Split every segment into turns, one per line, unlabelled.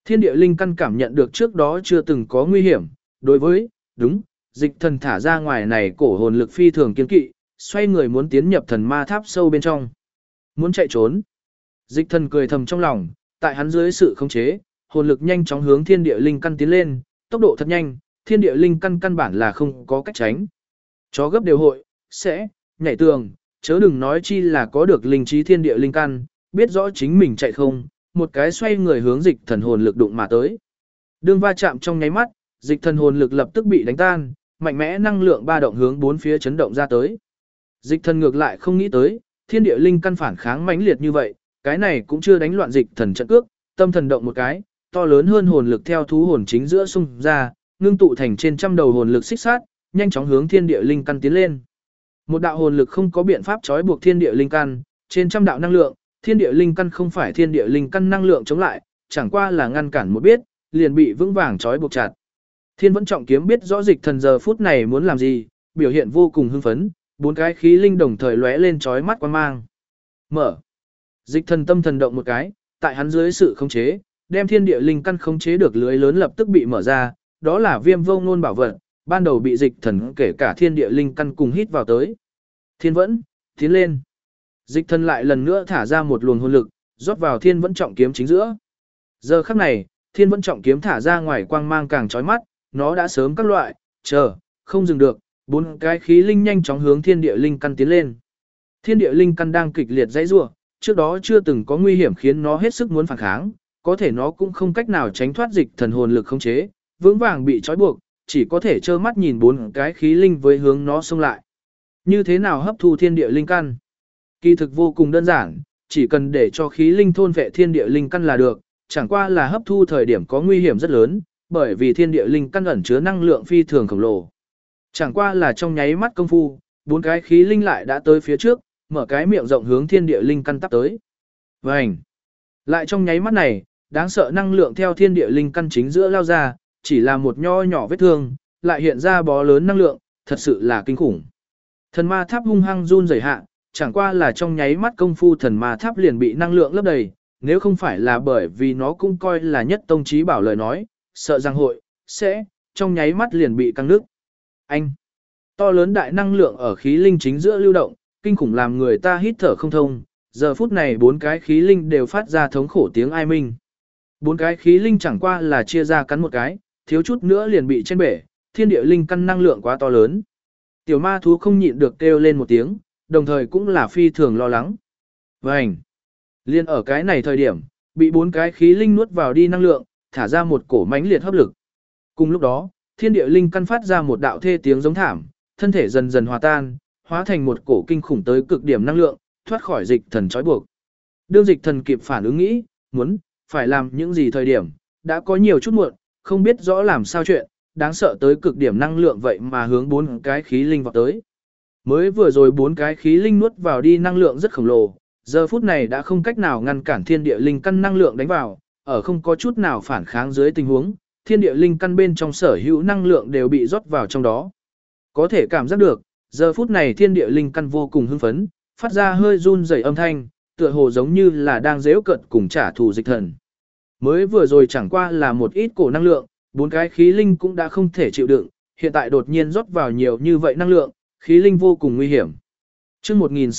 Thiên địa linh căn cảm nhận được trước đó chưa từng có nguy hiểm, đối với, đúng, dịch thần thả ra ngoài này cổ hồn lực phi thường kiên kỵ, xoay người muốn tiến nhập thần ma tháp sâu bên trong. Muốn chạy trốn. Dịch thần cười thầm trong lòng, tại hắn dưới sự khống chế, hồn lực nhanh chóng hướng thiên địa linh căn tiến lên, tốc độ thật nhanh, thiên địa linh căn căn bản là không có cách tránh. Chó gấp đều hội, sẽ, nhảy tường, chớ đừng nói chi là có được linh trí thiên địa linh căn, biết rõ chính mình chạy không, một cái xoay người hướng dịch thần hồn lực đụng mà tới. Đương va chạm trong nháy mắt, dịch thần hồn lực lập tức bị đánh tan, mạnh mẽ năng lượng ba động hướng bốn phía chấn động ra tới. Dịch thần ngược lại không nghĩ tới, thiên địa linh căn phản kháng mãnh liệt như vậy, cái này cũng chưa đánh loạn dịch thần trận cước, tâm thần động một cái, to lớn hơn hồn lực theo thú hồn chính giữa xung ra, ngưng tụ thành trên trăm đầu hồn lực xích sát, nhanh chóng hướng thiên địa linh căn tiến lên. Một đạo hồn lực không có biện pháp trói buộc thiên địa linh căn, trên trăm đạo năng lượng, thiên địa linh căn không phải thiên địa linh căn năng lượng chống lại, chẳng qua là ngăn cản một biết, liền bị vững vàng trói buộc chặt. Thiên Vẫn Trọng Kiếm biết rõ dịch thần giờ phút này muốn làm gì, biểu hiện vô cùng hưng phấn, bốn cái khí linh đồng thời lóe lên chói mắt quang mang. Mở. Dịch thần tâm thần động một cái, tại hắn dưới sự khống chế, đem thiên địa linh căn khống chế được lưới lớn lập tức bị mở ra, đó là Viêm Vô Ngôn bảo vật, ban đầu bị dịch thần kể cả thiên địa linh căn cùng hít vào tới. Thiên Vẫn, tiến lên. Dịch thần lại lần nữa thả ra một luồng hồn lực, rót vào Thiên Vẫn Trọng Kiếm chính giữa. Giờ khắc này, Thiên Vẫn Trọng Kiếm thả ra ngoài quang mang càng chói mắt, nó đã sớm các loại, chờ, không dừng được, bốn cái khí linh nhanh chóng hướng thiên địa linh căn tiến lên. Thiên địa linh căn đang kịch liệt dãy rủa, trước đó chưa từng có nguy hiểm khiến nó hết sức muốn phản kháng, có thể nó cũng không cách nào tránh thoát dịch thần hồn lực khống chế, vững vàng bị trói buộc, chỉ có thể trơ mắt nhìn bốn cái khí linh với hướng nó xông lại. Như thế nào hấp thu thiên địa linh căn? Kỳ thực vô cùng đơn giản, chỉ cần để cho khí linh thôn vệ thiên địa linh căn là được, chẳng qua là hấp thu thời điểm có nguy hiểm rất lớn, bởi vì thiên địa linh căn ẩn chứa năng lượng phi thường khổng lồ. Chẳng qua là trong nháy mắt công phu, bốn cái khí linh lại đã tới phía trước, mở cái miệng rộng hướng thiên địa linh căn tắp tới. Vành. Lại trong nháy mắt này, đáng sợ năng lượng theo thiên địa linh căn chính giữa lao ra, chỉ là một nho nhỏ vết thương, lại hiện ra bó lớn năng lượng, thật sự là kinh khủng. Thần ma tháp hung hăng run rẩy hạ, chẳng qua là trong nháy mắt công phu thần ma tháp liền bị năng lượng lấp đầy, nếu không phải là bởi vì nó cũng coi là nhất tông chí bảo lời nói, sợ rằng hội, sẽ, trong nháy mắt liền bị căng nước. Anh, to lớn đại năng lượng ở khí linh chính giữa lưu động, kinh khủng làm người ta hít thở không thông, giờ phút này bốn cái khí linh đều phát ra thống khổ tiếng ai minh. Bốn cái khí linh chẳng qua là chia ra cắn một cái, thiếu chút nữa liền bị trên bể, thiên địa linh căn năng lượng quá to lớn. Tiểu ma thú không nhịn được kêu lên một tiếng, đồng thời cũng là phi thường lo lắng. Vành, liên ở cái này thời điểm, bị bốn cái khí linh nuốt vào đi năng lượng, thả ra một cổ mãnh liệt hấp lực. Cùng lúc đó, thiên địa linh căn phát ra một đạo thê tiếng giống thảm, thân thể dần dần hòa tan, hóa thành một cổ kinh khủng tới cực điểm năng lượng, thoát khỏi dịch thần trói buộc. Đương dịch thần kịp phản ứng nghĩ, muốn, phải làm những gì thời điểm, đã có nhiều chút muộn, không biết rõ làm sao chuyện, đáng sợ tới cực điểm năng lượng vậy mà hướng bốn cái khí linh vào tới. Mới vừa rồi bốn cái khí linh nuốt vào đi năng lượng rất khổng lồ, giờ phút này đã không cách nào ngăn cản thiên địa linh căn năng lượng đánh vào, ở không có chút nào phản kháng dưới tình huống, thiên địa linh căn bên trong sở hữu năng lượng đều bị rót vào trong đó. Có thể cảm giác được, giờ phút này thiên địa linh căn vô cùng hưng phấn, phát ra hơi run rẩy âm thanh, tựa hồ giống như là đang giễu cợt cùng trả thù dịch thần. Mới vừa rồi chẳng qua là một ít cổ năng lượng, bốn cái khí linh cũng đã không thể chịu đựng, hiện tại đột nhiên rót vào nhiều như vậy năng lượng, khí linh vô cùng nguy hiểm. Chương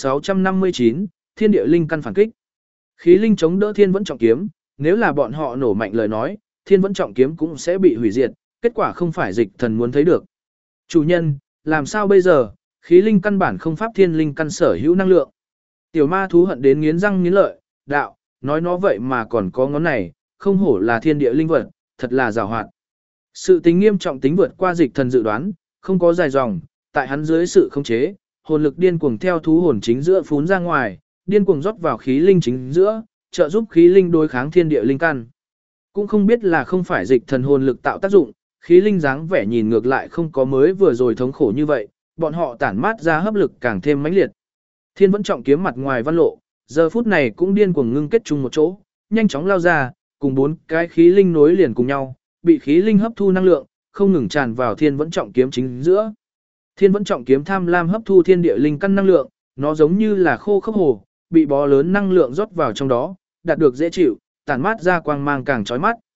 1659, thiên địa linh căn phản kích. Khí linh chống đỡ Thiên Vẫn Trọng Kiếm, nếu là bọn họ nổ mạnh lời nói, Thiên Vẫn Trọng Kiếm cũng sẽ bị hủy diệt, kết quả không phải dịch thần muốn thấy được. Chủ nhân, làm sao bây giờ, khí linh căn bản không pháp thiên linh căn sở hữu năng lượng. Tiểu ma thú hận đến nghiến răng nghiến lợi, đạo, nói nó vậy mà còn có ngón này, không hổ là thiên địa linh vật, thật là giàu hoạt. Sự tính nghiêm trọng tính vượt qua dịch thần dự đoán, không có dài dòng, tại hắn dưới sự khống chế, hồn lực điên cuồng theo thú hồn chính giữa phún ra ngoài, điên cuồng rót vào khí linh chính giữa, trợ giúp khí linh đối kháng thiên địa linh căn. Cũng không biết là không phải dịch thần hồn lực tạo tác dụng, khí linh dáng vẻ nhìn ngược lại không có mới vừa rồi thống khổ như vậy, bọn họ tản mát ra hấp lực càng thêm mãnh liệt. Thiên Vẫn Trọng Kiếm mặt ngoài văn lộ, giờ phút này cũng điên cuồng ngưng kết chung một chỗ, nhanh chóng lao ra, cùng bốn cái khí linh nối liền cùng nhau, bị khí linh hấp thu năng lượng, không ngừng tràn vào Thiên Vẫn Trọng Kiếm chính giữa. Thiên Vẫn Trọng Kiếm tham lam hấp thu thiên địa linh căn năng lượng, nó giống như là khô khốc hồ, bị bó lớn năng lượng rót vào trong đó, đạt được dễ chịu, tản mát ra quang mang càng chói mắt.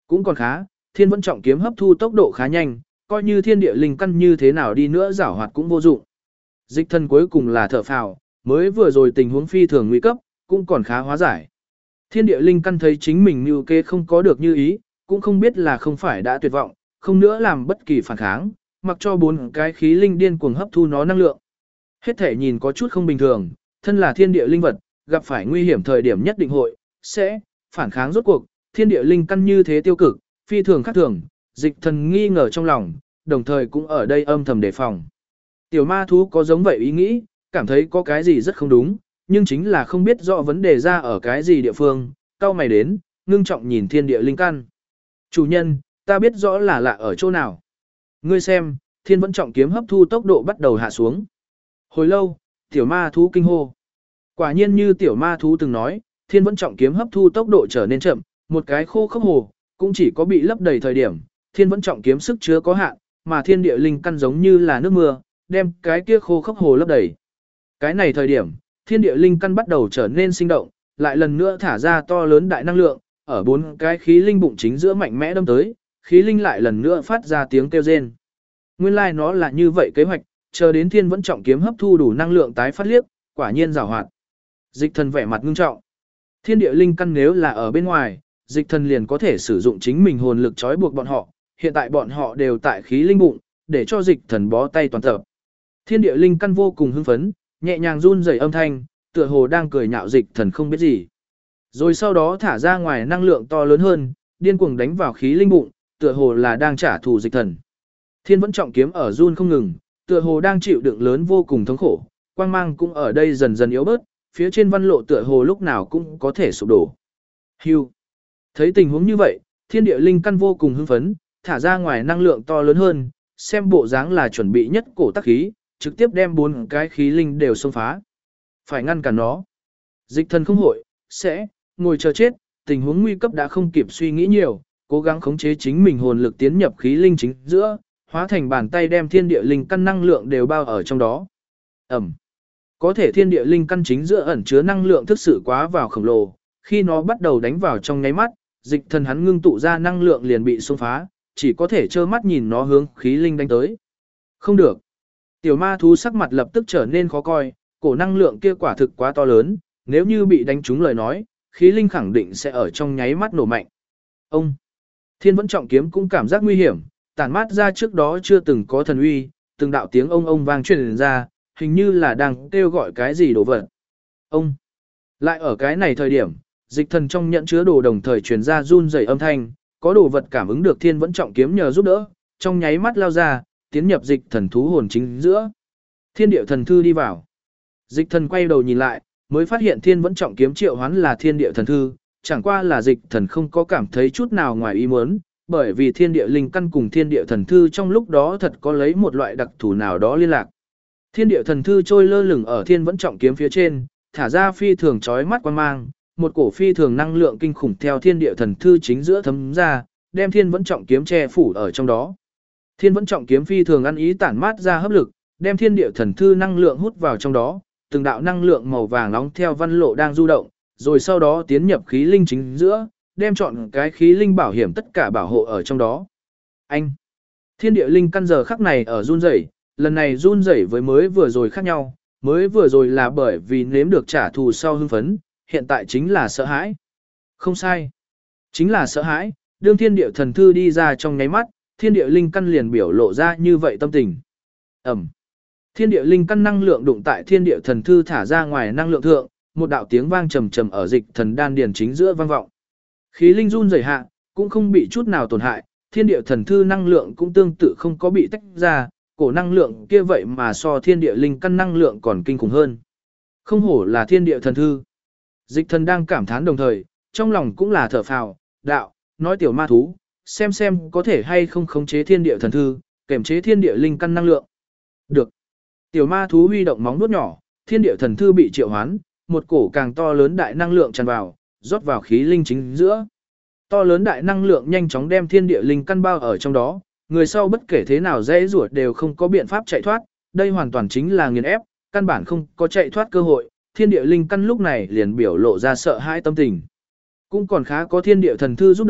Cũng còn khá, thiên vẫn trọng kiếm hấp thu tốc độ khá nhanh, coi như thiên địa linh căn như thế nào đi nữa giảo hoạt cũng vô dụng. Dịch thần cuối cùng là thở phào, mới vừa rồi tình huống phi thường nguy cấp, cũng còn khá hóa giải. Thiên địa linh căn thấy chính mình mưu kê không có được như ý, cũng không biết là không phải đã tuyệt vọng, không nữa làm bất kỳ phản kháng, mặc cho 4 cái khí linh điên cuồng hấp thu nó năng lượng. Hết thể nhìn có chút không bình thường, thân là thiên địa linh vật, gặp phải nguy hiểm thời điểm nhất định hội, sẽ phản kháng rốt cuộc, thiên địa linh căn như thế tiêu cực, phi thường khác thường, dịch thần nghi ngờ trong lòng, đồng thời cũng ở đây âm thầm đề phòng. Tiểu ma thú có giống vậy ý nghĩ, cảm thấy có cái gì rất không đúng, nhưng chính là không biết rõ vấn đề ra ở cái gì địa phương, cao mày đến, ngưng trọng nhìn thiên địa linh căn. Chủ nhân, ta biết rõ là lạ ở chỗ nào. Ngươi xem, thiên vẫn trọng kiếm hấp thu tốc độ bắt đầu hạ xuống. Hồi lâu, tiểu ma thú kinh hô. Quả nhiên như tiểu ma thú từng nói, thiên vẫn trọng kiếm hấp thu tốc độ trở nên chậm, một cái khô khốc hồ, cũng chỉ có bị lấp đầy thời điểm, thiên vẫn trọng kiếm sức chứa có hạn, mà thiên địa linh căn giống như là nước mưa, đem cái kia khô khốc hồ lấp đầy. Cái này thời điểm, thiên địa linh căn bắt đầu trở nên sinh động, lại lần nữa thả ra to lớn đại năng lượng, ở 4 cái khí linh bụng chính giữa mạnh mẽ đâm tới, khí linh lại lần nữa phát ra tiếng kêu rên. Nguyên lai nó là như vậy kế hoạch, chờ đến thiên vẫn trọng kiếm hấp thu đủ năng lượng tái phát liếc, quả nhiên giàu hoạt. Dịch thần vẻ mặt ngưng trọng. Thiên địa linh căn nếu là ở bên ngoài, dịch thần liền có thể sử dụng chính mình hồn lực trói buộc bọn họ, hiện tại bọn họ đều tại khí linh bụng, để cho dịch thần bó tay toàn tập. Thiên địa linh căn vô cùng hưng phấn, nhẹ nhàng run rẩy âm thanh, tựa hồ đang cười nhạo dịch thần không biết gì. Rồi sau đó thả ra ngoài năng lượng to lớn hơn, điên cuồng đánh vào khí linh bụng, tựa hồ là đang trả thù dịch thần. Thiên vẫn trọng kiếm ở run không ngừng, tựa hồ đang chịu đựng lớn vô cùng thống khổ, quang mang cũng ở đây dần dần yếu bớt, phía trên văn lộ tựa hồ lúc nào cũng có thể sụp đổ. Hưu. Thấy tình huống như vậy, thiên địa linh căn vô cùng hưng phấn, thả ra ngoài năng lượng to lớn hơn, xem bộ dáng là chuẩn bị nhất cổ tác khí, trực tiếp đem 4 cái khí linh đều xông phá. Phải ngăn cản nó. Dịch thần không hội, sẽ ngồi chờ chết, tình huống nguy cấp đã không kịp suy nghĩ nhiều, cố gắng khống chế chính mình hồn lực tiến nhập khí linh chính giữa, hóa thành bàn tay đem thiên địa linh căn năng lượng đều bao ở trong đó. Ẩm. Có thể thiên địa linh căn chính giữa ẩn chứa năng lượng thực sự quá vào khổng lồ, khi nó bắt đầu đánh vào trong nháy mắt, dịch thần hắn ngưng tụ ra năng lượng liền bị xông phá, chỉ có thể trơ mắt nhìn nó hướng khí linh đánh tới. Không được. Tiểu ma thú sắc mặt lập tức trở nên khó coi, cổ năng lượng kia quả thực quá to lớn, nếu như bị đánh trúng lời nói, khí linh khẳng định sẽ ở trong nháy mắt nổ mạnh. Ông. Thiên vẫn trọng kiếm cũng cảm giác nguy hiểm, tản mát ra trước đó chưa từng có thần uy, từng đạo tiếng ông vang truyền ra, hình như là đang kêu gọi cái gì đồ vật. Ông. Lại ở cái này thời điểm, dịch thần trong nhận chứa đồ đồng thời truyền ra run rẩy âm thanh, có đồ vật cảm ứng được thiên vẫn trọng kiếm nhờ giúp đỡ, trong nháy mắt lao ra, tiến nhập dịch thần thú hồn chính giữa. Thiên địa thần thư đi vào. Dịch thần quay đầu nhìn lại, mới phát hiện thiên vẫn trọng kiếm triệu hoán là thiên địa thần thư, chẳng qua là dịch thần không có cảm thấy chút nào ngoài ý muốn, bởi vì thiên địa linh căn cùng thiên địa thần thư trong lúc đó thật có lấy một loại đặc thù nào đó liên lạc. Thiên địa thần thư trôi lơ lửng ở thiên vẫn trọng kiếm phía trên, thả ra phi thường chói mắt quang mang, một cổ phi thường năng lượng kinh khủng theo thiên địa thần thư chính giữa thấm ra, đem thiên vẫn trọng kiếm che phủ ở trong đó. Thiên vẫn trọng kiếm phi thường ăn ý tản mát ra hấp lực, đem thiên địa thần thư năng lượng hút vào trong đó, từng đạo năng lượng màu vàng nóng theo văn lộ đang du động, rồi sau đó tiến nhập khí linh chính giữa, đem chọn cái khí linh bảo hiểm tất cả bảo hộ ở trong đó. Anh, thiên địa linh căn giờ khắc này ở run rẩy, lần này run rẩy với mới vừa rồi khác nhau, mới vừa rồi là bởi vì nếm được trả thù sau hưng phấn, hiện tại chính là sợ hãi. Không sai, chính là sợ hãi, đương thiên địa thần thư đi ra trong nháy mắt, thiên địa linh căn liền biểu lộ ra như vậy tâm tình. Ẩm. Thiên địa linh căn năng lượng đụng tại thiên địa thần thư thả ra ngoài năng lượng thượng, một đạo tiếng vang trầm trầm ở dịch thần đan điền chính giữa vang vọng. Khí linh run rẩy hạ, cũng không bị chút nào tổn hại, thiên địa thần thư năng lượng cũng tương tự không có bị tách ra, cổ năng lượng kia vậy mà so thiên địa linh căn năng lượng còn kinh khủng hơn. Không hổ là thiên địa thần thư. Dịch thần đang cảm thán đồng thời, trong lòng cũng là thở phào, đạo, nói tiểu ma thú, xem có thể hay không khống chế thiên địa thần thư, kềm chế thiên địa linh căn năng lượng. Được. Tiểu ma thú huy động móng vuốt nhỏ, thiên địa thần thư bị triệu hoán, một cổ càng to lớn đại năng lượng tràn vào, rót vào khí linh chính giữa. To lớn đại năng lượng nhanh chóng đem thiên địa linh căn bao ở trong đó, người sau bất kể thế nào dễ rủa đều không có biện pháp chạy thoát, đây hoàn toàn chính là nghiền ép, căn bản không có chạy thoát cơ hội, thiên địa linh căn lúc này liền biểu lộ ra sợ hãi tâm tình. Cũng còn khá có thiên địa thần thư giúp đỡ,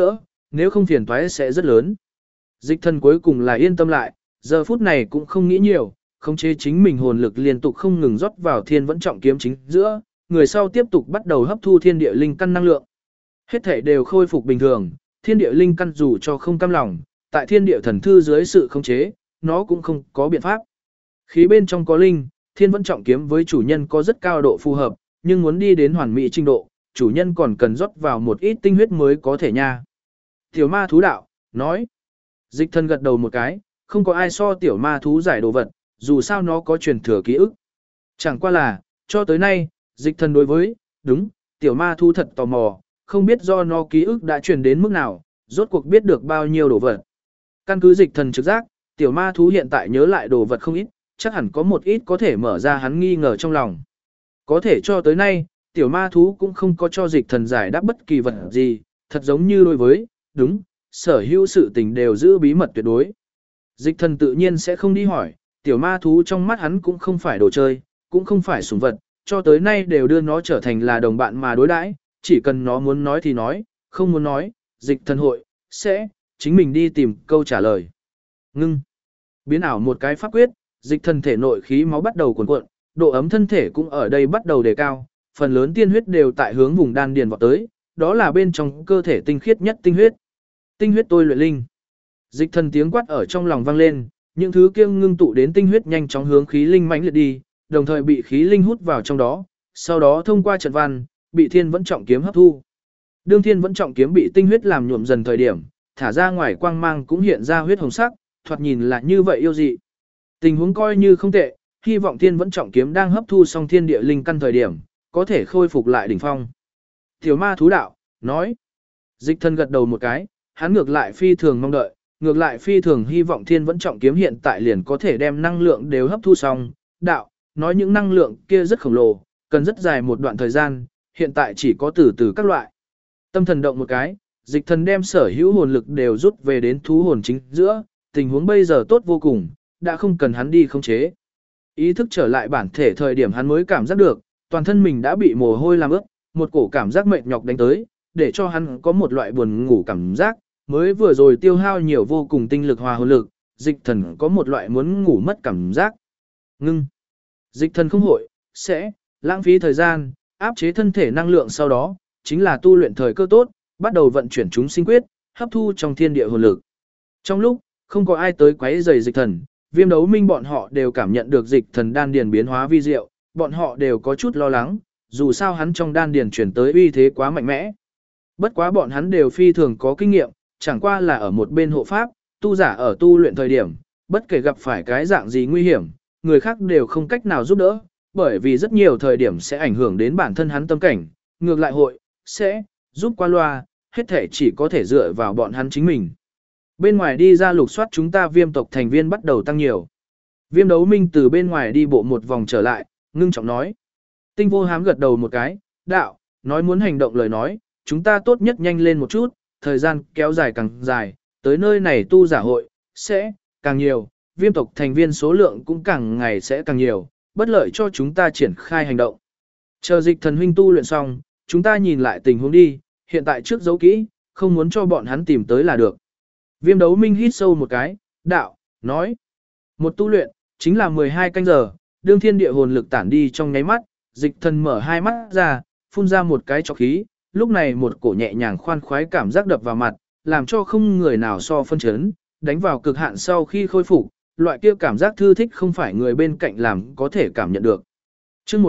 nếu không phiền toái sẽ rất lớn. Dịch thần cuối cùng là yên tâm lại, giờ phút này cũng không nghĩ nhiều, khống chế chính mình hồn lực liên tục không ngừng rót vào thiên vẫn trọng kiếm chính giữa, người sau tiếp tục bắt đầu hấp thu thiên địa linh căn năng lượng. Hết thể đều khôi phục bình thường, thiên địa linh căn dù cho không cam lòng, tại thiên địa thần thư dưới sự khống chế, nó cũng không có biện pháp. Khí bên trong có linh, thiên vẫn trọng kiếm với chủ nhân có rất cao độ phù hợp, nhưng muốn đi đến hoàn mỹ trình độ, chủ nhân còn cần rót vào một ít tinh huyết mới có thể nha. Tiểu ma thú đạo, nói. Dịch thần gật đầu một cái, không có ai so tiểu ma thú giải đồ vật, dù sao nó có truyền thừa ký ức. Chẳng qua là, cho tới nay, dịch thần đối với, đúng, tiểu ma thú thật tò mò, không biết do nó ký ức đã truyền đến mức nào, rốt cuộc biết được bao nhiêu đồ vật. Căn cứ dịch thần trực giác, tiểu ma thú hiện tại nhớ lại đồ vật không ít, chắc hẳn có một ít có thể mở ra hắn nghi ngờ trong lòng. Có thể cho tới nay, tiểu ma thú cũng không có cho dịch thần giải đáp bất kỳ vật gì, thật giống như đối với, đúng, sở hữu sự tình đều giữ bí mật tuyệt đối. Dịch thần tự nhiên sẽ không đi hỏi, tiểu ma thú trong mắt hắn cũng không phải đồ chơi, cũng không phải sủng vật, cho tới nay đều đưa nó trở thành là đồng bạn mà đối đãi, chỉ cần nó muốn nói thì nói, không muốn nói, dịch thần hội, sẽ, chính mình đi tìm câu trả lời. Ngưng. Biến ảo một cái pháp quyết, dịch thần thể nội khí máu bắt đầu cuồn cuộn, độ ấm thân thể cũng ở đây bắt đầu đề cao, phần lớn tiên huyết đều tại hướng vùng đan điền vọt tới, đó là bên trong cơ thể tinh khiết nhất tinh huyết. Tinh huyết tôi luyện linh. Dịch thần tiếng quát ở trong lòng vang lên, những thứ kia ngưng tụ đến tinh huyết nhanh chóng hướng khí linh mãnh liệt đi, đồng thời bị khí linh hút vào trong đó, sau đó thông qua trận văn, bị thiên vẫn trọng kiếm hấp thu. Đương thiên vẫn trọng kiếm bị tinh huyết làm nhuộm dần thời điểm, thả ra ngoài quang mang cũng hiện ra huyết hồng sắc, thoạt nhìn là như vậy yêu dị. Tình huống coi như không tệ, hy vọng thiên vẫn trọng kiếm đang hấp thu xong thiên địa linh căn thời điểm, có thể khôi phục lại đỉnh phong. Tiểu ma thú đạo, nói. Dịch thần gật đầu một cái, hắn ngược lại phi thường mong đợi, ngược lại phi thường hy vọng thiên vẫn trọng kiếm hiện tại liền có thể đem năng lượng đều hấp thu xong. Đạo, nói những năng lượng kia rất khổng lồ, cần rất dài một đoạn thời gian, hiện tại chỉ có từ từ các loại. Tâm thần động một cái, dịch thần đem sở hữu hồn lực đều rút về đến thú hồn chính giữa, tình huống bây giờ tốt vô cùng, đã không cần hắn đi khống chế. Ý thức trở lại bản thể thời điểm hắn mới cảm giác được, toàn thân mình đã bị mồ hôi làm ướt, một cổ cảm giác mệt nhọc đánh tới, để cho hắn có một loại buồn ngủ cảm giác, mới vừa rồi tiêu hao nhiều vô cùng tinh lực hòa hồn lực, dịch thần có một loại muốn ngủ mất cảm giác. Ngưng. Dịch thần không hội, sẽ, lãng phí thời gian, áp chế thân thể năng lượng sau đó, chính là tu luyện thời cơ tốt, bắt đầu vận chuyển chúng sinh quyết, hấp thu trong thiên địa hồn lực. Trong lúc, không có ai tới quấy rầy dịch thần, Viêm Đấu Minh bọn họ đều cảm nhận được dịch thần đan điền biến hóa vi diệu, bọn họ đều có chút lo lắng, dù sao hắn trong đan điền chuyển tới uy thế quá mạnh mẽ. Bất quá bọn hắn đều phi thường có kinh nghiệm, chẳng qua là ở một bên hộ pháp, tu giả ở tu luyện thời điểm, bất kể gặp phải cái dạng gì nguy hiểm, người khác đều không cách nào giúp đỡ, bởi vì rất nhiều thời điểm sẽ ảnh hưởng đến bản thân hắn tâm cảnh, ngược lại hội, sẽ, giúp qua loa, hết thể chỉ có thể dựa vào bọn hắn chính mình. Bên ngoài đi ra lục soát chúng ta viêm tộc thành viên bắt đầu tăng nhiều. Viêm Đấu Minh từ bên ngoài đi bộ một vòng trở lại, ngưng trọng nói. Tinh Vô Hám gật đầu một cái, đạo, nói muốn hành động lời nói, chúng ta tốt nhất nhanh lên một chút, thời gian kéo dài càng dài, tới nơi này tu giả hội, sẽ, càng nhiều, viêm tộc thành viên số lượng cũng càng ngày sẽ càng nhiều, bất lợi cho chúng ta triển khai hành động. Chờ dịch thần huynh tu luyện xong, chúng ta nhìn lại tình huống đi, hiện tại trước giấu kỹ, không muốn cho bọn hắn tìm tới là được. Viêm Đấu Minh hít sâu một cái, đạo, nói. Một tu luyện, chính là 12 canh giờ, đương thiên địa hồn lực tản đi trong nháy mắt, dịch thần mở hai mắt ra, phun ra một cái trọc khí, lúc này một cổ nhẹ nhàng khoan khoái cảm giác đập vào mặt, làm cho không người nào so phân chấn, đánh vào cực hạn sau khi khôi phục, loại kia cảm giác thư thích không phải người bên cạnh làm có thể cảm nhận được. Chương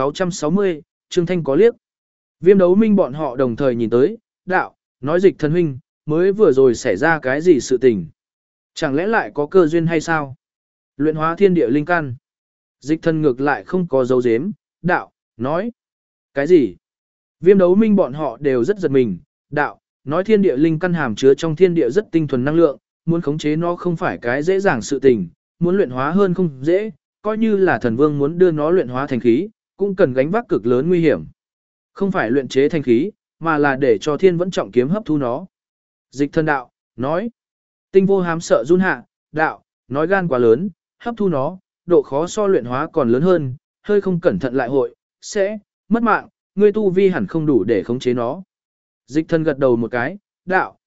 1660, Trương Thanh có liếc. Viêm Đấu Minh bọn họ đồng thời nhìn tới, đạo, nói dịch thần huynh, mới vừa rồi xảy ra cái gì sự tình? Chẳng lẽ lại có cơ duyên hay sao? Luyện hóa thiên địa linh căn. Dịch thần ngược lại không có dấu dếm, đạo, nói. Cái gì? Viêm Đấu Minh bọn họ đều rất giật mình, đạo, nói thiên địa linh căn hàm chứa trong thiên địa rất tinh thuần năng lượng, muốn khống chế nó không phải cái dễ dàng sự tình, muốn luyện hóa hơn không dễ, coi như là thần vương muốn đưa nó luyện hóa thành khí, cũng cần gánh vác cực lớn nguy hiểm. Không phải luyện chế thành khí, mà là để cho thiên vẫn trọng kiếm hấp thu nó. Dịch thần đạo, nói. Tinh Vô Hám sợ run hạ, đạo, nói gan quá lớn, hấp thu nó, độ khó so luyện hóa còn lớn hơn, hơi không cẩn thận lại hội, sẽ, mất mạng, ngươi tu vi hẳn không đủ để khống chế nó. Dịch thần gật đầu một cái, đạo,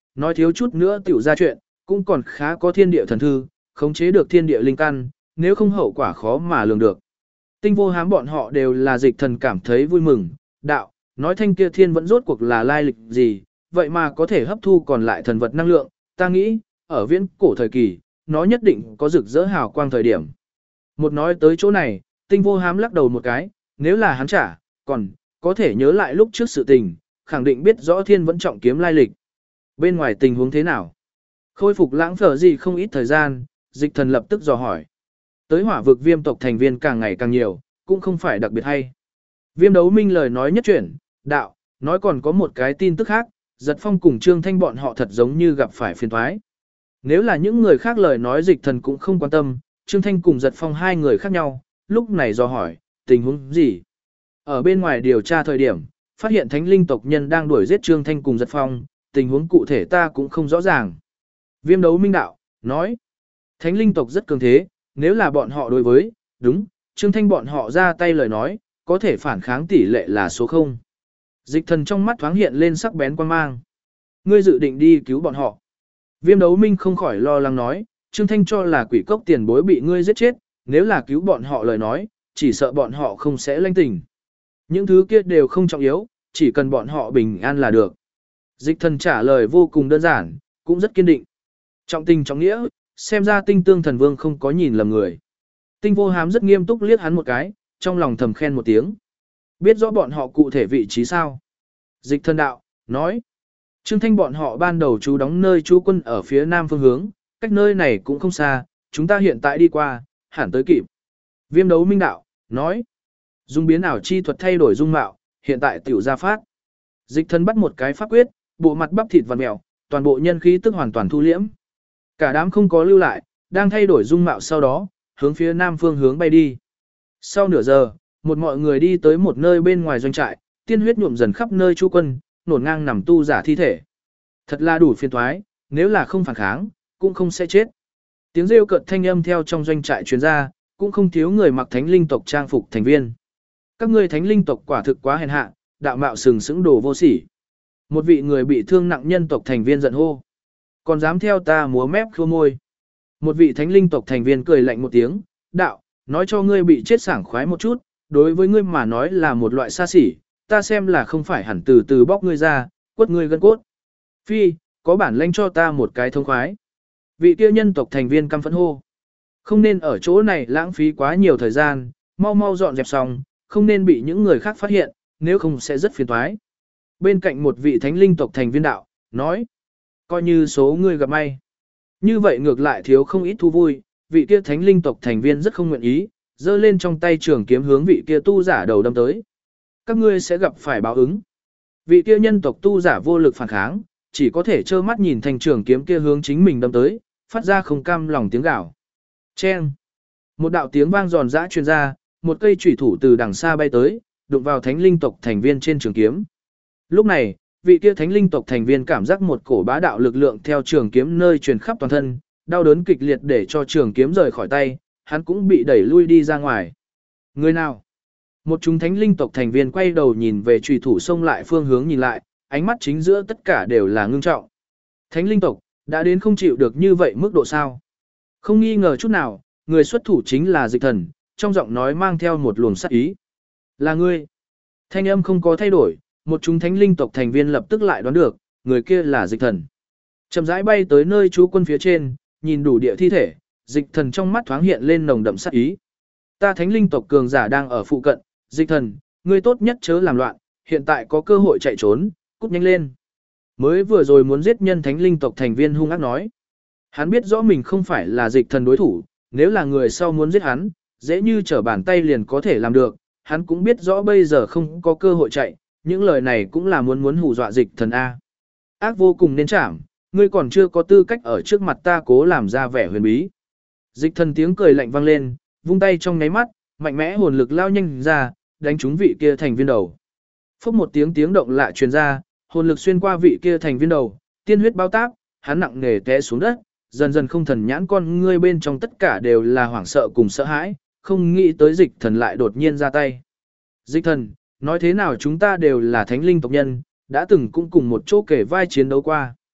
nói thiếu chút nữa tiểu ra chuyện, cũng còn khá có thiên địa thần thư, khống chế được thiên địa linh căn, nếu không hậu quả khó mà lường được. Tinh vô hám bọn họ đều là dịch thần cảm thấy vui mừng, đạo, nói thanh kia thiên vẫn rốt cuộc là lai lịch gì, vậy mà có thể hấp thu còn lại thần vật năng lượng, ta nghĩ, ở viễn cổ thời kỳ, nó nhất định có rực rỡ hào quang thời điểm. Một nói tới chỗ này, tinh vô hám lắc đầu một cái, nếu là hắn trả, còn, có thể nhớ lại lúc trước sự tình, khẳng định biết rõ thiên vẫn trọng kiếm lai lịch. Bên ngoài tình huống thế nào? Khôi phục lãng phở gì không ít thời gian, dịch thần lập tức dò hỏi. Tới hỏa vực viêm tộc thành viên càng ngày càng nhiều, cũng không phải đặc biệt hay. Viêm đấu minh lời nói nhất chuyển, đạo, nói còn có một cái tin tức khác, giật phong cùng Trương Thanh bọn họ thật giống như gặp phải phiền thoái. Nếu là những người khác lời nói dịch thần cũng không quan tâm, Trương Thanh cùng giật phong hai người khác nhau, lúc này dò hỏi, tình huống gì? Ở bên ngoài điều tra thời điểm, phát hiện thánh linh tộc nhân đang đuổi giết Trương Thanh cùng giật phong, tình huống cụ thể ta cũng không rõ ràng. Viêm đấu minh đạo, nói, thánh linh tộc rất cường thế, nếu là bọn họ đối với, đúng, Trương Thanh bọn họ ra tay lời nói, có thể phản kháng tỷ lệ là số 0. Dịch thần trong mắt thoáng hiện lên sắc bén quan mang. Ngươi dự định đi cứu bọn họ. Viêm đấu minh không khỏi lo lắng nói, Trương Thanh cho là quỷ cốc tiền bối bị ngươi giết chết, nếu là cứu bọn họ lời nói, chỉ sợ bọn họ không sẽ lãnh tình. Những thứ kia đều không trọng yếu, chỉ cần bọn họ bình an là được. Dịch thần trả lời vô cùng đơn giản, cũng rất kiên định. Trọng tình trọng nghĩa, xem ra tinh tương thần vương không có nhìn lầm người. Tinh vô hám rất nghiêm túc liếc hắn một cái, trong lòng thầm khen một tiếng. Biết rõ bọn họ cụ thể vị trí sao? Dịch thần đạo, nói. Trương Thanh bọn họ ban đầu trú đóng nơi trú quân ở phía nam phương hướng, cách nơi này cũng không xa, chúng ta hiện tại đi qua, hẳn tới kịp. Viêm đấu minh đạo, nói. Dung biến ảo chi thuật thay đổi dung mạo, hiện tại tiểu ra phát. Dịch thần bắt một cái pháp quyết, bộ mặt bắp thịt vằn mèo, toàn bộ nhân khí tức hoàn toàn thu liễm. Cả đám không có lưu lại, đang thay đổi dung mạo sau đó, hướng phía nam phương hướng bay đi. Sau nửa giờ, một mọi người đi tới một nơi bên ngoài doanh trại, tiên huyết nhuộm dần khắp nơi trú quân, nổn ngang nằm tu giả thi thể. Thật là đủ phiền toái, nếu là không phản kháng, cũng không sẽ chết. Tiếng rêu cợt thanh âm theo trong doanh trại truyền ra, cũng không thiếu người mặc thánh linh tộc trang phục thành viên. Các ngươi thánh linh tộc quả thực quá hèn hạ, đạo mạo sừng sững đồ vô sỉ. Một vị người bị thương nặng nhân tộc thành viên giận hô. Còn dám theo ta múa mép khua môi. Một vị thánh linh tộc thành viên cười lạnh một tiếng, đạo, nói cho ngươi bị chết sảng khoái một chút, đối với ngươi mà nói là một loại xa xỉ, ta xem là không phải hẳn từ từ bóc ngươi ra, quất ngươi gân cốt. Phi, có bản lĩnh cho ta một cái thông khoái. Vị kia nhân tộc thành viên căm phẫn hô. Không nên ở chỗ này lãng phí quá nhiều thời gian, mau mau dọn dẹp xong, không nên bị những người khác phát hiện, nếu không sẽ rất phiền toái. Bên cạnh một vị thánh linh tộc thành viên đạo, nói, coi như số người gặp may. Như vậy ngược lại thiếu không ít thu vui, vị kia thánh linh tộc thành viên rất không nguyện ý, giơ lên trong tay trường kiếm hướng vị kia tu giả đầu đâm tới. Các ngươi sẽ gặp phải báo ứng. Vị kia nhân tộc tu giả vô lực phản kháng, chỉ có thể trơ mắt nhìn thành trường kiếm kia hướng chính mình đâm tới, phát ra không cam lòng tiếng gào. Chen! Một đạo tiếng vang giòn giã truyền ra, một cây chủy thủ từ đằng xa bay tới, đụng vào thánh linh tộc thành viên trên trường kiếm. Lúc này, vị kia thánh linh tộc thành viên cảm giác một cổ bá đạo lực lượng theo trường kiếm nơi truyền khắp toàn thân, đau đớn kịch liệt để cho trường kiếm rời khỏi tay, hắn cũng bị đẩy lui đi ra ngoài. Người nào? Một chúng thánh linh tộc thành viên quay đầu nhìn về chủy thủ xông lại phương hướng nhìn lại, ánh mắt chính giữa tất cả đều là ngưng trọng. Thánh linh tộc, đã đến không chịu được như vậy mức độ sao? Không nghi ngờ chút nào, người xuất thủ chính là dịch thần, trong giọng nói mang theo một luồng sát ý. Là ngươi. Thanh âm không có thay đổi, một chúng thánh linh tộc thành viên lập tức lại đoán được, người kia là dịch thần. Chậm rãi bay tới nơi trú quân phía trên, nhìn đủ địa thi thể, dịch thần trong mắt thoáng hiện lên nồng đậm sát ý. Ta thánh linh tộc cường giả đang ở phụ cận, dịch thần, ngươi tốt nhất chớ làm loạn, hiện tại có cơ hội chạy trốn, cút nhanh lên. Mới vừa rồi muốn giết nhân thánh linh tộc thành viên hung ác nói. Hắn biết rõ mình không phải là dịch thần đối thủ, nếu là người sau muốn giết hắn, dễ như trở bàn tay liền có thể làm được, hắn cũng biết rõ bây giờ không có cơ hội chạy, những lời này cũng là muốn hù dọa dịch thần A. Ác vô cùng nên chạm, ngươi còn chưa có tư cách ở trước mặt ta cố làm ra vẻ huyền bí. Dịch thần tiếng cười lạnh vang lên, vung tay trong nháy mắt, mạnh mẽ hồn lực lao nhanh ra, đánh trúng vị kia thành viên đầu. Phốc một tiếng động lạ truyền ra, hồn lực xuyên qua vị kia thành viên đầu, tiên huyết bao táp, hắn nặng nề té xuống đất, dần dần không thần nhãn con ngươi bên trong tất cả đều là hoảng sợ cùng sợ hãi, không nghĩ tới dịch thần lại đột nhiên ra tay. Dịch thần, nói thế nào chúng ta đều là thánh linh tộc nhân, đã từng cũng cùng một chỗ kể vai chiến đấu qua.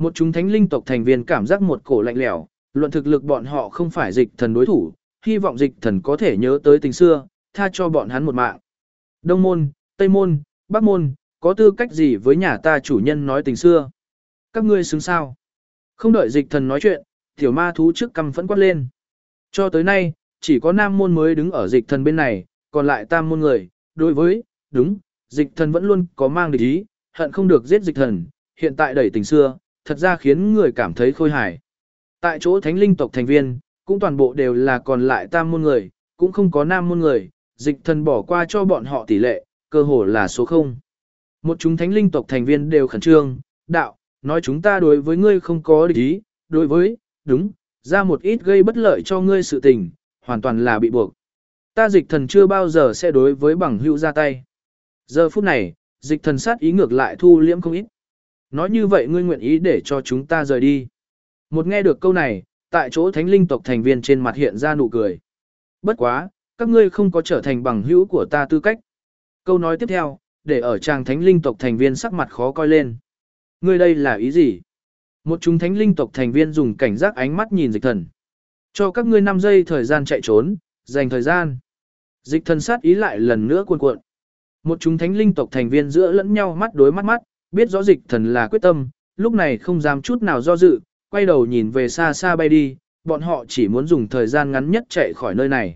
Một chúng thánh linh tộc thành viên cảm giác một cổ lạnh lẽo, luận thực lực bọn họ không phải dịch thần đối thủ, hy vọng dịch thần có thể nhớ tới tình xưa, tha cho bọn hắn một mạng. Đông môn, Tây môn, Bắc môn, có tư cách gì với nhà ta chủ nhân nói tình xưa? Các ngươi xứng sao? Không đợi dịch thần nói chuyện, tiểu ma thú trước căm phẫn quát lên. Cho tới nay, chỉ có nam môn mới đứng ở dịch thần bên này, còn lại tam môn người, đối với, đúng, dịch thần vẫn luôn có mang địch ý, hận không được giết dịch thần, hiện tại đẩy tình xưa, thật ra khiến người cảm thấy khôi hài. Tại chỗ thánh linh tộc thành viên, cũng toàn bộ đều là còn lại tam môn người, cũng không có nam môn người, dịch thần bỏ qua cho bọn họ tỷ lệ, cơ hồ là số 0. Một chúng thánh linh tộc thành viên đều khẩn trương, đạo, nói chúng ta đối với ngươi không có địch ý, đối với, đúng, ra một ít gây bất lợi cho ngươi sự tình, hoàn toàn là bị buộc. Ta dịch thần chưa bao giờ sẽ đối với bằng hữu ra tay. Giờ phút này, dịch thần sát ý ngược lại thu liễm không ít. Nói như vậy ngươi nguyện ý để cho chúng ta rời đi. Một nghe được câu này, tại chỗ thánh linh tộc thành viên trên mặt hiện ra nụ cười. Bất quá, các ngươi không có trở thành bằng hữu của ta tư cách. Câu nói tiếp theo, để ở chàng thánh linh tộc thành viên sắc mặt khó coi lên. Ngươi đây là ý gì? Một chúng thánh linh tộc thành viên dùng cảnh giác ánh mắt nhìn dịch thần. Cho các ngươi 5 giây thời gian chạy trốn, dành thời gian. Dịch thần sát ý lại lần nữa cuồn cuộn. Một chúng thánh linh tộc thành viên giữa lẫn nhau mắt đối mắt, biết rõ dịch thần là quyết tâm, lúc này không dám chút nào do dự, quay đầu nhìn về xa xa bay đi, bọn họ chỉ muốn dùng thời gian ngắn nhất chạy khỏi nơi này.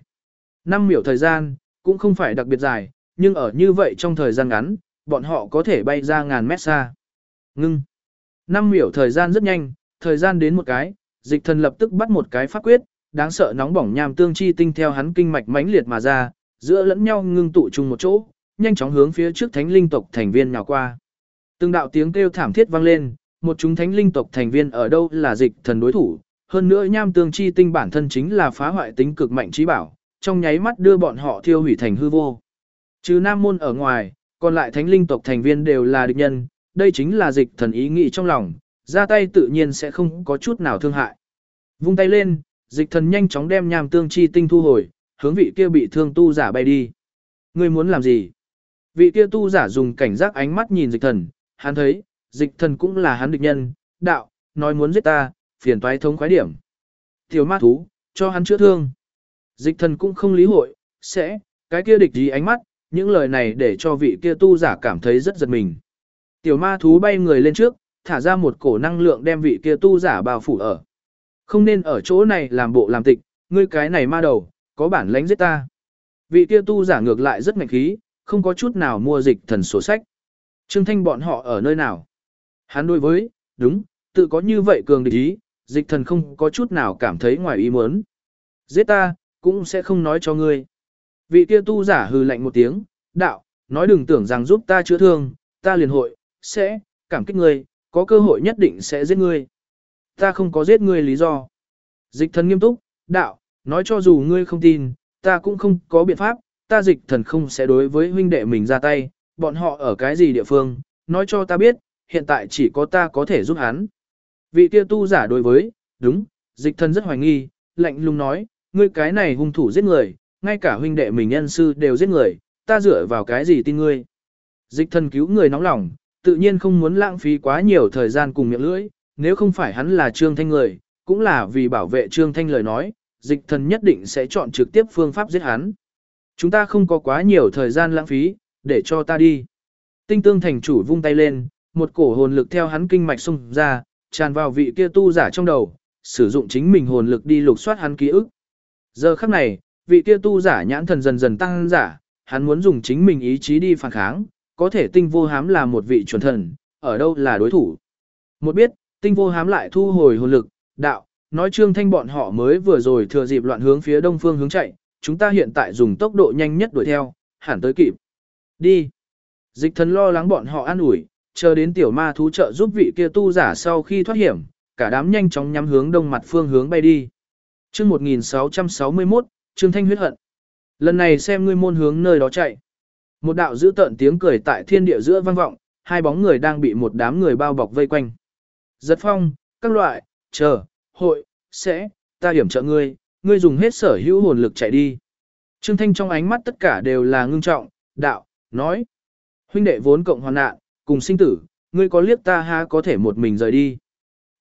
5 miểu thời gian, cũng không phải đặc biệt dài, nhưng ở như vậy trong thời gian ngắn, bọn họ có thể bay ra ngàn mét xa. Ngưng. 5 miểu thời gian rất nhanh, thời gian đến một cái, dịch thần lập tức bắt một cái pháp quyết, đáng sợ nóng bỏng nham tương chi tinh theo hắn kinh mạch mãnh liệt mà ra, giữa lẫn nhau ngưng tụ chung một chỗ, nhanh chóng hướng phía trước thánh linh tộc thành viên nhào qua. Từng đạo tiếng kêu thảm thiết vang lên, một chúng thánh linh tộc thành viên ở đâu là dịch thần đối thủ, hơn nữa nham tương chi tinh bản thân chính là phá hoại tính cực mạnh trí bảo, trong nháy mắt đưa bọn họ thiêu hủy thành hư vô. Trừ nam môn ở ngoài, còn lại thánh linh tộc thành viên đều là địch nhân, đây chính là dịch thần ý nghĩ trong lòng, ra tay tự nhiên sẽ không có chút nào thương hại. Vung tay lên, dịch thần nhanh chóng đem nham tương chi tinh thu hồi, hướng vị kia bị thương tu giả bay đi. Ngươi muốn làm gì? Vị kia tu giả dùng cảnh giác ánh mắt nhìn dịch thần, hắn thấy, dịch thần cũng là hắn địch nhân, đạo, nói muốn giết ta, phiền toái thống khoái điểm. Tiểu ma thú, cho hắn chữa thương. Dịch thần cũng không lý hội, cái kia địch gì ánh mắt, những lời này để cho vị kia tu giả cảm thấy rất giật mình. Tiểu ma thú bay người lên trước, thả ra một cổ năng lượng đem vị kia tu giả bao phủ ở. Không nên ở chỗ này làm bộ làm tịch, ngươi cái này ma đầu, có bản lãnh giết ta. Vị kia tu giả ngược lại rất mạnh khí, không có chút nào mua dịch thần sổ sách. Trương Thanh bọn họ ở nơi nào? Hắn đối với, đúng, tự có như vậy cường địch ý, dịch thần không có chút nào cảm thấy ngoài ý muốn. Giết ta, cũng sẽ không nói cho ngươi. Vị kia tu giả hừ lạnh một tiếng, đạo, nói đừng tưởng rằng giúp ta chữa thương, ta liền hội, cảm kích ngươi, có cơ hội nhất định sẽ giết ngươi. Ta không có giết ngươi lý do. Dịch thần nghiêm túc, đạo, nói cho dù ngươi không tin, ta cũng không có biện pháp, ta dịch thần không sẽ đối với huynh đệ mình ra tay, bọn họ ở cái gì địa phương, nói cho ta biết, hiện tại chỉ có ta có thể giúp hắn. Vị kia tu giả đối với, đúng, dịch thần rất hoài nghi, lạnh lùng nói, ngươi cái này hung thủ giết người, ngay cả huynh đệ mình nhân sư đều giết người, ta dựa vào cái gì tin ngươi. Dịch thần cứu người nóng lòng, tự nhiên không muốn lãng phí quá nhiều thời gian cùng miệng lưỡi, nếu không phải hắn là Trương Thanh người, cũng là vì bảo vệ Trương Thanh lời nói, dịch thần nhất định sẽ chọn trực tiếp phương pháp giết hắn. Chúng ta không có quá nhiều thời gian lãng phí, để cho ta đi. Tinh tương thành chủ vung tay lên, một cổ hồn lực theo hắn kinh mạch xung ra, tràn vào vị kia tu giả trong đầu, sử dụng chính mình hồn lực đi lục soát hắn ký ức. Giờ khắc này, vị kia tu giả nhãn thần dần dần tăng giả, hắn muốn dùng chính mình ý chí đi phản kháng, có thể tinh vô hám là một vị chuẩn thần, ở đâu là đối thủ. Một biết, tinh vô hám lại thu hồi hồn lực, đạo, nói Trương Thanh bọn họ mới vừa rồi thừa dịp loạn hướng phía đông phương hướng chạy, chúng ta hiện tại dùng tốc độ nhanh nhất đuổi theo, hẳn tới kịp. Đi. Dịch thần lo lắng bọn họ an ủi, chờ đến tiểu ma thú trợ giúp vị kia tu giả sau khi thoát hiểm, cả đám nhanh chóng nhắm hướng đông mặt phương hướng bay đi. Chương 1661, Trương Thanh huyết hận. Lần này xem ngươi môn hướng nơi đó chạy. Một đạo dữ tợn tiếng cười tại thiên địa giữa vang vọng, hai bóng người đang bị một đám người bao bọc vây quanh. Giật phong, các loại, hội, ta hiểm trợ ngươi, ngươi dùng hết sở hữu hồn lực chạy đi. Trương Thanh trong ánh mắt tất cả đều là ngưng trọng, đạo, nói. Huynh đệ vốn cộng hoàn nạn, cùng sinh tử, ngươi có liếc ta ha có thể một mình rời đi.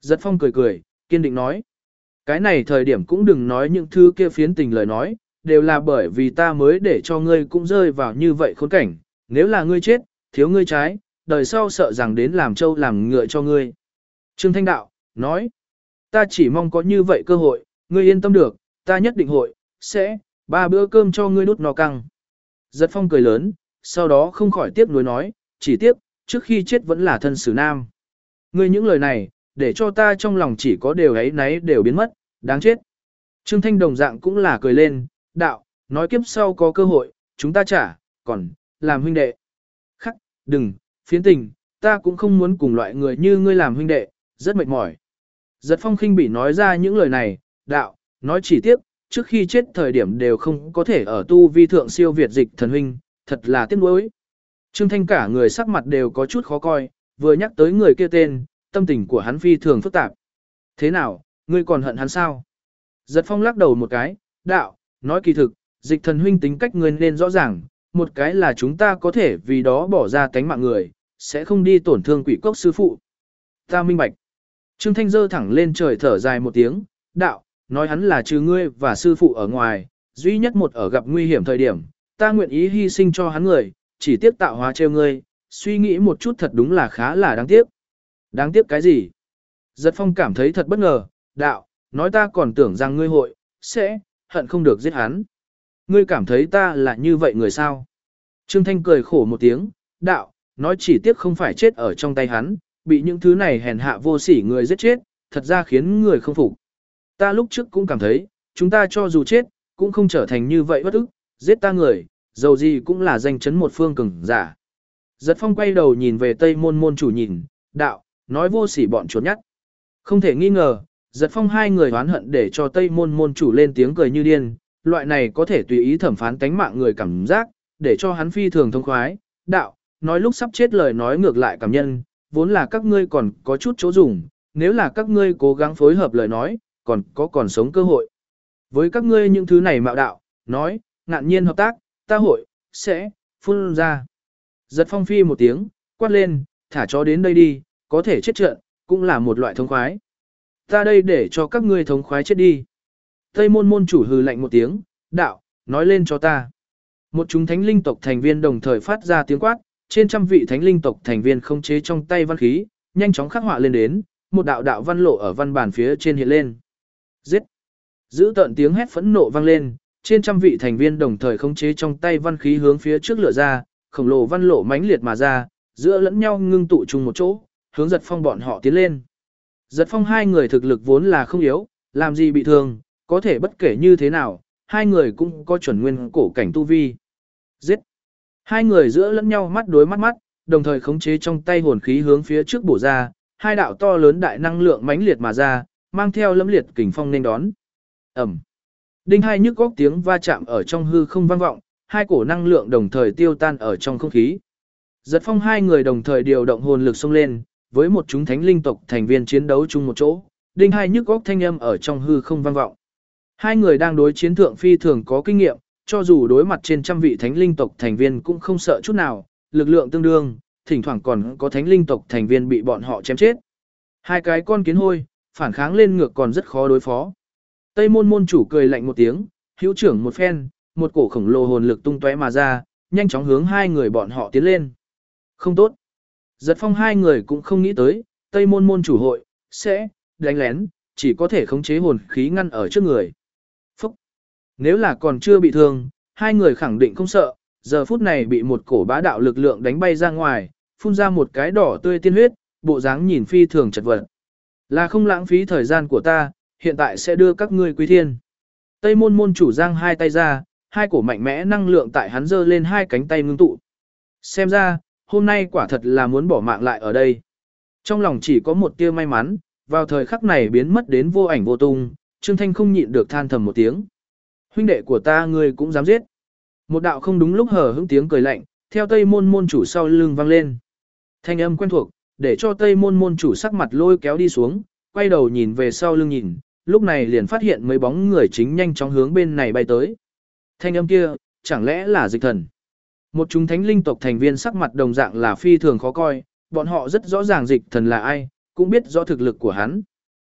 Giật Phong cười cười, kiên định nói. Cái này thời điểm cũng đừng nói những thứ kia phiến tình lời nói, đều là bởi vì ta mới để cho ngươi cũng rơi vào như vậy khốn cảnh, nếu là ngươi chết, thiếu ngươi trái, đời sau sợ rằng đến làm trâu làm ngựa cho ngươi. Trương Thanh Đạo, nói, ta chỉ mong có như vậy cơ hội, ngươi yên tâm được, ta nhất định hội, sẽ, 3 bữa cơm cho ngươi đút no căng. Giật Phong cười lớn, sau đó không khỏi tiếc nuối nói, chỉ tiếc, trước khi chết vẫn là thân xử nam. Ngươi những lời này, để cho ta trong lòng chỉ có đều ấy nấy đều biến mất, đáng chết. Trương Thanh đồng dạng cũng là cười lên, đạo, nói kiếp sau có cơ hội, chúng ta trả, còn, làm huynh đệ. Khắc, đừng, phiến tình, ta cũng không muốn cùng loại người như ngươi làm huynh đệ, rất mệt mỏi. Giật Phong khinh bỉ nói ra những lời này, đạo, nói chỉ tiếc, trước khi chết thời điểm đều không có thể ở tu vi thượng siêu việt dịch thần huynh, thật là tiếc nuối. Trương Thanh cả người sắc mặt đều có chút khó coi, vừa nhắc tới người kia tên, tâm tình của hắn phi thường phức tạp. Thế nào, ngươi còn hận hắn sao? Giật Phong lắc đầu một cái, đạo, nói kỳ thực, dịch thần huynh tính cách ngươi nên rõ ràng, một cái là chúng ta có thể vì đó bỏ ra tánh mạng người, sẽ không đi tổn thương quỷ cốc sư phụ. Ta minh bạch. Trương Thanh giơ thẳng lên trời thở dài một tiếng, đạo, nói hắn là trừ ngươi và sư phụ ở ngoài, duy nhất một ở gặp nguy hiểm thời điểm, ta nguyện ý hy sinh cho hắn người, chỉ tiếc tạo hóa trêu ngươi, suy nghĩ một chút thật đúng là khá là đáng tiếc. Đáng tiếc cái gì? Giật Phong cảm thấy thật bất ngờ, đạo, nói ta còn tưởng rằng ngươi hội, sẽ, hận không được giết hắn. Ngươi cảm thấy ta là như vậy người sao? Trương Thanh cười khổ một tiếng, đạo, nói chỉ tiếc không phải chết ở trong tay hắn, bị những thứ này hèn hạ vô sỉ người giết chết, thật ra khiến người không phục. Ta lúc trước cũng cảm thấy, chúng ta cho dù chết, cũng không trở thành như vậy bất ức, giết ta người, dầu gì cũng là danh chấn một phương cường giả. Giật Phong quay đầu nhìn về Tây Môn môn chủ nhìn, đạo, nói vô sỉ bọn chuột nhắt. Không thể nghi ngờ, Giật Phong hai người oán hận để cho Tây Môn môn chủ lên tiếng cười như điên, loại này có thể tùy ý thẩm phán tánh mạng người cảm giác, để cho hắn phi thường thông khoái, đạo, nói lúc sắp chết lời nói ngược lại cảm nhân, vốn là các ngươi còn có chút chỗ dùng, nếu là các ngươi cố gắng phối hợp lời nói, còn sống cơ hội. Với các ngươi những thứ này mạo đạo, nói, ngạn nhiên hợp tác, ta hội, sẽ, phun ra. Giật Phong phi một tiếng, quát lên, thả chó đến đây đi, có thể chết trận, cũng là một loại thống khoái. Ta đây để cho các ngươi thống khoái chết đi. Tây Môn môn chủ hừ lạnh một tiếng, đạo, nói lên cho ta. Một chúng thánh linh tộc thành viên đồng thời phát ra tiếng quát, trên trăm vị thánh linh tộc thành viên không chế trong tay văn khí, nhanh chóng khắc họa lên đến, một đạo đạo văn lộ ở văn bản phía trên hiện lên. Giết! Giữ tận tiếng hét phẫn nộ vang lên, trên trăm vị thành viên đồng thời khống chế trong tay văn khí hướng phía trước lửa ra, khổng lồ văn lộ mãnh liệt mà ra, giữa lẫn nhau ngưng tụ chung một chỗ, hướng Giật Phong bọn họ tiến lên. Giật Phong hai người thực lực vốn là không yếu, làm gì bị thương, có thể bất kể như thế nào, hai người cũng có chuẩn nguyên cổ cảnh tu vi. Giết! Hai người giữa lẫn nhau mắt đối mắt, đồng thời khống chế trong tay hồn khí hướng phía trước bổ ra, hai đạo to lớn đại năng lượng mãnh liệt mà ra, mang theo lẫm liệt kình phong nên đón. Ầm. Đinh hai nhức góc tiếng va chạm ở trong hư không vang vọng, hai cổ năng lượng đồng thời tiêu tan ở trong không khí. Giật Phong hai người đồng thời điều động hồn lực xông lên, với một chúng thánh linh tộc thành viên chiến đấu chung một chỗ, đinh hai nhức góc thanh âm ở trong hư không vang vọng. Hai người đang đối chiến thượng phi thường có kinh nghiệm, cho dù đối mặt trên trăm vị thánh linh tộc thành viên cũng không sợ chút nào, lực lượng tương đương, thỉnh thoảng còn có thánh linh tộc thành viên bị bọn họ chém chết. Hai cái con kiến hôi, phản kháng lên ngược còn rất khó đối phó. Tây Môn môn chủ cười lạnh một tiếng, hữu trưởng một phen, một cổ khổng lồ hồn lực tung tóe mà ra, nhanh chóng hướng hai người bọn họ tiến lên. Không tốt. Giật Phong hai người cũng không nghĩ tới, Tây Môn môn chủ hội, sẽ, đánh lén, chỉ có thể khống chế hồn khí ngăn ở trước người. Phúc. Nếu là còn chưa bị thương, hai người khẳng định không sợ, giờ phút này bị một cổ bá đạo lực lượng đánh bay ra ngoài, phun ra một cái đỏ tươi tiên huyết, bộ dáng nhìn phi thường chật vật. Là không lãng phí thời gian của ta, hiện tại sẽ đưa các ngươi quy thiên. Tây Môn môn chủ giang hai tay ra, hai cổ mạnh mẽ năng lượng tại hắn giơ lên hai cánh tay ngưng tụ. Xem ra, hôm nay quả thật là muốn bỏ mạng lại ở đây. Trong lòng chỉ có một tia may mắn, vào thời khắc này biến mất đến vô ảnh vô tung, Trương Thanh không nhịn được than thầm một tiếng. Huynh đệ của ta ngươi cũng dám giết. Một đạo không đúng lúc hở hững tiếng cười lạnh, theo Tây Môn môn chủ sau lưng vang lên. Thanh âm quen thuộc, để cho Tây Môn môn chủ sắc mặt lôi kéo đi xuống, quay đầu nhìn về sau lưng nhìn, lúc này liền phát hiện mấy bóng người chính nhanh chóng hướng bên này bay tới. Thanh âm kia, chẳng lẽ là dịch thần? Một chúng thánh linh tộc thành viên sắc mặt đồng dạng là phi thường khó coi, bọn họ rất rõ ràng dịch thần là ai, cũng biết rõ thực lực của hắn,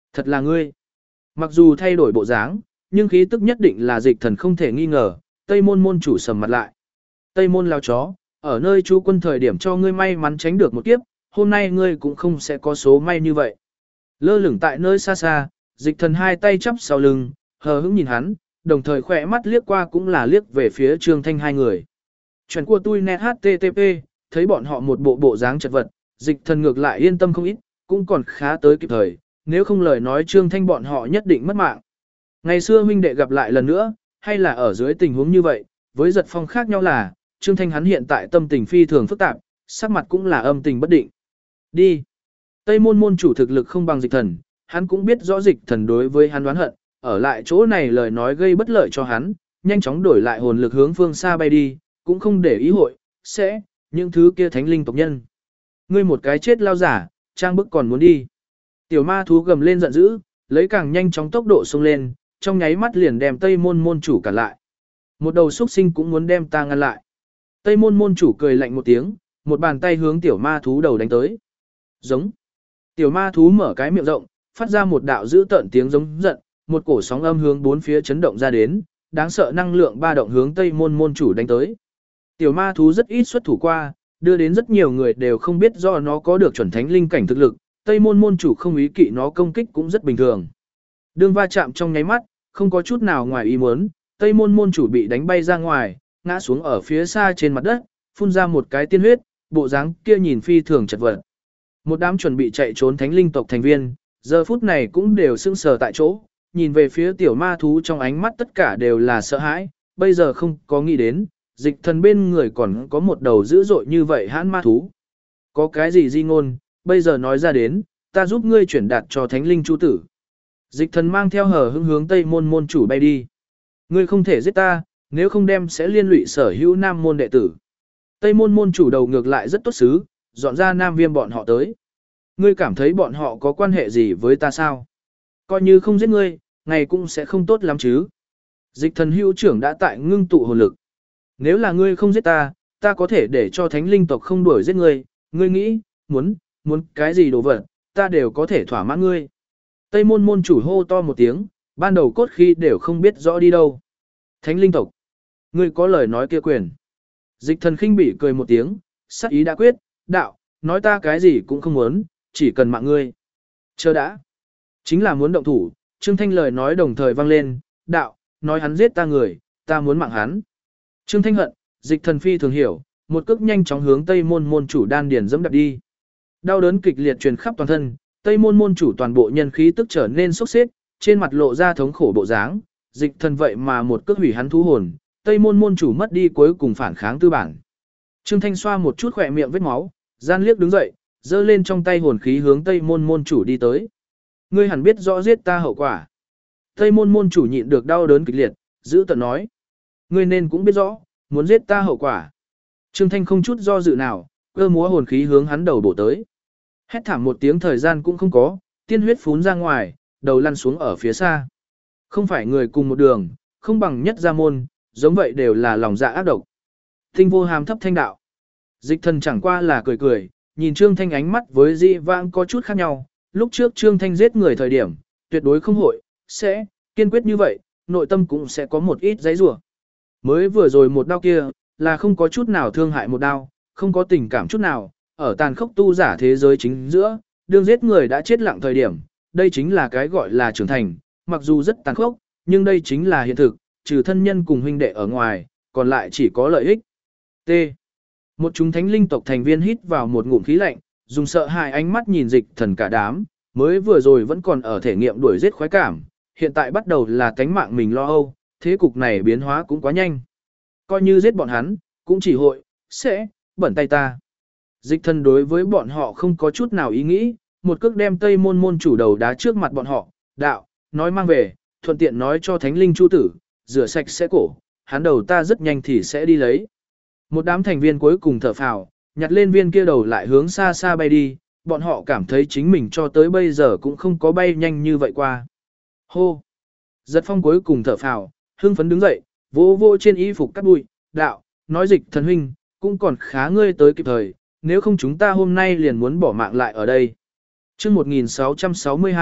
Thật là ngươi. Mặc dù thay đổi bộ dáng, nhưng khí tức nhất định là dịch thần không thể nghi ngờ, Tây môn môn chủ sầm mặt lại. Tây môn lao chó, ở nơi chú quân thời điểm cho ngươi may mắn tránh được một kiếp, hôm nay ngươi cũng không sẽ có số may như vậy. Lơ lửng tại nơi xa xa, dịch thần hai tay chắp sau lưng, hờ hững nhìn hắn, đồng thời khỏe mắt liếc qua cũng là liếc về phía Trương Thanh hai người. Chuyện của tôi net HTTP, thấy bọn họ một bộ dáng chật vật, dịch thần ngược lại yên tâm không ít, cũng còn khá tới kịp thời, nếu không lời nói Trương Thanh bọn họ nhất định mất mạng. Ngày xưa huynh đệ gặp lại lần nữa, hay là ở dưới tình huống như vậy, với giật phong khác nhau là, Trương Thanh hắn hiện tại tâm tình phi thường phức tạp, sắc mặt cũng là âm tình bất định. Đi. Tây môn môn chủ thực lực không bằng dịch thần, hắn cũng biết rõ dịch thần đối với hắn đoán hận, ở lại chỗ này lời nói gây bất lợi cho hắn, nhanh chóng đổi lại hồn lực hướng phương xa bay đi, cũng không để ý hội, sẽ, những thứ kia thánh linh tộc nhân. Ngươi một cái chết lao giả, trang bức còn muốn đi. Tiểu ma thú gầm lên giận dữ, lấy càng nhanh chóng tốc độ xông lên, trong nháy mắt liền đem Tây môn môn chủ cản lại. Một đầu xuất sinh cũng muốn đem ta ngăn lại. Tây môn môn chủ cười lạnh một tiếng, một bàn tay hướng tiểu ma thú đầu đánh tới. Giống. Tiểu ma thú mở cái miệng rộng, phát ra một đạo dữ tợn tiếng giống giận, một cổ sóng âm hướng bốn phía chấn động ra đến, đáng sợ năng lượng ba động hướng Tây môn môn chủ đánh tới. Tiểu ma thú rất ít xuất thủ qua, đưa đến rất nhiều người đều không biết do nó có được chuẩn thánh linh cảnh thực lực, Tây môn môn chủ không ý kỵ nó công kích cũng rất bình thường. Đương va chạm trong nháy mắt, không có chút nào ngoài ý muốn, Tây môn môn chủ bị đánh bay ra ngoài, ngã xuống ở phía xa trên mặt đất, phun ra một cái tiên huyết, bộ dáng kia nhìn phi thường chật vật. Một đám chuẩn bị chạy trốn thánh linh tộc thành viên, giờ phút này cũng đều sững sờ tại chỗ, nhìn về phía tiểu ma thú trong ánh mắt tất cả đều là sợ hãi, bây giờ không có nghĩ đến, dịch thần bên người còn có một đầu dữ dội như vậy hãn ma thú. Có cái gì di ngôn, bây giờ nói ra đến, ta giúp ngươi chuyển đạt cho thánh linh chu tử. Dịch thần mang theo hờ hững hướng Tây môn môn chủ bay đi. Ngươi không thể giết ta, nếu không đem sẽ liên lụy sở hữu nam môn đệ tử. Tây môn môn chủ đầu ngược lại rất tốt xứ, dọn ra nam viêm bọn họ tới. Ngươi cảm thấy bọn họ có quan hệ gì với ta sao? Coi như không giết ngươi, ngày cũng sẽ không tốt lắm chứ. Dịch thần hữu trưởng đã tại ngưng tụ hồn lực. Nếu là ngươi không giết ta, ta có thể để cho thánh linh tộc không đuổi giết ngươi, ngươi nghĩ, muốn cái gì đồ vật, ta đều có thể thỏa mãn ngươi. Tây môn môn chủ hô to một tiếng, ban đầu cốt khi đều không biết rõ đi đâu. Thánh linh tộc, ngươi có lời nói kia quyền. Dịch thần khinh bỉ cười một tiếng, sắc ý đã quyết, đạo, nói ta cái gì cũng không muốn, chỉ cần mạng ngươi. Chờ đã. Chính là muốn động thủ, Trương Thanh lời nói đồng thời vang lên, đạo, nói hắn giết ta người, ta muốn mạng hắn. Trương Thanh hận, dịch thần phi thường hiểu, một cước nhanh chóng hướng Tây môn môn chủ đan điền dẫm đạp đi. Đau đớn kịch liệt truyền khắp toàn thân, Tây môn môn chủ toàn bộ nhân khí tức trở nên sốc xếp, trên mặt lộ ra thống khổ bộ dáng, dịch thần vậy mà một cước hủy hắn thú hồn, Tây môn môn chủ mất đi cuối cùng phản kháng tư bản. Trương Thanh xoa một chút khỏe miệng vết máu, gian liếc đứng dậy, giơ lên trong tay hồn khí hướng Tây môn môn chủ đi tới. Ngươi hẳn biết rõ giết ta hậu quả. Tây môn môn chủ nhịn được đau đớn kịch liệt, giữ tợn nói. Ngươi nên cũng biết rõ, muốn giết ta hậu quả. Trương Thanh không chút do dự nào, cơ múa hồn khí hướng hắn đầu bổ tới. Hét thảm một tiếng thời gian cũng không có, tiên huyết phún ra ngoài, đầu lăn xuống ở phía xa. Không phải người cùng một đường, không bằng nhất gia môn, giống vậy đều là lòng dạ ác độc. Tinh vô hàm thấp thanh đạo. Dịch thần chẳng qua là cười cười, nhìn Trương Thanh ánh mắt với dị vãng có chút khác nhau. Lúc trước Trương Thanh giết người thời điểm, tuyệt đối không hội, sẽ, kiên quyết như vậy, nội tâm cũng sẽ có một ít giấy rủa. Mới vừa rồi một đao kia, là không có chút nào thương hại một đao, không có tình cảm chút nào, ở tàn khốc tu giả thế giới chính giữa, đương giết người đã chết lặng thời điểm, đây chính là cái gọi là trưởng thành, mặc dù rất tàn khốc, nhưng đây chính là hiện thực, trừ thân nhân cùng huynh đệ ở ngoài, còn lại chỉ có lợi ích. T. Một chúng thánh linh tộc thành viên hít vào một ngụm khí lạnh, dùng sợ hãi ánh mắt nhìn dịch thần cả đám, mới vừa rồi vẫn còn ở thể nghiệm đuổi giết khoái cảm, hiện tại bắt đầu là cánh mạng mình lo âu, thế cục này biến hóa cũng quá nhanh. Coi như giết bọn hắn, cũng chỉ hội, sẽ, bẩn tay ta. Dịch thần đối với bọn họ không có chút nào ý nghĩ, một cước đem Tây môn môn chủ đầu đá trước mặt bọn họ, đạo, nói mang về, thuận tiện nói cho thánh linh chu tử, rửa sạch sẽ cổ, hắn đầu ta rất nhanh thì sẽ đi lấy. Một đám thành viên cuối cùng thở phào, nhặt lên viên kia đầu lại hướng xa xa bay đi, bọn họ cảm thấy chính mình cho tới bây giờ cũng không có bay nhanh như vậy qua. Hô! Giật phong cuối cùng thở phào, hưng phấn đứng dậy, vô vô trên y phục cắt bụi, đạo, nói dịch thần huynh, cũng còn khá ngươi tới kịp thời, nếu không chúng ta hôm nay liền muốn bỏ mạng lại ở đây. Chương 1662,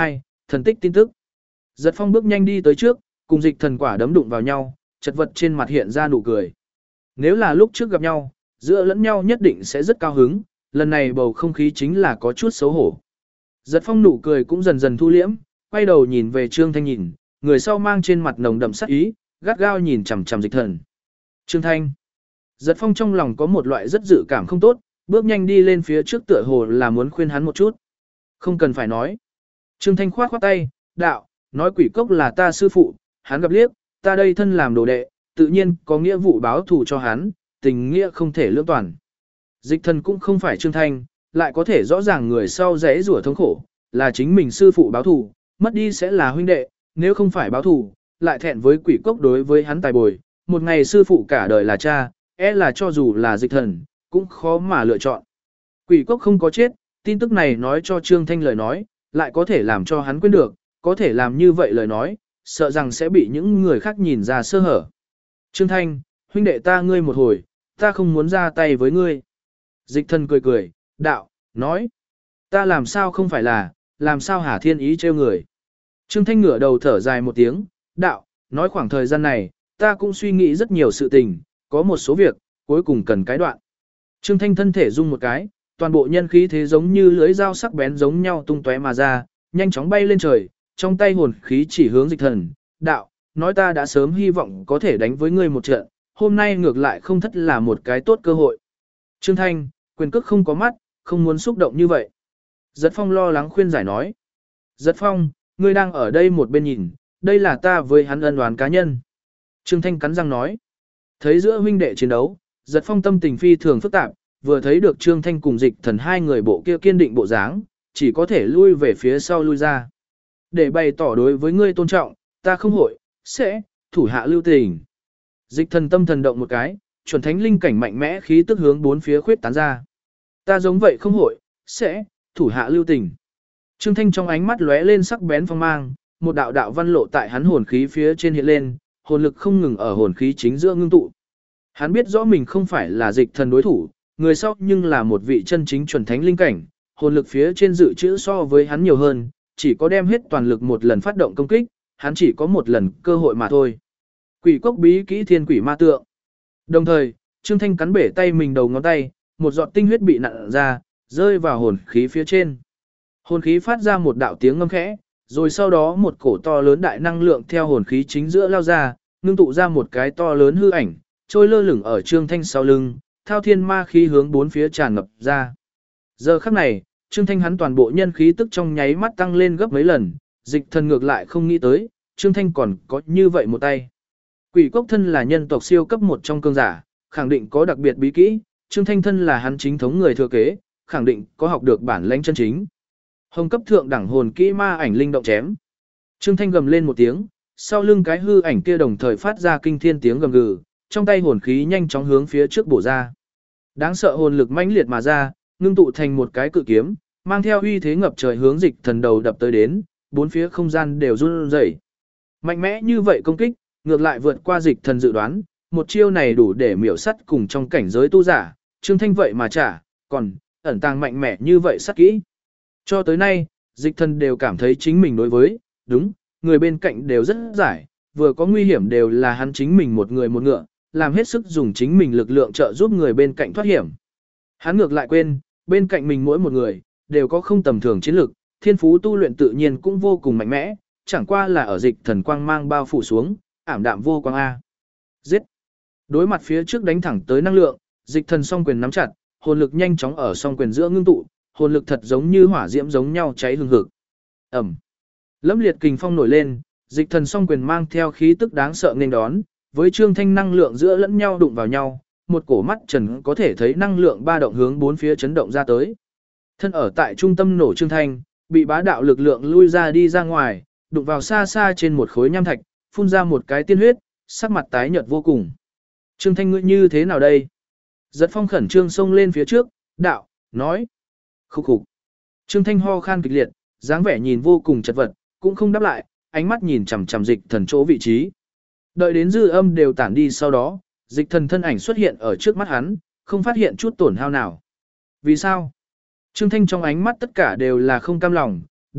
thần tích tin tức. Giật Phong bước nhanh đi tới trước, cùng Dịch Thần quả đấm đụng vào nhau, chật vật trên mặt hiện ra nụ cười. Nếu là lúc trước gặp nhau, giữa lẫn nhau nhất định sẽ rất cao hứng, lần này bầu không khí chính là có chút xấu hổ. Giật Phong nụ cười cũng dần dần thu liễm, quay đầu nhìn về Trương Thanh nhìn, người sau mang trên mặt nồng đậm sát ý, gắt gao nhìn chằm chằm Dịch Thần. Trương Thanh. Giật Phong trong lòng có một loại rất dự cảm không tốt, bước nhanh đi lên phía trước tựa hồ là muốn khuyên hắn một chút. Không cần phải nói. Trương Thanh khoát khoát tay, đạo, nói Quỷ Cốc là ta sư phụ, hắn gặp liếc, ta đây thân làm đồ đệ, tự nhiên có nghĩa vụ báo thù cho hắn, tình nghĩa không thể lưỡng toàn. Dịch Thần cũng không phải Trương Thanh, lại có thể rõ ràng người sau rẽ rủa thống khổ, là chính mình sư phụ báo thù, mất đi sẽ là huynh đệ, nếu không phải báo thù, lại thẹn với Quỷ Cốc đối với hắn tài bồi, một ngày sư phụ cả đời là cha, là cho dù là Dịch Thần, cũng khó mà lựa chọn. Quỷ Cốc không có chết, tin tức này nói cho Trương Thanh lời nói, lại có thể làm cho hắn quên được, có thể làm như vậy lời nói, sợ rằng sẽ bị những người khác nhìn ra sơ hở. Trương Thanh, huynh đệ ta ngươi một hồi, ta không muốn ra tay với ngươi. Dịch Thần cười cười, đạo, nói, ta làm sao không phải là, làm sao hả thiên ý trêu người. Trương Thanh ngửa đầu thở dài một tiếng, đạo, nói khoảng thời gian này, ta cũng suy nghĩ rất nhiều sự tình, có một số việc, cuối cùng cần cái đoạn. Trương Thanh thân thể rung một cái, toàn bộ nhân khí thế giống như lưới dao sắc bén giống nhau tung tóe mà ra, nhanh chóng bay lên trời, trong tay hồn khí chỉ hướng Dịch Thần, đạo, nói ta đã sớm hy vọng có thể đánh với ngươi một trận, hôm nay ngược lại không thất là một cái tốt cơ hội. Trương Thanh, quyền cước không có mắt, không muốn xúc động như vậy. Giật Phong lo lắng khuyên giải nói. Giật Phong, ngươi đang ở đây một bên nhìn, đây là ta với hắn ân oán cá nhân. Trương Thanh cắn răng nói. Thấy giữa huynh đệ chiến đấu, Giật Phong tâm tình phi thường phức tạp, vừa thấy được Trương Thanh cùng Dịch Thần hai người bộ kia kiên định bộ dáng, chỉ có thể lui về phía sau lui ra. Để bày tỏ đối với ngươi tôn trọng, ta không hội, sẽ, thủ hạ lưu tình. Dịch Thần tâm thần động một cái, chuẩn thánh linh cảnh mạnh mẽ khí tức hướng bốn phía khuyết tán ra. Ta giống vậy không hội, sẽ, thủ hạ lưu tình. Trương Thanh trong ánh mắt lóe lên sắc bén phong mang, một đạo đạo văn lộ tại hắn hồn khí phía trên hiện lên, hồn lực không ngừng ở hồn khí chính giữa ngưng tụ. Hắn biết rõ mình không phải là Dịch Thần đối thủ, người sau nhưng là một vị chân chính chuẩn thánh linh cảnh, hồn lực phía trên dự trữ so với hắn nhiều hơn, chỉ có đem hết toàn lực một lần phát động công kích, hắn chỉ có một lần cơ hội mà thôi. Quỷ Cốc bí kỹ thiên quỷ ma tượng. Đồng thời, Trương Thanh cắn bể tay mình đầu ngón tay, một giọt tinh huyết bị nặn ra, rơi vào hồn khí phía trên. Hồn khí phát ra một đạo tiếng ngâm khẽ, rồi sau đó một cổ to lớn đại năng lượng theo hồn khí chính giữa lao ra, ngưng tụ ra một cái to lớn hư ảnh, trôi lơ lửng ở Trương Thanh sau lưng, thao thiên ma khí hướng bốn phía tràn ngập ra. Giờ khắc này, Trương Thanh hắn toàn bộ nhân khí tức trong nháy mắt tăng lên gấp mấy lần, Dịch Thần ngược lại không nghĩ tới, Trương Thanh còn có như vậy một tay. Quỷ Cốc thân là nhân tộc siêu cấp một trong cường giả, khẳng định có đặc biệt bí kỹ, Trương Thanh thân là hắn chính thống người thừa kế, khẳng định có học được bản lĩnh chân chính. Hồng cấp thượng đẳng hồn kỹ ma ảnh linh động chém. Trương Thanh gầm lên một tiếng, sau lưng cái hư ảnh kia đồng thời phát ra kinh thiên tiếng gầm gừ, trong tay hồn khí nhanh chóng hướng phía trước bổ ra. Đáng sợ hồn lực mãnh liệt mà ra, ngưng tụ thành một cái cự kiếm, mang theo uy thế ngập trời hướng Dịch Thần đầu đập tới đến, bốn phía không gian đều run rẩy. Mạnh mẽ như vậy công kích, ngược lại vượt qua Dịch Thần dự đoán, một chiêu này đủ để miểu sắt cùng trong cảnh giới tu giả, Trương Thanh vậy mà trả, còn ẩn tàng mạnh mẽ như vậy sát kỹ. Cho tới nay, Dịch Thần đều cảm thấy chính mình đối với, đúng, người bên cạnh đều rất giải, vừa có nguy hiểm đều là hắn chính mình một người một ngựa, làm hết sức dùng chính mình lực lượng trợ giúp người bên cạnh thoát hiểm. Hắn ngược lại quên, bên cạnh mình mỗi một người, đều có không tầm thường chiến lực, thiên phú tu luyện tự nhiên cũng vô cùng mạnh mẽ, chẳng qua là ở Dịch Thần quang mang bao phủ xuống, ảm đạm vô quang A. Giết! Đối mặt phía trước đánh thẳng tới năng lượng, Dịch Thần song quyền nắm chặt, hồn lực nhanh chóng ở song quyền giữa ngưng tụ, hồn lực thật giống như hỏa diễm giống nhau cháy hừng hực. Ầm. Lẫm liệt kình phong nổi lên, Dịch Thần song quyền mang theo khí tức đáng sợ nên đón, với Trương Thanh năng lượng giữa lẫn nhau đụng vào nhau, một cổ mắt trần có thể thấy năng lượng ba động hướng bốn phía chấn động ra tới. Thân ở tại trung tâm nổ Trương Thanh, bị bá đạo lực lượng lui ra đi ra ngoài, đụng vào xa xa trên một khối nham thạch, phun ra một cái tiên huyết, sắc mặt tái nhợt vô cùng. Trương Thanh ngươi như thế nào đây? Giật Phong khẩn trương xông lên phía trước, đạo, nói. Khúc khục. Trương Thanh ho khan kịch liệt, dáng vẻ nhìn vô cùng chật vật, cũng không đáp lại, ánh mắt nhìn chằm chằm Dịch Thần chỗ vị trí. Đợi đến dư âm đều tản đi sau đó, Dịch Thần thân ảnh xuất hiện ở trước mắt hắn, không phát hiện chút tổn hao nào. Vì sao? Trương Thanh trong ánh mắt tất cả đều là không cam lòng, đạo,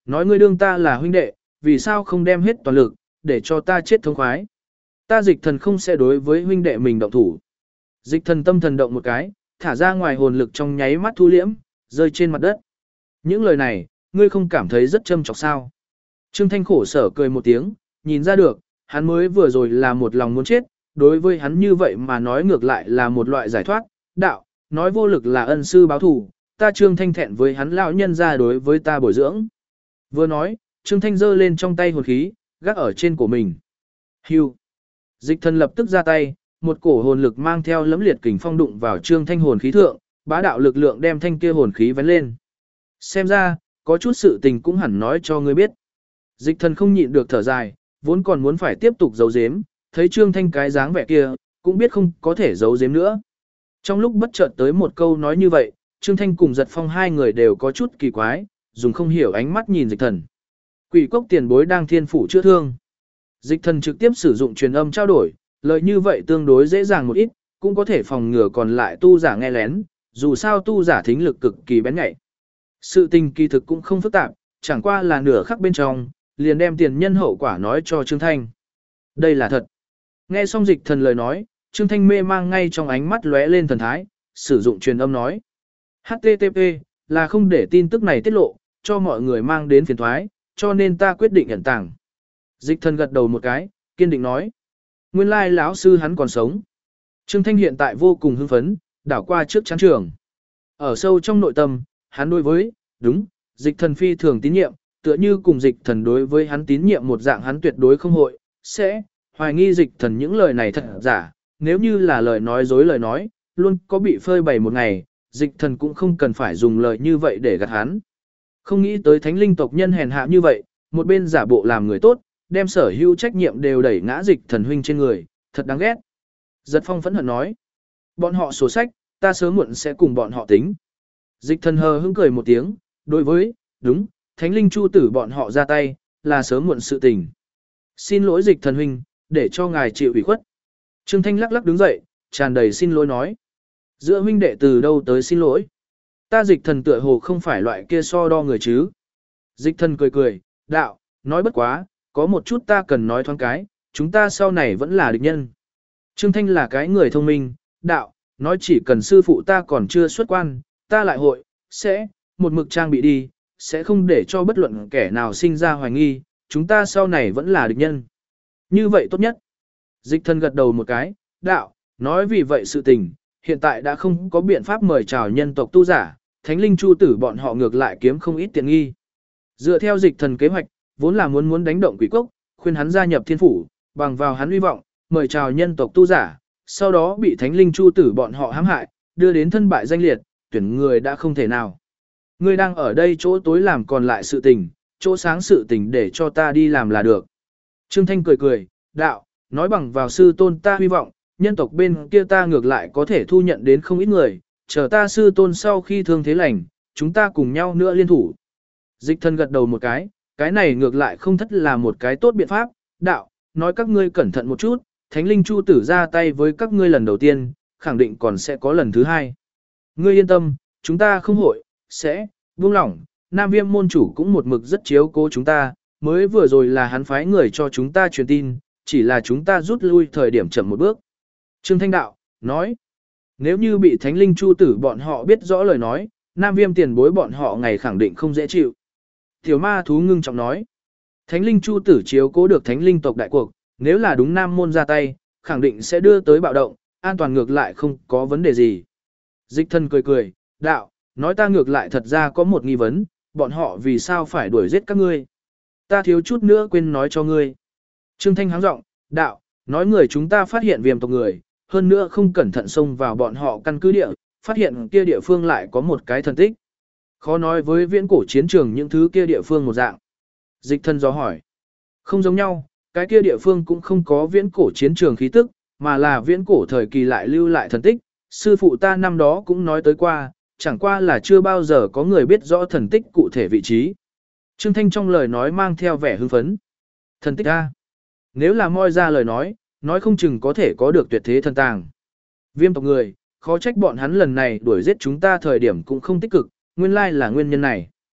Nói ngươi đương ta là huynh đệ, vì sao không đem hết toàn lực, để cho ta chết thống khoái. Ta dịch thần không sẽ đối với huynh đệ mình động thủ. Dịch thần tâm thần động một cái, thả ra ngoài hồn lực trong nháy mắt thu liễm, rơi trên mặt đất. Những lời này, ngươi không cảm thấy rất châm chọc sao. Trương Thanh khổ sở cười một tiếng, nhìn ra được, hắn mới vừa rồi là một lòng muốn chết, đối với hắn như vậy mà nói ngược lại là một loại giải thoát, đạo, nói vô lực là ân sư báo thù, ta Trương Thanh thẹn với hắn lão nhân ra đối với ta bồi dưỡng. Vừa nói, Trương Thanh giơ lên trong tay hồn khí, gác ở trên của mình. Hưu. Dịch thần lập tức ra tay, một cổ hồn lực mang theo lẫm liệt kình phong đụng vào Trương Thanh hồn khí thượng, bá đạo lực lượng đem thanh kia hồn khí vén lên. Xem ra, có chút sự tình cũng hẳn nói cho ngươi biết. Dịch thần không nhịn được thở dài, vốn còn muốn phải tiếp tục giấu giếm, thấy Trương Thanh cái dáng vẻ kia, cũng biết không có thể giấu giếm nữa. Trong lúc bất chợt tới một câu nói như vậy, Trương Thanh cùng Giật Phong hai người đều có chút kỳ quái, dùng không hiểu ánh mắt nhìn dịch thần. Quỷ cốc tiền bối đang thiên phủ chữa thương. Dịch thần trực tiếp sử dụng truyền âm trao đổi, lời như vậy tương đối dễ dàng một ít, cũng có thể phòng ngừa còn lại tu giả nghe lén, dù sao tu giả thính lực cực kỳ bén nhạy. Sự tình kỳ thực cũng không phức tạp, chẳng qua là nửa khắc bên trong, liền đem tiền nhân hậu quả nói cho Trương Thanh. Đây là thật. Nghe xong dịch thần lời nói, Trương Thanh mê mang ngay trong ánh mắt lóe lên thần thái, sử dụng truyền âm nói. HTTP, là không để tin tức này tiết lộ, cho mọi người mang đến phiền thoái, cho nên ta quyết định ẩn tàng. Dịch thần gật đầu một cái, kiên định nói. Nguyên lai lão sư hắn còn sống. Trương Thanh hiện tại vô cùng hưng phấn, đảo qua trước chán trường. Ở sâu trong nội tâm, hắn đối với, đúng, dịch thần phi thường tín nhiệm, tựa như cùng dịch thần đối với hắn tín nhiệm một dạng hắn tuyệt đối không hội, sẽ hoài nghi dịch thần những lời này thật giả, nếu như là lời nói dối lời nói, luôn có bị phơi bày một ngày, dịch thần cũng không cần phải dùng lời như vậy để gạt hắn. Không nghĩ tới thánh linh tộc nhân hèn hạ như vậy, một bên giả bộ làm người tốt, đem sở hữu trách nhiệm đều đẩy ngã dịch thần huynh trên người, thật đáng ghét. Giật Phong phẫn hận nói, bọn họ sổ sách, ta sớm muộn sẽ cùng bọn họ tính. Dịch thần hờ hững cười một tiếng, đối với, đúng, thánh linh chu tử bọn họ ra tay, là sớm muộn sự tình. Xin lỗi dịch thần huynh, để cho ngài chịu ủy khuất. Trương Thanh lắc lắc đứng dậy, tràn đầy xin lỗi nói. Giữa huynh đệ từ đâu tới xin lỗi? Ta dịch thần tựa hồ không phải loại kia so đo người chứ. Dịch thần cười cười, đạo, nói bất quá, có một chút ta cần nói thoáng cái, chúng ta sau này vẫn là địch nhân. Trương Thanh là cái người thông minh, đạo, nói chỉ cần sư phụ ta còn chưa xuất quan, ta lại hội, sẽ, một mực trang bị đi, sẽ không để cho bất luận kẻ nào sinh ra hoài nghi, chúng ta sau này vẫn là địch nhân. Như vậy tốt nhất. Dịch thần gật đầu một cái, đạo, nói vì vậy sự tình, hiện tại đã không có biện pháp mời chào nhân tộc tu giả, thánh linh chu tử bọn họ ngược lại kiếm không ít tiện nghi. Dựa theo dịch thần kế hoạch, vốn là muốn đánh động quỷ cốc, khuyên hắn gia nhập thiên phủ, bằng vào hắn hy vọng, mời chào nhân tộc tu giả, sau đó bị thánh linh chu tử bọn họ hãm hại, đưa đến thân bại danh liệt, tuyển người đã không thể nào. Ngươi đang ở đây chỗ tối làm còn lại sự tình, chỗ sáng sự tình để cho ta đi làm là được. Trương Thanh cười cười, đạo, nói bằng vào sư tôn ta hy vọng, nhân tộc bên kia ta ngược lại có thể thu nhận đến không ít người, chờ ta sư tôn sau khi thương thế lành, chúng ta cùng nhau nữa liên thủ. Dịch thần gật đầu một cái này ngược lại không thất là một cái tốt biện pháp, đạo, nói các ngươi cẩn thận một chút, thánh linh chu tử ra tay với các ngươi lần đầu tiên, khẳng định còn sẽ có lần thứ hai. Ngươi yên tâm, chúng ta không hội, sẽ, buông lỏng, Nam Viêm môn chủ cũng một mực rất chiếu cố chúng ta, mới vừa rồi là hắn phái người cho chúng ta truyền tin, chỉ là chúng ta rút lui thời điểm chậm một bước. Trương Thanh đạo, nói, nếu như bị thánh linh chu tử bọn họ biết rõ lời nói, Nam Viêm tiền bối bọn họ ngày khẳng định không dễ chịu. Tiểu ma thú ngưng trọng nói, thánh linh chu tử chiếu cố được thánh linh tộc đại cuộc, nếu là đúng Nam môn ra tay, khẳng định sẽ đưa tới bạo động, an toàn ngược lại không có vấn đề gì. Dịch thần cười cười, đạo, nói ta ngược lại thật ra có một nghi vấn, bọn họ vì sao phải đuổi giết các ngươi. Ta thiếu chút nữa quên nói cho ngươi. Trương Thanh háng giọng, đạo, nói người chúng ta phát hiện viêm tộc người, hơn nữa không cẩn thận xông vào bọn họ căn cứ địa, phát hiện kia địa phương lại có một cái thần tích. Khó nói với viễn cổ chiến trường những thứ kia địa phương một dạng. Dịch thần do hỏi. Không giống nhau, cái kia địa phương cũng không có viễn cổ chiến trường khí tức, mà là viễn cổ thời kỳ lại lưu lại thần tích. Sư phụ ta năm đó cũng nói tới qua, chẳng qua là chưa bao giờ có người biết rõ thần tích cụ thể vị trí. Trương Thanh trong lời nói mang theo vẻ hưng phấn. Thần tích A. Nếu là moi ra lời nói không chừng có thể có được tuyệt thế thần tàng. Viêm tộc người, khó trách bọn hắn lần này đuổi giết chúng ta thời điểm cũng không tích cực, nguyên lai là nguyên nhân này.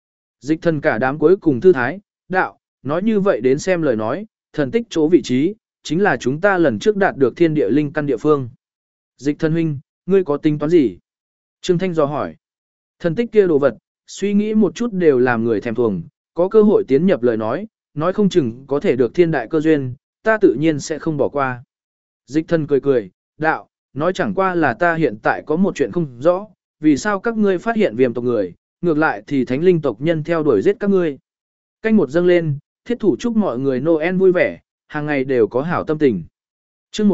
Dịch thần cả đám cuối cùng thư thái, đạo, nói như vậy đến xem lời nói, thần tích chỗ vị trí, chính là chúng ta lần trước đạt được thiên địa linh căn địa phương. Dịch thần huynh, ngươi có tính toán gì? Trương Thanh dò hỏi. Thần tích kia đồ vật, suy nghĩ một chút đều làm người thèm thuồng, có cơ hội tiến nhập lời nói không chừng có thể được thiên đại cơ duyên, ta tự nhiên sẽ không bỏ qua. Dịch thần cười cười, đạo, nói chẳng qua là ta hiện tại có một chuyện không rõ, vì sao các ngươi phát hiện viêm tộc người, ngược lại thì thánh linh tộc nhân theo đuổi giết các ngươi. Canh một dâng lên, thiết thủ chúc mọi người Noel vui vẻ, hàng ngày đều có hảo tâm tình. Chương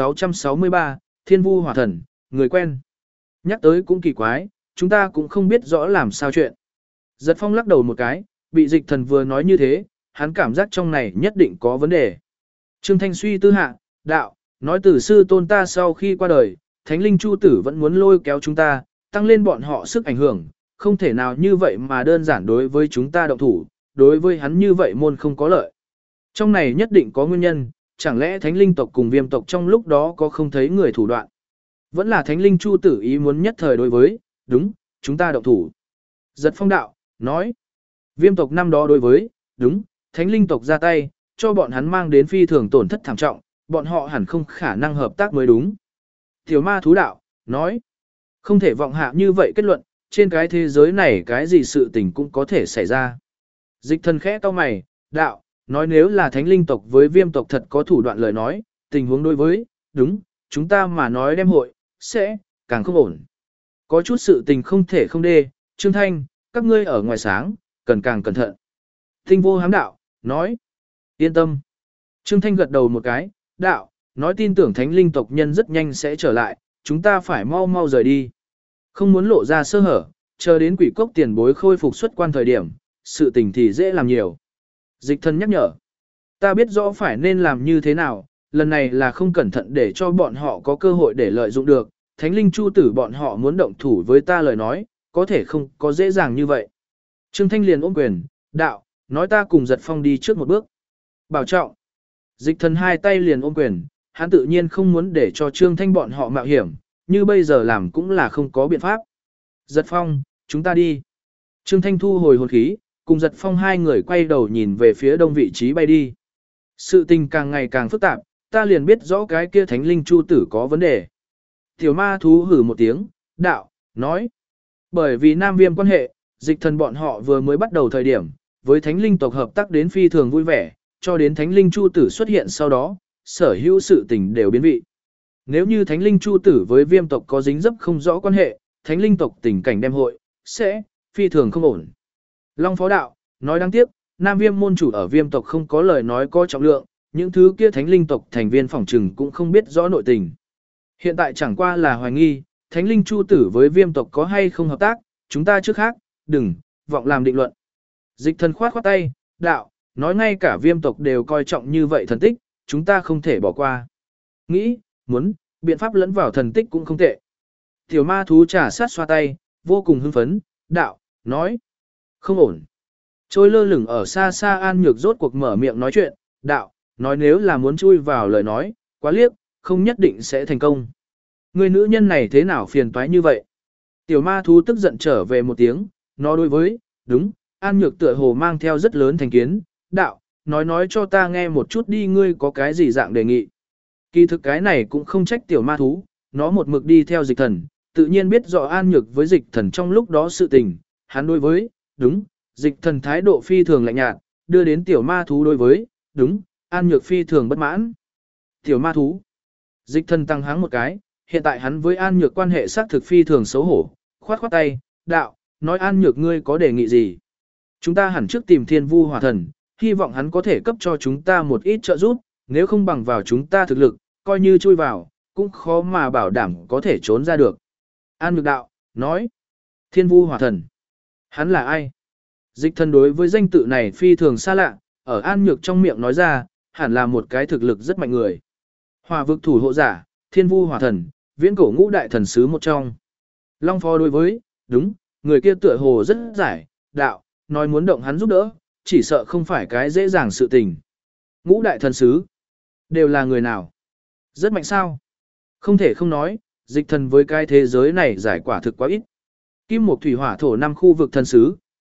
1663, Thiên Vu Hỏa Thần, người quen. Nhắc tới cũng kỳ quái, chúng ta cũng không biết rõ làm sao chuyện. Giật Phong lắc đầu một cái, bị dịch thần vừa nói như thế, hắn cảm giác trong này nhất định có vấn đề. Trương Thanh suy tư hạ, đạo, nói từ sư tôn ta sau khi qua đời, Thánh Linh Chu Tử vẫn muốn lôi kéo chúng ta, tăng lên bọn họ sức ảnh hưởng, không thể nào như vậy mà đơn giản đối với chúng ta động thủ, đối với hắn như vậy môn không có lợi. Trong này nhất định có nguyên nhân, chẳng lẽ Thánh Linh tộc cùng Viêm tộc trong lúc đó có không thấy người thủ đoạn. Vẫn là Thánh Linh Chu Tử ý muốn nhất thời đối với, đúng, chúng ta động thủ. Giật Phong đạo, nói, Viêm tộc năm đó đối với, đúng, Thánh Linh tộc ra tay, cho bọn hắn mang đến phi thường tổn thất thảm trọng, bọn họ hẳn không khả năng hợp tác mới đúng. Tiểu ma thú đạo, nói, không thể vọng hạ như vậy kết luận, trên cái thế giới này cái gì sự tình cũng có thể xảy ra. Dịch thần khẽ cau mày, đạo, nói nếu là thánh linh tộc với viêm tộc thật có thủ đoạn lời nói, tình huống đối với, đúng, chúng ta mà nói đem hội, sẽ, càng không ổn. Có chút sự tình không thể không đê, Trương Thanh, các ngươi ở ngoài sáng, cần càng cẩn thận. Tinh vô hám đạo, nói, yên tâm. Trương Thanh gật đầu một cái, đạo, nói tin tưởng thánh linh tộc nhân rất nhanh sẽ trở lại, chúng ta phải mau mau rời đi. Không muốn lộ ra sơ hở, chờ đến quỷ cốc tiền bối khôi phục xuất quan thời điểm, sự tình thì dễ làm nhiều. Dịch thần nhắc nhở, ta biết rõ phải nên làm như thế nào, lần này là không cẩn thận để cho bọn họ có cơ hội để lợi dụng được, thánh linh chu tử bọn họ muốn động thủ với ta lời nói, có thể không có dễ dàng như vậy. Trương Thanh liền ôm quyền, đạo, nói ta cùng Giật Phong đi trước một bước. Bảo trọng. Dịch thần hai tay liền ôm quyền, hắn tự nhiên không muốn để cho Trương Thanh bọn họ mạo hiểm, như bây giờ làm cũng là không có biện pháp. Giật Phong, chúng ta đi. Trương Thanh thu hồi hồn khí, cùng Giật Phong hai người quay đầu nhìn về phía đông vị trí bay đi. Sự tình càng ngày càng phức tạp, ta liền biết rõ cái kia thánh linh chu tử có vấn đề. Tiểu ma thú hử một tiếng, đạo, nói. Bởi vì Nam Viêm quan hệ, dịch thần bọn họ vừa mới bắt đầu thời điểm, với thánh linh tộc hợp tác đến phi thường vui vẻ, cho đến thánh linh chu tử xuất hiện sau đó, sở hữu sự tình đều biến vị. Nếu như thánh linh chu tử với viêm tộc có dính dấp không rõ quan hệ, thánh linh tộc tình cảnh đem hội, sẽ, phi thường không ổn. Long Phó Đạo, nói đáng tiếc, Nam Viêm môn chủ ở viêm tộc không có lời nói có trọng lượng, những thứ kia thánh linh tộc thành viên phỏng trừng cũng không biết rõ nội tình. Hiện tại chẳng qua là hoài nghi, thánh linh chu tử với viêm tộc có hay không hợp tác, chúng ta trước khác, đừng, vọng làm định luận. Dịch thần khoát tay, đạo, nói ngay cả viêm tộc đều coi trọng như vậy thần tích, chúng ta không thể bỏ qua. Nghĩ, muốn, biện pháp lẫn vào thần tích cũng không tệ. Tiểu ma thú trả sát xoa tay, vô cùng hưng phấn, đạo, nói, không ổn. Trôi lơ lửng ở xa xa An Nhược rốt cuộc mở miệng nói chuyện, đạo, nói nếu là muốn chui vào lời nói, quá liếc, không nhất định sẽ thành công. Người nữ nhân này thế nào phiền toái như vậy? Tiểu ma thú tức giận trở về một tiếng, nó đối với, đúng, An Nhược tựa hồ mang theo rất lớn thành kiến, đạo, nói cho ta nghe một chút đi ngươi có cái gì dạng đề nghị. Kỳ thực cái này cũng không trách tiểu ma thú, nó một mực đi theo dịch thần, tự nhiên biết rõ An Nhược với dịch thần trong lúc đó sự tình, hắn đối với, đúng, dịch thần thái độ phi thường lạnh nhạt, đưa đến tiểu ma thú đối với, đúng, An Nhược phi thường bất mãn. Tiểu ma thú, dịch thần tăng háng một cái, hiện tại hắn với An Nhược quan hệ xác thực phi thường xấu hổ, khoát khoát tay, đạo, nói An Nhược ngươi có đề nghị gì? Chúng ta hẳn trước tìm Thiên Vu Hỏa Thần, hy vọng hắn có thể cấp cho chúng ta một ít trợ giúp, nếu không bằng vào chúng ta thực lực, coi như chui vào, cũng khó mà bảo đảm có thể trốn ra được. An Nhược đạo, nói, Thiên Vu Hỏa Thần, hắn là ai? Dịch thần đối với danh tự này phi thường xa lạ, ở An Nhược trong miệng nói ra, hẳn là một cái thực lực rất mạnh người. Hỏa vực thủ hộ giả, Thiên Vu Hỏa Thần, viễn cổ ngũ đại thần sứ một trong. Long Phó đối với, đúng, người kia tựa hồ rất giải, đạo, nói muốn động hắn giúp đỡ, chỉ sợ không phải cái dễ dàng sự tình. Ngũ đại thần sứ, đều là người nào? Rất mạnh sao? Không thể không nói, dịch thần với cái thế giới này giải quả thực quá ít. Kim Mộc Thủy Hỏa Thổ năm khu vực thần sứ,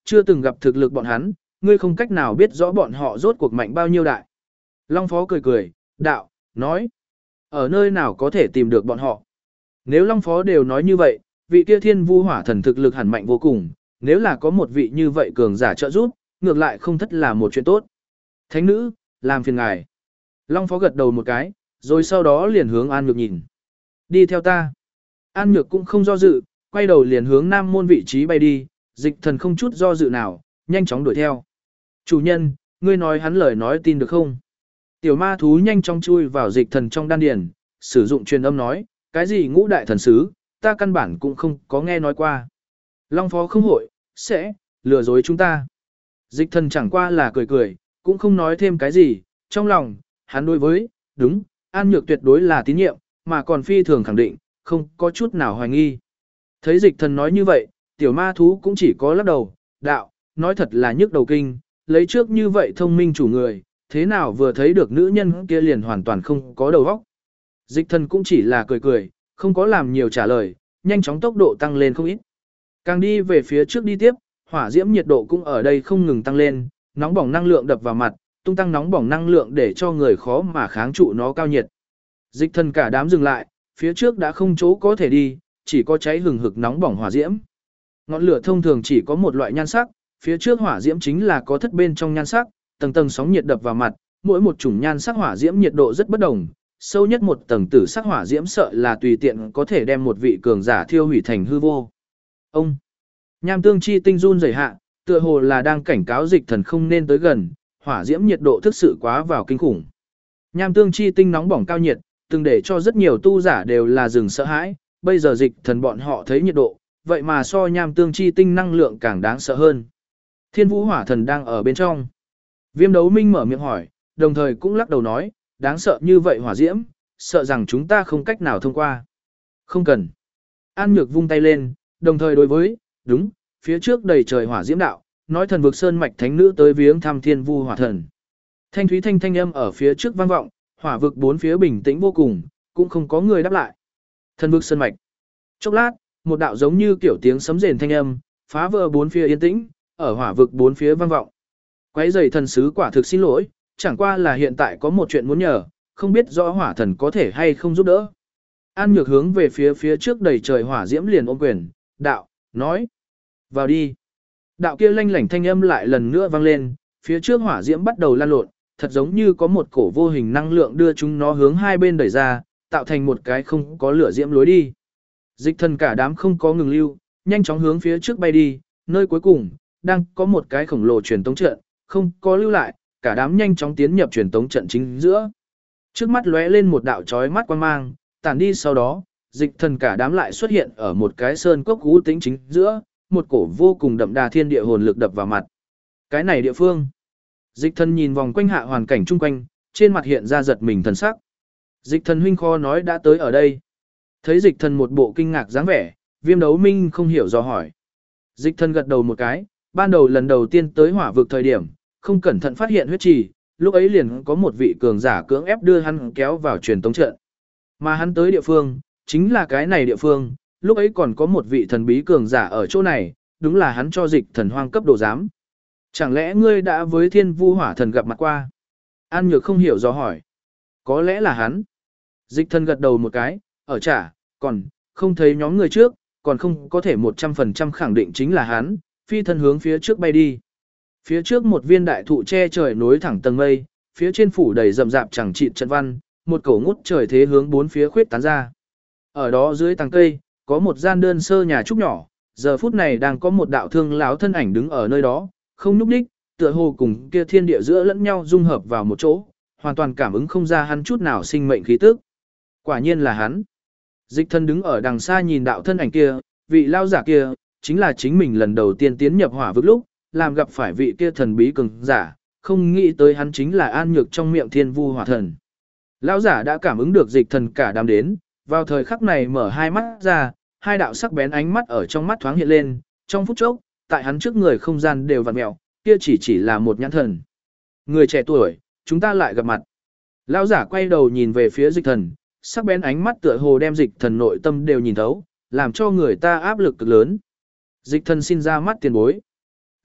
chưa từng gặp thực lực bọn hắn, ngươi không cách nào biết rõ bọn họ rốt cuộc mạnh bao nhiêu đại. Long Phó cười cười, đạo, nói, ở nơi nào có thể tìm được bọn họ. Nếu Long Phó đều nói như vậy, vị kia Thiên Vu Hỏa Thần thực lực hẳn mạnh vô cùng, nếu là có một vị như vậy cường giả trợ giúp, ngược lại không thất là một chuyện tốt. Thánh nữ, làm phiền ngài. Long Phó gật đầu một cái, rồi sau đó liền hướng An Nhược nhìn. Đi theo ta. An Nhược cũng không do dự, quay đầu liền hướng Nam Môn vị trí bay đi, Dịch Thần không chút do dự nào, nhanh chóng đuổi theo. Chủ nhân, ngươi nói hắn lời nói tin được không? Tiểu ma thú nhanh chóng chui vào Dịch Thần trong đan điền, sử dụng truyền âm nói, cái gì ngũ đại thần sứ, ta căn bản cũng không có nghe nói qua. Long Phó không hội, sẽ lừa dối chúng ta. Dịch Thần chẳng qua là cười cười, cũng không nói thêm cái gì, trong lòng, hắn đối với, đúng, An Nhược tuyệt đối là tín nhiệm, mà còn phi thường khẳng định, không có chút nào hoài nghi. Thấy Dịch Thần nói như vậy, tiểu ma thú cũng chỉ có lắc đầu, đạo, nói thật là nhức đầu kinh, lấy trước như vậy thông minh chủ người, thế nào vừa thấy được nữ nhân kia liền hoàn toàn không có đầu óc. Dịch Thần cũng chỉ là cười cười, không có làm nhiều trả lời, nhanh chóng tốc độ tăng lên không ít. Càng đi về phía trước đi tiếp, hỏa diễm nhiệt độ cũng ở đây không ngừng tăng lên, nóng bỏng năng lượng đập vào mặt, tung tăng nóng bỏng năng lượng để cho người khó mà kháng trụ nó cao nhiệt. Dịch Thần cả đám dừng lại, phía trước đã không chỗ có thể đi, chỉ có cháy hừng hực nóng bỏng hỏa diễm. Ngọn lửa thông thường chỉ có một loại nhan sắc, phía trước hỏa diễm chính là có thất bên trong nhan sắc, tầng tầng sóng nhiệt đập vào mặt, mỗi một chủng nhan sắc hỏa diễm nhiệt độ rất bất đồng, sâu nhất một tầng tử sắc hỏa diễm sợ là tùy tiện có thể đem một vị cường giả thiêu hủy thành hư vô. Ông Nham tương chi tinh run rẩy hạ, tựa hồ là đang cảnh cáo Dịch Thần không nên tới gần, hỏa diễm nhiệt độ thực sự quá vào kinh khủng. Nham tương chi tinh nóng bỏng cao nhiệt, từng để cho rất nhiều tu giả đều là dừng sợ hãi, bây giờ Dịch Thần bọn họ thấy nhiệt độ, vậy mà so nham tương chi tinh năng lượng càng đáng sợ hơn. Thiên Vũ Hỏa Thần đang ở bên trong. Viêm Đấu Minh mở miệng hỏi, đồng thời cũng lắc đầu nói, đáng sợ như vậy hỏa diễm, sợ rằng chúng ta không cách nào thông qua. Không cần. An Nhược vung tay lên, đồng thời đối với, đúng, phía trước đầy trời hỏa diễm đạo, nói thần vực sơn mạch thánh nữ tới viếng thăm Thiên Vu Hỏa Thần. Thanh thúy thanh âm ở phía trước vang vọng, hỏa vực bốn phía bình tĩnh vô cùng, cũng không có người đáp lại. Thần vực sơn mạch. Chốc lát, một đạo giống như kiểu tiếng sấm rền thanh âm, phá vỡ bốn phía yên tĩnh, ở hỏa vực bốn phía vang vọng. Quấy rầy thần sứ quả thực xin lỗi, chẳng qua là hiện tại có một chuyện muốn nhờ, không biết rõ hỏa thần có thể hay không giúp đỡ. An Nhược hướng về phía trước đầy trời hỏa diễm liền ôm quyền, đạo, nói, vào đi. Đạo kia lanh lảnh thanh âm lại lần nữa vang lên, phía trước hỏa diễm bắt đầu lan lộn, thật giống như có một cổ vô hình năng lượng đưa chúng nó hướng hai bên đẩy ra, tạo thành một cái không có lửa diễm lối đi. Dịch Thần cả đám không có ngừng lưu, nhanh chóng hướng phía trước bay đi, nơi cuối cùng, đang có một cái khổng lồ truyền tống trận, không có lưu lại, cả đám nhanh chóng tiến nhập truyền tống trận chính giữa. Trước mắt lóe lên một đạo chói mắt quang mang, tản đi sau đó, Dịch Thần cả đám lại xuất hiện ở một cái sơn cốc u tĩnh chính giữa, một cổ vô cùng đậm đà thiên địa hồn lực đập vào mặt. Cái này địa phương. Dịch Thần nhìn vòng quanh hạ hoàn cảnh chung quanh, trên mặt hiện ra giật mình thần sắc. Dịch Thần huynh kho nói đã tới ở đây. Thấy Dịch Thần một bộ kinh ngạc dáng vẻ, Viêm Đấu Minh không hiểu do hỏi. Dịch Thần gật đầu một cái, ban đầu lần đầu tiên tới hỏa vực thời điểm, không cẩn thận phát hiện huyết trì, lúc ấy liền có một vị cường giả cưỡng ép đưa hắn kéo vào truyền tống trận. Mà hắn tới địa phương, chính là cái này địa phương, lúc ấy còn có một vị thần bí cường giả ở chỗ này, đúng là hắn cho Dịch Thần hoang cấp đồ giám. Chẳng lẽ ngươi đã với Thiên Vu Hỏa Thần gặp mặt qua? An Nhược không hiểu do hỏi. Có lẽ là hắn. Dịch Thần gật đầu một cái, ở trả, còn, không thấy nhóm người trước, còn không có thể 100% khẳng định chính là hắn, phi thân hướng phía trước bay đi. Phía trước một viên đại thụ che trời nối thẳng tầng mây, phía trên phủ đầy rậm rạp chẳng chịt trận văn, một cổ ngút trời thế hướng bốn phía khuyết tán ra. Ở đó dưới tầng cây, có một gian đơn sơ nhà trúc nhỏ, giờ phút này đang có một đạo thương lão thân ảnh đứng ở nơi đó, không nhúc nhích, tựa hồ cùng kia thiên địa giữa lẫn nhau dung hợp vào một chỗ, hoàn toàn cảm ứng không ra hắn chút nào sinh mệnh khí tức. Quả nhiên là hắn. Dịch Thần đứng ở đằng xa nhìn đạo thân ảnh kia, vị lao giả kia, chính là chính mình lần đầu tiên tiến nhập hỏa vực lúc, làm gặp phải vị kia thần bí cường giả, không nghĩ tới hắn chính là An Nhược trong miệng Thiên Vu Hỏa Thần. Lão giả đã cảm ứng được Dịch Thần cả đám đến, vào thời khắc này mở hai mắt ra, hai đạo sắc bén ánh mắt ở trong mắt thoáng hiện lên, trong phút chốc, tại hắn trước người không gian đều vặn mèo, kia chỉ là một nhãn thần. Người trẻ tuổi, chúng ta lại gặp mặt. Lão giả quay đầu nhìn về phía Dịch Thần, sắc bén ánh mắt tựa hồ đem Dịch Thần nội tâm đều nhìn thấu, làm cho người ta áp lực cực lớn. Dịch Thần xin ra mắt tiền bối.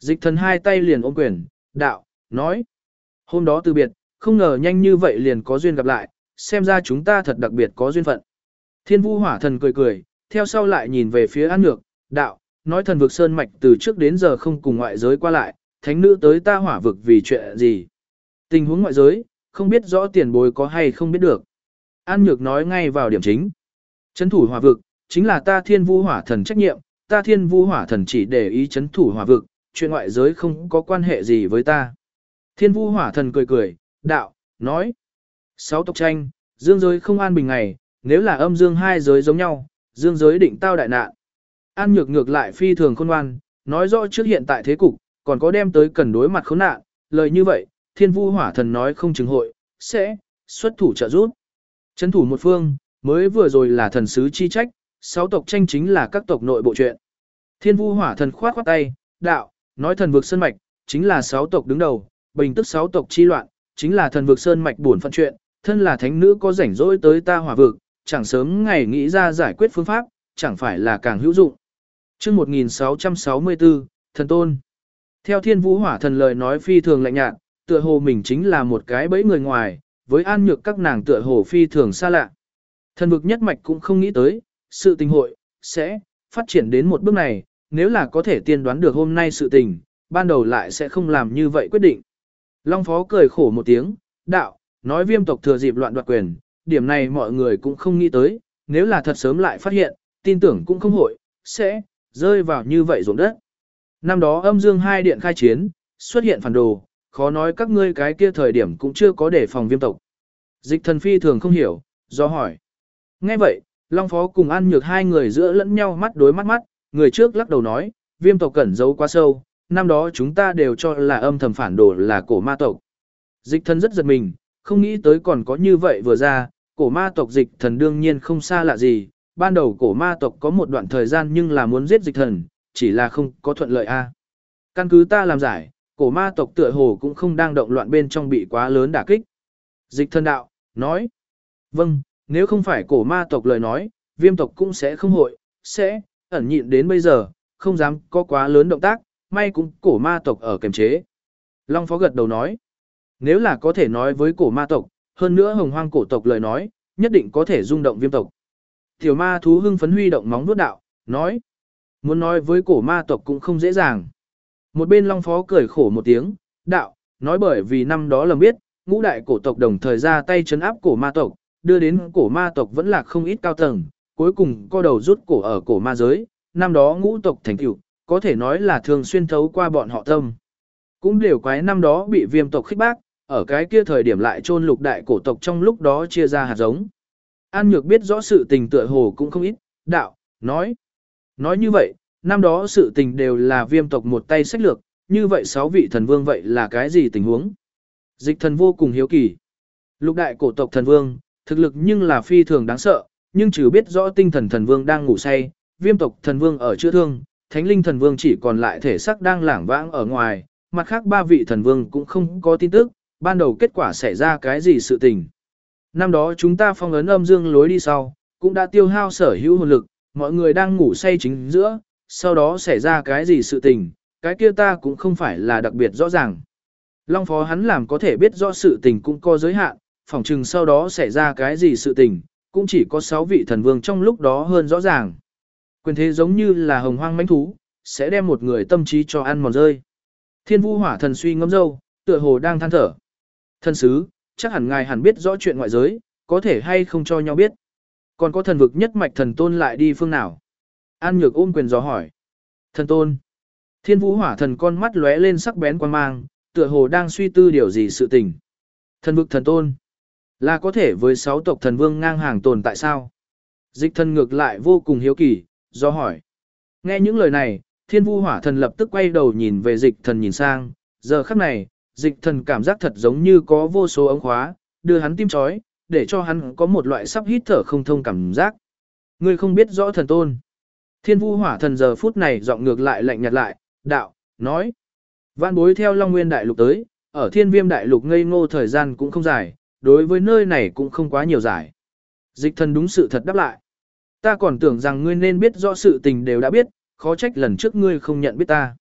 Dịch thần hai tay liền ôm quyền, đạo, nói. Hôm đó từ biệt, không ngờ nhanh như vậy liền có duyên gặp lại, xem ra chúng ta thật đặc biệt có duyên phận. Thiên Vu Hỏa Thần cười cười, theo sau lại nhìn về phía An Nhược, đạo, nói thần vực sơn mạch từ trước đến giờ không cùng ngoại giới qua lại, thánh nữ tới ta hỏa vực vì chuyện gì. Tình huống ngoại giới, không biết rõ tiền bối có hay không biết được. An Nhược nói ngay vào điểm chính. Chấn thủ hỏa vực, chính là ta Thiên Vu Hỏa Thần trách nhiệm, ta Thiên Vu Hỏa Thần chỉ để ý chấn thủ hỏa vực, chuyện ngoại giới không có quan hệ gì với ta. Thiên Vu Hỏa Thần cười cười, đạo, nói. Sáu tộc tranh, dương giới không an bình ngày, nếu là âm dương hai giới giống nhau, dương giới định tao đại nạn. An Nhược ngược lại phi thường khôn ngoan, nói rõ trước hiện tại thế cục, còn có đem tới cần đối mặt khốn nạn, lời như vậy, Thiên Vu Hỏa Thần nói không chừng hội, sẽ xuất thủ trợ giúp. Chấn thủ một phương, mới vừa rồi là thần sứ chi trách, sáu tộc tranh chính là các tộc nội bộ chuyện. Thiên Vu Hỏa Thần khoát khoát tay, đạo, nói thần vực sơn mạch, chính là sáu tộc đứng đầu, bình tức sáu tộc chi loạn, chính là thần vực sơn mạch buồn phận chuyện, thân là thánh nữ có rảnh rỗi tới ta hỏa vực, chẳng sớm ngày nghĩ ra giải quyết phương pháp, chẳng phải là càng hữu dụng. Chương 1664, Thần Tôn. Theo Thiên Vũ Hỏa Thần lời nói phi thường lạnh nhạt, tựa hồ mình chính là một cái bẫy người ngoài, với An Nhược các nàng tựa hồ phi thường xa lạ. Thần vực nhất mạch cũng không nghĩ tới, sự tình hội sẽ phát triển đến một bước này, nếu là có thể tiên đoán được hôm nay sự tình, ban đầu lại sẽ không làm như vậy quyết định. Long Phó cười khổ một tiếng, đạo, nói Viêm tộc thừa dịp loạn đoạt quyền, điểm này mọi người cũng không nghĩ tới, nếu là thật sớm lại phát hiện, tin tưởng cũng không hội, sẽ rơi vào như vậy ruộng đất. Năm đó âm dương hai điện khai chiến, xuất hiện phản đồ, khó nói các ngươi cái kia thời điểm cũng chưa có đề phòng Viêm tộc. Dịch thần phi thường không hiểu, do hỏi. Nghe vậy, Long Phó cùng An Nhược hai người giữa lẫn nhau mắt đối mắt mắt, người trước lắc đầu nói, Viêm tộc cẩn giấu quá sâu, năm đó chúng ta đều cho là âm thầm phản đồ là cổ ma tộc. Dịch thần rất giật mình, không nghĩ tới còn có như vậy vừa ra, cổ ma tộc dịch thần đương nhiên không xa lạ gì, ban đầu cổ ma tộc có một đoạn thời gian nhưng là muốn giết dịch thần, chỉ là không có thuận lợi a. Căn cứ ta làm giải, cổ ma tộc tựa hồ cũng không đang động loạn bên trong bị quá lớn đả kích. Dịch thần đạo, nói, vâng, nếu không phải cổ ma tộc lời nói, Viêm tộc cũng sẽ không hội, sẽ ẩn nhịn đến bây giờ, không dám có quá lớn động tác, may cũng cổ ma tộc ở kiềm chế. Long Phó gật đầu nói, nếu là có thể nói với cổ ma tộc, hơn nữa hồng hoang cổ tộc lời nói, nhất định có thể rung động Viêm tộc. Tiểu ma thú hưng phấn huy động móng vuốt đạo, nói, muốn nói với cổ ma tộc cũng không dễ dàng. Một bên Long Phó cười khổ một tiếng, đạo, nói bởi vì năm đó lầm biết, ngũ đại cổ tộc đồng thời ra tay trấn áp cổ ma tộc, đưa đến cổ ma tộc vẫn là không ít cao tầng, cuối cùng co đầu rút cổ ở cổ ma giới, năm đó ngũ tộc thành tựu, có thể nói là thường xuyên thấu qua bọn họ tâm. Cũng đều quái năm đó bị Viêm tộc khích bác, ở cái kia thời điểm lại chôn lục đại cổ tộc trong lúc đó chia ra hạt giống. An Nhược biết rõ sự tình tựa hồ cũng không ít, đạo, nói như vậy, năm đó sự tình đều là Viêm tộc một tay sách lược, như vậy sáu vị thần vương vậy là cái gì tình huống? Dịch thần vô cùng hiếu kỳ. Lục đại cổ tộc thần vương, thực lực nhưng là phi thường đáng sợ, nhưng trừ biết rõ tinh thần thần vương đang ngủ say, Viêm tộc thần vương ở chữa thương, thánh linh thần vương chỉ còn lại thể xác đang lảng vãng ở ngoài, mặt khác ba vị thần vương cũng không có tin tức, ban đầu kết quả xảy ra cái gì sự tình. Năm đó chúng ta phong ấn âm dương lối đi sau, cũng đã tiêu hao sở hữu hồn lực, mọi người đang ngủ say chính giữa, sau đó xảy ra cái gì sự tình, cái kia ta cũng không phải là đặc biệt rõ ràng. Long Phó hắn làm có thể biết rõ sự tình cũng có giới hạn, phỏng chừng sau đó xảy ra cái gì sự tình, cũng chỉ có 6 vị thần vương trong lúc đó hơn rõ ràng. Quyền thế giống như là hồng hoang mãnh thú, sẽ đem một người tâm trí cho ăn mòn rơi. Thiên Vu Hỏa Thần suy ngẫm dâu, tựa hồ đang than thở. Thần sứ, chắc hẳn ngài hẳn biết rõ chuyện ngoại giới, có thể hay không cho nhau biết. Còn có thần vực nhất mạch thần tôn lại đi phương nào? An Nhược ôm quyền gió hỏi. Thần tôn. Thiên Vũ Hỏa Thần con mắt lóe lên sắc bén quan mang, tựa hồ đang suy tư điều gì sự tình. Thần vực thần tôn. Là có thể với 6 tộc thần vương ngang hàng tồn tại sao? Dịch thần ngược lại vô cùng hiếu kỳ, do hỏi. Nghe những lời này, Thiên Vu Hỏa Thần lập tức quay đầu nhìn về dịch thần nhìn sang, giờ khắc này, dịch thần cảm giác thật giống như có vô số ống khóa, đưa hắn tim chói, để cho hắn có một loại sắp hít thở không thông cảm giác. Ngươi không biết rõ thần tôn. Thiên Vu Hỏa Thần giờ phút này giọng ngược lại lạnh nhạt lại, đạo, nói. Vạn bối theo Long Nguyên Đại Lục tới, ở Thiên Viêm Đại Lục ngây ngô thời gian cũng không dài, đối với nơi này cũng không quá nhiều giải. Dịch thần đúng sự thật đáp lại. Ta còn tưởng rằng ngươi nên biết rõ sự tình đều đã biết, khó trách lần trước ngươi không nhận biết ta.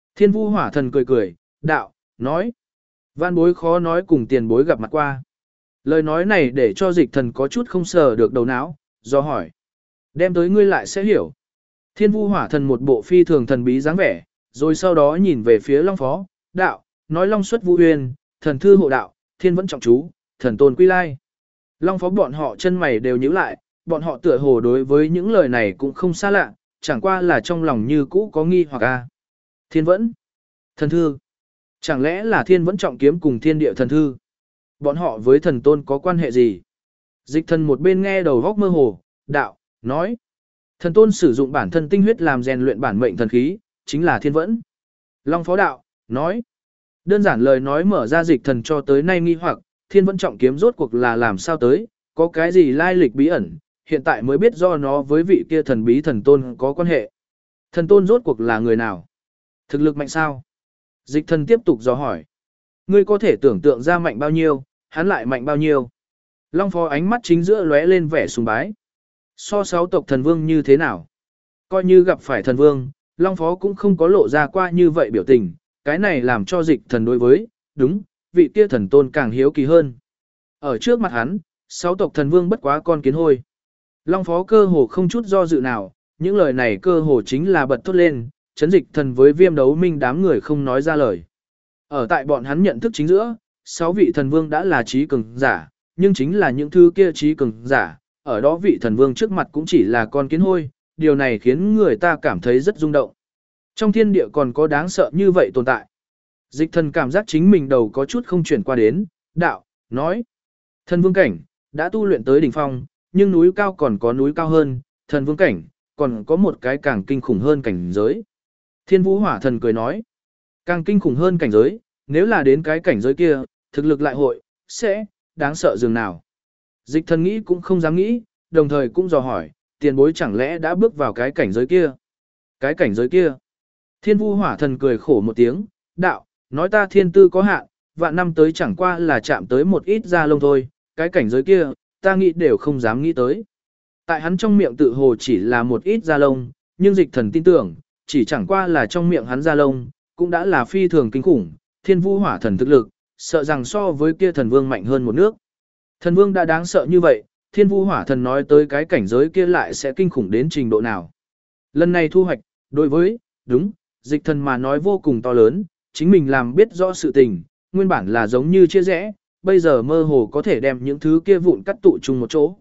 Thiên vu hỏa thần cười cười, đạo, nói. Vạn bối khó nói cùng tiền bối gặp mặt qua. Lời nói này để cho dịch thần có chút không sờ được đầu não, do hỏi. Đem tới ngươi lại sẽ hiểu. Thiên vu hỏa thần một bộ phi thường thần bí dáng vẻ, rồi sau đó nhìn về phía Long Phó, đạo, nói Long xuất vu huyền, thần thư hộ đạo, thiên vẫn trọng chú, thần tôn quy lai. Long Phó bọn họ chân mày đều nhíu lại, bọn họ tựa hồ đối với những lời này cũng không xa lạ, chẳng qua là trong lòng như cũ có nghi hoặc a. Thiên vẫn, thần thư, chẳng lẽ là thiên vẫn trọng kiếm cùng thiên địa thần thư? Bọn họ với thần tôn có quan hệ gì? Dịch thần một bên nghe đầu góc mơ hồ, đạo, nói. Thần tôn sử dụng bản thân tinh huyết làm rèn luyện bản mệnh thần khí, chính là thiên vẫn. Long Phó đạo, nói. Đơn giản lời nói mở ra dịch thần cho tới nay nghi hoặc, thiên vẫn trọng kiếm rốt cuộc là làm sao tới, có cái gì lai lịch bí ẩn, hiện tại mới biết do nó với vị kia thần bí thần tôn có quan hệ. Thần tôn rốt cuộc là người nào? Thực lực mạnh sao? Dịch thần tiếp tục dò hỏi. Ngươi có thể tưởng tượng ra mạnh bao nhiêu, hắn lại mạnh bao nhiêu? Long Phó ánh mắt chính giữa lóe lên vẻ sùng bái. So 6 tộc thần vương như thế nào? Coi như gặp phải thần vương, Long Phó cũng không có lộ ra qua như vậy biểu tình, cái này làm cho dịch thần đối với, đúng, vị kia thần tôn càng hiếu kỳ hơn. Ở trước mặt hắn, 6 tộc thần vương bất quá con kiến hôi. Long Phó cơ hồ không chút do dự nào, những lời này cơ hồ chính là bật thốt lên, chấn dịch thần với Viêm Đấu Minh đám người không nói ra lời. Ở tại bọn hắn nhận thức chính giữa, 6 vị thần vương đã là trí cường giả, nhưng chính là những thứ kia trí cường giả, ở đó vị thần vương trước mặt cũng chỉ là con kiến hôi, điều này khiến người ta cảm thấy rất rung động. Trong thiên địa còn có đáng sợ như vậy tồn tại. Dịch thần cảm giác chính mình đầu có chút không chuyển qua đến, đạo, nói. Thần vương cảnh, đã tu luyện tới đỉnh phong, nhưng núi cao còn có núi cao hơn, thần vương cảnh, còn có một cái càng kinh khủng hơn cảnh giới. Thiên vũ hỏa thần cười nói, càng kinh khủng hơn cảnh giới, nếu là đến cái cảnh giới kia, thực lực lại hội, sẽ, đáng sợ dường nào. Dịch thần nghĩ cũng không dám nghĩ, đồng thời cũng dò hỏi, tiền bối chẳng lẽ đã bước vào cái cảnh giới kia. Cái cảnh giới kia. Thiên vu hỏa thần cười khổ một tiếng, đạo, nói ta thiên tư có hạn, vạn năm tới chẳng qua là chạm tới một ít da lông thôi, cái cảnh giới kia, ta nghĩ đều không dám nghĩ tới. Tại hắn trong miệng tự hồ chỉ là một ít da lông, nhưng dịch thần tin tưởng, chỉ chẳng qua là trong miệng hắn da lông, cũng đã là phi thường kinh khủng, thiên vu hỏa thần thực lực, sợ rằng so với kia thần vương mạnh hơn một nước. Thần vương đã đáng sợ như vậy, thiên vu hỏa thần nói tới cái cảnh giới kia lại sẽ kinh khủng đến trình độ nào. Lần này thu hoạch, đối với, đúng, dịch thần mà nói vô cùng to lớn, chính mình làm biết rõ sự tình, nguyên bản là giống như chia rẽ, bây giờ mơ hồ có thể đem những thứ kia vụn cắt tụ chung một chỗ.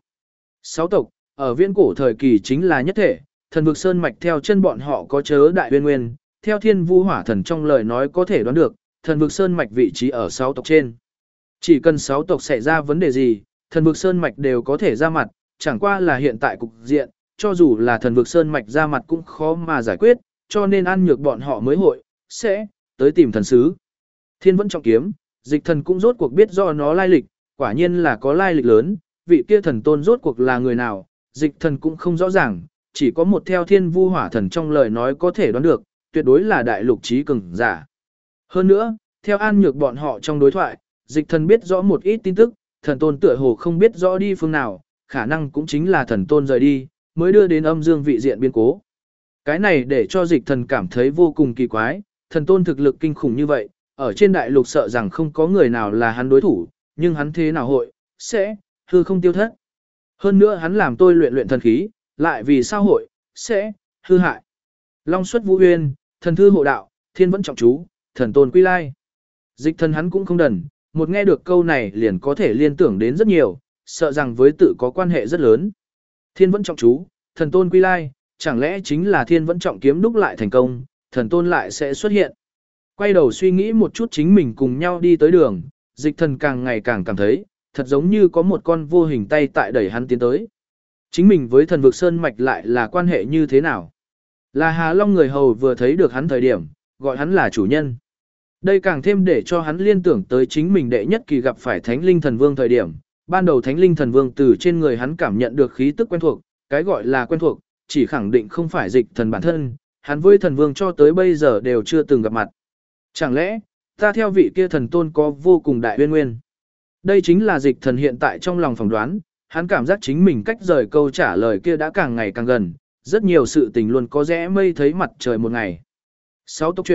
6 tộc, ở viễn cổ thời kỳ chính là nhất thể, thần vực sơn mạch theo chân bọn họ có chớ đại uyên nguyên, theo thiên vu hỏa thần trong lời nói có thể đoán được, thần vực sơn mạch vị trí ở 6 tộc trên. Chỉ cần 6 tộc xảy ra vấn đề gì, thần vực sơn mạch đều có thể ra mặt, chẳng qua là hiện tại cục diện, cho dù là thần vực sơn mạch ra mặt cũng khó mà giải quyết, cho nên ăn nhược bọn họ mới hội, sẽ, tới tìm thần sứ. Thiên vẫn trọng kiếm, dịch thần cũng rốt cuộc biết do nó lai lịch, quả nhiên là có lai lịch lớn, vị kia thần tôn rốt cuộc là người nào, dịch thần cũng không rõ ràng, chỉ có một theo thiên vu hỏa thần trong lời nói có thể đoán được, tuyệt đối là đại lục trí cường giả. Hơn nữa, theo an nhược bọn họ trong đối thoại, dịch thần biết rõ một ít tin tức, thần tôn tựa hồ không biết rõ đi phương nào, khả năng cũng chính là thần tôn rời đi, mới đưa đến âm dương vị diện biến cố. Cái này để cho dịch thần cảm thấy vô cùng kỳ quái, thần tôn thực lực kinh khủng như vậy, ở trên đại lục sợ rằng không có người nào là hắn đối thủ, nhưng hắn thế nào hội, sẽ, hư không tiêu thất. Hơn nữa hắn làm tôi luyện thần khí, lại vì sao hội, sẽ, hư hại. Long xuất vũ huyên, thần thư hộ đạo, thiên vẫn trọng chú, thần tôn quy lai. Dịch thần hắn cũng không đần, một nghe được câu này liền có thể liên tưởng đến rất nhiều, sợ rằng với tự có quan hệ rất lớn. Thiên vẫn trọng chú, thần tôn quy lai, chẳng lẽ chính là thiên vẫn trọng kiếm đúc lại thành công, thần tôn lại sẽ xuất hiện. Quay đầu suy nghĩ một chút chính mình cùng nhau đi tới đường, dịch thần càng ngày càng cảm thấy, thật giống như có một con vô hình tay tại đẩy hắn tiến tới. Chính mình với thần vực sơn mạch lại là quan hệ như thế nào? Là Hà Long người hầu vừa thấy được hắn thời điểm, gọi hắn là chủ nhân. Đây càng thêm để cho hắn liên tưởng tới chính mình đệ nhất kỳ gặp phải Thánh Linh Thần Vương thời điểm. Ban đầu Thánh Linh Thần Vương từ trên người hắn cảm nhận được khí tức quen thuộc, cái gọi là quen thuộc, chỉ khẳng định không phải dịch thần bản thân, hắn với thần vương cho tới bây giờ đều chưa từng gặp mặt. Chẳng lẽ, ta theo vị kia thần tôn có vô cùng đại uyên nguyên? Đây chính là dịch thần hiện tại trong lòng phỏng đoán, hắn cảm giác chính mình cách rời câu trả lời kia đã càng ngày càng gần, rất nhiều sự tình luôn có rẽ mây thấy mặt trời một ngày. 6 tốc chuyện,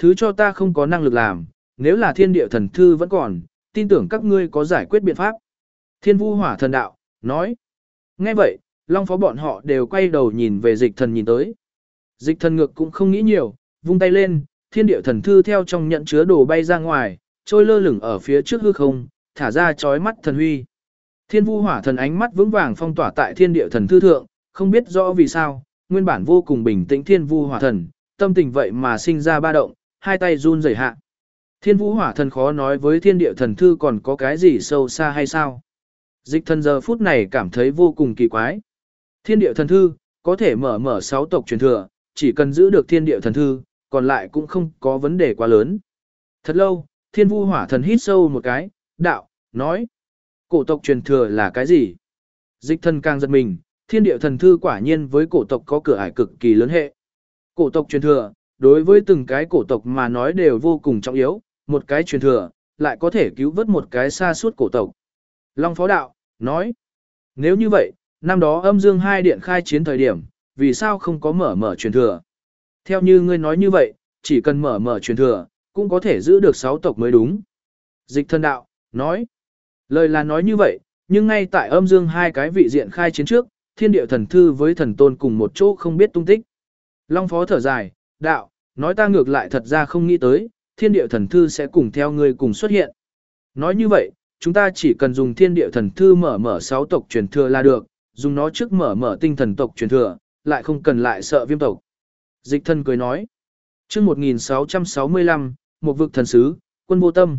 thứ cho ta không có năng lực làm, nếu là thiên địa thần thư vẫn còn, tin tưởng các ngươi có giải quyết biện pháp. Thiên vu hỏa thần đạo, nói. Nghe vậy, Long Phó bọn họ đều quay đầu nhìn về dịch thần nhìn tới. Dịch thần ngược cũng không nghĩ nhiều, vung tay lên, thiên địa thần thư theo trong nhận chứa đồ bay ra ngoài, trôi lơ lửng ở phía trước hư không, thả ra chói mắt thần huy. Thiên vu hỏa thần ánh mắt vững vàng phong tỏa tại thiên địa thần thư thượng, không biết rõ vì sao, nguyên bản vô cùng bình tĩnh thiên vu hỏa thần, tâm tình vậy mà sinh ra ba động, hai tay run rẩy hạ. Thiên vu hỏa thần khó nói với thiên địa thần thư còn có cái gì sâu xa hay sao. Dịch thần giờ phút này cảm thấy vô cùng kỳ quái. Thiên địa thần thư, có thể mở 6 tộc truyền thừa, chỉ cần giữ được thiên địa thần thư, còn lại cũng không có vấn đề quá lớn. Thật lâu, thiên vu hỏa thần hít sâu một cái, đạo, nói. Cổ tộc truyền thừa là cái gì? Dịch thần càng giật mình, thiên địa thần thư quả nhiên với cổ tộc có cửa ải cực kỳ lớn hệ. Cổ tộc truyền thừa, đối với từng cái cổ tộc mà nói đều vô cùng trọng yếu, một cái truyền thừa, lại có thể cứu vớt một cái xa suốt cổ tộc. Long Phó đạo, nói. Nếu như vậy, năm đó âm dương hai điện khai chiến thời điểm, vì sao không có mở truyền thừa? Theo như ngươi nói như vậy, chỉ cần mở truyền thừa, cũng có thể giữ được 6 tộc mới đúng. Dịch thần đạo, nói. Lời là nói như vậy, nhưng ngay tại âm dương hai cái vị diện khai chiến trước, thiên địa thần thư với thần tôn cùng một chỗ không biết tung tích. Long Phó thở dài, đạo, nói ta ngược lại thật ra không nghĩ tới, thiên địa thần thư sẽ cùng theo ngươi cùng xuất hiện. Nói như vậy, chúng ta chỉ cần dùng thiên địa thần thư mở 6 tộc truyền thừa là được, dùng nó trước mở tinh thần tộc truyền thừa, lại không cần lại sợ viêm tộc. Dịch thần cười nói. Chương 1665, một vực thần sứ, quân vô tâm.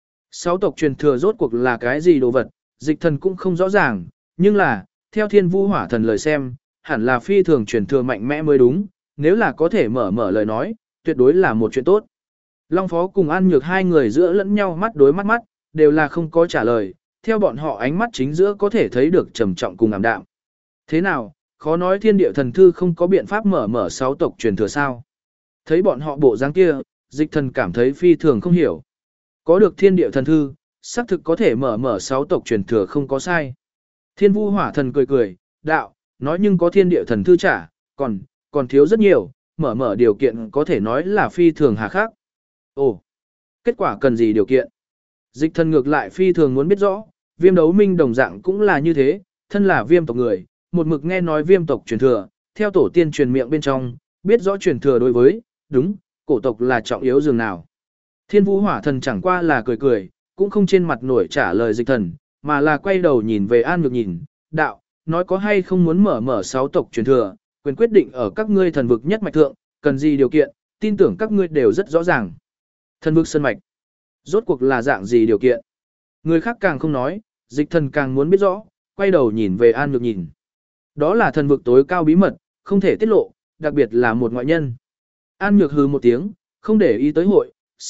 6 tộc truyền thừa rốt cuộc là cái gì đồ vật, dịch thần cũng không rõ ràng, nhưng là, theo thiên vu hỏa thần lời xem, hẳn là phi thường truyền thừa mạnh mẽ mới đúng, nếu là có thể mở lời nói, tuyệt đối là một chuyện tốt. Long Phó cùng An Nhược hai người giữa lẫn nhau mắt đối mắt, đều là không có trả lời, theo bọn họ ánh mắt chính giữa có thể thấy được trầm trọng cùng ảm đạm. Thế nào, khó nói thiên địa thần thư không có biện pháp mở 6 tộc truyền thừa sao? Thấy bọn họ bộ dáng kia, dịch thần cảm thấy phi thường không hiểu. Có được thiên địa thần thư, xác thực có thể mở 6 tộc truyền thừa không có sai. Thiên vu hỏa thần cười, đạo, nói nhưng có thiên địa thần thư trả, còn thiếu rất nhiều, mở điều kiện có thể nói là phi thường hà khắc. Ồ, kết quả cần gì điều kiện? Dịch thần ngược lại phi thường muốn biết rõ, viêm đấu minh đồng dạng cũng là như thế, thân là viêm tộc người, một mực nghe nói viêm tộc truyền thừa, theo tổ tiên truyền miệng bên trong, biết rõ truyền thừa đối với, đúng, cổ tộc là trọng yếu dường nào. Thiên vũ hỏa thần chẳng qua là cười, cũng không trên mặt nổi trả lời dịch thần, mà là quay đầu nhìn về An Nhược nhìn, đạo, nói có hay không muốn mở 6 tộc truyền thừa, quyền quyết định ở các ngươi thần vực nhất mạch thượng, cần gì điều kiện, tin tưởng các ngươi đều rất rõ ràng. Thần vực sơn mạch, rốt cuộc là dạng gì điều kiện? Người khác càng không nói, dịch thần càng muốn biết rõ, quay đầu nhìn về An Nhược nhìn. Đó là thần vực tối cao bí mật, không thể tiết lộ, đặc biệt là một ngoại nhân. An Nhược hừ một tiếng, không để ý tới hội,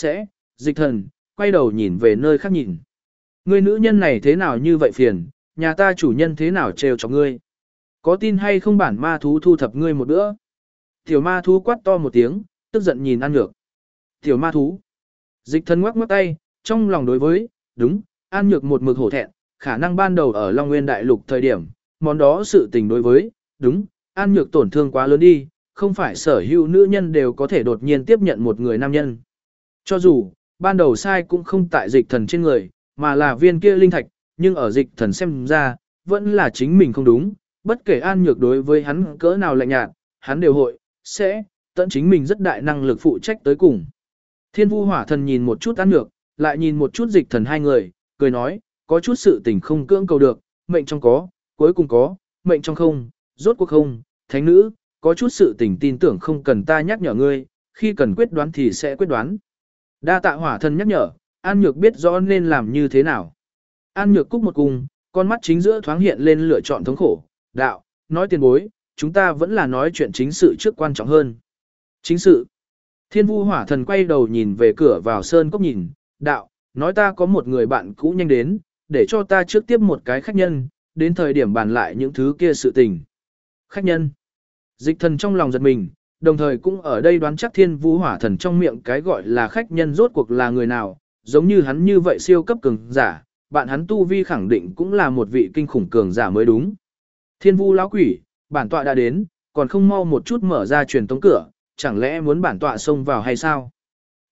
dịch thần, quay đầu nhìn về nơi khác nhìn. Người nữ nhân này thế nào như vậy phiền, nhà ta chủ nhân thế nào trêu cho ngươi? Có tin hay không bản ma thú thu thập ngươi một bữa? Tiểu ma thú quát to một tiếng, tức giận nhìn An Nhược. Tiểu ma thú. Dịch thần ngoắc tay, trong lòng đối với, đúng, An Nhược một mực hổ thẹn, khả năng ban đầu ở Long Nguyên Đại Lục thời điểm, món đó sự tình đối với, đúng, An Nhược tổn thương quá lớn đi, không phải sở hữu nữ nhân đều có thể đột nhiên tiếp nhận một người nam nhân. Cho dù, ban đầu sai cũng không tại dịch thần trên người, mà là viên kia linh thạch, nhưng ở dịch thần xem ra, vẫn là chính mình không đúng, bất kể An Nhược đối với hắn cỡ nào lạnh nhạt, hắn đều hội, tận chính mình rất đại năng lực phụ trách tới cùng. Thiên vu hỏa thần nhìn một chút An Nhược, lại nhìn một chút dịch thần hai người, cười nói, có chút sự tình không cưỡng cầu được, mệnh trong có, cuối cùng có, mệnh trong không, rốt cuộc không, thánh nữ, có chút sự tình tin tưởng không cần ta nhắc nhở ngươi, khi cần quyết đoán thì sẽ quyết đoán. Đa tạ hỏa thần nhắc nhở, An Nhược biết rõ nên làm như thế nào. An Nhược cúc một cung, con mắt chính giữa thoáng hiện lên lựa chọn thống khổ, đạo, nói tiền bối, chúng ta vẫn là nói chuyện chính sự trước quan trọng hơn. Chính sự. Thiên vu hỏa thần quay đầu nhìn về cửa vào sơn cốc nhìn, đạo, nói ta có một người bạn cũ nhanh đến, để cho ta trước tiếp một cái khách nhân, đến thời điểm bàn lại những thứ kia sự tình. Khách nhân. Dịch thần trong lòng giật mình, đồng thời cũng ở đây đoán chắc thiên vu hỏa thần trong miệng cái gọi là khách nhân rốt cuộc là người nào, giống như hắn như vậy siêu cấp cường giả, bạn hắn tu vi khẳng định cũng là một vị kinh khủng cường giả mới đúng. Thiên vu lão quỷ, bản tọa đã đến, còn không mau một chút mở ra truyền tống cửa, chẳng lẽ muốn bản tọa xông vào hay sao?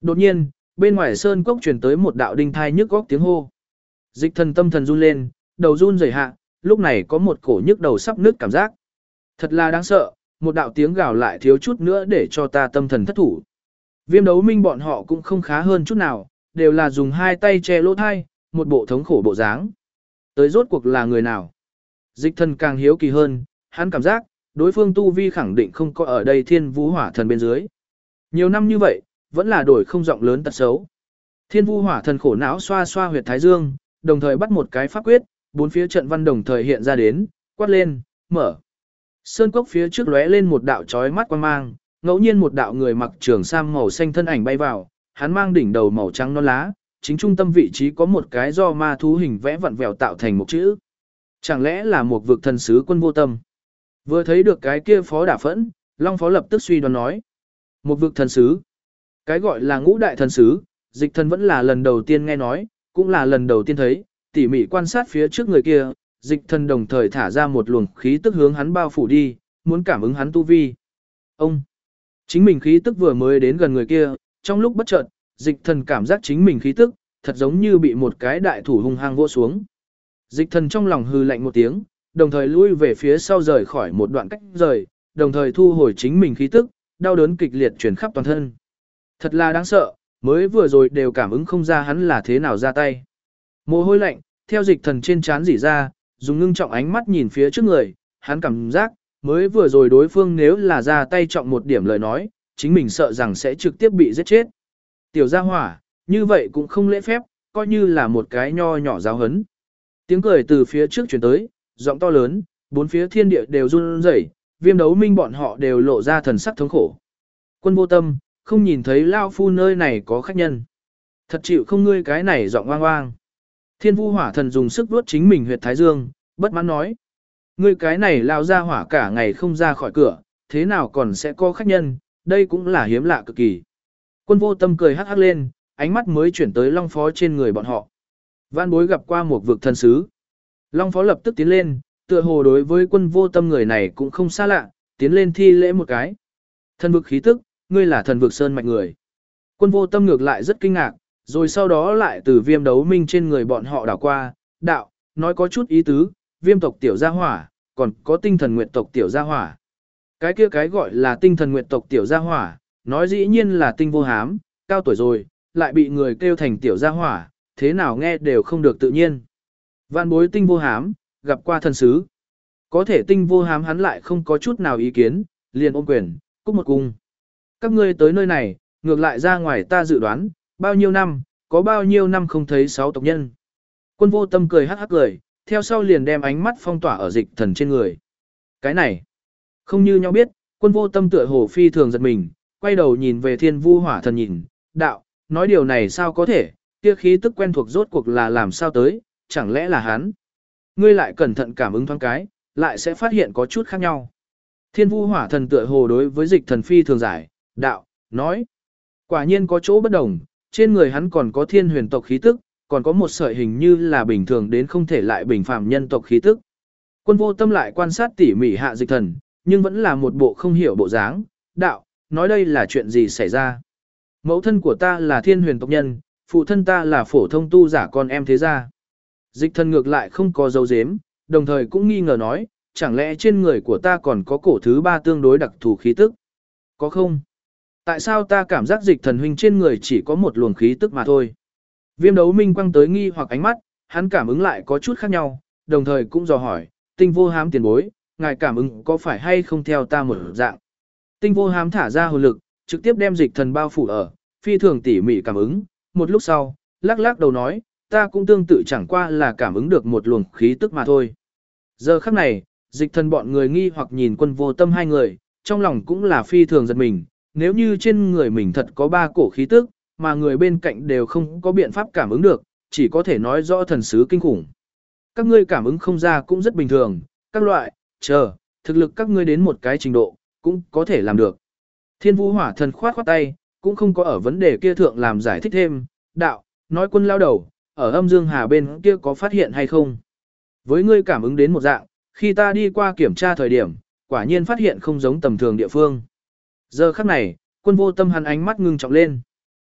Đột nhiên, bên ngoài sơn cốc truyền tới một đạo đinh thai nhức góc tiếng hô. Dịch thần tâm thần run lên, đầu run rẩy hạ, lúc này có một cổ nhức đầu sắp nứt cảm giác. Thật là đáng sợ, một đạo tiếng gào lại thiếu chút nữa để cho ta tâm thần thất thủ. Viêm đấu minh bọn họ cũng không khá hơn chút nào, đều là dùng hai tay che lỗ thai, một bộ thống khổ bộ dáng. Tới rốt cuộc là người nào? Dịch thần càng hiếu kỳ hơn, hắn cảm giác, đối phương tu vi khẳng định không có ở đây thiên vũ hỏa thần bên dưới. Nhiều năm như vậy, vẫn là đổi không rộng lớn tật xấu. Thiên vũ hỏa thần khổ não xoa xoa huyệt thái dương, đồng thời bắt một cái pháp quyết, bốn phía trận văn đồng thời hiện ra đến, quát lên, mở. Sơn cốc phía trước lóe lên một đạo chói mắt quang mang, ngẫu nhiên một đạo người mặc trường sam màu xanh thân ảnh bay vào, hắn mang đỉnh đầu màu trắng non lá, chính trung tâm vị trí có một cái do ma thú hình vẽ vặn vẹo tạo thành một chữ. Chẳng lẽ là một vực thần sứ Quân Vô Tâm? Vừa thấy được cái kia phó đả phẫn, Long Phó lập tức suy đoán nói. Một vực thần sứ. Cái gọi là ngũ đại thần sứ, dịch thần vẫn là lần đầu tiên nghe nói, cũng là lần đầu tiên thấy, tỉ mỉ quan sát phía trước người kia, dịch thần đồng thời thả ra một luồng khí tức hướng hắn bao phủ đi, muốn cảm ứng hắn tu vi. Ông! Chính mình khí tức vừa mới đến gần người kia, trong lúc bất chợt, dịch thần cảm giác chính mình khí tức, thật giống như bị một cái đại thủ hung hăng vỗ xuống. Dịch thần trong lòng hừ lạnh một tiếng, đồng thời lui về phía sau rời khỏi một đoạn cách rời, đồng thời thu hồi chính mình khí tức, đau đớn kịch liệt truyền khắp toàn thân. Thật là đáng sợ, mới vừa rồi đều cảm ứng không ra hắn là thế nào ra tay. Mồ hôi lạnh, theo dịch thần trên trán rỉ ra, dùng ngưng trọng ánh mắt nhìn phía trước người, hắn cảm giác, mới vừa rồi đối phương nếu là ra tay trọng một điểm lời nói, chính mình sợ rằng sẽ trực tiếp bị giết chết. Tiểu gia hỏa, như vậy cũng không lễ phép, coi như là một cái nho nhỏ giáo hấn. Tiếng cười từ phía trước chuyển tới, giọng to lớn, bốn phía thiên địa đều run rẩy, Viêm đấu minh bọn họ đều lộ ra thần sắc thống khổ. Quân Vô Tâm, không nhìn thấy lao phu nơi này có khách nhân. Thật chịu không ngươi cái này giọng oang oang. Thiên Vu Hỏa Thần dùng sức vuốt chính mình huyệt thái dương, bất mãn nói. Ngươi cái này lao ra hỏa cả ngày không ra khỏi cửa, thế nào còn sẽ có khách nhân, đây cũng là hiếm lạ cực kỳ. Quân Vô Tâm cười hắc hắc lên, ánh mắt mới chuyển tới Long Phó trên người bọn họ. Vãn bối gặp qua một vực thần sứ. Long Phó lập tức tiến lên, tựa hồ đối với Quân Vô Tâm người này cũng không xa lạ, tiến lên thi lễ một cái. Thần vực khí tức, ngươi là thần vực sơn mạch người. Quân Vô Tâm ngược lại rất kinh ngạc, rồi sau đó lại từ Viêm đấu minh trên người bọn họ đảo qua, đạo, nói có chút ý tứ, Viêm tộc tiểu gia hỏa, còn có tinh thần nguyệt tộc tiểu gia hỏa. Cái kia cái gọi là tinh thần nguyệt tộc tiểu gia hỏa, nói dĩ nhiên là Tinh Vô Hám, cao tuổi rồi, lại bị người kêu thành tiểu gia hỏa, thế nào nghe đều không được tự nhiên. Vạn bối Tinh Vô Hám, gặp qua thần sứ. Có thể Tinh Vô Hám hắn lại không có chút nào ý kiến, liền ôm quyền, cúc một cung. Các ngươi tới nơi này, ngược lại ra ngoài ta dự đoán, bao nhiêu năm, có bao nhiêu năm không thấy 6 tộc nhân. Quân Vô Tâm cười hắc hắc cười, theo sau liền đem ánh mắt phong tỏa ở dịch thần trên người. Cái này, không như nhau biết, Quân Vô Tâm tựa hồ phi thường giật mình, quay đầu nhìn về Thiên Vu Hỏa Thần nhìn, đạo, nói điều này sao có thể, kia khí tức quen thuộc rốt cuộc là làm sao tới, chẳng lẽ là hắn. Ngươi lại cẩn thận cảm ứng thoáng cái, lại sẽ phát hiện có chút khác nhau. Thiên Vu Hỏa Thần tựa hồ đối với dịch thần phi thường giải, đạo, nói. Quả nhiên có chỗ bất đồng, trên người hắn còn có thiên huyền tộc khí tức, còn có một sợi hình như là bình thường đến không thể lại bình phàm nhân tộc khí tức. Quân Vô Tâm lại quan sát tỉ mỉ hạ dịch thần, nhưng vẫn là một bộ không hiểu bộ dáng, đạo, nói đây là chuyện gì xảy ra. Mẫu thân của ta là thiên huyền tộc nhân, phụ thân ta là phổ thông tu giả con em thế gia. Dịch thần ngược lại không có dấu dếm, đồng thời cũng nghi ngờ nói, chẳng lẽ trên người của ta còn có cổ thứ ba tương đối đặc thù khí tức? Có không? Tại sao ta cảm giác dịch thần huynh trên người chỉ có một luồng khí tức mà thôi? Viêm đấu minh quăng tới nghi hoặc ánh mắt, hắn cảm ứng lại có chút khác nhau, đồng thời cũng dò hỏi, Tinh Vô Hám tiền bối, ngài cảm ứng có phải hay không theo ta một dạng? Tinh Vô Hám thả ra hồn lực, trực tiếp đem dịch thần bao phủ ở, phi thường tỉ mỉ cảm ứng, một lúc sau, lắc lắc đầu nói, ta cũng tương tự chẳng qua là cảm ứng được một luồng khí tức mà thôi. Giờ khắc này, dịch thần bọn người nghi hoặc nhìn Quân Vô Tâm hai người, trong lòng cũng là phi thường giật mình, nếu như trên người mình thật có 3 cổ khí tức, mà người bên cạnh đều không có biện pháp cảm ứng được, chỉ có thể nói rõ thần sứ kinh khủng. Các ngươi cảm ứng không ra cũng rất bình thường, các loại, thực lực các ngươi đến một cái trình độ, cũng có thể làm được. Thiên Vũ Hỏa Thần khoát khoát tay, cũng không có ở vấn đề kia thượng làm giải thích thêm, đạo, nói Quân lao đầu, ở âm dương hà bên kia có phát hiện hay không? Với ngươi cảm ứng đến một dạng, khi ta đi qua kiểm tra thời điểm, quả nhiên phát hiện không giống tầm thường địa phương. Giờ khắc này, Quân Vô Tâm hắn ánh mắt ngưng trọng lên.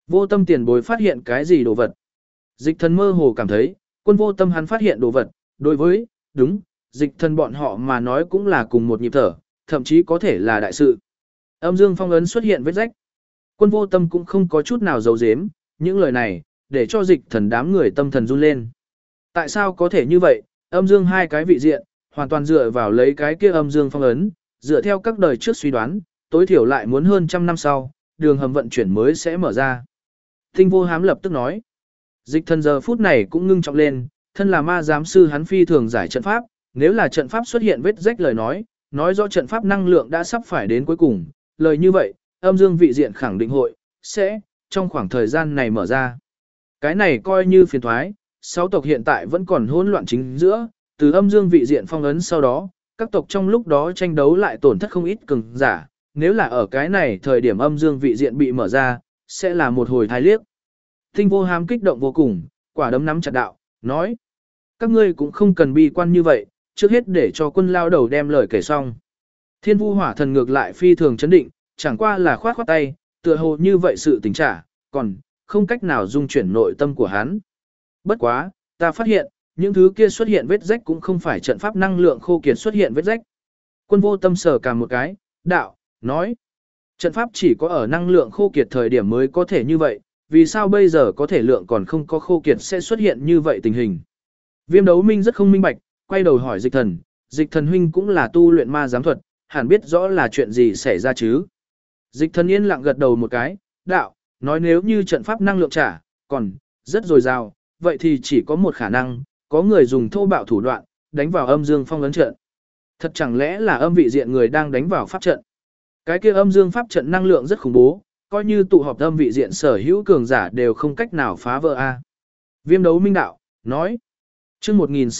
Vô tâm tiền bối phát hiện cái gì đồ vật? Dịch thần mơ hồ cảm thấy, quân vô tâm hắn phát hiện đồ vật, đối với, đúng, dịch thần bọn họ mà nói cũng là cùng một nhịp thở, thậm chí có thể là đại sự. Âm dương phong ấn xuất hiện vết rách. Quân vô tâm cũng không có chút nào giấu giếm, những lời này, để cho dịch thần đám người tâm thần run lên. Tại sao có thể như vậy, âm dương hai cái vị diện, hoàn toàn dựa vào lấy cái kia âm dương phong ấn, dựa theo các đời trước suy đoán, tối thiểu lại muốn hơn trăm năm sau, đường hầm vận chuyển mới sẽ mở ra. Tinh vô hám lập tức nói. Dịch thần giờ phút này cũng ngưng trọng lên, thân là ma giám sư hắn phi thường giải trận pháp, nếu là trận pháp xuất hiện vết rách lời nói rõ trận pháp năng lượng đã sắp phải đến cuối cùng, lời như vậy, âm dương vị diện khẳng định hội, sẽ, trong khoảng thời gian này mở ra. Cái này coi như phiền thoái, sáu tộc hiện tại vẫn còn hỗn loạn chính giữa, từ âm dương vị diện phong ấn sau đó, các tộc trong lúc đó tranh đấu lại tổn thất không ít cường giả, nếu là ở cái này thời điểm âm dương vị diện bị mở ra, sẽ là một hồi thái liếc. Tinh vô hám kích động vô cùng, quả đấm nắm chặt đạo, nói. Các ngươi cũng không cần bi quan như vậy, trước hết để cho quân lao đầu đem lời kể xong. Thiên vu hỏa thần ngược lại phi thường chấn định, chẳng qua là khoát khoát tay, tựa hồ như vậy sự tình trả, còn không cách nào dung chuyển nội tâm của hắn. Bất quá, ta phát hiện, những thứ kia xuất hiện vết rách cũng không phải trận pháp năng lượng khô kiệt xuất hiện vết rách. Quân vô tâm sở cả một cái, đạo, nói. Trận pháp chỉ có ở năng lượng khô kiệt thời điểm mới có thể như vậy, vì sao bây giờ có thể lượng còn không có khô kiệt sẽ xuất hiện như vậy tình hình. Viêm đấu minh rất không minh bạch, quay đầu hỏi dịch thần huynh cũng là tu luyện ma giám thuật, hẳn biết rõ là chuyện gì xảy ra chứ. Dịch thần yên lặng gật đầu một cái, đạo, nói nếu như trận pháp năng lượng trả, còn rất dồi dào, vậy thì chỉ có một khả năng, có người dùng thô bạo thủ đoạn, đánh vào âm dương phong ấn trận. Thật chẳng lẽ là âm vị diện người đang đánh vào pháp trận. Cái kia âm dương pháp trận năng lượng rất khủng bố, coi như tụ họp âm vị diện sở hữu cường giả đều không cách nào phá vỡ a. Viêm đấu minh đạo, nói. Chương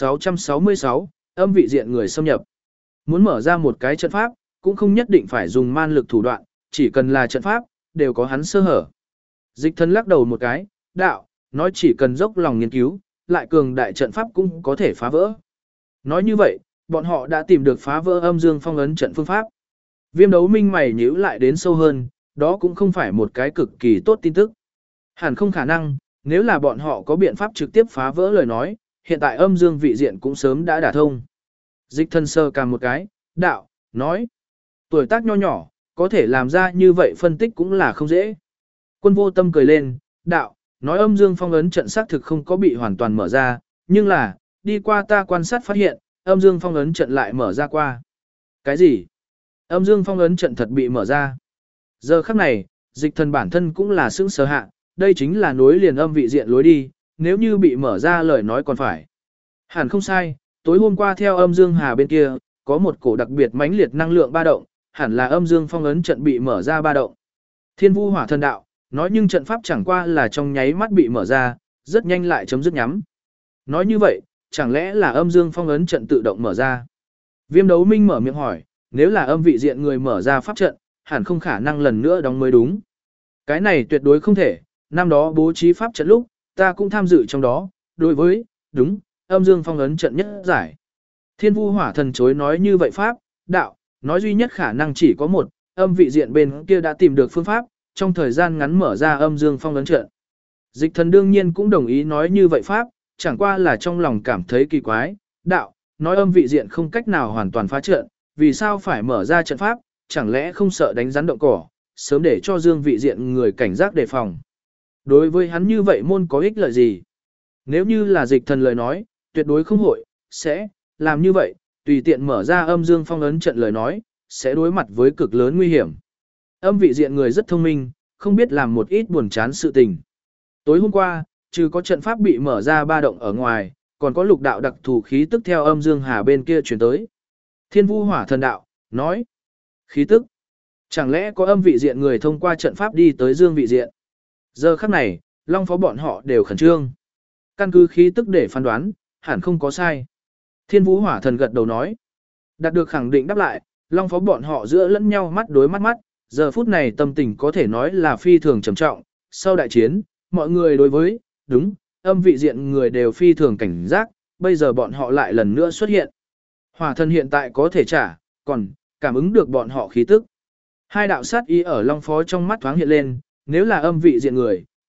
1666, âm vị diện người xâm nhập. Muốn mở ra một cái trận pháp, cũng không nhất định phải dùng man lực thủ đoạn, chỉ cần là trận pháp, đều có hắn sơ hở. Dịch thần lắc đầu một cái, đạo, nói chỉ cần dốc lòng nghiên cứu, lại cường đại trận pháp cũng có thể phá vỡ. Nói như vậy, bọn họ đã tìm được phá vỡ âm dương phong ấn trận phương pháp. Viêm đấu minh mày nhíu lại đến sâu hơn, đó cũng không phải một cái cực kỳ tốt tin tức. Hẳn không khả năng, nếu là bọn họ có biện pháp trực tiếp phá vỡ lời nói, hiện tại âm dương vị diện cũng sớm đã đả thông. Dịch thần sơ cả một cái, đạo, nói. Tuổi tác nho nhỏ, có thể làm ra như vậy phân tích cũng là không dễ. Quân vô tâm cười lên, đạo, nói âm dương phong ấn trận xác thực không có bị hoàn toàn mở ra, nhưng là, đi qua ta quan sát phát hiện, âm dương phong ấn trận lại mở ra qua. Cái gì? Âm dương phong ấn trận thật bị mở ra. Giờ khắc này, dịch thần bản thân cũng là sững sờ hạ, đây chính là nối liền âm vị diện lối đi, nếu như bị mở ra lời nói còn phải. Hẳn không sai, tối hôm qua theo âm dương hà bên kia, có một cổ đặc biệt mãnh liệt năng lượng ba động, hẳn là âm dương phong ấn trận bị mở ra ba động. Thiên vu hỏa thần đạo, nói nhưng trận pháp chẳng qua là trong nháy mắt bị mở ra, rất nhanh lại chấm dứt nhắm. Nói như vậy, chẳng lẽ là âm dương phong ấn trận tự động mở ra? Viêm đấu minh mở miệng hỏi, nếu là âm vị diện người mở ra pháp trận, hẳn không khả năng lần nữa đóng mới đúng. Cái này tuyệt đối không thể, năm đó bố trí pháp trận lúc, ta cũng tham dự trong đó, đối với, đúng, âm dương phong ấn trận nhất giải. Thiên vu hỏa thần chối nói như vậy pháp, đạo, nói duy nhất khả năng chỉ có một, âm vị diện bên kia đã tìm được phương pháp, trong thời gian ngắn mở ra âm dương phong ấn trận. Dịch thần đương nhiên cũng đồng ý nói như vậy pháp, chẳng qua là trong lòng cảm thấy kỳ quái, đạo, nói âm vị diện không cách nào hoàn toàn phá trận, vì sao phải mở ra trận pháp, chẳng lẽ không sợ đánh rắn động cỏ, sớm để cho dương vị diện người cảnh giác đề phòng. Đối với hắn như vậy môn có ích lợi gì? Nếu như là dịch thần lời nói, tuyệt đối không hội, sẽ, làm như vậy, tùy tiện mở ra âm dương phong ấn trận lời nói, sẽ đối mặt với cực lớn nguy hiểm. Âm vị diện người rất thông minh, không biết làm một ít buồn chán sự tình. Tối hôm qua, trừ có trận pháp bị mở ra ba động ở ngoài, còn có lục đạo đặc thù khí tức theo âm dương hà bên kia chuyển tới. Thiên vu hỏa thần đạo, nói, khí tức. Chẳng lẽ có âm vị diện người thông qua trận pháp đi tới dương vị diện? Giờ khắc này, Long Phó bọn họ đều khẩn trương. Căn cứ khí tức để phán đoán, hẳn không có sai. Thiên Vũ Hỏa Thần gật đầu nói. Đạt được khẳng định đáp lại, Long Phó bọn họ giữa lẫn nhau mắt đối mắt mắt, giờ phút này tâm tình có thể nói là phi thường trầm trọng. Sau đại chiến, mọi người đối với, đúng, âm vị diện người đều phi thường cảnh giác, bây giờ bọn họ lại lần nữa xuất hiện. Hỏa Thần hiện tại có thể trả, còn cảm ứng được bọn họ khí tức. Hai đạo sát ý ở Long Phó trong mắt thoáng hiện lên, nếu là âm vị diện người,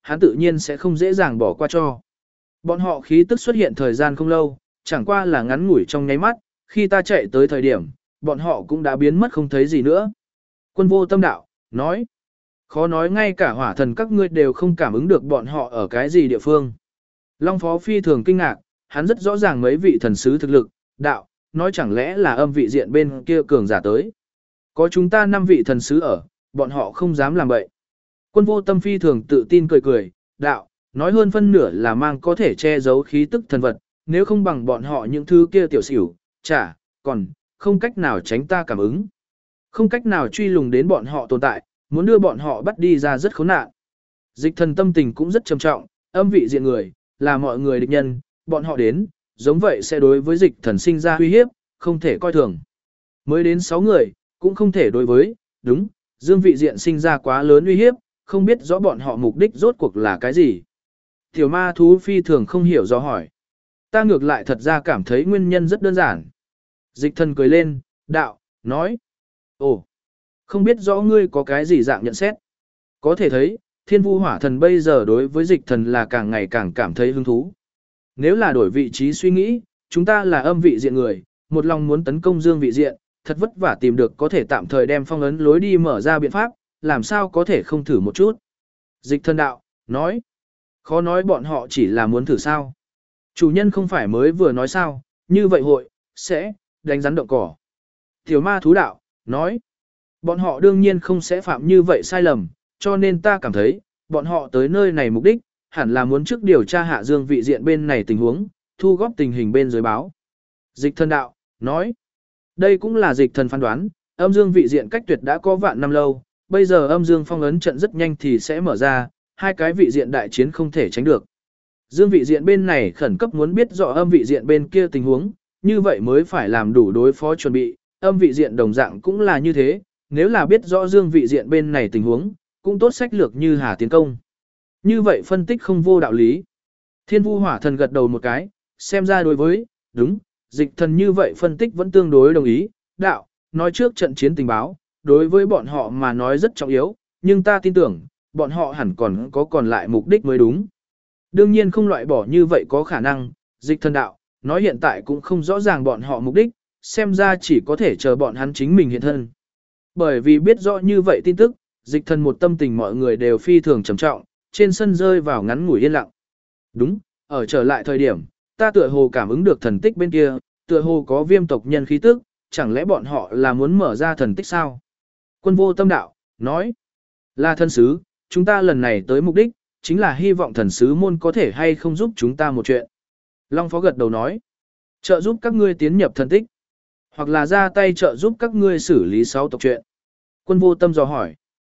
hắn tự nhiên sẽ không dễ dàng bỏ qua cho. Bọn họ khí tức xuất hiện thời gian không lâu, chẳng qua là ngắn ngủi trong nháy mắt, khi ta chạy tới thời điểm, bọn họ cũng đã biến mất không thấy gì nữa. Quân vô tâm đạo, nói, khó nói ngay cả hỏa thần các ngươi đều không cảm ứng được bọn họ ở cái gì địa phương. Long Phó phi thường kinh ngạc, hắn rất rõ ràng mấy vị thần sứ thực lực, đạo, nói chẳng lẽ là âm vị diện bên kia cường giả tới. Có chúng ta 5 vị thần sứ ở, bọn họ không dám làm vậy. Quân vô tâm phi thường tự tin cười cười, đạo, nói hơn phân nửa là mang có thể che giấu khí tức thần vật, nếu không bằng bọn họ những thứ kia tiểu xỉu, chả, còn, không cách nào tránh ta cảm ứng. Không cách nào truy lùng đến bọn họ tồn tại, muốn đưa bọn họ bắt đi ra rất khốn nạn. Dịch thần tâm tình cũng rất trầm trọng, âm vị diện người, là mọi người địch nhân, bọn họ đến, giống vậy sẽ đối với dịch thần sinh ra uy hiếp, không thể coi thường. Mới đến 6 người, cũng không thể đối với, đúng, dương vị diện sinh ra quá lớn uy hiếp, không biết rõ bọn họ mục đích rốt cuộc là cái gì. Tiểu ma thú phi thường không hiểu do hỏi. Ta ngược lại thật ra cảm thấy nguyên nhân rất đơn giản. Dịch thần cười lên, đạo, nói. Ồ, không biết rõ ngươi có cái gì dạng nhận xét. Có thể thấy, thiên vu hỏa thần bây giờ đối với dịch thần là càng ngày càng cảm thấy hứng thú. Nếu là đổi vị trí suy nghĩ, chúng ta là âm vị diện người, một lòng muốn tấn công dương vị diện, thật vất vả tìm được có thể tạm thời đem phong ấn lối đi mở ra biện pháp, làm sao có thể không thử một chút. Dịch thần đạo, nói. Khó nói bọn họ chỉ là muốn thử sao. Chủ nhân không phải mới vừa nói sao, như vậy hội, sẽ, đánh rắn động cỏ. Tiểu ma thú đạo, nói. Bọn họ đương nhiên không sẽ phạm như vậy sai lầm, cho nên ta cảm thấy, bọn họ tới nơi này mục đích, hẳn là muốn trước điều tra hạ dương vị diện bên này tình huống, thu góp tình hình bên dưới báo. Dịch thần đạo, nói. Đây cũng là dịch thần phán đoán, âm dương vị diện cách tuyệt đã có vạn năm lâu, bây giờ âm dương phong ấn trận rất nhanh thì sẽ mở ra, hai cái vị diện đại chiến không thể tránh được. Dương vị diện bên này khẩn cấp muốn biết rõ âm vị diện bên kia tình huống, như vậy mới phải làm đủ đối phó chuẩn bị, âm vị diện đồng dạng cũng là như thế, nếu là biết rõ dương vị diện bên này tình huống, cũng tốt sách lược như hà tiến công. Như vậy phân tích không vô đạo lý. Thiên vu hỏa thần gật đầu một cái, xem ra đối với, đúng, dịch thần như vậy phân tích vẫn tương đối đồng ý, đạo, nói trước trận chiến tình báo, đối với bọn họ mà nói rất trọng yếu, nhưng ta tin tưởng, bọn họ hẳn còn lại mục đích mới đúng. Đương nhiên không loại bỏ như vậy có khả năng, dịch thần đạo, nói hiện tại cũng không rõ ràng bọn họ mục đích, xem ra chỉ có thể chờ bọn hắn chính mình hiện thân. Bởi vì biết rõ như vậy tin tức, dịch thần một tâm tình mọi người đều phi thường trầm trọng, trên sân rơi vào ngắn ngủi yên lặng. Đúng, ở trở lại thời điểm, ta tựa hồ cảm ứng được thần tích bên kia, tựa hồ có viêm tộc nhân khí tức, chẳng lẽ bọn họ là muốn mở ra thần tích sao? Quân vô tâm đạo, nói, là thần sứ, chúng ta lần này tới mục đích, chính là hy vọng thần sứ môn có thể hay không giúp chúng ta một chuyện. Long Phó gật đầu nói, trợ giúp các ngươi tiến nhập thần tích, hoặc là ra tay trợ giúp các ngươi xử lý 6 tộc chuyện. Quân vô tâm dò hỏi,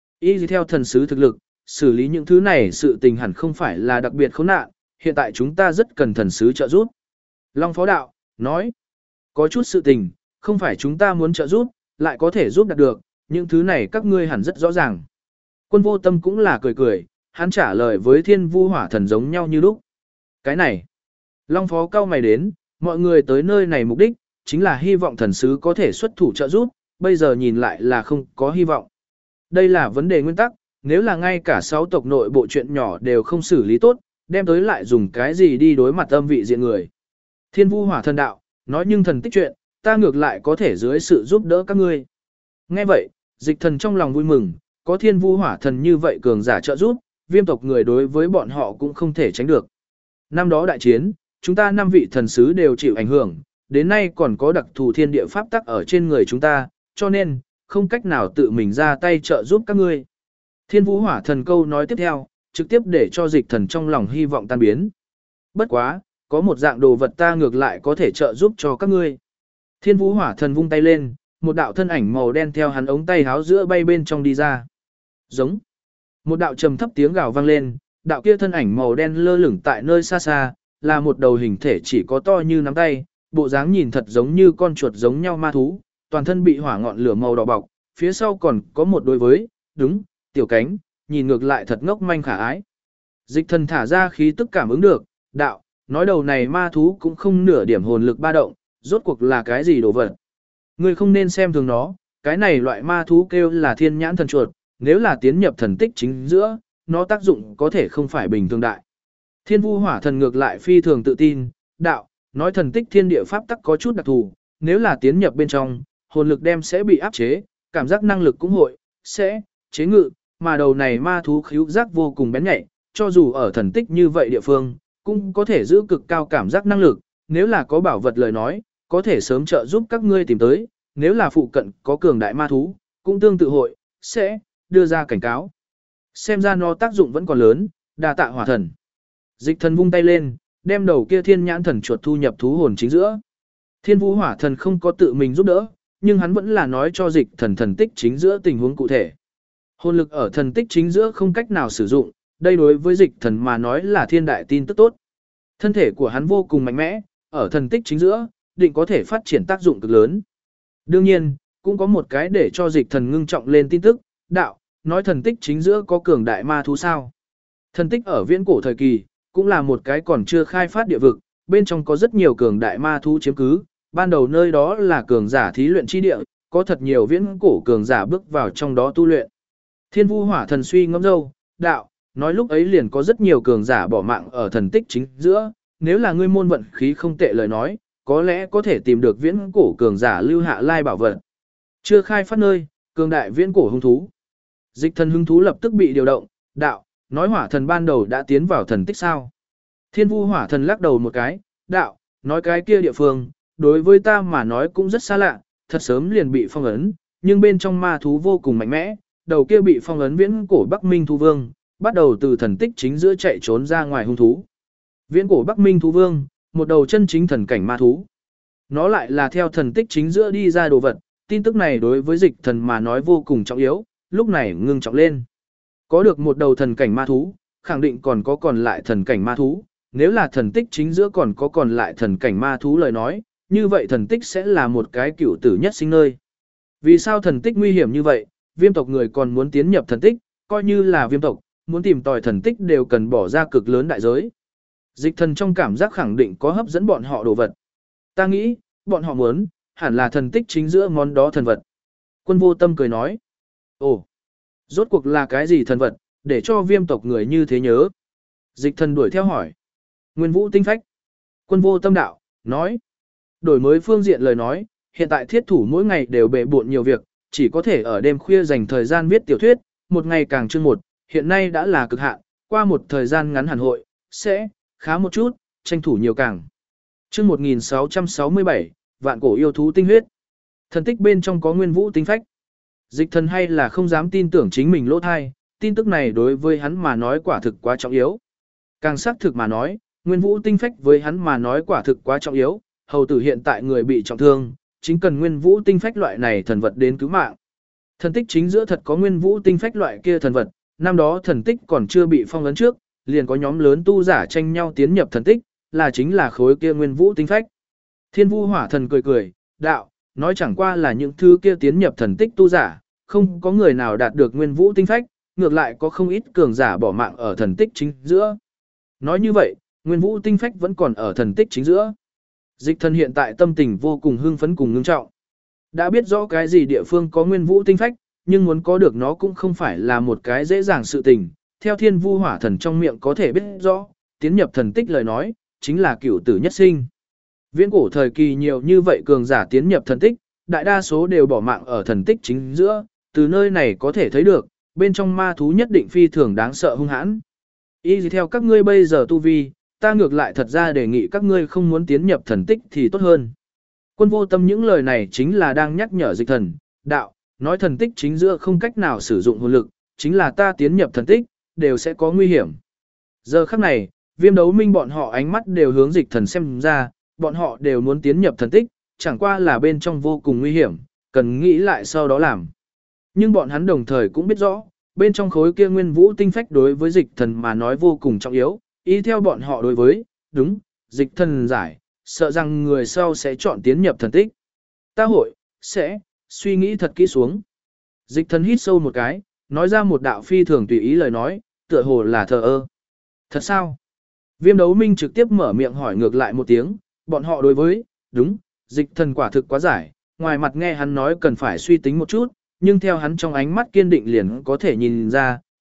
y theo thần sứ thực lực, xử lý những thứ này sự tình hẳn không phải là đặc biệt khốn nạn, hiện tại chúng ta rất cần thần sứ trợ giúp. Long Phó đạo, nói, có chút sự tình, không phải chúng ta muốn trợ giúp, lại có thể giúp đạt được, những thứ này các ngươi hẳn rất rõ ràng. Quân vô tâm cũng là cười cười, hắn trả lời với thiên vu hỏa thần giống nhau như lúc. Cái này, Long Phó cao mày đến, mọi người tới nơi này mục đích, chính là hy vọng thần sứ có thể xuất thủ trợ giúp, bây giờ nhìn lại là không có hy vọng. Đây là vấn đề nguyên tắc, nếu là ngay cả 6 tộc nội bộ chuyện nhỏ đều không xử lý tốt, đem tới lại dùng cái gì đi đối mặt âm vị diện người. Thiên vu hỏa thần đạo, nói nhưng thần tích chuyện, ta ngược lại có thể dưới sự giúp đỡ các ngươi. Nghe vậy, dịch thần trong lòng vui mừng, có thiên vu hỏa thần như vậy cường giả trợ giúp, viêm tộc người đối với bọn họ cũng không thể tránh được. Năm đó đại chiến, chúng ta 5 vị thần sứ đều chịu ảnh hưởng, đến nay còn có đặc thù thiên địa pháp tắc ở trên người chúng ta, cho nên, không cách nào tự mình ra tay trợ giúp các ngươi. Thiên vũ hỏa thần câu nói tiếp theo, trực tiếp để cho dịch thần trong lòng hy vọng tan biến. Bất quá, có một dạng đồ vật ta ngược lại có thể trợ giúp cho các ngươi. Thiên vũ hỏa thần vung tay lên, một đạo thân ảnh màu đen theo hắn ống tay háo giữa bay bên trong đi ra. Giống. Một đạo trầm thấp tiếng gào vang lên, đạo kia thân ảnh màu đen lơ lửng tại nơi xa xa, là một đầu hình thể chỉ có to như nắm tay, bộ dáng nhìn thật giống như con chuột giống nhau ma thú, toàn thân bị hỏa ngọn lửa màu đỏ bọc, phía sau còn có một đôi với, đúng, tiểu cánh, nhìn ngược lại thật ngốc manh khả ái. Dịch thần thả ra khí tức cảm ứng được, đạo, nói đầu này ma thú cũng không nửa điểm hồn lực ba động, rốt cuộc là cái gì đồ vật. Ngươi không nên xem thường nó, cái này loại ma thú kêu là thiên nhãn thần chuột, nếu là tiến nhập thần tích chính giữa, nó tác dụng có thể không phải bình thường đại. Thiên Vu Hỏa Thần ngược lại phi thường tự tin, đạo, nói thần tích thiên địa pháp tắc có chút đặc thù, nếu là tiến nhập bên trong, hồn lực đem sẽ bị áp chế, cảm giác năng lực cũng hội, sẽ, chế ngự, mà đầu này ma thú khíu giác vô cùng bén nhạy, cho dù ở thần tích như vậy địa phương, cũng có thể giữ cực cao cảm giác năng lực, nếu là có bảo vật lời nói, có thể sớm trợ giúp các ngươi tìm tới, nếu là phụ cận có cường đại ma thú, cũng tương tự hội, sẽ, đưa ra cảnh cáo. Xem ra nó tác dụng vẫn còn lớn, đa tạ hỏa thần. Dịch thần vung tay lên, đem đầu kia thiên nhãn thần chuột thu nhập thú hồn chính giữa. Thiên Vũ Hỏa Thần không có tự mình giúp đỡ, nhưng hắn vẫn là nói cho dịch thần thần tích chính giữa tình huống cụ thể. Hồn lực ở thần tích chính giữa không cách nào sử dụng, đây đối với dịch thần mà nói là thiên đại tin tức tốt. Thân thể của hắn vô cùng mạnh mẽ, ở thần tích chính giữa, định có thể phát triển tác dụng cực lớn. Đương nhiên, cũng có một cái để cho dịch thần ngưng trọng lên tin tức, đạo, nói thần tích chính giữa có cường đại ma thú sao. Thần tích ở viễn cổ thời kỳ, cũng là một cái còn chưa khai phát địa vực, bên trong có rất nhiều cường đại ma thú chiếm cứ, ban đầu nơi đó là cường giả thí luyện chi địa, có thật nhiều viễn cổ cường giả bước vào trong đó tu luyện. Thiên Vu Hỏa Thần suy ngẫm dâu, đạo, nói lúc ấy liền có rất nhiều cường giả bỏ mạng ở thần tích chính giữa, nếu là ngươi môn vận khí không tệ lời nói, có lẽ có thể tìm được viễn cổ cường giả lưu hạ lai bảo vật. Chưa khai phát nơi, cường đại viễn cổ hung thú. Dịch thần hung thú lập tức bị điều động, đạo, nói hỏa thần ban đầu đã tiến vào thần tích sao. Thiên Vu Hỏa Thần lắc đầu một cái, đạo, nói cái kia địa phương, đối với ta mà nói cũng rất xa lạ, thật sớm liền bị phong ấn, nhưng bên trong ma thú vô cùng mạnh mẽ, đầu kia bị phong ấn viễn cổ Bắc Minh Thú Vương, bắt đầu từ thần tích chính giữa chạy trốn ra ngoài hung thú. Viễn cổ Bắc Minh Thú Vương, một đầu chân chính thần cảnh ma thú. Nó lại là theo thần tích chính giữa đi ra đồ vật, tin tức này đối với dịch thần mà nói vô cùng trọng yếu, lúc này ngưng trọng lên. Có được một đầu thần cảnh ma thú, khẳng định còn có còn lại thần cảnh ma thú, nếu là thần tích chính giữa còn có còn lại thần cảnh ma thú lời nói, như vậy thần tích sẽ là một cái cựu tử nhất sinh nơi. Vì sao thần tích nguy hiểm như vậy, viêm tộc người còn muốn tiến nhập thần tích, coi như là viêm tộc, muốn tìm tòi thần tích đều cần bỏ ra cực lớn đại giới. Dịch thần trong cảm giác khẳng định có hấp dẫn bọn họ đồ vật. Ta nghĩ, bọn họ muốn, hẳn là thần tích chính giữa món đó thần vật. Quân Vô Tâm cười nói, ồ, rốt cuộc là cái gì thần vật, để cho viêm tộc người như thế nhớ. Dịch thần đuổi theo hỏi. Nguyên Vũ tinh phách. Quân Vô Tâm đạo, nói. Đổi mới phương diện lời nói, hiện tại thiết thủ mỗi ngày đều bệ bộn nhiều việc, chỉ có thể ở đêm khuya dành thời gian viết tiểu thuyết, một ngày càng chương một, hiện nay đã là cực hạn, qua một thời gian ngắn hẳn hội, sẽ khá một chút, tranh thủ nhiều càng. Chương 1667, vạn cổ yêu thú tinh huyết. Thần tích bên trong có Nguyên Vũ tinh phách. Dịch thần hay là không dám tin tưởng chính mình lỗ thai, tin tức này đối với hắn mà nói quả thực quá trọng yếu. Càng xác thực mà nói, Nguyên Vũ tinh phách với hắn mà nói quả thực quá trọng yếu, hầu tử hiện tại người bị trọng thương, chính cần Nguyên Vũ tinh phách loại này thần vật đến cứu mạng. Thần tích chính giữa thật có Nguyên Vũ tinh phách loại kia thần vật, năm đó thần tích còn chưa bị phong ấn trước, liền có nhóm lớn tu giả tranh nhau tiến nhập thần tích, là chính là khối kia Nguyên Vũ tinh phách. Thiên Vu Hỏa Thần cười cười, đạo, nói chẳng qua là những thứ kia tiến nhập thần tích tu giả, không có người nào đạt được Nguyên Vũ tinh phách, ngược lại có không ít cường giả bỏ mạng ở thần tích chính giữa. Nói như vậy, Nguyên Vũ tinh phách vẫn còn ở thần tích chính giữa. Dịch thần hiện tại tâm tình vô cùng hưng phấn cùng ngưng trọng. Đã biết rõ cái gì địa phương có Nguyên Vũ tinh phách, nhưng muốn có được nó cũng không phải là một cái dễ dàng sự tình. Theo Thiên Vu Hỏa Thần trong miệng có thể biết rõ, tiến nhập thần tích lời nói, chính là cửu tử nhất sinh. Viễn cổ thời kỳ nhiều như vậy cường giả tiến nhập thần tích, đại đa số đều bỏ mạng ở thần tích chính giữa, từ nơi này có thể thấy được, bên trong ma thú nhất định phi thường đáng sợ hung hãn. Y gì theo các ngươi bây giờ tu vi, ta ngược lại thật ra đề nghị các ngươi không muốn tiến nhập thần tích thì tốt hơn. Quân Vô Tâm những lời này chính là đang nhắc nhở dịch thần, đạo, nói thần tích chính giữa không cách nào sử dụng hồn lực, chính là ta tiến nhập thần tích, đều sẽ có nguy hiểm. Giờ khắc này, Viêm Đấu Minh bọn họ ánh mắt đều hướng dịch thần xem ra, bọn họ đều muốn tiến nhập thần tích, chẳng qua là bên trong vô cùng nguy hiểm, cần nghĩ lại sau đó làm. Nhưng bọn hắn đồng thời cũng biết rõ, bên trong khối kia Nguyên Vũ tinh phách đối với dịch thần mà nói vô cùng trọng yếu, ý theo bọn họ đối với, đúng, dịch thần giải, sợ rằng người sau sẽ chọn tiến nhập thần tích. Ta hội, sẽ, suy nghĩ thật kỹ xuống. Dịch thần hít sâu một cái, nói ra một đạo phi thường tùy ý lời nói, tựa hồ là thờ ơ. Thật sao? Viêm Đấu Minh trực tiếp mở miệng hỏi ngược lại một tiếng, bọn họ đối với, đúng, dịch thần quả thực quá giải, ngoài mặt nghe hắn nói cần phải suy tính một chút, nhưng theo hắn trong ánh mắt kiên định liền có thể nhìn ra,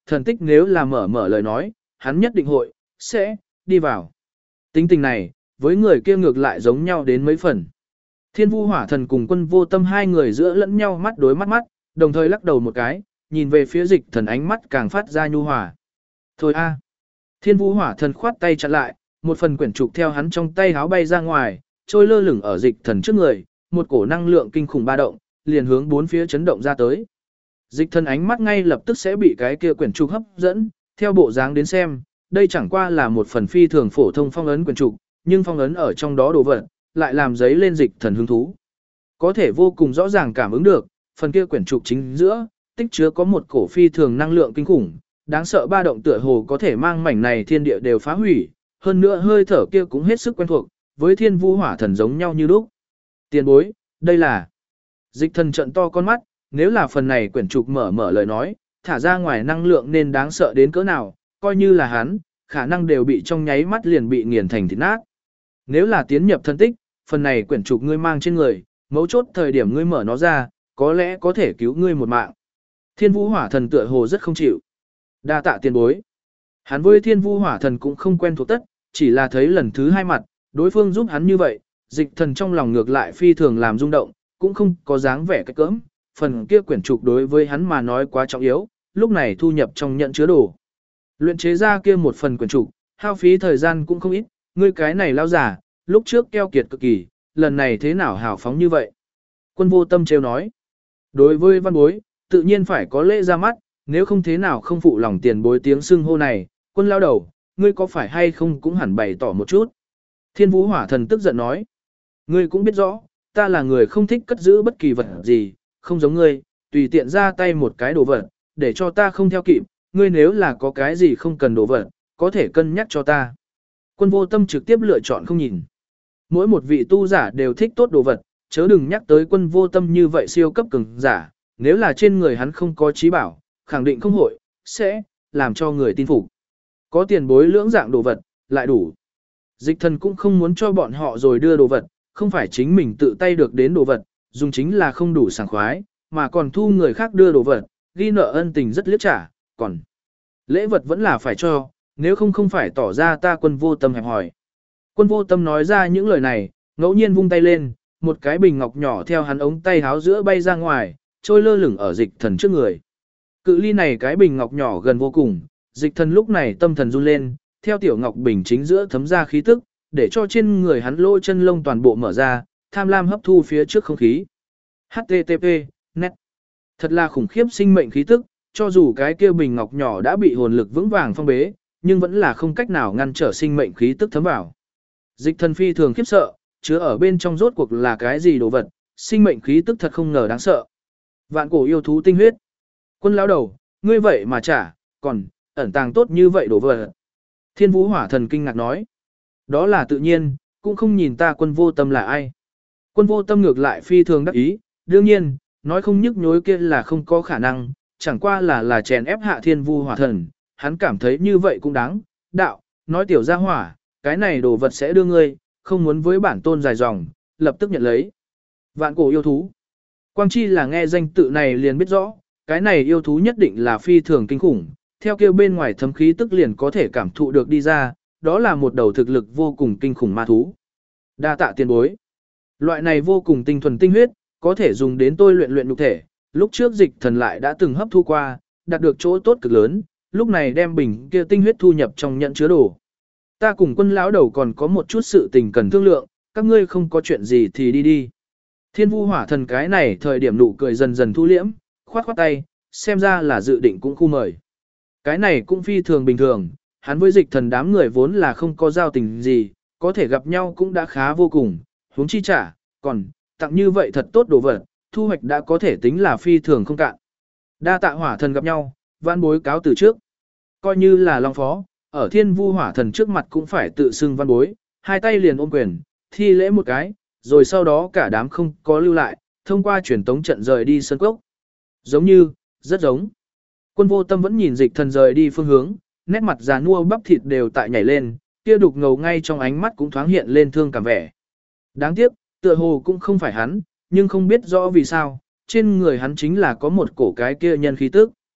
thần tích nếu là mở lời nói, hắn nhất định sẽ đi vào. Tính tình này, với người kia ngược lại giống nhau đến mấy phần. Thiên Vu Hỏa Thần cùng Quân Vô Tâm hai người giữa lẫn nhau mắt đối mắt, đồng thời lắc đầu một cái, nhìn về phía Dịch Thần ánh mắt càng phát ra nhu hòa. Thôi a. Thiên Vu Hỏa Thần khoát tay chặn lại, một phần quyển trục theo hắn trong tay háo bay ra ngoài, trôi lơ lửng ở Dịch Thần trước người, một cổ năng lượng kinh khủng ba động, liền hướng bốn phía chấn động ra tới. Dịch Thần ánh mắt ngay lập tức sẽ bị cái kia quyển trục hấp dẫn, theo bộ dáng đến xem, đây chẳng qua là một phần phi thường phổ thông phong ấn quyển trục, nhưng phong ấn ở trong đó đồ vật, lại làm giấy lên Dịch Thần hứng thú. Có thể vô cùng rõ ràng cảm ứng được, phần kia quyển trục chính giữa, tích chứa có một cổ phi thường năng lượng kinh khủng, đáng sợ ba động tựa hồ có thể mang mảnh này thiên địa đều phá hủy, hơn nữa hơi thở kia cũng hết sức quen thuộc, với Thiên Vu Hỏa Thần giống nhau như lúc. Tiền bối, đây là... Dịch Thần trợn to con mắt, nếu là phần này quyển trục mở lời nói, thả ra ngoài năng lượng nên đáng sợ đến cỡ nào, coi như là hắn, khả năng đều bị trong nháy mắt liền bị nghiền thành thịt nát. Nếu là tiến nhập thân tích, phần này quyển trục ngươi mang trên người, mấu chốt thời điểm ngươi mở nó ra, có lẽ có thể cứu ngươi một mạng. Thiên Vu Hỏa Thần tựa hồ rất không chịu. Đa tạ tiền bối. Hắn với Thiên Vu Hỏa Thần cũng không quen thuộc tất, chỉ là thấy lần thứ hai mặt, đối phương giúp hắn như vậy, Dịch Thần trong lòng ngược lại phi thường làm rung động, cũng không có dáng vẻ cái cỡm, phần kia quyển trục đối với hắn mà nói quá trọng yếu, lúc này thu nhập trong nhận chứa đồ. Luyện chế ra kia một phần quyển trục, hao phí thời gian cũng không ít, ngươi cái này lao giả, lúc trước keo kiệt cực kỳ, lần này thế nào hào phóng như vậy. Quân Vô Tâm trêu nói, đối với văn bối, tự nhiên phải có lễ ra mắt, nếu không thế nào không phụ lòng tiền bối tiếng xưng hô này, Quân lao đầu, ngươi có phải hay không cũng hẳn bày tỏ một chút. Thiên Vu Hỏa Thần tức giận nói, ngươi cũng biết rõ, ta là người không thích cất giữ bất kỳ vật gì, không giống ngươi, tùy tiện ra tay một cái đồ vật, để cho ta không theo kịp, ngươi nếu là có cái gì không cần đồ vật, có thể cân nhắc cho ta. Quân Vô Tâm trực tiếp lựa chọn không nhìn. Mỗi một vị tu giả đều thích tốt đồ vật, chớ đừng nhắc tới Quân Vô Tâm như vậy siêu cấp cường giả, nếu là trên người hắn không có trí bảo, khẳng định không sẽ làm cho người tin phục. Có tiền bối lưỡng dạng đồ vật, lại đủ. Dịch Thần cũng không muốn cho bọn họ rồi đưa đồ vật, không phải chính mình tự tay được đến đồ vật, dùng chính là không đủ sảng khoái, mà còn thu người khác đưa đồ vật, ghi nợ ân tình rất liếc trả, còn lễ vật vẫn là phải cho, nếu không phải tỏ ra ta Quân Vô Tâm hẹp hỏi. Quân Vô Tâm nói ra những lời này, ngẫu nhiên vung tay lên, một cái bình ngọc nhỏ theo hắn ống tay háo giữa bay ra ngoài, trôi lơ lửng ở Dịch Thần trước người. Cự ly này cái bình ngọc nhỏ gần vô cùng, Dịch Thần lúc này tâm thần run lên, theo tiểu ngọc bình chính giữa thấm ra khí tức, để cho trên người hắn lỗ chân lông toàn bộ mở ra, tham lam hấp thu phía trước không khí. HTTP, net. Thật là khủng khiếp sinh mệnh khí tức, cho dù cái kia bình ngọc nhỏ đã bị hồn lực vững vàng phong bế, nhưng vẫn là không cách nào ngăn trở sinh mệnh khí tức thấm vào. Dịch Thần phi thường khiếp sợ, chứa ở bên trong rốt cuộc là cái gì đồ vật, sinh mệnh khí tức thật không ngờ đáng sợ. Vạn cổ yêu thú tinh huyết. Quân lão đầu, ngươi vậy mà trả, còn ẩn tàng tốt như vậy đồ vật. Thiên Vu Hỏa Thần kinh ngạc nói. Đó là tự nhiên, cũng không nhìn ta Quân Vô Tâm là ai. Quân Vô Tâm ngược lại phi thường đắc ý, đương nhiên, nói không nhức nhối kia là không có khả năng, chẳng qua là chèn ép hạ Thiên Vu Hỏa Thần, hắn cảm thấy như vậy cũng đáng. Đạo, nói tiểu gia hỏa, cái này đồ vật sẽ đưa ngươi, không muốn với bản tôn dài dòng, lập tức nhận lấy. Vạn cổ yêu thú. Quang chi là nghe danh tự này liền biết rõ, cái này yêu thú nhất định là phi thường kinh khủng, theo kêu bên ngoài thấm khí tức liền có thể cảm thụ được đi ra, đó là một đầu thực lực vô cùng kinh khủng ma thú. Đa tạ tiền bối. Loại này vô cùng tinh thuần tinh huyết, có thể dùng đến tôi luyện nhục thể, lúc trước Dịch Thần lại đã từng hấp thu qua, đạt được chỗ tốt cực lớn, lúc này đem bình kia tinh huyết thu nhập trong nhận chứa đồ. Ta cùng Quân lão đầu còn có một chút sự tình cần thương lượng, các ngươi không có chuyện gì thì đi đi. Thiên Vu Hỏa Thần cái này thời điểm nụ cười dần dần thu liễm, khoát khoát tay, xem ra là dự định cũng khu mời. Cái này cũng phi thường bình thường, hắn với Dịch Thần đám người vốn là không có giao tình gì, có thể gặp nhau cũng đã khá vô cùng, huống chi trả, còn tặng như vậy thật tốt đồ vật, thu hoạch đã có thể tính là phi thường không cạn. Đa tạ Hỏa Thần gặp nhau, vãn bối cáo từ trước. Coi như là long phó, ở Thiên Vu Hỏa Thần trước mặt cũng phải tự xưng văn bối, hai tay liền ôm quyền, thi lễ một cái, rồi sau đó cả đám không có lưu lại, thông qua truyền tống trận rời đi sân cốc. Giống như, rất giống. Quân Vô Tâm vẫn nhìn Dịch Thần rời đi phương hướng, nét mặt già nua bắp thịt đều tại nhảy lên, kia đục ngầu ngay trong ánh mắt cũng thoáng hiện lên thương cảm vẻ. Đáng tiếc, tựa hồ cũng không phải hắn, nhưng không biết rõ vì sao, trên người hắn chính là có một cổ cái kia nhân khí tức.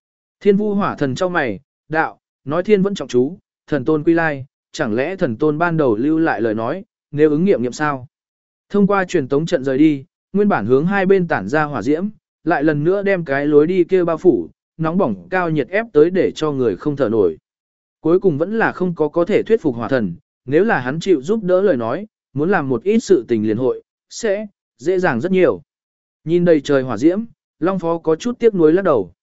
Thiên Vu Hỏa Thần chau mày, đạo, nói thiên vẫn trọng chú, thần tôn quy lai, chẳng lẽ thần tôn ban đầu lưu lại lời nói, nếu ứng nghiệm nghiệm sao? Thông qua truyền tống trận rời đi, nguyên bản hướng hai bên tản ra hỏa diễm, lại lần nữa đem cái lối đi kia bao phủ, nóng bỏng cao nhiệt ép tới để cho người không thở nổi. Cuối cùng vẫn là không có thể thuyết phục hỏa thần, nếu là hắn chịu giúp đỡ lời nói, muốn làm một ít sự tình liền hội, sẽ dễ dàng rất nhiều. Nhìn đầy trời hỏa diễm, Long Phó có chút tiếc nuối lắc đầu.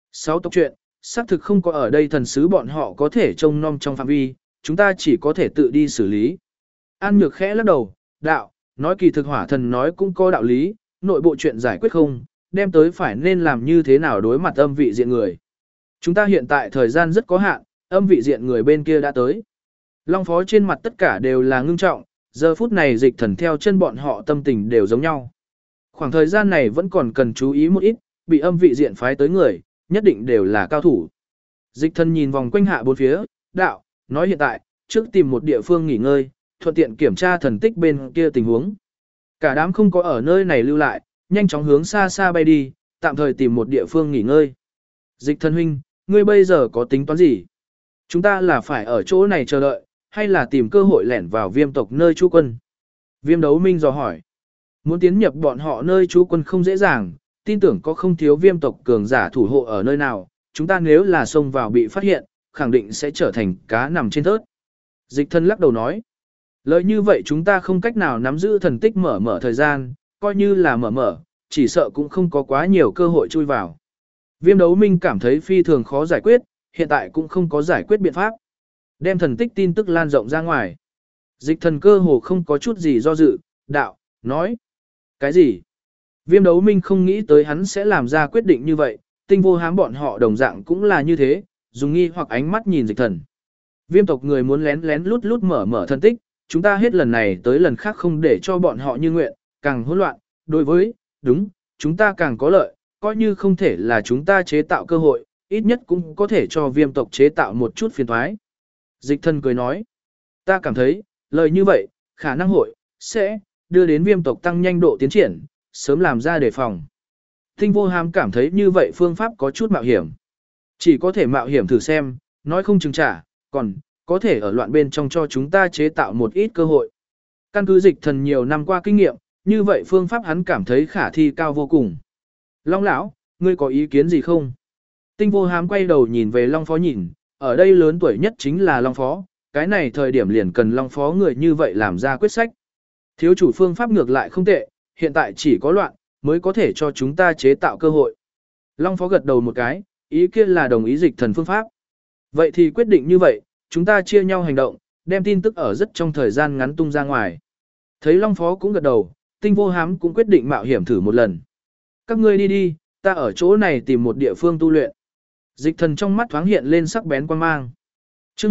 6 tộc chuyện, xác thực không có ở đây thần sứ bọn họ có thể trông nom trong phạm vi, chúng ta chỉ có thể tự đi xử lý. An Nhược khẽ lắc đầu, đạo, nói kỳ thực hỏa thần nói cũng có đạo lý, nội bộ chuyện giải quyết không, đem tới phải nên làm như thế nào đối mặt âm vị diện người. Chúng ta hiện tại thời gian rất có hạn, âm vị diện người bên kia đã tới. Long Phó trên mặt tất cả đều là ngưng trọng, giờ phút này dịch thần theo chân bọn họ tâm tình đều giống nhau. Khoảng thời gian này vẫn còn cần chú ý một ít, bị âm vị diện phái tới người, nhất định đều là cao thủ. Dịch thần nhìn vòng quanh hạ bốn phía, đạo, nói hiện tại, trước tìm một địa phương nghỉ ngơi, thuận tiện kiểm tra thần tích bên kia tình huống. Cả đám không có ở nơi này lưu lại, nhanh chóng hướng xa xa bay đi, tạm thời tìm một địa phương nghỉ ngơi. Dịch thần huynh, ngươi bây giờ có tính toán gì? Chúng ta là phải ở chỗ này chờ đợi, hay là tìm cơ hội lẻn vào viêm tộc nơi trú quân? Viêm đấu minh dò hỏi. Muốn tiến nhập bọn họ nơi trú quân không dễ dàng, tin tưởng có không thiếu viêm tộc cường giả thủ hộ ở nơi nào, chúng ta nếu là xông vào bị phát hiện, khẳng định sẽ trở thành cá nằm trên thớt. Dịch thần lắc đầu nói. Lời như vậy chúng ta không cách nào nắm giữ thần tích mở thời gian, coi như là mở, chỉ sợ cũng không có quá nhiều cơ hội chui vào. Viêm đấu minh cảm thấy phi thường khó giải quyết, hiện tại cũng không có giải quyết biện pháp. Đem thần tích tin tức lan rộng ra ngoài. Dịch thần cơ hồ không có chút gì do dự, đạo, nói. Cái gì? Viêm đấu minh không nghĩ tới hắn sẽ làm ra quyết định như vậy, tinh vô hám bọn họ đồng dạng cũng là như thế, dùng nghi hoặc ánh mắt nhìn dịch thần. Viêm tộc người muốn lén lén lút lút mở thần tích, chúng ta hết lần này tới lần khác không để cho bọn họ như nguyện, càng hỗn loạn, đối với, đúng, chúng ta càng có lợi, coi như không thể là chúng ta chế tạo cơ hội, ít nhất cũng có thể cho viêm tộc chế tạo một chút phiền thoái. Dịch thần cười nói, ta cảm thấy, lời như vậy, khả năng hội, sẽ, đưa đến viêm tộc tăng nhanh độ tiến triển, sớm làm ra đề phòng. Tinh vô hàm cảm thấy như vậy phương pháp có chút mạo hiểm. Chỉ có thể mạo hiểm thử xem, nói không chừng trả, còn, có thể ở loạn bên trong cho chúng ta chế tạo một ít cơ hội. Căn cứ dịch thần nhiều năm qua kinh nghiệm, như vậy phương pháp hắn cảm thấy khả thi cao vô cùng. Long lão, ngươi có ý kiến gì không? Tinh vô hám quay đầu nhìn về Long Phó nhìn, ở đây lớn tuổi nhất chính là Long Phó, cái này thời điểm liền cần Long Phó người như vậy làm ra quyết sách. Thiếu chủ phương pháp ngược lại không tệ, hiện tại chỉ có loạn, mới có thể cho chúng ta chế tạo cơ hội. Long Phó gật đầu một cái, ý kia là đồng ý dịch thần phương pháp. Vậy thì quyết định như vậy, chúng ta chia nhau hành động, đem tin tức ở rất trong thời gian ngắn tung ra ngoài. Thấy Long Phó cũng gật đầu, Tinh vô hám cũng quyết định mạo hiểm thử một lần. Các ngươi đi đi, ta ở chỗ này tìm một địa phương tu luyện. Dịch thần trong mắt thoáng hiện lên sắc bén quan mang. Chương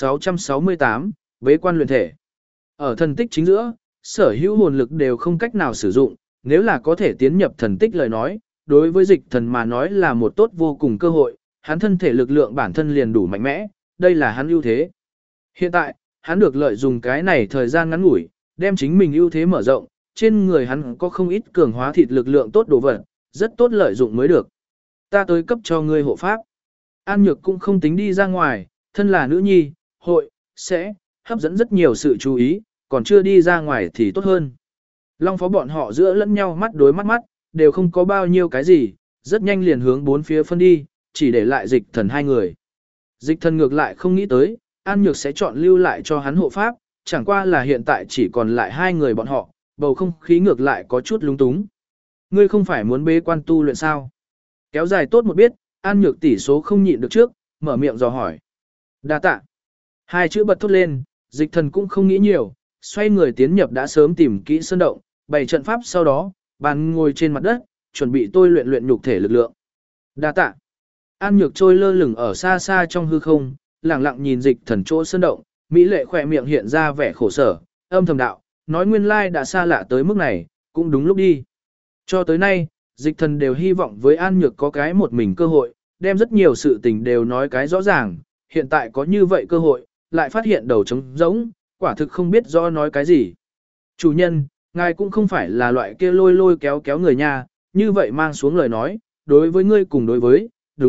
1668, bế quan luyện thể. Ở thần tích chính giữa, sở hữu hồn lực đều không cách nào sử dụng, nếu là có thể tiến nhập thần tích lời nói, đối với dịch thần mà nói là một tốt vô cùng cơ hội, hắn thân thể lực lượng bản thân liền đủ mạnh mẽ, đây là hắn ưu thế. Hiện tại, hắn được lợi dùng cái này thời gian ngắn ngủi, đem chính mình ưu thế mở rộng, trên người hắn có không ít cường hóa thịt lực lượng tốt đồ vật, rất tốt lợi dụng mới được. Ta tới cấp cho ngươi hộ pháp. An Nhược cũng không tính đi ra ngoài, thân là nữ nhi, hội, sẽ, hấp dẫn rất nhiều sự chú ý, còn chưa đi ra ngoài thì tốt hơn. Long Phó bọn họ giữa lẫn nhau mắt đối mắt, đều không có bao nhiêu cái gì, rất nhanh liền hướng bốn phía phân đi, chỉ để lại dịch thần hai người. Dịch thần ngược lại không nghĩ tới, An Nhược sẽ chọn lưu lại cho hắn hộ pháp, chẳng qua là hiện tại chỉ còn lại hai người bọn họ, bầu không khí ngược lại có chút lung túng. Ngươi không phải muốn bế quan tu luyện sao? Kéo dài tốt một biết, An Nhược tỷ số không nhịn được trước, mở miệng dò hỏi. Đa tạ. Hai chữ bật thốt lên, dịch thần cũng không nghĩ nhiều, xoay người tiến nhập đã sớm tìm kỹ sơn động, bày trận pháp sau đó, bàn ngồi trên mặt đất, chuẩn bị tôi luyện nhục thể lực lượng. Đa tạ. An Nhược trôi lơ lửng ở xa xa trong hư không, lặng lặng nhìn dịch thần chỗ sơn động, mỹ lệ khỏe miệng hiện ra vẻ khổ sở, âm thầm đạo, nói nguyên lai đã xa lạ tới mức này, cũng đúng lúc đi. Cho tới nay, dịch thần đều hy vọng với An Nhược có cái một mình cơ hội, đem rất nhiều sự tình đều nói cái rõ ràng, hiện tại có như vậy cơ hội, lại phát hiện đầu trống rỗng, quả thực không biết rõ nói cái gì. Chủ nhân, ngài cũng không phải là loại kia lôi kéo người nha, như vậy mang xuống lời nói, đối với ngươi cùng đối với, đúng,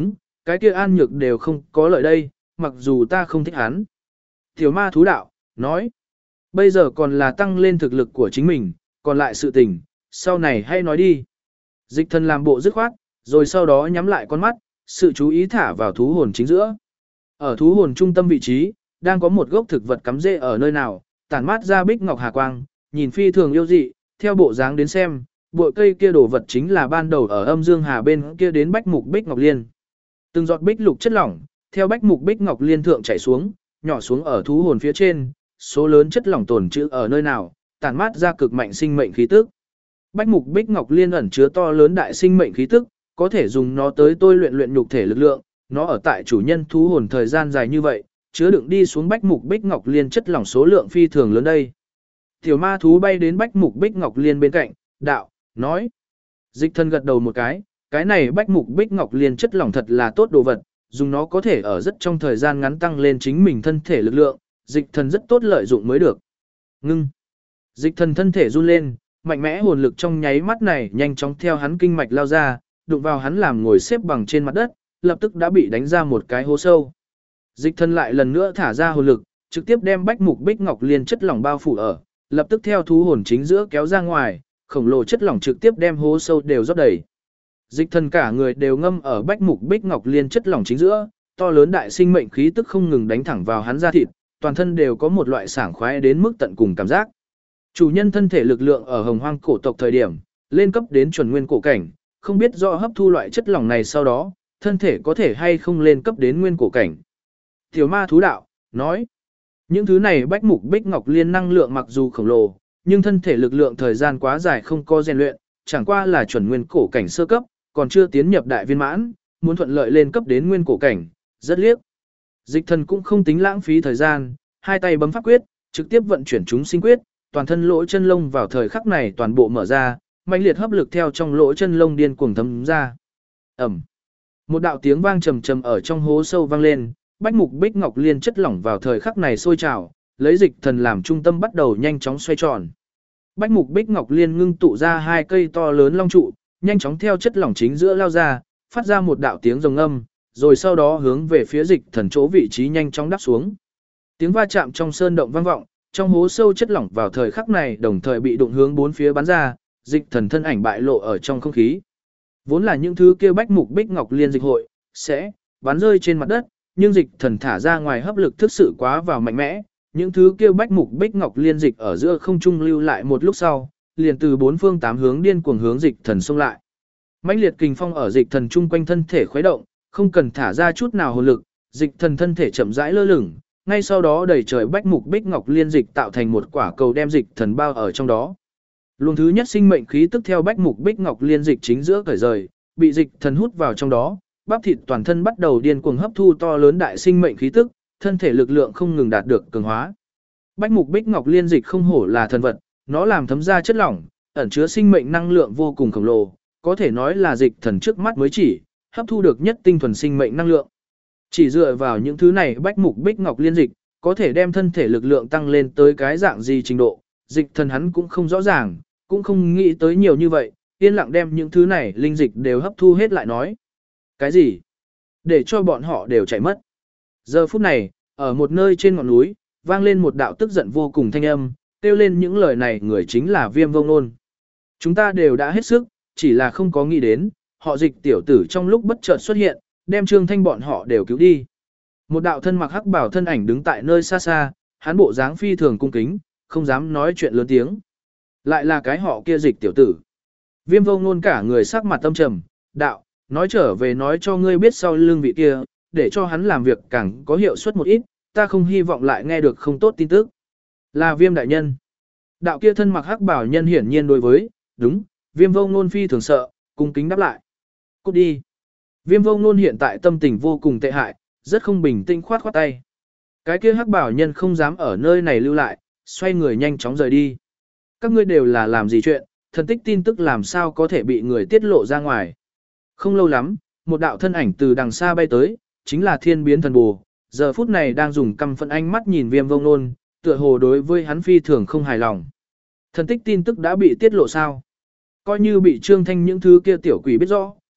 cái kia An Nhược đều không có lợi đây, mặc dù ta không thích hắn. Tiểu ma thú đạo, nói, bây giờ còn là tăng lên thực lực của chính mình, còn lại sự tình, sau này hay nói đi. Dịch thần làm bộ dứt khoát, rồi sau đó nhắm lại con mắt, sự chú ý thả vào thú hồn chính giữa. Ở thú hồn trung tâm vị trí, đang có một gốc thực vật cắm rễ ở nơi nào, tản mát ra bích ngọc hà quang, nhìn phi thường yêu dị, theo bộ dáng đến xem, bụi cây kia đồ vật chính là ban đầu ở âm dương hà bên kia đến bách mục bích ngọc liên. Từng giọt bích lục chất lỏng, theo bách mục bích ngọc liên thượng chảy xuống, nhỏ xuống ở thú hồn phía trên, số lớn chất lỏng tồn trữ ở nơi nào, tản mát ra cực mạnh sinh mệnh khí tức. Bách mục bích ngọc liên ẩn chứa to lớn đại sinh mệnh khí tức, có thể dùng nó tới tôi luyện nhục thể lực lượng, nó ở tại chủ nhân thú hồn thời gian dài như vậy, chứa đựng đi xuống bách mục bích ngọc liên chất lỏng số lượng phi thường lớn đây. Tiểu ma thú bay đến bách mục bích ngọc liên bên cạnh, đạo, nói. Dịch thần gật đầu một cái này bách mục bích ngọc liên chất lỏng thật là tốt đồ vật, dùng nó có thể ở rất trong thời gian ngắn tăng lên chính mình thân thể lực lượng, dịch thần rất tốt lợi dụng mới được. Ngưng. Dịch thần thân thể run lên, mạnh mẽ hồn lực trong nháy mắt này nhanh chóng theo hắn kinh mạch lao ra, đụng vào hắn làm ngồi xếp bằng trên mặt đất, lập tức đã bị đánh ra một cái hố sâu. Dịch thần lại lần nữa thả ra hồn lực, trực tiếp đem bách mục bích ngọc liên chất lỏng bao phủ ở, lập tức theo thú hồn chính giữa kéo ra ngoài, khổng lồ chất lỏng trực tiếp đem hố sâu đều rót đầy. Dịch thần cả người đều ngâm ở bách mục bích ngọc liên chất lỏng chính giữa, to lớn đại sinh mệnh khí tức không ngừng đánh thẳng vào hắn da thịt, toàn thân đều có một loại sảng khoái đến mức tận cùng cảm giác. Chủ nhân thân thể lực lượng ở hồng hoang cổ tộc thời điểm, lên cấp đến chuẩn nguyên cổ cảnh, không biết do hấp thu loại chất lỏng này sau đó, thân thể có thể hay không lên cấp đến nguyên cổ cảnh. Tiểu ma thú đạo, nói, những thứ này bách mục bích ngọc liên năng lượng mặc dù khổng lồ, nhưng thân thể lực lượng thời gian quá dài không có rèn luyện, chẳng qua là chuẩn nguyên cổ cảnh sơ cấp, còn chưa tiến nhập đại viên mãn, muốn thuận lợi lên cấp đến nguyên cổ cảnh, rất liếc. Dịch thần cũng không tính lãng phí thời gian, hai tay bấm pháp quyết, trực tiếp vận chuyển chúng sinh quyết, toàn thân lỗ chân lông vào thời khắc này toàn bộ mở ra, mãnh liệt hấp lực theo trong lỗ chân lông điên cuồng thấm ra. Ầm. Một đạo tiếng vang trầm trầm ở trong hố sâu vang lên, bách mục bích ngọc liên chất lỏng vào thời khắc này sôi trào, lấy dịch thần làm trung tâm bắt đầu nhanh chóng xoay tròn. Bách mục bích ngọc liên ngưng tụ ra hai cây to lớn long trụ, nhanh chóng theo chất lỏng chính giữa lao ra, phát ra một đạo tiếng rồng âm, rồi sau đó hướng về phía dịch thần chỗ vị trí nhanh chóng đáp xuống. Tiếng va chạm trong sơn động vang vọng, trong hố sâu chất lỏng vào thời khắc này đồng thời bị đụng hướng bốn phía bắn ra, dịch thần thân ảnh bại lộ ở trong không khí. Vốn là những thứ kia bách mục bích ngọc liên dịch hội sẽ bắn rơi trên mặt đất, nhưng dịch thần thả ra ngoài hấp lực thực sự quá vào mạnh mẽ, những thứ kia bách mục bích ngọc liên dịch ở giữa không trung lưu lại một lúc sau, liền từ bốn phương tám hướng điên cuồng hướng dịch thần xông lại. Mãnh liệt kình phong ở dịch thần chung quanh thân thể khuấy động, không cần thả ra chút nào hồn lực, dịch thần thân thể chậm rãi lơ lửng, ngay sau đó đầy trời bách mục bích ngọc liên dịch tạo thành một quả cầu đem dịch thần bao ở trong đó. Luồng thứ nhất sinh mệnh khí tức theo bách mục bích ngọc liên dịch chính giữa cởi rời, bị dịch thần hút vào trong đó, bắp thịt toàn thân bắt đầu điên cuồng hấp thu to lớn đại sinh mệnh khí tức, thân thể lực lượng không ngừng đạt được cường hóa. Bách mục bích ngọc liên dịch không hổ là thần vật, nó làm thấm ra chất lỏng, ẩn chứa sinh mệnh năng lượng vô cùng khổng lồ, có thể nói là dịch thần trước mắt mới chỉ hấp thu được nhất tinh thuần sinh mệnh năng lượng. Chỉ dựa vào những thứ này bách mục bích ngọc liên dịch, có thể đem thân thể lực lượng tăng lên tới cái dạng gì trình độ, dịch thần hắn cũng không rõ ràng, cũng không nghĩ tới nhiều như vậy, yên lặng đem những thứ này linh dịch đều hấp thu hết lại nói. Cái gì? Để cho bọn họ đều chạy mất. Giờ phút này, ở một nơi trên ngọn núi, vang lên một đạo tức giận vô cùng thanh âm, kêu lên những lời này người chính là Viêm Vông Nôn. Chúng ta đều đã hết sức, chỉ là không có nghĩ đến, họ dịch tiểu tử trong lúc bất chợt xuất hiện, đem Trương Thanh bọn họ đều cứu đi. Một đạo thân mặc hắc bào thân ảnh đứng tại nơi xa xa, hắn bộ dáng phi thường cung kính, không dám nói chuyện lớn tiếng. Lại là cái họ kia dịch tiểu tử. Viêm Vông Nôn cả người sắc mặt tâm trầm, đạo, nói trở về nói cho ngươi biết sau lưng vị kia, để cho hắn làm việc càng có hiệu suất một ít, ta không hy vọng lại nghe được không tốt tin tức. Là Viêm đại nhân. Đạo kia thân mặc hắc bào nhân hiển nhiên đối với, đúng, Viêm Vông Nôn phi thường sợ, cung kính đáp lại. Cút đi. Viêm Vông Nôn hiện tại tâm tình vô cùng tệ hại, rất không bình tĩnh khoát khoát tay. Cái kia hắc bảo nhân không dám ở nơi này lưu lại, xoay người nhanh chóng rời đi. Các ngươi đều là làm gì chuyện, thần tích tin tức làm sao có thể bị người tiết lộ ra ngoài. Không lâu lắm, một đạo thân ảnh từ đằng xa bay tới, chính là Thiên Biến Thần Bồ, giờ phút này đang dùng căm phẫn ánh mắt nhìn Viêm Vông Nôn, tựa hồ đối với hắn phi thường không hài lòng. Thần tích tin tức đã bị tiết lộ sao? Coi như bị Trương Thanh những thứ kia tiểu quỷ biết rõ,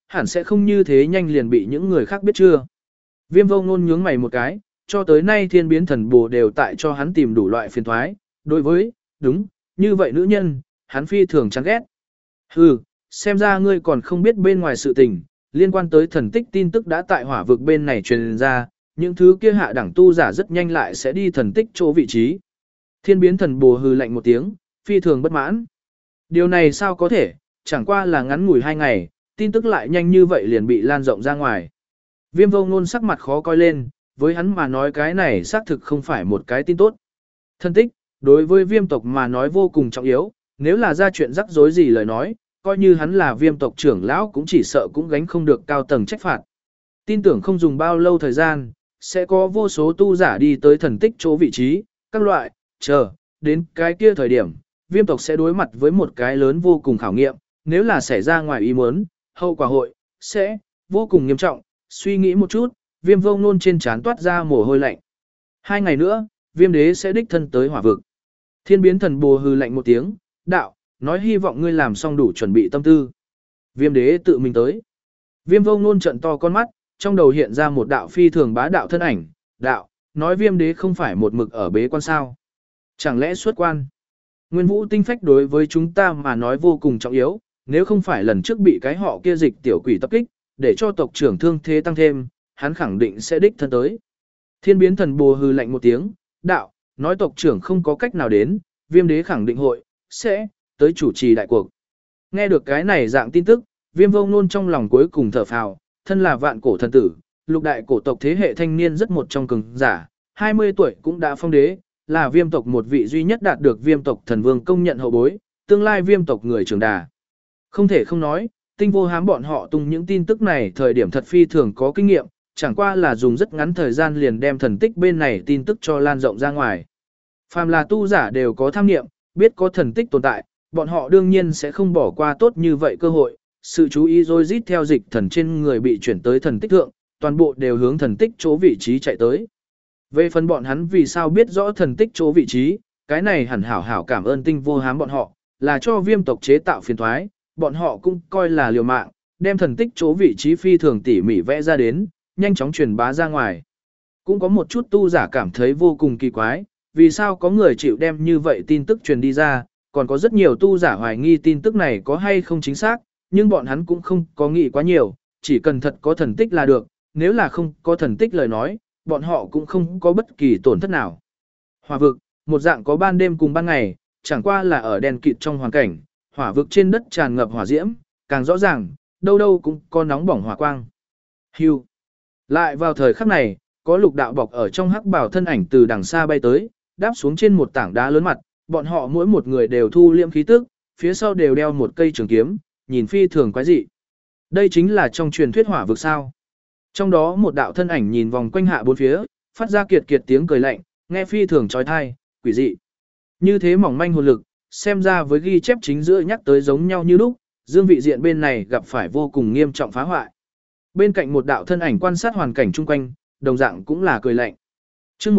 hẳn sẽ không như thế nhanh liền bị những người khác biết chưa. Viêm Vô Ngôn nhướng mày một cái, cho tới nay thiên biến thần bồ đều tại cho hắn tìm đủ loại phiền toái, đối với, đúng, như vậy nữ nhân, hắn phi thường chán ghét. Hừ, xem ra ngươi còn không biết bên ngoài sự tình, liên quan tới thần tích tin tức đã tại hỏa vực bên này truyền ra, những thứ kia hạ đẳng tu giả rất nhanh lại sẽ đi thần tích chỗ vị trí. Thiên biến thần bồ hừ lạnh một tiếng, phi thường bất mãn. Điều này sao có thể, chẳng qua là ngắn ngủi 2 ngày, tin tức lại nhanh như vậy liền bị lan rộng ra ngoài. Viêm Vô Ngôn sắc mặt khó coi lên, với hắn mà nói cái này xác thực không phải một cái tin tốt. Thần tích, đối với viêm tộc mà nói vô cùng trọng yếu, nếu là ra chuyện rắc rối gì lời nói, coi như hắn là viêm tộc trưởng lão cũng chỉ sợ cũng gánh không được cao tầng trách phạt. Tin tưởng không dùng bao lâu thời gian, sẽ có vô số tu giả đi tới thần tích chỗ vị trí, các loại, chờ, đến cái kia thời điểm, viêm tộc sẽ đối mặt với một cái lớn vô cùng khảo nghiệm, nếu là xảy ra ngoài ý muốn, hậu quả hội, sẽ, vô cùng nghiêm trọng, suy nghĩ một chút, Viêm Vô Ngôn trên trán toát ra mồ hôi lạnh. 2 ngày nữa, viêm đế sẽ đích thân tới hỏa vực. Thiên biến thần bồ hừ lạnh một tiếng, đạo, nói hy vọng ngươi làm xong đủ chuẩn bị tâm tư. Viêm đế tự mình tới. Viêm Vô Ngôn trợn to con mắt, trong đầu hiện ra một đạo phi thường bá đạo thân ảnh, đạo, nói viêm đế không phải một mực ở bế quan sao. Chẳng lẽ xuất quan? Nguyên vũ tinh phách đối với chúng ta mà nói vô cùng trọng yếu, nếu không phải lần trước bị cái họ kia dịch tiểu quỷ tập kích, để cho tộc trưởng thương thế tăng thêm, hắn khẳng định sẽ đích thân tới. Thiên biến thần bồ hừ lạnh một tiếng, đạo, nói tộc trưởng không có cách nào đến, viêm đế khẳng định hội, sẽ, tới chủ trì đại cuộc. Nghe được cái này dạng tin tức, Viêm Vô Ngôn trong lòng cuối cùng thở phào, thân là vạn cổ thần tử, lục đại cổ tộc thế hệ thanh niên rất một trong cường giả, 20 tuổi cũng đã phong đế, là viêm tộc một vị duy nhất đạt được viêm tộc thần vương công nhận hậu bối, tương lai viêm tộc người trưởng đà. Không thể không nói, Tinh Vô Hám bọn họ tung những tin tức này thời điểm thật phi thường có kinh nghiệm, chẳng qua là dùng rất ngắn thời gian liền đem thần tích bên này tin tức cho lan rộng ra ngoài. Phàm là tu giả đều có tham nghiệm, biết có thần tích tồn tại, bọn họ đương nhiên sẽ không bỏ qua tốt như vậy cơ hội, sự chú ý rồi rít theo dịch thần trên người bị chuyển tới thần tích thượng, toàn bộ đều hướng thần tích chỗ vị trí chạy tới. Về phần bọn hắn vì sao biết rõ thần tích chỗ vị trí, cái này hẳn hảo hảo cảm ơn Tinh Vô Hám bọn họ, là cho viêm tộc chế tạo phiền thoái, bọn họ cũng coi là liều mạng, đem thần tích chỗ vị trí phi thường tỉ mỉ vẽ ra đến, nhanh chóng truyền bá ra ngoài. Cũng có một chút tu giả cảm thấy vô cùng kỳ quái, vì sao có người chịu đem như vậy tin tức truyền đi ra, còn có rất nhiều tu giả hoài nghi tin tức này có hay không chính xác, nhưng bọn hắn cũng không có nghĩ quá nhiều, chỉ cần thật có thần tích là được, nếu là không có thần tích lời nói, bọn họ cũng không có bất kỳ tổn thất nào. Hỏa vực, một dạng có ban đêm cùng ban ngày, chẳng qua là ở đèn kịt trong hoàn cảnh, hỏa vực trên đất tràn ngập hỏa diễm, càng rõ ràng, đâu đâu cũng có nóng bỏng hỏa quang. Hưu. Lại vào thời khắc này, có lục đạo bọc ở trong hắc bảo thân ảnh từ đằng xa bay tới, đáp xuống trên một tảng đá lớn mặt, bọn họ mỗi một người đều thu liêm khí tức, phía sau đều đeo một cây trường kiếm, nhìn phi thường quái dị. Đây chính là trong truyền thuyết hỏa vực sao. Trong đó một đạo thân ảnh nhìn vòng quanh hạ bốn phía, phát ra kiệt kiệt tiếng cười lạnh, nghe phi thường trói thai, quỷ dị. Như thế mỏng manh hồn lực, xem ra với ghi chép chính giữa nhắc tới giống nhau như lúc, dương vị diện bên này gặp phải vô cùng nghiêm trọng phá hoại. Bên cạnh một đạo thân ảnh quan sát hoàn cảnh chung quanh, đồng dạng cũng là cười lạnh. Chương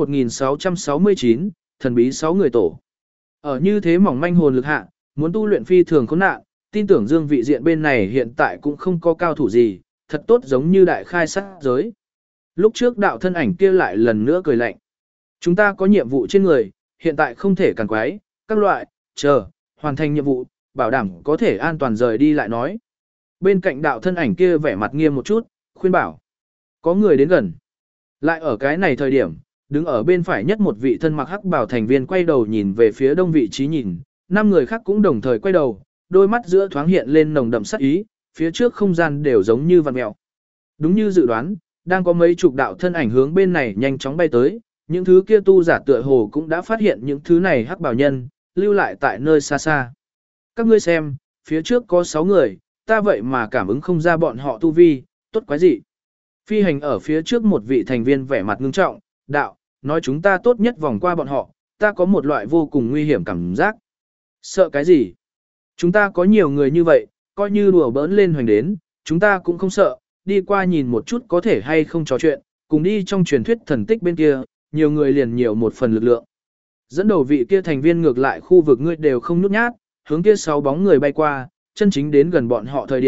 1669, thần bí 6 người tổ. Ở như thế mỏng manh hồn lực hạ, muốn tu luyện phi thường khốn nạn, tin tưởng dương vị diện bên này hiện tại cũng không có cao thủ gì, thật tốt giống như đại khai sát giới. Lúc trước đạo thân ảnh kia lại lần nữa cười lạnh. Chúng ta có nhiệm vụ trên người, hiện tại không thể càn quái, các loại, chờ, hoàn thành nhiệm vụ, bảo đảm có thể an toàn rời đi lại nói. Bên cạnh đạo thân ảnh kia vẻ mặt nghiêm một chút, khuyên bảo. Có người đến gần. Lại ở cái này thời điểm, đứng ở bên phải nhất một vị thân mặc hắc bào thành viên quay đầu nhìn về phía đông vị trí nhìn, 5 người khác cũng đồng thời quay đầu, đôi mắt giữa thoáng hiện lên nồng đậm sát ý, phía trước không gian đều giống như vặn mèo. Đúng như dự đoán, đang có mấy chục đạo thân ảnh hướng bên này nhanh chóng bay tới, những thứ kia tu giả tựa hồ cũng đã phát hiện những thứ này hắc bào nhân, lưu lại tại nơi xa xa. Các ngươi xem, phía trước có 6 người, ta vậy mà cảm ứng không ra bọn họ tu vi, tốt quái gì. Phi hành ở phía trước một vị thành viên vẻ mặt ngưng trọng, đạo, nói chúng ta tốt nhất vòng qua bọn họ, ta có một loại vô cùng nguy hiểm cảm giác. Sợ cái gì? Chúng ta có nhiều người như vậy, coi như đùa bỡn lên hoành đến, chúng ta cũng không sợ, đi qua nhìn một chút có thể hay không trò chuyện, cùng đi trong truyền thuyết thần tích bên kia, nhiều người liền nhiều một phần lực lượng. Dẫn đầu vị kia thành viên ngược lại khu vực ngươi đều không nhút nhát, hướng kia 6 bóng người bay qua, chân chính đến gần bọn họ thời điểm,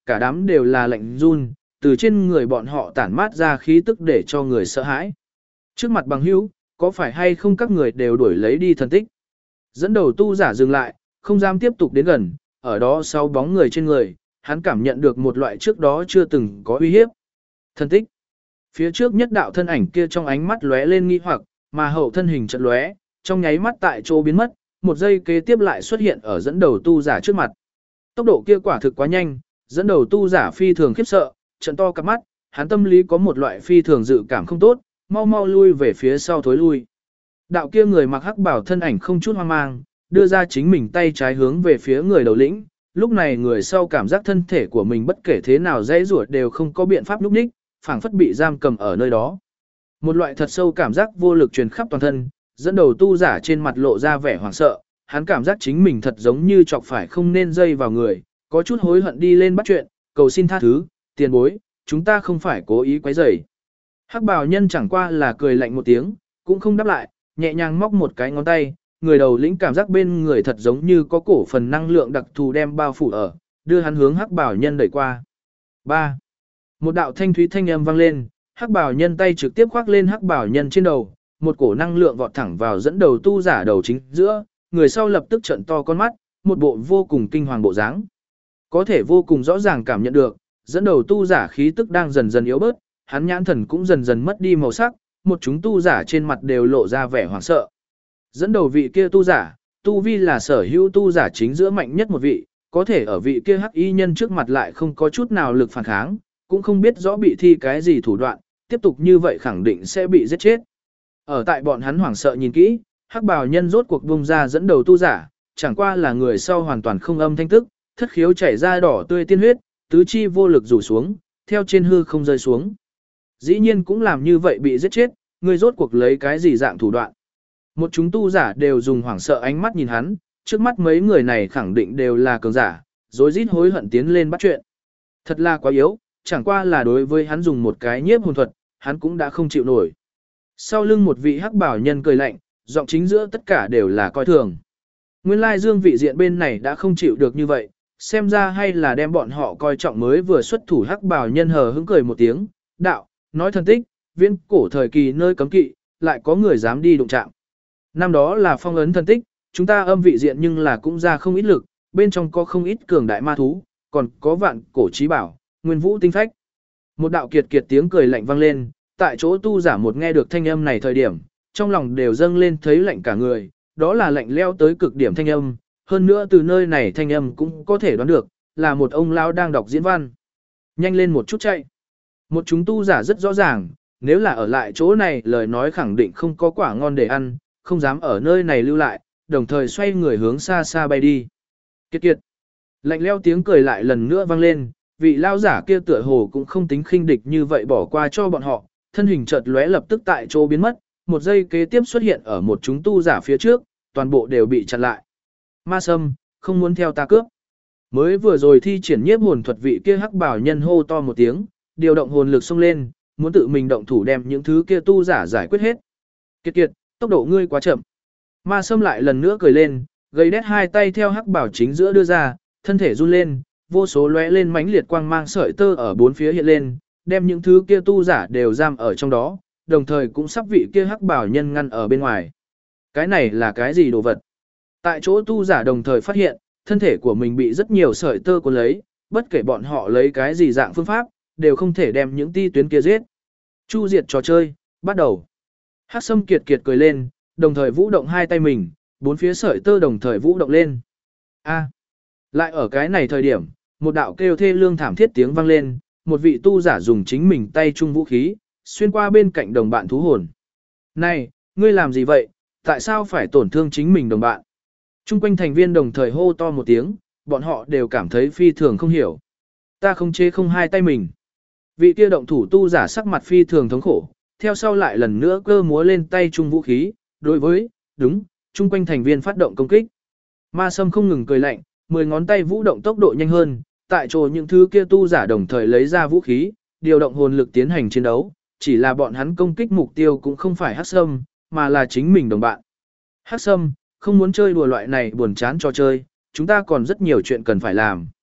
cả đám đều là lạnh run, từ trên người bọn họ tản mát ra khí tức để cho người sợ hãi. Trước mặt bằng hữu, có phải hay không các người đều đuổi lấy đi thần tích? Dẫn đầu tu giả dừng lại, không dám tiếp tục đến gần, ở đó sau bóng người trên người, hắn cảm nhận được một loại trước đó chưa từng có uy hiếp. Thần tích. Phía trước nhất đạo thân ảnh kia trong ánh mắt lóe lên nghi hoặc, mà hậu thân hình chợt lóe, trong nháy mắt tại chỗ biến mất, một giây kế tiếp lại xuất hiện ở dẫn đầu tu giả trước mặt. Tốc độ kia quả thực quá nhanh, dẫn đầu tu giả phi thường khiếp sợ, trợn to cặp mắt, hắn tâm lý có một loại phi thường dự cảm không tốt, mau mau lui về phía sau thối lui. Đạo kia người mặc hắc bảo thân ảnh không chút hoang mang, đưa ra chính mình tay trái hướng về phía người đầu lĩnh, lúc này người sau cảm giác thân thể của mình bất kể thế nào dãy rủa đều không có biện pháp lúc ních, phảng phất bị giam cầm ở nơi đó. Một loại thật sâu cảm giác vô lực truyền khắp toàn thân, dẫn đầu tu giả trên mặt lộ ra vẻ hoảng sợ, hắn cảm giác chính mình thật giống như chọc phải không nên dây vào người, có chút hối hận đi lên bắt chuyện, cầu xin tha thứ, tiền bối, chúng ta không phải cố ý quấy rầy. Hắc bào nhân chẳng qua là cười lạnh một tiếng, cũng không đáp lại, nhẹ nhàng móc một cái ngón tay, người đầu lĩnh cảm giác bên người thật giống như có cổ phần năng lượng đặc thù đem bao phủ ở, đưa hắn hướng hắc bào nhân đẩy qua. 3. Một đạo thanh thúy thanh âm vang lên, hắc bào nhân tay trực tiếp khoác lên hắc bào nhân trên đầu, một cổ năng lượng vọt thẳng vào dẫn đầu tu giả đầu chính giữa, người sau lập tức trợn to con mắt, một bộ vô cùng kinh hoàng bộ dáng. Có thể vô cùng rõ ràng cảm nhận được, dẫn đầu tu giả khí tức đang dần dần yếu bớt, hắn nhãn thần cũng dần dần mất đi màu sắc, một chúng tu giả trên mặt đều lộ ra vẻ hoảng sợ. Dẫn đầu vị kia tu giả, tu vi là sở hữu tu giả chính giữa mạnh nhất một vị, có thể ở vị kia hắc y nhân trước mặt lại không có chút nào lực phản kháng, cũng không biết rõ bị thi cái gì thủ đoạn, tiếp tục như vậy khẳng định sẽ bị giết chết. Ở tại bọn hắn hoảng sợ nhìn kỹ, hắc bào nhân rốt cuộc bung ra dẫn đầu tu giả, chẳng qua là người sau hoàn toàn không âm thanh tức, thất khiếu chảy ra đỏ tươi tiên huyết, tứ chi vô lực rủ xuống, theo trên hư không rơi xuống. Dĩ nhiên cũng làm như vậy bị giết chết, người rốt cuộc lấy cái gì dạng thủ đoạn. Một chúng tu giả đều dùng hoảng sợ ánh mắt nhìn hắn, trước mắt mấy người này khẳng định đều là cường giả, rối rít hối hận tiến lên bắt chuyện. Thật là quá yếu, chẳng qua là đối với hắn dùng một cái nhiếp hồn thuật, hắn cũng đã không chịu nổi. Sau lưng một vị hắc bảo nhân cười lạnh, giọng chính giữa tất cả đều là coi thường. Nguyên lai dương vị diện bên này đã không chịu được như vậy, xem ra hay là đem bọn họ coi trọng mới vừa xuất thủ hắc bảo nhân hờ hững cười một tiếng, đạo, nói thần tích, viễn cổ thời kỳ nơi cấm kỵ, lại có người dám đi đụng chạm. Năm đó là phong ấn thần tích, chúng ta âm vị diện nhưng là cũng ra không ít lực, bên trong có không ít cường đại ma thú, còn có vạn cổ trí bảo, nguyên vũ tinh phách. Một đạo kiệt kiệt tiếng cười lạnh vang lên, tại chỗ tu giả một nghe được thanh âm này thời điểm, trong lòng đều dâng lên thấy lạnh cả người, đó là lạnh leo tới cực điểm thanh âm, hơn nữa từ nơi này thanh âm cũng có thể đoán được, là một ông lão đang đọc diễn văn. Nhanh lên một chút chạy. Một chúng tu giả rất rõ ràng, nếu là ở lại chỗ này lời nói khẳng định không có quả ngon để ăn, không dám ở nơi này lưu lại, đồng thời xoay người hướng xa xa bay đi. Kiệt kiệt. Lạnh leo tiếng cười lại lần nữa vang lên, vị lao giả kia tựa hồ cũng không tính khinh địch như vậy bỏ qua cho bọn họ, thân hình chợt lóe lập tức tại chỗ biến mất, một giây kế tiếp xuất hiện ở một chúng tu giả phía trước, toàn bộ đều bị chặn lại. Ma Sâm, không muốn theo ta cướp. Mới vừa rồi thi triển nhiếp hồn thuật vị kia hắc bảo nhân hô to một tiếng, điều động hồn lực xông lên, muốn tự mình động thủ đem những thứ kia tu giả giải quyết hết. Kiệt kiệt, tốc độ ngươi quá chậm. Ma Sâm lại lần nữa cười lên, gầy đét hai tay theo hắc bảo chính giữa đưa ra, thân thể run lên, vô số lóe lên mãnh liệt quang mang sợi tơ ở bốn phía hiện lên, đem những thứ kia tu giả đều giam ở trong đó, đồng thời cũng sắp vị kia hắc bảo nhân ngăn ở bên ngoài. Cái này là cái gì đồ vật? Tại chỗ tu giả đồng thời phát hiện, thân thể của mình bị rất nhiều sợi tơ cuốn lấy, bất kể bọn họ lấy cái gì dạng phương pháp, đều không thể đem những ti tuyến kia giết. Chu diệt trò chơi, bắt đầu. Hắc Sâm kiệt kiệt cười lên, đồng thời vũ động hai tay mình, bốn phía sợi tơ đồng thời vũ động lên. A. Lại ở cái này thời điểm, một đạo kêu thê lương thảm thiết tiếng vang lên, một vị tu giả dùng chính mình tay chung vũ khí, xuyên qua bên cạnh đồng bạn thú hồn. Này, ngươi làm gì vậy? Tại sao phải tổn thương chính mình đồng bạn? Trung quanh thành viên đồng thời hô to một tiếng, bọn họ đều cảm thấy phi thường không hiểu. Ta không chế không hai tay mình. Vị kia động thủ tu giả sắc mặt phi thường thống khổ, theo sau lại lần nữa cơ múa lên tay chung vũ khí, đối với, đúng, trung quanh thành viên phát động công kích. Ma Sâm không ngừng cười lạnh, 10 ngón tay vũ động tốc độ nhanh hơn, tại chỗ những thứ kia tu giả đồng thời lấy ra vũ khí, điều động hồn lực tiến hành chiến đấu, chỉ là bọn hắn công kích mục tiêu cũng không phải Hắc Sâm, mà là chính mình đồng bạn. Hắc Sâm, không muốn chơi đùa loại này buồn chán trò chơi, chúng ta còn rất nhiều chuyện cần phải làm.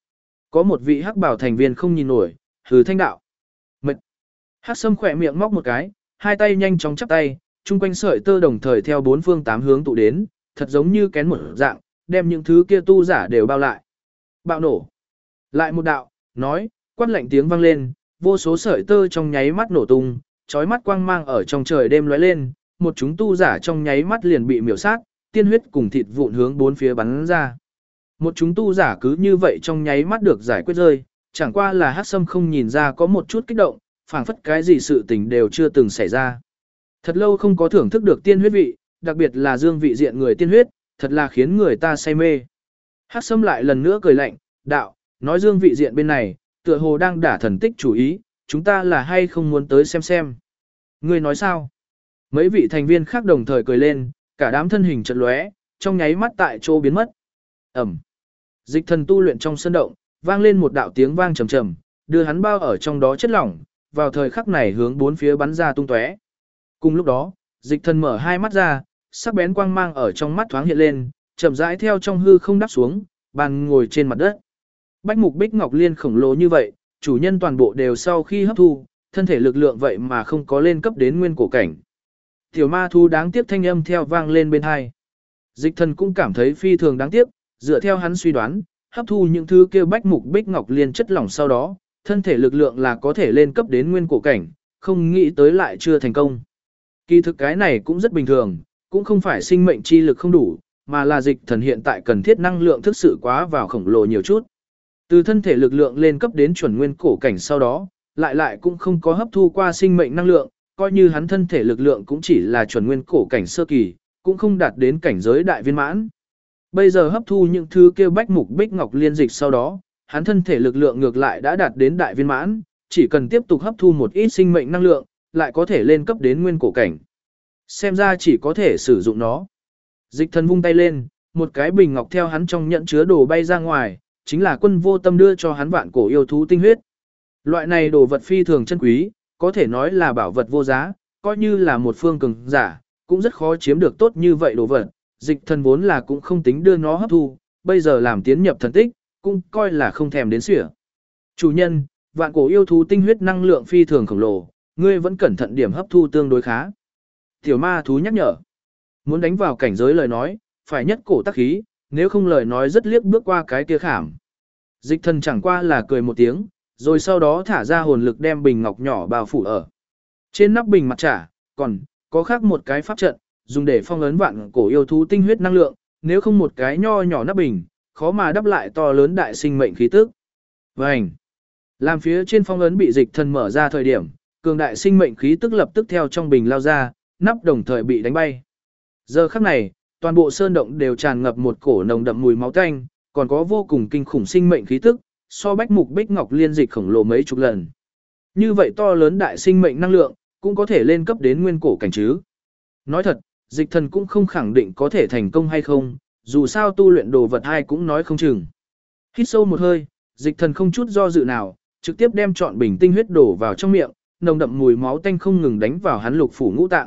Có một vị hắc bảo thành viên không nhìn nổi, hừ thanh đạo. Mệt. Hắc Sâm khỏe miệng móc một cái, hai tay nhanh chóng chắp tay, chung quanh sợi tơ đồng thời theo bốn phương tám hướng tụ đến, thật giống như kén một dạng, đem những thứ kia tu giả đều bao lại. Bạo nổ. Lại một đạo, nói, quát lạnh tiếng vang lên, vô số sợi tơ trong nháy mắt nổ tung, chói mắt quang mang ở trong trời đêm lóe lên, một chúng tu giả trong nháy mắt liền bị miểu sát, tiên huyết cùng thịt vụn hướng bốn phía bắn ra. Một chúng tu giả cứ như vậy trong nháy mắt được giải quyết rơi, chẳng qua là Hắc Sâm không nhìn ra có một chút kích động, phảng phất cái gì sự tình đều chưa từng xảy ra. Thật lâu không có thưởng thức được tiên huyết vị, đặc biệt là dương vị diện người tiên huyết, thật là khiến người ta say mê. Hắc Sâm lại lần nữa cười lạnh, đạo, nói dương vị diện bên này, tựa hồ đang đả thần tích chủ ý, chúng ta là hay không muốn tới xem. Ngươi nói sao? Mấy vị thành viên khác đồng thời cười lên, cả đám thân hình chợt lóe, trong nháy mắt tại chỗ biến mất. Ẩm. Dịch thần tu luyện trong sân động, vang lên một đạo tiếng vang trầm trầm, đưa hắn bao ở trong đó chất lỏng, vào thời khắc này hướng bốn phía bắn ra tung tóe. Cùng lúc đó, dịch thần mở hai mắt ra, sắc bén quang mang ở trong mắt thoáng hiện lên, chậm rãi theo trong hư không đáp xuống, bàn ngồi trên mặt đất. Bách mục bích ngọc liên khổng lồ như vậy, chủ nhân toàn bộ đều sau khi hấp thu, thân thể lực lượng vậy mà không có lên cấp đến nguyên cổ cảnh. Tiểu ma thú đáng tiếc thanh âm theo vang lên bên hai. Dịch thần cũng cảm thấy phi thường đáng tiếc, dựa theo hắn suy đoán, hấp thu những thứ kêu bách mục bích ngọc liên chất lỏng sau đó, thân thể lực lượng là có thể lên cấp đến nguyên cổ cảnh, không nghĩ tới lại chưa thành công. Kỳ thực cái này cũng rất bình thường, cũng không phải sinh mệnh chi lực không đủ, mà là dịch thần hiện tại cần thiết năng lượng thực sự quá vào khổng lồ nhiều chút. Từ thân thể lực lượng lên cấp đến chuẩn nguyên cổ cảnh sau đó, lại cũng không có hấp thu qua sinh mệnh năng lượng, coi như hắn thân thể lực lượng cũng chỉ là chuẩn nguyên cổ cảnh sơ kỳ, cũng không đạt đến cảnh giới đại viên mãn. Bây giờ hấp thu những thứ kêu bách mục bích ngọc liên dịch sau đó, hắn thân thể lực lượng ngược lại đã đạt đến đại viên mãn, chỉ cần tiếp tục hấp thu một ít sinh mệnh năng lượng, lại có thể lên cấp đến nguyên cổ cảnh. Xem ra chỉ có thể sử dụng nó. Dịch thần vung tay lên, một cái bình ngọc theo hắn trong nhận chứa đồ bay ra ngoài, chính là Quân Vô Tâm đưa cho hắn vạn cổ yêu thú tinh huyết. Loại này đồ vật phi thường chân quý, có thể nói là bảo vật vô giá, coi như là một phương cường giả, cũng rất khó chiếm được tốt như vậy đồ vật. Dịch thần vốn là cũng không tính đưa nó hấp thu, bây giờ làm tiến nhập thần tích, cũng coi là không thèm đến sỉa. Chủ nhân, vạn cổ yêu thú tinh huyết năng lượng phi thường khổng lồ, ngươi vẫn cẩn thận điểm hấp thu tương đối khá. Tiểu ma thú nhắc nhở, muốn đánh vào cảnh giới lời nói, phải nhất cổ tác khí, nếu không lời nói rất liếc bước qua cái kia khảm. Dịch thần chẳng qua là cười một tiếng, rồi sau đó thả ra hồn lực đem bình ngọc nhỏ bao phủ ở. Trên nắp bình mặt trả, còn có khác một cái pháp trận, dùng để phong ấn vạn cổ yêu thú tinh huyết năng lượng, nếu không một cái nho nhỏ nắp bình, khó mà đắp lại to lớn đại sinh mệnh khí tức. Vành. Làm phía trên phong ấn bị dịch thần mở ra thời điểm, cường đại sinh mệnh khí tức lập tức theo trong bình lao ra, nắp đồng thời bị đánh bay. Giờ khắc này, toàn bộ sơn động đều tràn ngập một cổ nồng đậm mùi máu tanh, còn có vô cùng kinh khủng sinh mệnh khí tức, so bách mục bích ngọc liên dịch khổng lồ mấy chục lần. Như vậy to lớn đại sinh mệnh năng lượng, cũng có thể lên cấp đến nguyên cổ cảnh chứ. Nói thật, dịch thần cũng không khẳng định có thể thành công hay không, dù sao tu luyện đồ vật ai cũng nói không chừng. Hít sâu một hơi, dịch thần không chút do dự nào, trực tiếp đem trọn bình tinh huyết đổ vào trong miệng, nồng đậm mùi máu tanh không ngừng đánh vào hắn lục phủ ngũ tạng.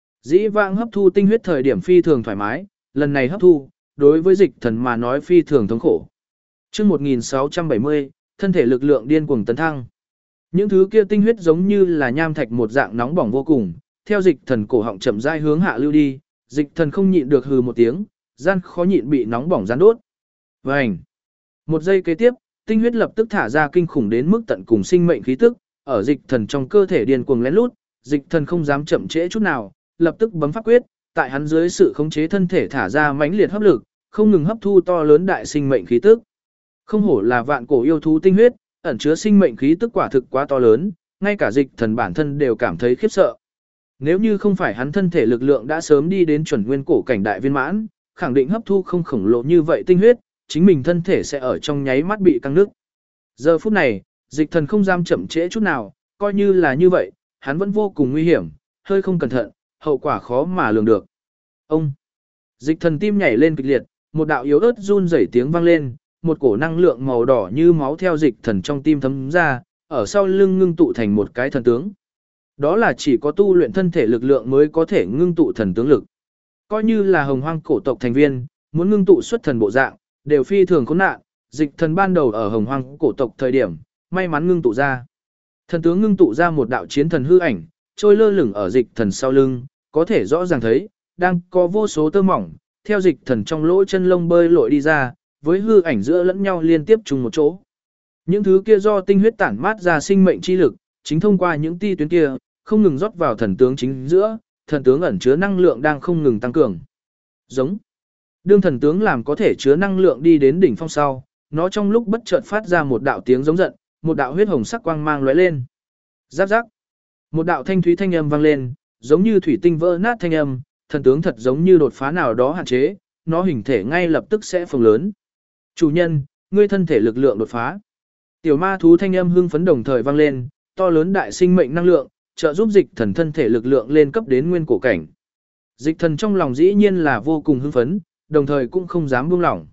Dĩ vãng hấp thu tinh huyết thời điểm phi thường thoải mái, lần này hấp thu, đối với dịch thần mà nói phi thường thống khổ. Chương 1670, thân thể lực lượng điên cuồng tấn thăng. Những thứ kia tinh huyết giống như là nham thạch một dạng nóng bỏng vô cùng, theo dịch thần cổ họng chậm rãi hướng hạ lưu đi, dịch thần không nhịn được hừ một tiếng, gian khó nhịn bị nóng bỏng gian đốt. Vành. Một giây kế tiếp, tinh huyết lập tức thả ra kinh khủng đến mức tận cùng sinh mệnh khí tức, ở dịch thần trong cơ thể điên cuồng lén lút, dịch thần không dám chậm trễ chút nào, lập tức bấm pháp quyết, tại hắn dưới sự khống chế thân thể thả ra mãnh liệt hấp lực, không ngừng hấp thu to lớn đại sinh mệnh khí tức. Không hổ là vạn cổ yêu thú tinh huyết, ẩn chứa sinh mệnh khí tức quả thực quá to lớn, ngay cả dịch thần bản thân đều cảm thấy khiếp sợ. Nếu như không phải hắn thân thể lực lượng đã sớm đi đến chuẩn nguyên cổ cảnh đại viên mãn, khẳng định hấp thu không khổng lồ như vậy tinh huyết, chính mình thân thể sẽ ở trong nháy mắt bị căng nứt. Giờ phút này, dịch thần không dám chậm trễ chút nào, coi như là như vậy, hắn vẫn vô cùng nguy hiểm, hơi không cẩn thận, hậu quả khó mà lường được. Ông! Dịch thần tim nhảy lên kịch liệt, một đạo yếu ớt run rẩy tiếng vang lên, một cổ năng lượng màu đỏ như máu theo dịch thần trong tim thấm ra, ở sau lưng ngưng tụ thành một cái thần tướng. Đó là chỉ có tu luyện thân thể lực lượng mới có thể ngưng tụ thần tướng lực. Coi như là hồng hoang cổ tộc thành viên, muốn ngưng tụ xuất thần bộ dạng, đều phi thường khốn nạn, dịch thần ban đầu ở Hồng Hoang cổ tộc thời điểm, may mắn ngưng tụ ra. Thần tướng ngưng tụ ra một đạo chiến thần hư ảnh, trôi lơ lửng ở dịch thần sau lưng, có thể rõ ràng thấy, đang có vô số tơ mỏng, theo dịch thần trong lỗ chân lông bơi lội đi ra, với hư ảnh giữa lẫn nhau liên tiếp chung một chỗ. Những thứ kia do tinh huyết tản mát ra sinh mệnh chi lực, chính thông qua những ti tuyến kia, không ngừng rót vào thần tướng chính giữa, thần tướng ẩn chứa năng lượng đang không ngừng tăng cường. Giống. Đương thần tướng làm có thể chứa năng lượng đi đến đỉnh phong sau, nó trong lúc bất chợt phát ra một đạo tiếng giống giận, một đạo huyết hồng sắc quang mang lóe lên. Giáp giáp. Một đạo thanh thúy thanh âm vang lên, giống như thủy tinh vỡ nát thanh âm, thần tướng thật giống như đột phá nào đó hạn chế, nó hình thể ngay lập tức sẽ phồng lớn. Chủ nhân, ngươi thân thể lực lượng đột phá. Tiểu ma thú thanh âm hưng phấn đồng thời vang lên, to lớn đại sinh mệnh năng lượng, trợ giúp dịch thần thân thể lực lượng lên cấp đến nguyên cổ cảnh. Dịch thần trong lòng dĩ nhiên là vô cùng hưng phấn, đồng thời cũng không dám buông lỏng.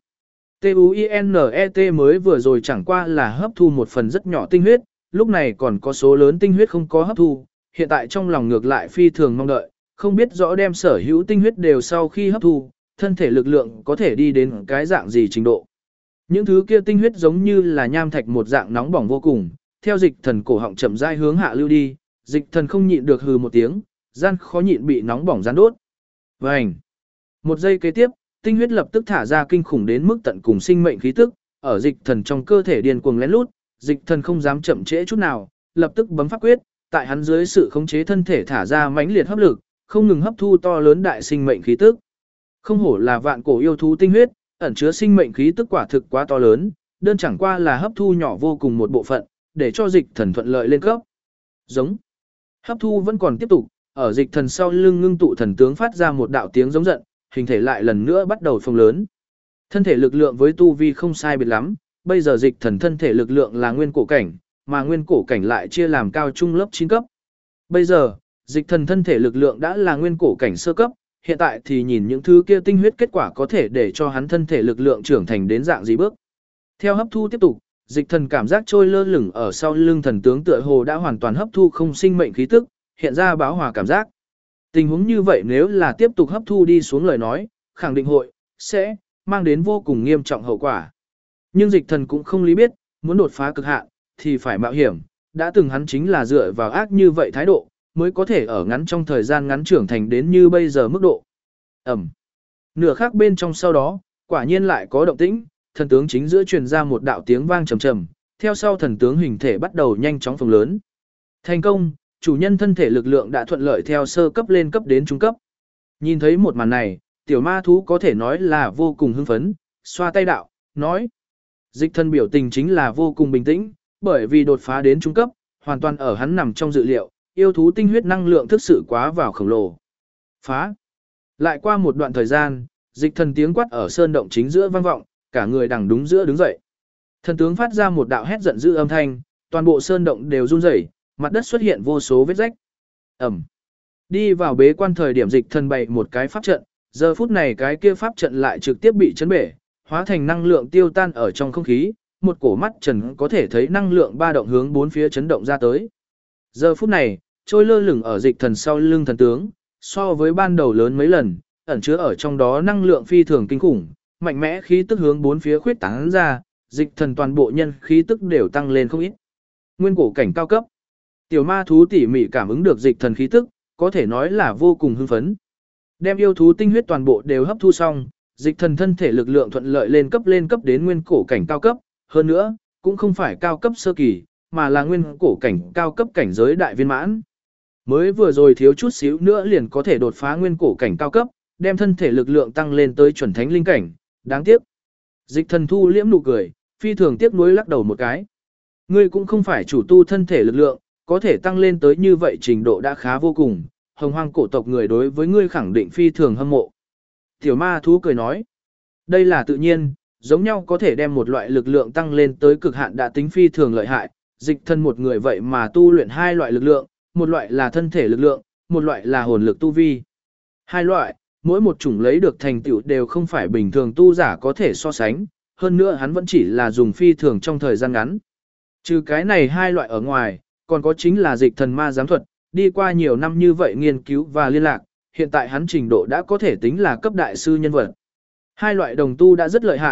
TUINET mới vừa rồi chẳng qua là hấp thu một phần rất nhỏ tinh huyết, lúc này còn có số lớn tinh huyết không có hấp thu, hiện tại trong lòng ngược lại phi thường mong đợi, không biết rõ đem sở hữu tinh huyết đều sau khi hấp thu, thân thể lực lượng có thể đi đến cái dạng gì trình độ. Những thứ kia tinh huyết giống như là nham thạch một dạng nóng bỏng vô cùng, theo dịch thần cổ họng chậm rãi hướng hạ lưu đi, dịch thần không nhịn được hừ một tiếng, gian khó nhịn bị nóng bỏng gián đốt. Vành. Một giây kế tiếp, tinh huyết lập tức thả ra kinh khủng đến mức tận cùng sinh mệnh khí tức, ở dịch thần trong cơ thể điên cuồng lén lút, dịch thần không dám chậm trễ chút nào, lập tức bấm pháp quyết, tại hắn dưới sự khống chế thân thể thả ra mãnh liệt hấp lực, không ngừng hấp thu to lớn đại sinh mệnh khí tức. Không hổ là vạn cổ yêu thú tinh huyết, ẩn chứa sinh mệnh khí tức quả thực quá to lớn, đơn chẳng qua là hấp thu nhỏ vô cùng một bộ phận, để cho dịch thần thuận lợi lên cấp. Giống. Hấp thu vẫn còn tiếp tục, ở dịch thần sau lưng ngưng tụ thần tướng phát ra một đạo tiếng giống giận, hình thể lại lần nữa bắt đầu phồng lớn. Thân thể lực lượng với tu vi không sai biệt lắm, bây giờ dịch thần thân thể lực lượng là nguyên cổ cảnh, mà nguyên cổ cảnh lại chia làm cao trung lớp 9 cấp. Bây giờ, dịch thần thân thể lực lượng đã là nguyên cổ cảnh sơ cấp, hiện tại thì nhìn những thứ kia tinh huyết kết quả có thể để cho hắn thân thể lực lượng trưởng thành đến dạng gì bước. Theo hấp thu tiếp tục, dịch thần cảm giác trôi lơ lửng ở sau lưng thần tướng tựa hồ đã hoàn toàn hấp thu không sinh mệnh khí tức, hiện ra báo hòa cảm giác. Tình huống như vậy nếu là tiếp tục hấp thu đi xuống lời nói, khẳng định sẽ mang đến vô cùng nghiêm trọng hậu quả. Nhưng dịch thần cũng không lý biết, muốn đột phá cực hạn thì phải mạo hiểm, đã từng hắn chính là dựa vào ác như vậy thái độ, mới có thể ở ngắn trong thời gian ngắn trưởng thành đến như bây giờ mức độ. Ẩm. Nửa khác bên trong sau đó, quả nhiên lại có động tĩnh, thần tướng chính giữa truyền ra một đạo tiếng vang trầm trầm, theo sau thần tướng hình thể bắt đầu nhanh chóng phồng lớn. Thành công, chủ nhân thân thể lực lượng đã thuận lợi theo sơ cấp lên cấp đến trung cấp. Nhìn thấy một màn này, tiểu ma thú có thể nói là vô cùng hưng phấn, xoa tay đạo, nói. Dịch thần biểu tình chính là vô cùng bình tĩnh, bởi vì đột phá đến trung cấp, hoàn toàn ở hắn nằm trong dự liệu, yêu thú tinh huyết năng lượng thực sự quá vào khổng lồ. Phá. Lại qua một đoạn thời gian, dịch thần tiếng quát ở sơn động chính giữa vang vọng, cả người đằng đúng giữa đứng dậy. Thần tướng phát ra một đạo hét giận dữ âm thanh, toàn bộ sơn động đều run rẩy, mặt đất xuất hiện vô số vết rách. Ẩm. Đi vào bế quan thời điểm dịch thần bày một cái pháp trận, giờ phút này cái kia pháp trận lại trực tiếp bị chấn bể, hóa thành năng lượng tiêu tan ở trong không khí, một cổ mắt trần có thể thấy năng lượng ba động hướng bốn phía chấn động ra tới. Giờ phút này, trôi lơ lửng ở dịch thần sau lưng thần tướng, so với ban đầu lớn mấy lần, ẩn chứa ở trong đó năng lượng phi thường kinh khủng, mạnh mẽ khí tức hướng bốn phía khuyết tán ra, dịch thần toàn bộ nhân khí tức đều tăng lên không ít. Nguyên cổ cảnh cao cấp. Tiểu ma thú tỉ mỉ cảm ứng được dịch thần khí tức, có thể nói là vô cùng hưng phấn. Đem yêu thú tinh huyết toàn bộ đều hấp thu xong, dịch thần thân thể lực lượng thuận lợi lên cấp đến nguyên cổ cảnh cao cấp, hơn nữa, cũng không phải cao cấp sơ kỳ, mà là nguyên cổ cảnh cao cấp cảnh giới đại viên mãn. Mới vừa rồi thiếu chút xíu nữa liền có thể đột phá nguyên cổ cảnh cao cấp, đem thân thể lực lượng tăng lên tới chuẩn thánh linh cảnh, đáng tiếc. Dịch thần thu liễm nụ cười, phi thường tiếc nuối lắc đầu một cái. Ngươi cũng không phải chủ tu thân thể lực lượng, có thể tăng lên tới như vậy trình độ đã khá vô cùng, hồng hoang cổ tộc người đối với ngươi khẳng định phi thường hâm mộ. Tiểu ma thú cười nói, đây là tự nhiên, giống nhau có thể đem một loại lực lượng tăng lên tới cực hạn đã tính phi thường lợi hại, dịch thân một người vậy mà tu luyện hai loại lực lượng, một loại là thân thể lực lượng, một loại là hồn lực tu vi. Hai loại, mỗi một chủng lấy được thành tựu đều không phải bình thường tu giả có thể so sánh, hơn nữa hắn vẫn chỉ là dùng phi thường trong thời gian ngắn. Trừ cái này hai loại ở ngoài, còn có chính là dịch thần ma giám thuật, đi qua nhiều năm như vậy nghiên cứu và liên lạc, hiện tại hắn trình độ đã có thể tính là cấp đại sư nhân vật. Hai loại đồng tu đã rất lợi hại,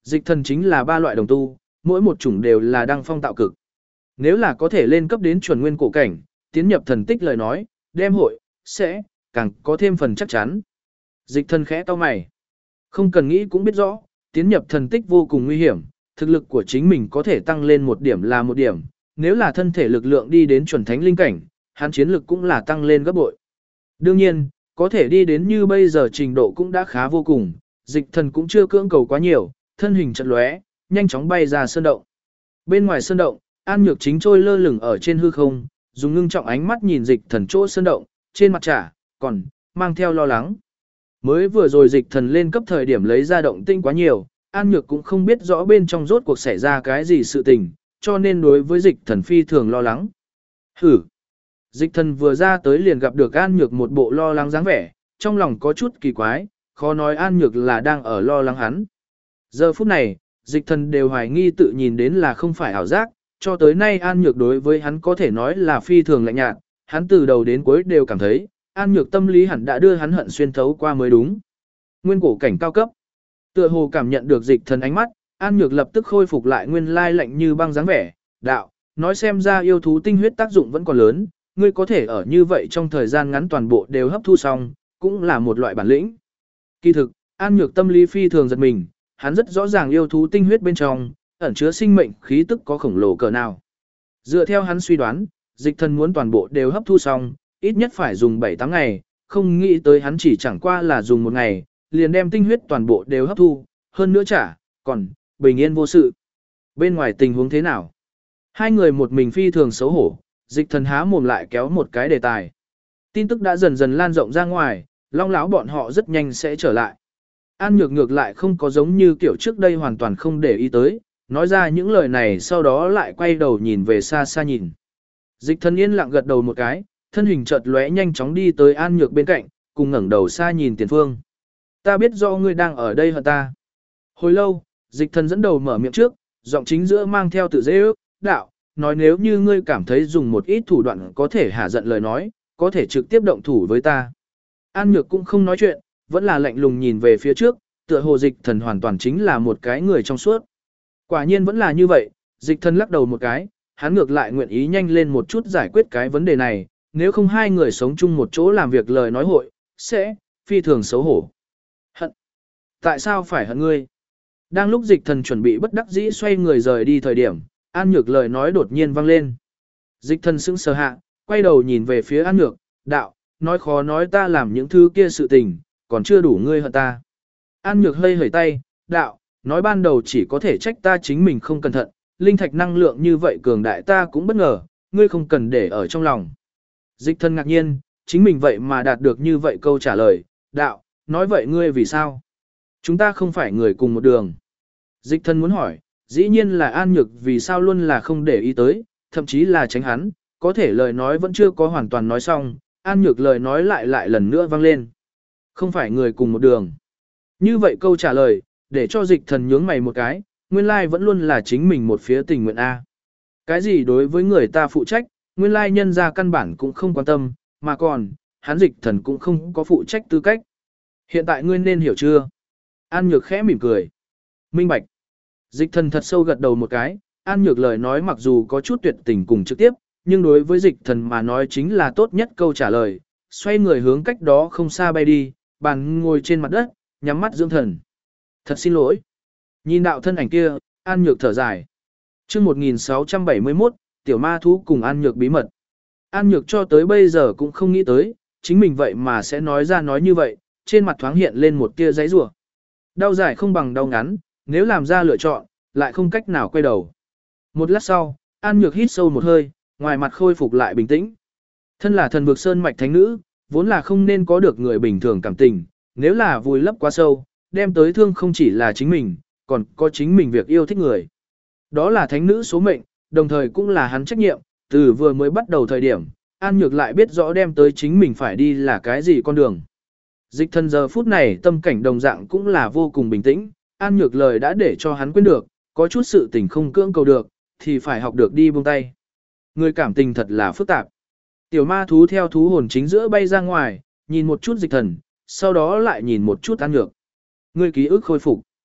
Dịch thần chính là 3 loại đồng tu, mỗi một chủng đều là đăng phong tạo cực. Nếu là có thể lên cấp đến chuẩn nguyên cổ cảnh, tiến nhập thần tích lời nói, đem hội, sẽ, càng có thêm phần chắc chắn. Dịch thần khẽ cau mày. Không cần nghĩ cũng biết rõ, tiến nhập thần tích vô cùng nguy hiểm, thực lực của chính mình có thể tăng lên 1 điểm là 1 điểm, nếu là thân thể lực lượng đi đến chuẩn thánh linh cảnh, hắn chiến lực cũng là tăng lên gấp bội. Đương nhiên, có thể đi đến như bây giờ trình độ cũng đã khá vô cùng, dịch thần cũng chưa cưỡng cầu quá nhiều, thân hình chợt lóe, nhanh chóng bay ra sơn động. Bên ngoài sơn động, An Nhược chính trôi lơ lửng ở trên hư không, dùng ngưng trọng ánh mắt nhìn dịch thần chỗ sơn động, trên mặt trả, còn mang theo lo lắng. Mới vừa rồi dịch thần lên cấp thời điểm lấy ra động tinh quá nhiều, An Nhược cũng không biết rõ bên trong rốt cuộc xảy ra cái gì sự tình, cho nên đối với dịch thần phi thường lo lắng. Hử! Dịch thần vừa ra tới liền gặp được An Nhược một bộ lo lắng dáng vẻ, trong lòng có chút kỳ quái, khó nói An Nhược là đang ở lo lắng hắn. Giờ phút này, dịch thần đều hoài nghi tự nhìn đến là không phải ảo giác, cho tới nay An Nhược đối với hắn có thể nói là phi thường lạnh nhạt, hắn từ đầu đến cuối đều cảm thấy, An Nhược tâm lý hẳn đã đưa hắn hận xuyên thấu qua mới đúng. Nguyên cổ cảnh cao cấp. Tựa hồ cảm nhận được dịch thần ánh mắt, An Nhược lập tức khôi phục lại nguyên lai lạnh như băng dáng vẻ, đạo, nói xem ra yêu thú tinh huyết tác dụng vẫn còn lớn, ngươi có thể ở như vậy trong thời gian ngắn toàn bộ đều hấp thu xong, cũng là một loại bản lĩnh. Kỳ thực, An Nhược tâm lý phi thường giật mình, hắn rất rõ ràng yêu thú tinh huyết bên trong, ẩn chứa sinh mệnh khí tức có khổng lồ cỡ nào. Dựa theo hắn suy đoán, dịch thần muốn toàn bộ đều hấp thu xong, ít nhất phải dùng 7-8 ngày, không nghĩ tới hắn chỉ chẳng qua là dùng 1 ngày, liền đem tinh huyết toàn bộ đều hấp thu, hơn nữa còn, bình yên vô sự. Bên ngoài tình huống thế nào? Hai người một mình phi thường xấu hổ, dịch thần há mồm lại kéo một cái đề tài. Tin tức đã dần dần lan rộng ra ngoài, Long lão bọn họ rất nhanh sẽ trở lại. An Nhược ngược lại không có giống như kiểu trước đây hoàn toàn không để ý tới, nói ra những lời này sau đó lại quay đầu nhìn về xa xa nhìn. Dịch thần yên lặng gật đầu một cái, thân hình chợt lóe nhanh chóng đi tới An Nhược bên cạnh, cùng ngẩng đầu xa nhìn tiền phương. Ta biết do ngươi đang ở đây hả ta? Hồi lâu, dịch thần dẫn đầu mở miệng trước, giọng chính giữa mang theo tự dễ ước, đạo, nói nếu như ngươi cảm thấy dùng một ít thủ đoạn có thể hạ giận lời nói, có thể trực tiếp động thủ với ta. An Nhược cũng không nói chuyện, vẫn là lạnh lùng nhìn về phía trước, tựa hồ dịch thần hoàn toàn chính là một cái người trong suốt. Quả nhiên vẫn là như vậy, dịch thần lắc đầu một cái, hắn ngược lại nguyện ý nhanh lên một chút giải quyết cái vấn đề này, nếu không hai người sống chung một chỗ làm việc lời nói hội, sẽ phi thường xấu hổ. Hận. Tại sao phải hận ngươi? Đang lúc dịch thần chuẩn bị bất đắc dĩ xoay người rời đi thời điểm, An Nhược lời nói đột nhiên vang lên. Dịch thần sững sờ hạ, quay đầu nhìn về phía An Nhược, đạo, nói khó nói ta làm những thứ kia sự tình, còn chưa đủ ngươi hận ta. An Nhược hơi hởi tay, đạo, nói ban đầu chỉ có thể trách ta chính mình không cẩn thận, linh thạch năng lượng như vậy cường đại ta cũng bất ngờ, ngươi không cần để ở trong lòng. Dịch thần ngạc nhiên, chính mình vậy mà đạt được như vậy câu trả lời, đạo, nói vậy ngươi vì sao? Chúng ta không phải người cùng một đường. Dịch thần muốn hỏi, dĩ nhiên là An Nhược vì sao luôn là không để ý tới, thậm chí là tránh hắn, có thể lời nói vẫn chưa có hoàn toàn nói xong, An Nhược lời nói lại lần nữa vang lên. Không phải người cùng một đường. Như vậy câu trả lời, để cho dịch thần nhướng mày một cái, nguyên lai vẫn luôn là chính mình một phía tình nguyện A. Cái gì đối với người ta phụ trách, nguyên lai nhân ra căn bản cũng không quan tâm, mà còn, hắn dịch thần cũng không có phụ trách tư cách. Hiện tại ngươi nên hiểu chưa? An Nhược khẽ mỉm cười. Minh bạch. Dịch thần thật sâu gật đầu một cái, An Nhược lời nói mặc dù có chút tuyệt tình cùng trực tiếp, nhưng đối với dịch thần mà nói chính là tốt nhất câu trả lời, xoay người hướng cách đó không xa bay đi, bàn ngồi trên mặt đất, nhắm mắt dưỡng thần. Thật xin lỗi. Nhìn đạo thân ảnh kia, An Nhược thở dài. Chương 1671, tiểu ma thú cùng An Nhược bí mật. An Nhược cho tới bây giờ cũng không nghĩ tới, chính mình vậy mà sẽ nói ra nói như vậy, trên mặt thoáng hiện lên một tia giấy rủa. Đau dài không bằng đau ngắn, nếu làm ra lựa chọn, lại không cách nào quay đầu. Một lát sau, An Nhược hít sâu một hơi, ngoài mặt khôi phục lại bình tĩnh. Thân là thần vực sơn mạch thánh nữ, vốn là không nên có được người bình thường cảm tình, nếu là vùi lấp quá sâu, đem tới thương không chỉ là chính mình, còn có chính mình việc yêu thích người. Đó là thánh nữ số mệnh, đồng thời cũng là hắn trách nhiệm, từ vừa mới bắt đầu thời điểm, An Nhược lại biết rõ đem tới chính mình phải đi là cái gì con đường. Dịch thần giờ phút này tâm cảnh đồng dạng cũng là vô cùng bình tĩnh, An Nhược lời đã để cho hắn quên được, có chút sự tình không cưỡng cầu được, thì phải học được đi buông tay. Người cảm tình thật là phức tạp. Tiểu ma thú theo thú hồn chính giữa bay ra ngoài, nhìn một chút dịch thần, sau đó lại nhìn một chút An Nhược. Người ký ức khôi phục.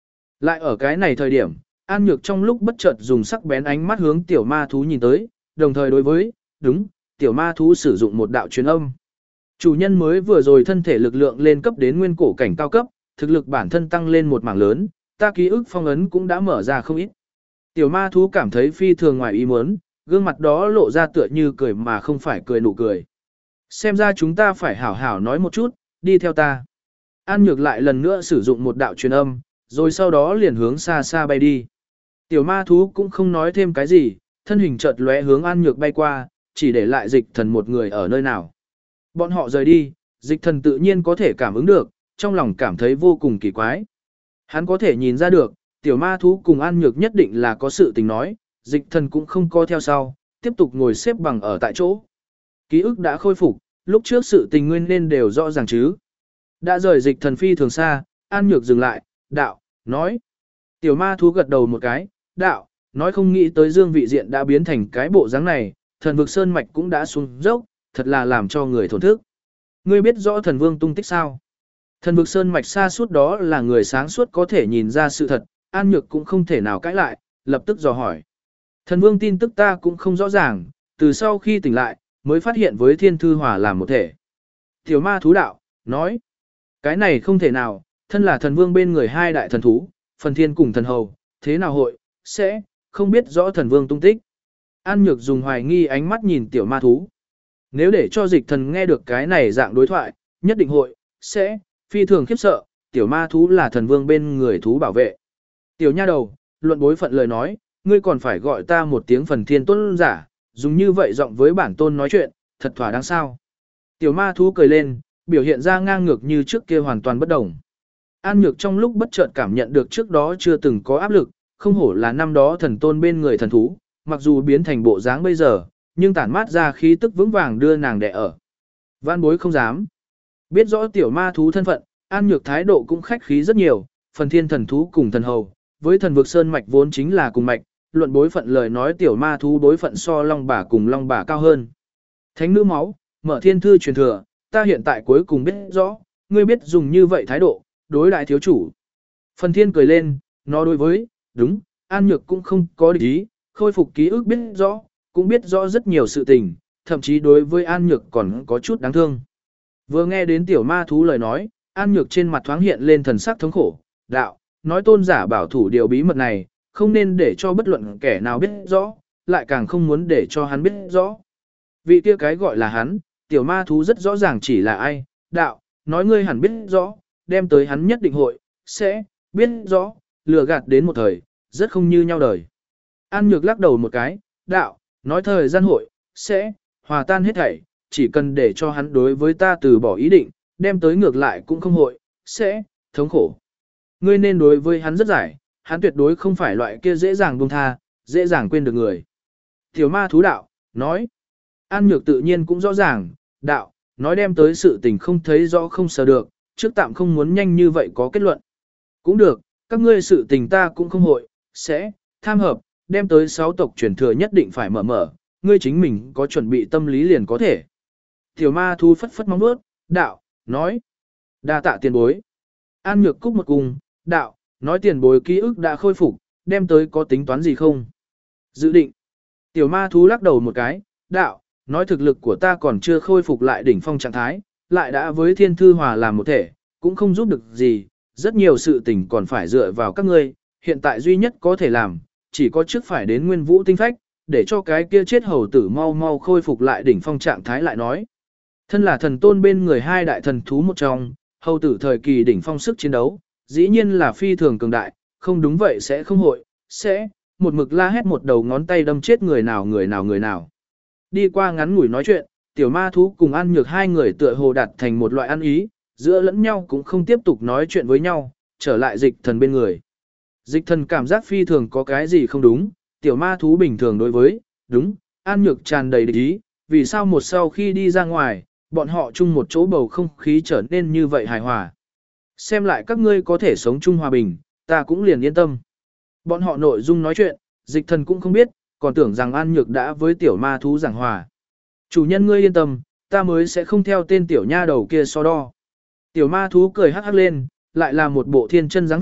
Lại ở cái này thời điểm, An Nhược trong lúc bất chợt dùng sắc bén ánh mắt hướng tiểu ma thú nhìn tới, đồng thời đối với, đúng, tiểu ma thú sử dụng một đạo truyền âm. Chủ nhân mới vừa rồi thân thể lực lượng lên cấp đến nguyên cổ cảnh cao cấp, thực lực bản thân tăng lên một mảng lớn, ta ký ức phong ấn cũng đã mở ra không ít. Tiểu ma thú cảm thấy phi thường ngoài ý muốn, gương mặt đó lộ ra tựa như cười mà không phải cười nụ cười. Xem ra chúng ta phải hảo hảo nói một chút, đi theo ta. An Nhược lại lần nữa sử dụng một đạo truyền âm, rồi sau đó liền hướng xa xa bay đi. Tiểu ma thú cũng không nói thêm cái gì, thân hình chợt lóe hướng An Nhược bay qua, chỉ để lại dịch thần một người ở nơi nào. Bọn họ rời đi, dịch thần tự nhiên có thể cảm ứng được, trong lòng cảm thấy vô cùng kỳ quái. Hắn có thể nhìn ra được, tiểu ma thú cùng An Nhược nhất định là có sự tình nói, dịch thần cũng không co theo sau, tiếp tục ngồi xếp bằng ở tại chỗ. Ký ức đã khôi phục, lúc trước sự tình nguyên nên đều rõ ràng chứ. Đã rời dịch thần phi thường xa, An Nhược dừng lại, đạo, nói. Tiểu ma thú gật đầu một cái, đạo, nói không nghĩ tới dương vị diện đã biến thành cái bộ dáng này, thần vực sơn mạch cũng đã xuống dốc, thật là làm cho người thổn thức. Ngươi biết rõ thần vương tung tích sao? Thần vực sơn mạch xa suốt đó là người sáng suốt có thể nhìn ra sự thật, An Nhược cũng không thể nào cãi lại, lập tức dò hỏi. Thần vương tin tức ta cũng không rõ ràng, từ sau khi tỉnh lại, mới phát hiện với thiên thư hòa làm một thể. Tiểu ma thú đạo, nói. Cái này không thể nào, thân là thần vương bên người hai đại thần thú, phần thiên cùng thần hầu, thế nào hội, sẽ, không biết rõ thần vương tung tích. An Nhược dùng hoài nghi ánh mắt nhìn tiểu ma thú. Nếu để cho dịch thần nghe được cái này dạng đối thoại, nhất định hội, sẽ, phi thường khiếp sợ, tiểu ma thú là thần vương bên người thú bảo vệ. Tiểu nha đầu, luận bối phận lời nói, ngươi còn phải gọi ta một tiếng phần thiên tôn giả, dùng như vậy giọng với bản tôn nói chuyện, thật thỏa đáng sao. Tiểu ma thú cười lên, biểu hiện ra ngang ngược như trước kia hoàn toàn bất đồng. An Nhược trong lúc bất chợt cảm nhận được trước đó chưa từng có áp lực, không hổ là năm đó thần tôn bên người thần thú, mặc dù biến thành bộ dáng bây giờ, nhưng tản mát ra khí tức vững vàng đưa nàng đè ở. Vãn bối không dám. Biết rõ tiểu ma thú thân phận, An Nhược thái độ cũng khách khí rất nhiều, phần thiên thần thú cùng thần hầu, với thần vực sơn mạch vốn chính là cùng mạch, luận bối phận lời nói tiểu ma thú đối phận so long bà cùng long bà cao hơn. Thánh nữ máu, mở thiên thư truyền thừa, ta hiện tại cuối cùng biết rõ, ngươi biết dùng như vậy thái độ, đối đại thiếu chủ. Phần thiên cười lên, nó đối với, đúng, An Nhược cũng không có địch ý, khôi phục ký ức biết rõ, cũng biết rõ rất nhiều sự tình, thậm chí đối với An Nhược còn có chút đáng thương. Vừa nghe đến tiểu ma thú lời nói, An Nhược trên mặt thoáng hiện lên thần sắc thống khổ, đạo, nói tôn giả bảo thủ điều bí mật này, không nên để cho bất luận kẻ nào biết rõ, lại càng không muốn để cho hắn biết rõ. Vị kia cái gọi là hắn, tiểu ma thú rất rõ ràng chỉ là ai, đạo, nói ngươi hẳn biết rõ, đem tới hắn nhất định hội, sẽ, biết rõ, lừa gạt đến một thời, rất không như nhau đời. An Nhược lắc đầu một cái, đạo, nói thời gian hội, sẽ, hòa tan hết thảy, chỉ cần để cho hắn đối với ta từ bỏ ý định, đem tới ngược lại cũng không hội, sẽ, thống khổ. Ngươi nên đối với hắn rất giải, hắn tuyệt đối không phải loại kia dễ dàng buông tha, dễ dàng quên được người. Tiểu ma thú đạo, nói. An Nhược tự nhiên cũng rõ ràng, đạo, nói đem tới sự tình không thấy rõ không sờ được, trước tạm không muốn nhanh như vậy có kết luận. Cũng được, các ngươi sự tình ta cũng không hội, sẽ, tham hợp, đem tới 6 tộc truyền thừa nhất định phải mở, ngươi chính mình có chuẩn bị tâm lý liền có thể. Tiểu ma thú phất phất móng vuốt, đạo, nói. Đa tạ tiền bối. An Nhược cúc một cung, đạo, nói tiền bối ký ức đã khôi phục, đem tới có tính toán gì không? Dự định. Tiểu ma thú lắc đầu một cái, đạo, nói thực lực của ta còn chưa khôi phục lại đỉnh phong trạng thái, lại đã với thiên thư hòa làm một thể, cũng không giúp được gì, rất nhiều sự tình còn phải dựa vào các ngươi, hiện tại duy nhất có thể làm, chỉ có trước phải đến nguyên vũ tinh phách, để cho cái kia chết hầu tử mau mau khôi phục lại đỉnh phong trạng thái lại nói. Thân là thần tôn bên người hai đại thần thú một trong, hầu tử thời kỳ đỉnh phong sức chiến đấu, dĩ nhiên là phi thường cường đại, không đúng vậy sẽ không hội, sẽ, một mực la hét một đầu ngón tay đâm chết người nào. Đi qua ngắn ngủi nói chuyện, tiểu ma thú cùng An Nhược hai người tựa hồ đạt thành một loại ăn ý, giữa lẫn nhau cũng không tiếp tục nói chuyện với nhau, trở lại dịch thần bên người. Dịch thần cảm giác phi thường có cái gì không đúng, tiểu ma thú bình thường đối với, đúng, An Nhược tràn đầy địch ý, vì sao một sau khi đi ra ngoài, bọn họ chung một chỗ bầu không khí trở nên như vậy hài hòa. Xem lại các ngươi có thể sống chung hòa bình, ta cũng liền yên tâm. Bọn họ nội dung nói chuyện, dịch thần cũng không biết, còn tưởng rằng An Nhược đã với tiểu ma thú giảng hòa. Chủ nhân ngươi yên tâm, ta mới sẽ không theo tên tiểu nha đầu kia so đo. Tiểu ma thú cười hắc hắc lên, lại là một bộ thiên chân dáng vẻ,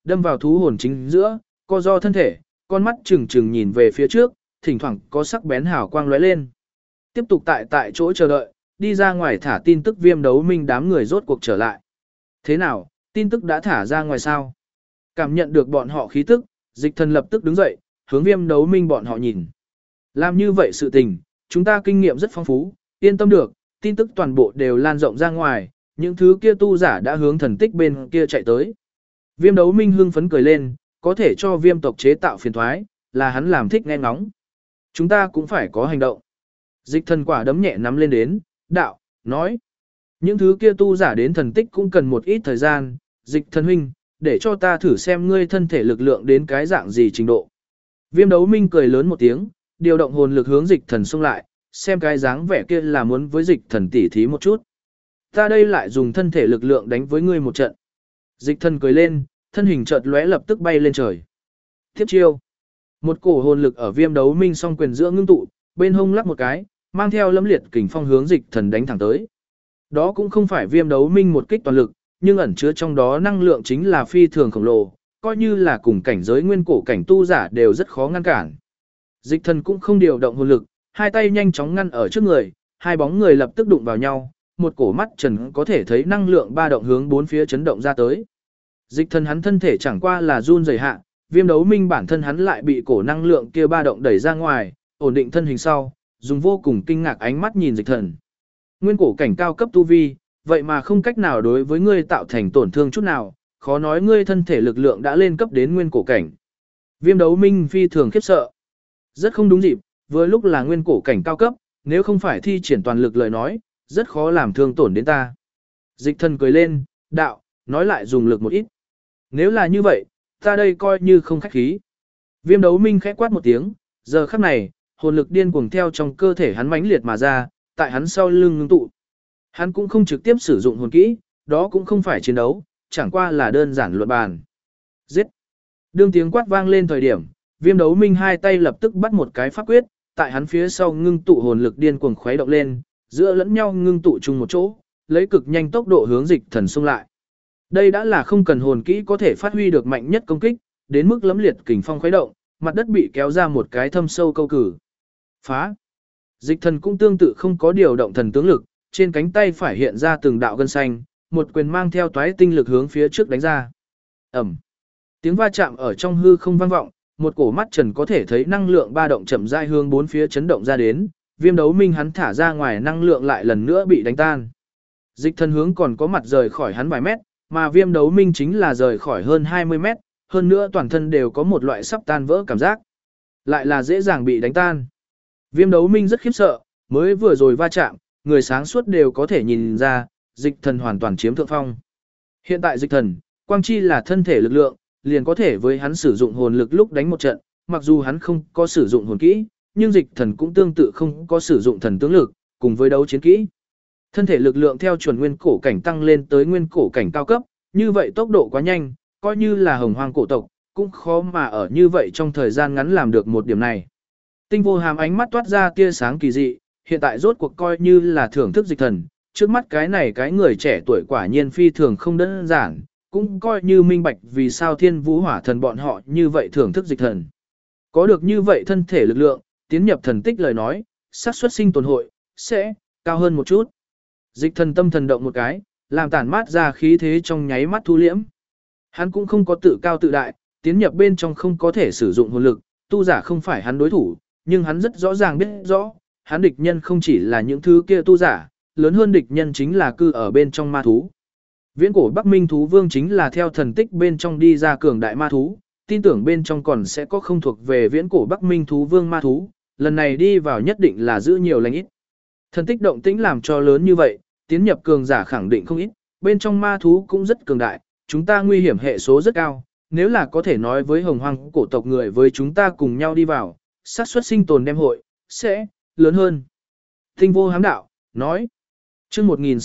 đâm vào thú hồn chính giữa, co do thân thể, con mắt trừng trừng nhìn về phía trước, thỉnh thoảng có sắc bén hào quang lóe lên. Tiếp tục tại chỗ chờ đợi, đi ra ngoài thả tin tức Viêm Đấu Minh đám người rốt cuộc trở lại. Thế nào, tin tức đã thả ra ngoài sao? Cảm nhận được bọn họ khí tức, Dịch Thần lập tức đứng dậy, hướng Viêm Đấu Minh bọn họ nhìn. Làm như vậy sự tình, chúng ta kinh nghiệm rất phong phú, yên tâm được, tin tức toàn bộ đều lan rộng ra ngoài, những thứ kia tu giả đã hướng thần tích bên kia chạy tới. Viêm Đấu Minh hưng phấn cười lên, có thể cho Viêm tộc chế tạo phiền toái, là hắn làm thích nghe ngóng. Chúng ta cũng phải có hành động. Dịch Thần quả đấm nhẹ nắm lên đến, đạo, nói. Những thứ kia tu giả đến thần tích cũng cần một ít thời gian, Dịch Thần huynh, để cho ta thử xem ngươi thân thể lực lượng đến cái dạng gì trình độ. Viêm Đấu Minh cười lớn một tiếng, điều động hồn lực hướng Dịch Thần xông lại, xem cái dáng vẻ kia là muốn với Dịch Thần tỉ thí một chút. Ta đây lại dùng thân thể lực lượng đánh với ngươi một trận. Dịch Thần cười lên, thân hình chợt lóe lập tức bay lên trời. Tiếp chiêu. Một cổ hồn lực ở Viêm Đấu Minh song quyền giữa ngưng tụ, bên hông lắc một cái, mang theo lẫm liệt kình phong hướng Dịch Thần đánh thẳng tới. Đó cũng không phải Viêm Đấu Minh một kích toàn lực, nhưng ẩn chứa trong đó năng lượng chính là phi thường khổng lồ, coi như là cùng cảnh giới nguyên cổ cảnh tu giả đều rất khó ngăn cản. Dịch Thần cũng không điều động hồn lực, hai tay nhanh chóng ngăn ở trước người, hai bóng người lập tức đụng vào nhau, một cổ mắt trần có thể thấy năng lượng ba động hướng bốn phía chấn động ra tới. Dịch Thần hắn thân thể chẳng qua là run rẩy hạ, Viêm Đấu Minh bản thân hắn lại bị cổ năng lượng kia ba động đẩy ra ngoài, ổn định thân hình sau, dùng vô cùng kinh ngạc ánh mắt nhìn Dịch Thần. Nguyên cổ cảnh cao cấp tu vi, vậy mà không cách nào đối với ngươi tạo thành tổn thương chút nào, khó nói ngươi thân thể lực lượng đã lên cấp đến nguyên cổ cảnh. Viêm Đấu Minh phi thường khiếp sợ. Rất không đúng dịp, vừa lúc là nguyên cổ cảnh cao cấp, nếu không phải thi triển toàn lực lời nói, rất khó làm thương tổn đến ta. Dịch Thần cười lên, đạo, nói lại dùng lực một ít. Nếu là như vậy, ta đây coi như không khách khí. Viêm Đấu Minh khẽ quát một tiếng, giờ khắc này, hồn lực điên cuồng theo trong cơ thể hắn mãnh liệt mà ra, tại hắn sau lưng ngưng tụ. Hắn cũng không trực tiếp sử dụng hồn kỹ, đó cũng không phải chiến đấu, chẳng qua là đơn giản luận bàn. Giết! Đương tiếng quát vang lên thời điểm, Viêm Đấu Minh hai tay lập tức bắt một cái pháp quyết, tại hắn phía sau ngưng tụ hồn lực điên cuồng khuấy động lên, giữa lẫn nhau ngưng tụ chung một chỗ, lấy cực nhanh tốc độ hướng Dịch Thần xung lại. Đây đã là không cần hồn kỹ có thể phát huy được mạnh nhất công kích, đến mức lẫm liệt kình phong khuấy động, mặt đất bị kéo ra một cái thâm sâu câu cử. Phá! Dịch Thần cũng tương tự không có điều động thần tướng lực, trên cánh tay phải hiện ra từng đạo gân xanh, một quyền mang theo toái tinh lực hướng phía trước đánh ra. Ầm. Tiếng va chạm ở trong hư không vang vọng, một cổ mắt trần có thể thấy năng lượng ba động chậm rãi hướng bốn phía chấn động ra đến, Viêm Đấu Minh hắn thả ra ngoài năng lượng lại lần nữa bị đánh tan. Dịch Thần hướng còn có mặt rời khỏi hắn vài mét, mà Viêm Đấu Minh chính là rời khỏi hơn 20 mét, hơn nữa toàn thân đều có một loại sắp tan vỡ cảm giác. Lại là dễ dàng bị đánh tan. Viêm Đấu Minh rất khiếp sợ, mới vừa rồi va chạm, người sáng suốt đều có thể nhìn ra, Dịch Thần hoàn toàn chiếm thượng phong. Hiện tại Dịch Thần, quang chi là thân thể lực lượng, liền có thể với hắn sử dụng hồn lực lúc đánh một trận, mặc dù hắn không có sử dụng hồn kỹ, nhưng Dịch Thần cũng tương tự không có sử dụng thần tướng lực, cùng với đấu chiến kỹ. Thân thể lực lượng theo chuẩn nguyên cổ cảnh tăng lên tới nguyên cổ cảnh cao cấp, như vậy tốc độ quá nhanh, coi như là hồng hoang cổ tộc, cũng khó mà ở như vậy trong thời gian ngắn làm được một điểm này. Tinh Vô Hàm ánh mắt toát ra tia sáng kỳ dị, hiện tại rốt cuộc coi như là thưởng thức Dịch Thần, trước mắt cái này cái người trẻ tuổi quả nhiên phi thường không đơn giản, cũng coi như minh bạch vì sao Thiên Vũ Hỏa Thần bọn họ như vậy thưởng thức Dịch Thần. Có được như vậy thân thể lực lượng, tiến nhập thần tích lời nói, xác suất sinh tồn hội sẽ cao hơn một chút. Dịch Thần tâm thần động một cái, làm tản mát ra khí thế trong nháy mắt thu liễm. Hắn cũng không có tự cao tự đại, tiến nhập bên trong không có thể sử dụng hồn lực, tu giả không phải hắn đối thủ, nhưng hắn rất rõ ràng biết rõ, hắn địch nhân không chỉ là những thứ kia tu giả, lớn hơn địch nhân chính là cư ở bên trong ma thú. Viễn cổ Bắc Minh thú vương chính là theo thần tích bên trong đi ra cường đại ma thú, tin tưởng bên trong còn sẽ có không thuộc về viễn cổ Bắc Minh thú vương ma thú, lần này đi vào nhất định là giữ nhiều lành ít. Thần tích động tĩnh làm cho lớn như vậy, tiến nhập cường giả khẳng định không ít, bên trong ma thú cũng rất cường đại, chúng ta nguy hiểm hệ số rất cao, nếu là có thể nói với hồng hoang cổ tộc người với chúng ta cùng nhau đi vào, xác suất sinh tồn đem hội sẽ lớn hơn. Tinh Vô Hám đạo, nói. Chương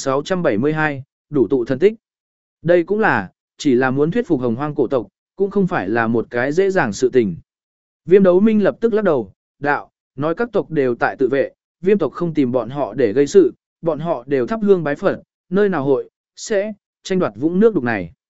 1672, đủ tụ thần tích. Đây cũng là, chỉ là muốn thuyết phục hồng hoang cổ tộc, cũng không phải là một cái dễ dàng sự tình. Viêm Đấu Minh lập tức lắc đầu, đạo, nói các tộc đều tại tự vệ, Viêm tộc không tìm bọn họ để gây sự, bọn họ đều thắp hương bái Phật, nơi nào hội sẽ tranh đoạt vũng nước đục này.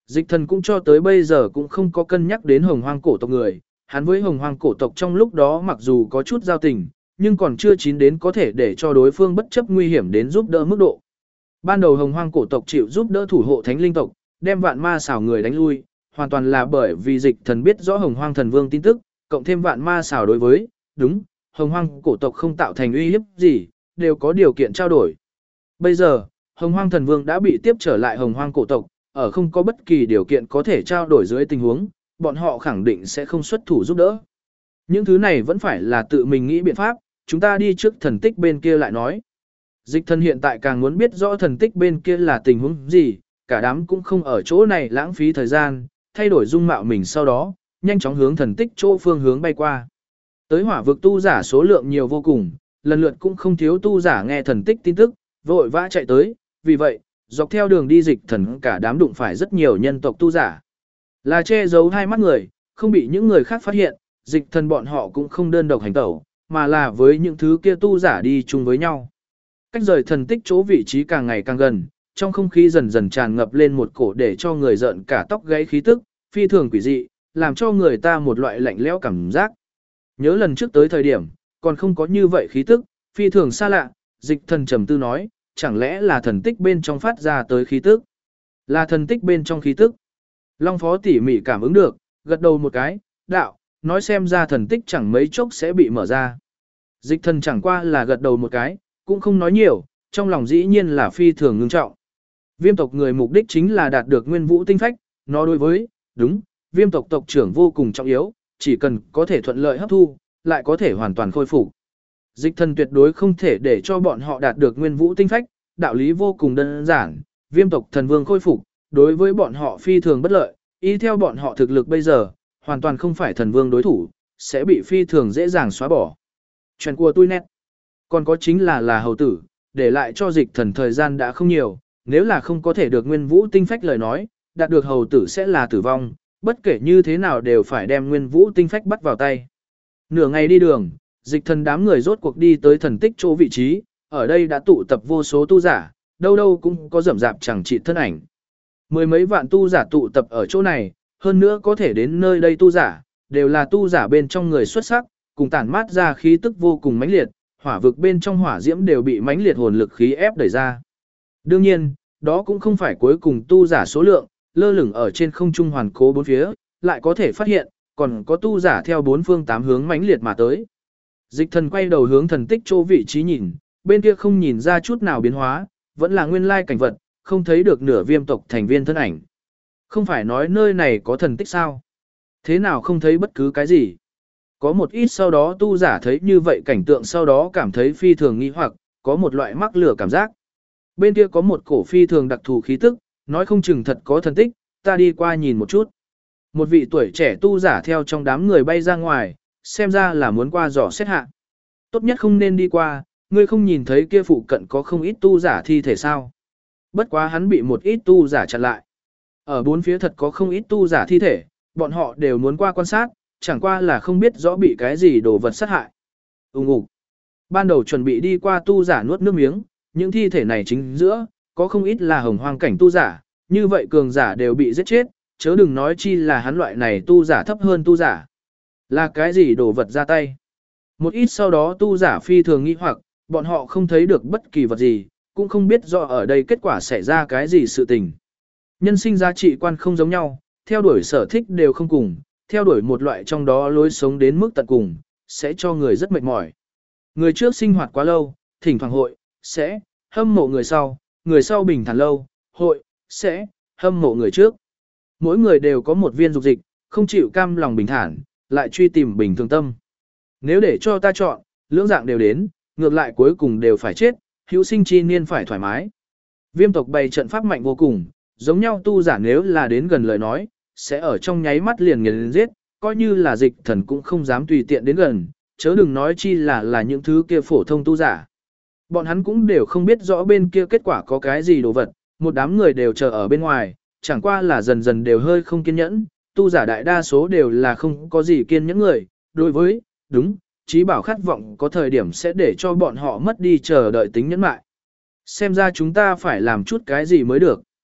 Dịch thần cũng cho tới bây giờ cũng không có cân nhắc đến hồng hoang cổ tộc người, hắn với hồng hoang cổ tộc trong lúc đó mặc dù có chút giao tình, nhưng còn chưa chín đến có thể để cho đối phương bất chấp nguy hiểm đến giúp đỡ mức độ. Ban đầu hồng hoang cổ tộc chịu giúp đỡ thủ hộ thánh linh tộc, đem vạn ma xảo người đánh lui, hoàn toàn là bởi vì dịch thần biết rõ hồng hoang thần vương tin tức, cộng thêm vạn ma xảo đối với, đúng, hồng hoang cổ tộc không tạo thành uy hiếp gì, đều có điều kiện trao đổi. Bây giờ, hồng hoang thần vương đã bị tiếp trở lại hồng hoang cổ tộc, ở không có bất kỳ điều kiện có thể trao đổi dưới tình huống, bọn họ khẳng định sẽ không xuất thủ giúp đỡ. Những thứ này vẫn phải là tự mình nghĩ biện pháp, chúng ta đi trước thần tích bên kia lại nói. Dịch thần hiện tại càng muốn biết rõ thần tích bên kia là tình huống gì, cả đám cũng không ở chỗ này lãng phí thời gian, thay đổi dung mạo mình sau đó, nhanh chóng hướng thần tích chỗ phương hướng bay qua. Tới hỏa vực tu giả số lượng nhiều vô cùng, lần lượt cũng không thiếu tu giả nghe thần tích tin tức, vội vã chạy tới, vì vậy, dọc theo đường đi dịch thần cả đám đụng phải rất nhiều nhân tộc tu giả. Là che giấu hai mắt người, không bị những người khác phát hiện, dịch thần bọn họ cũng không đơn độc hành tẩu, mà là với những thứ kia tu giả đi chung với nhau. Cách rời thần tích chỗ vị trí càng ngày càng gần, trong không khí dần dần tràn ngập lên một cổ để cho người giận cả tóc gáy khí tức, phi thường quỷ dị, làm cho người ta một loại lạnh lẽo cảm giác. Nhớ lần trước tới thời điểm, còn không có như vậy khí tức, phi thường xa lạ, dịch thần trầm tư nói, chẳng lẽ là thần tích bên trong phát ra tới khí tức? Là thần tích bên trong khí tức. Long Phó tỉ mỉ cảm ứng được, gật đầu một cái, đạo, nói xem ra thần tích chẳng mấy chốc sẽ bị mở ra. Dịch thần chẳng qua là gật đầu một cái, cũng không nói nhiều, trong lòng dĩ nhiên là phi thường ngưng trọng. Viêm tộc người mục đích chính là đạt được nguyên vũ tinh phách, nó đối với, đúng, viêm tộc tộc trưởng vô cùng trọng yếu, chỉ cần có thể thuận lợi hấp thu, lại có thể hoàn toàn khôi phục. Dịch thần tuyệt đối không thể để cho bọn họ đạt được nguyên vũ tinh phách, đạo lý vô cùng đơn giản, viêm tộc thần vương khôi phục, đối với bọn họ phi thường bất lợi, y theo bọn họ thực lực bây giờ, hoàn toàn không phải thần vương đối thủ, sẽ bị phi thường dễ dàng xóa bỏ. Chuyện của tôi nét. Còn có chính là hầu tử, để lại cho dịch thần thời gian đã không nhiều, nếu là không có thể được nguyên vũ tinh phách lời nói, đạt được hầu tử sẽ là tử vong, bất kể như thế nào đều phải đem nguyên vũ tinh phách bắt vào tay. Nửa ngày đi đường, dịch thần đám người rốt cuộc đi tới thần tích chỗ vị trí, ở đây đã tụ tập vô số tu giả, đâu đâu cũng có rậm rạp chẳng trị thân ảnh. Mười mấy vạn tu giả tụ tập ở chỗ này, hơn nữa có thể đến nơi đây tu giả, đều là tu giả bên trong người xuất sắc, cùng tản mát ra khí tức vô cùng mãnh liệt, hỏa vực bên trong hỏa diễm đều bị mãnh liệt hồn lực khí ép đẩy ra. Đương nhiên, đó cũng không phải cuối cùng tu giả số lượng, lơ lửng ở trên không trung hoàn cố bốn phía, lại có thể phát hiện, còn có tu giả theo bốn phương tám hướng mãnh liệt mà tới. Dịch thần quay đầu hướng thần tích chỗ vị trí nhìn, bên kia không nhìn ra chút nào biến hóa, vẫn là nguyên lai cảnh vật, không thấy được nửa viêm tộc thành viên thân ảnh. Không phải nói nơi này có thần tích sao? Thế nào không thấy bất cứ cái gì? Có một ít sau đó tu giả thấy như vậy cảnh tượng sau đó cảm thấy phi thường nghi hoặc, có một loại mắc lửa cảm giác. Bên kia có một cổ phi thường đặc thù khí tức, nói không chừng thật có thần tích, ta đi qua nhìn một chút. Một vị tuổi trẻ tu giả theo trong đám người bay ra ngoài, xem ra là muốn qua dò xét hạ. Tốt nhất không nên đi qua, ngươi không nhìn thấy kia phụ cận có không ít tu giả thi thể sao. Bất quá hắn bị một ít tu giả chặn lại. Ở bốn phía thật có không ít tu giả thi thể, bọn họ đều muốn qua quan sát, chẳng qua là không biết rõ bị cái gì đồ vật sát hại. Ùng ục. Ban đầu chuẩn bị đi qua tu giả nuốt nước miếng, những thi thể này chính giữa, có không ít là hồng hoang cảnh tu giả, như vậy cường giả đều bị giết chết, chớ đừng nói chi là hắn loại này tu giả thấp hơn tu giả. Là cái gì đồ vật ra tay? Một ít sau đó tu giả phi thường nghi hoặc, bọn họ không thấy được bất kỳ vật gì, cũng không biết rõ ở đây kết quả xảy ra cái gì sự tình. Nhân sinh giá trị quan không giống nhau, theo đuổi sở thích đều không cùng, theo đuổi một loại trong đó lối sống đến mức tận cùng, sẽ cho người rất mệt mỏi. Người trước sinh hoạt quá lâu, thỉnh thoảng hội, sẽ, hâm mộ người sau bình thản lâu, hội, sẽ, hâm mộ người trước. Mỗi người đều có một viên dục dịch, không chịu cam lòng bình thản, lại truy tìm bình thường tâm. Nếu để cho ta chọn, lưỡng dạng đều đến, ngược lại cuối cùng đều phải chết, hữu sinh chi niên phải thoải mái. Viêm tộc bày trận pháp mạnh vô cùng, giống nhau tu giả nếu là đến gần lời nói, sẽ ở trong nháy mắt liền nghiền giết, coi như là dịch thần cũng không dám tùy tiện đến gần, chớ đừng nói chi là những thứ kia phổ thông tu giả. Bọn hắn cũng đều không biết rõ bên kia kết quả có cái gì đồ vật, một đám người đều chờ ở bên ngoài, chẳng qua là dần dần đều hơi không kiên nhẫn, tu giả đại đa số đều là không có gì kiên nhẫn người, đối với, đúng, trí bảo khát vọng có thời điểm sẽ để cho bọn họ mất đi chờ đợi tính nhẫn mại. Xem ra chúng ta phải làm chút cái gì mới được.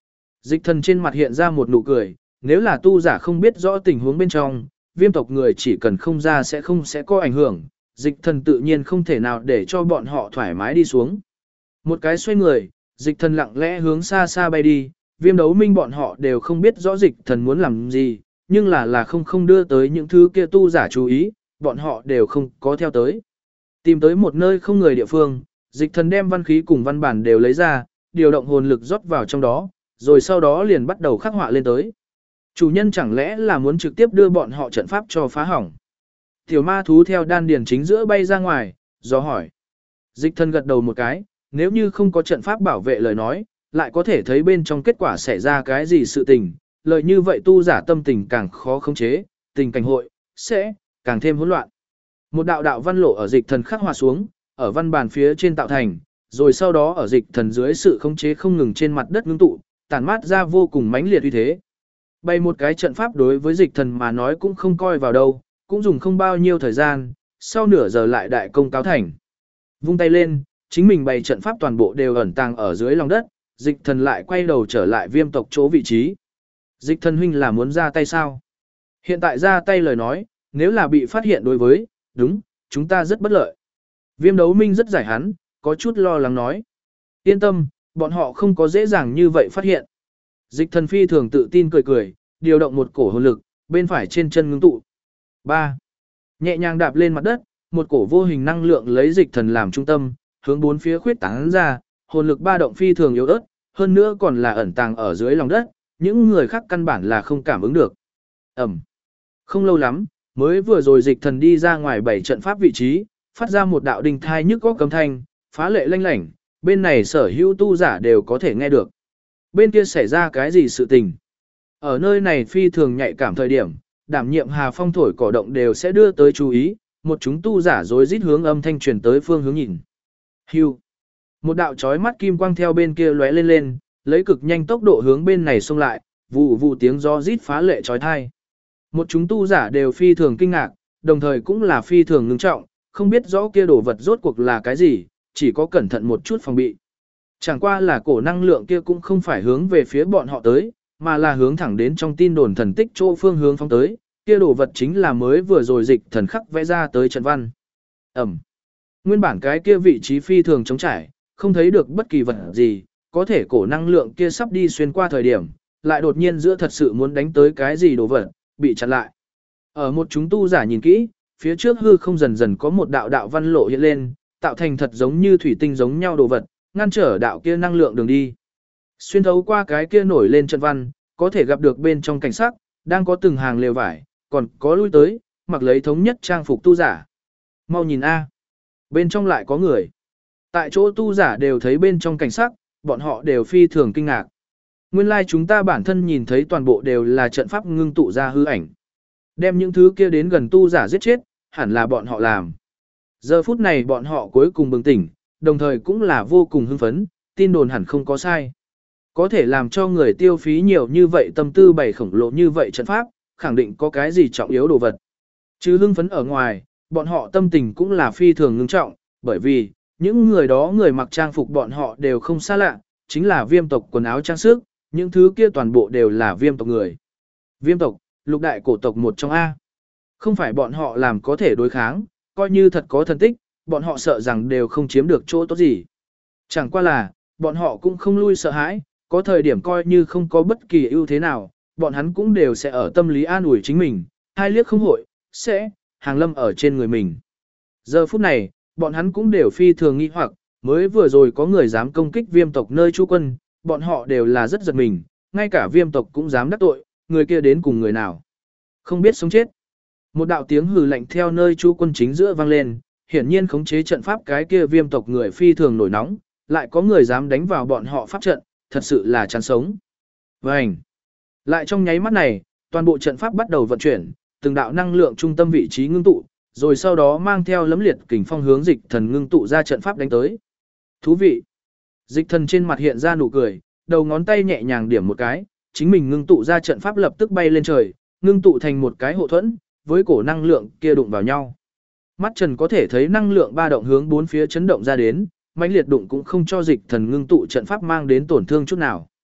Dịch thần trên mặt hiện ra một nụ cười, nếu là tu giả không biết rõ tình huống bên trong, viêm tộc người chỉ cần không ra sẽ không có ảnh hưởng, dịch thần tự nhiên không thể nào để cho bọn họ thoải mái đi xuống. Một cái xoay người, dịch thần lặng lẽ hướng xa xa bay đi, viêm đấu minh bọn họ đều không biết rõ dịch thần muốn làm gì, nhưng là không đưa tới những thứ kia tu giả chú ý, bọn họ đều không có theo tới. Tìm tới một nơi không người địa phương, dịch thần đem văn khí cùng văn bản đều lấy ra, điều động hồn lực rót vào trong đó, rồi sau đó liền bắt đầu khắc họa lên tới. Chủ nhân chẳng lẽ là muốn trực tiếp đưa bọn họ trận pháp cho phá hỏng. Tiểu ma thú theo đan điền chính giữa bay ra ngoài, do hỏi. Dịch thần gật đầu một cái, nếu như không có trận pháp bảo vệ lời nói, lại có thể thấy bên trong kết quả xảy ra cái gì sự tình, lời như vậy tu giả tâm tình càng khó khống chế, tình cảnh hội, sẽ, càng thêm hỗn loạn. Một đạo đạo văn lộ ở dịch thần khắc họa xuống, ở văn bàn phía trên tạo thành, rồi sau đó ở dịch thần dưới sự khống chế không ngừng trên mặt đất ngưng tụ, tản mát ra vô cùng mãnh liệt uy thế. Bày một cái trận pháp đối với dịch thần mà nói cũng không coi vào đâu, cũng dùng không bao nhiêu thời gian, sau nửa giờ lại đại công cáo thành. Vung tay lên, chính mình bày trận pháp toàn bộ đều ẩn tàng ở dưới lòng đất, dịch thần lại quay đầu trở lại viêm tộc chỗ vị trí. Dịch thần huynh là muốn ra tay sao? Hiện tại ra tay lời nói, nếu là bị phát hiện đối với, đúng, chúng ta rất bất lợi. Viêm đấu minh rất giải hắn, có chút lo lắng nói. Yên tâm, bọn họ không có dễ dàng như vậy phát hiện. Dịch thần phi thường tự tin cười cười, điều động một cổ hồn lực, bên phải trên chân ngưng tụ. 3. Nhẹ nhàng đạp lên mặt đất, một cổ vô hình năng lượng lấy dịch thần làm trung tâm, hướng bốn phía khuyết tán ra, hồn lực ba động phi thường yếu ớt, hơn nữa còn là ẩn tàng ở dưới lòng đất, những người khác căn bản là không cảm ứng được. Ẩm. Không lâu lắm, mới vừa rồi dịch thần đi ra ngoài bảy trận pháp vị trí, phát ra một đạo đình thai nhức góc cấm thanh, phá lệ lanh lảnh, bên này sở hữu tu giả đều có thể nghe được. Bên kia xảy ra cái gì sự tình? Ở nơi này phi thường nhạy cảm thời điểm, đảm nhiệm hà phong thổi cỏ động đều sẽ đưa tới chú ý, một chúng tu giả rối rít hướng âm thanh truyền tới phương hướng nhìn. Hưu. Một đạo chói mắt kim quang theo bên kia lóe lên lên, lấy cực nhanh tốc độ hướng bên này xông lại, vụ vụ tiếng gió rít phá lệ chói tai. Một chúng tu giả đều phi thường kinh ngạc, đồng thời cũng là phi thường ngưng trọng, không biết rõ kia đồ vật rốt cuộc là cái gì, chỉ có cẩn thận một chút phòng bị. Chẳng qua là cổ năng lượng kia cũng không phải hướng về phía bọn họ tới, mà là hướng thẳng đến trong tin đồn thần tích chỗ phương hướng phóng tới, kia đồ vật chính là mới vừa rồi dịch thần khắc vẽ ra tới trận văn. Ẩm. Nguyên bản cái kia vị trí phi thường trống trải, không thấy được bất kỳ vật gì, có thể cổ năng lượng kia sắp đi xuyên qua thời điểm, lại đột nhiên giữa thật sự muốn đánh tới cái gì đồ vật, bị chặn lại. Ở một chúng tu giả nhìn kỹ, phía trước hư không dần dần có một đạo đạo văn lộ hiện lên, tạo thành thật giống như thủy tinh giống nhau đồ vật, ngăn trở đạo kia năng lượng đường đi. Xuyên thấu qua cái kia nổi lên trận văn, có thể gặp được bên trong cảnh sắc, đang có từng hàng lều vải, còn có lui tới, mặc lấy thống nhất trang phục tu giả. Mau nhìn a, bên trong lại có người. Tại chỗ tu giả đều thấy bên trong cảnh sắc, bọn họ đều phi thường kinh ngạc. Nguyên lai chúng ta bản thân nhìn thấy toàn bộ đều là trận pháp ngưng tụ ra hư ảnh. Đem những thứ kia đến gần tu giả giết chết, hẳn là bọn họ làm. Giờ phút này bọn họ cuối cùng bừng tỉnh, đồng thời cũng là vô cùng hưng phấn, tin đồn hẳn không có sai. Có thể làm cho người tiêu phí nhiều như vậy tâm tư bày khổng lồ như vậy trận pháp, khẳng định có cái gì trọng yếu đồ vật. Chứ hưng phấn ở ngoài, bọn họ tâm tình cũng là phi thường ngưng trọng, bởi vì, những người đó người mặc trang phục bọn họ đều không xa lạ, chính là viêm tộc quần áo trang sức, những thứ kia toàn bộ đều là viêm tộc người. Viêm tộc, lục đại cổ tộc một trong A. Không phải bọn họ làm có thể đối kháng, coi như thật có thần tích, bọn họ sợ rằng đều không chiếm được chỗ tốt gì. Chẳng qua là, bọn họ cũng không lui sợ hãi, có thời điểm coi như không có bất kỳ ưu thế nào, bọn hắn cũng đều sẽ ở tâm lý an ủi chính mình, hai liếc không hội, sẽ, hàng lâm ở trên người mình. Giờ phút này, bọn hắn cũng đều phi thường nghi hoặc, mới vừa rồi có người dám công kích viêm tộc nơi trú quân, bọn họ đều là rất giật mình, ngay cả viêm tộc cũng dám đắc tội, người kia đến cùng người nào. Không biết sống chết. Một đạo tiếng hừ lạnh theo nơi trú quân chính giữa vang lên, hiển nhiên khống chế trận pháp cái kia viêm tộc người phi thường nổi nóng, lại có người dám đánh vào bọn họ pháp trận, thật sự là chán sống. Vành. Lại trong nháy mắt này, toàn bộ trận pháp bắt đầu vận chuyển, từng đạo năng lượng trung tâm vị trí ngưng tụ, rồi sau đó mang theo lấm liệt kình phong hướng dịch thần ngưng tụ ra trận pháp đánh tới. Thú vị. Dịch thần trên mặt hiện ra nụ cười, đầu ngón tay nhẹ nhàng điểm một cái, chính mình ngưng tụ ra trận pháp lập tức bay lên trời, ngưng tụ thành một cái hộ thuẫn, với cổ năng lượng kia đụng vào nhau. Mắt Trần có thể thấy năng lượng ba động hướng bốn phía chấn động ra đến, mãnh liệt đụng cũng không cho dịch thần ngưng tụ trận pháp mang đến tổn thương chút nào.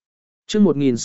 Chương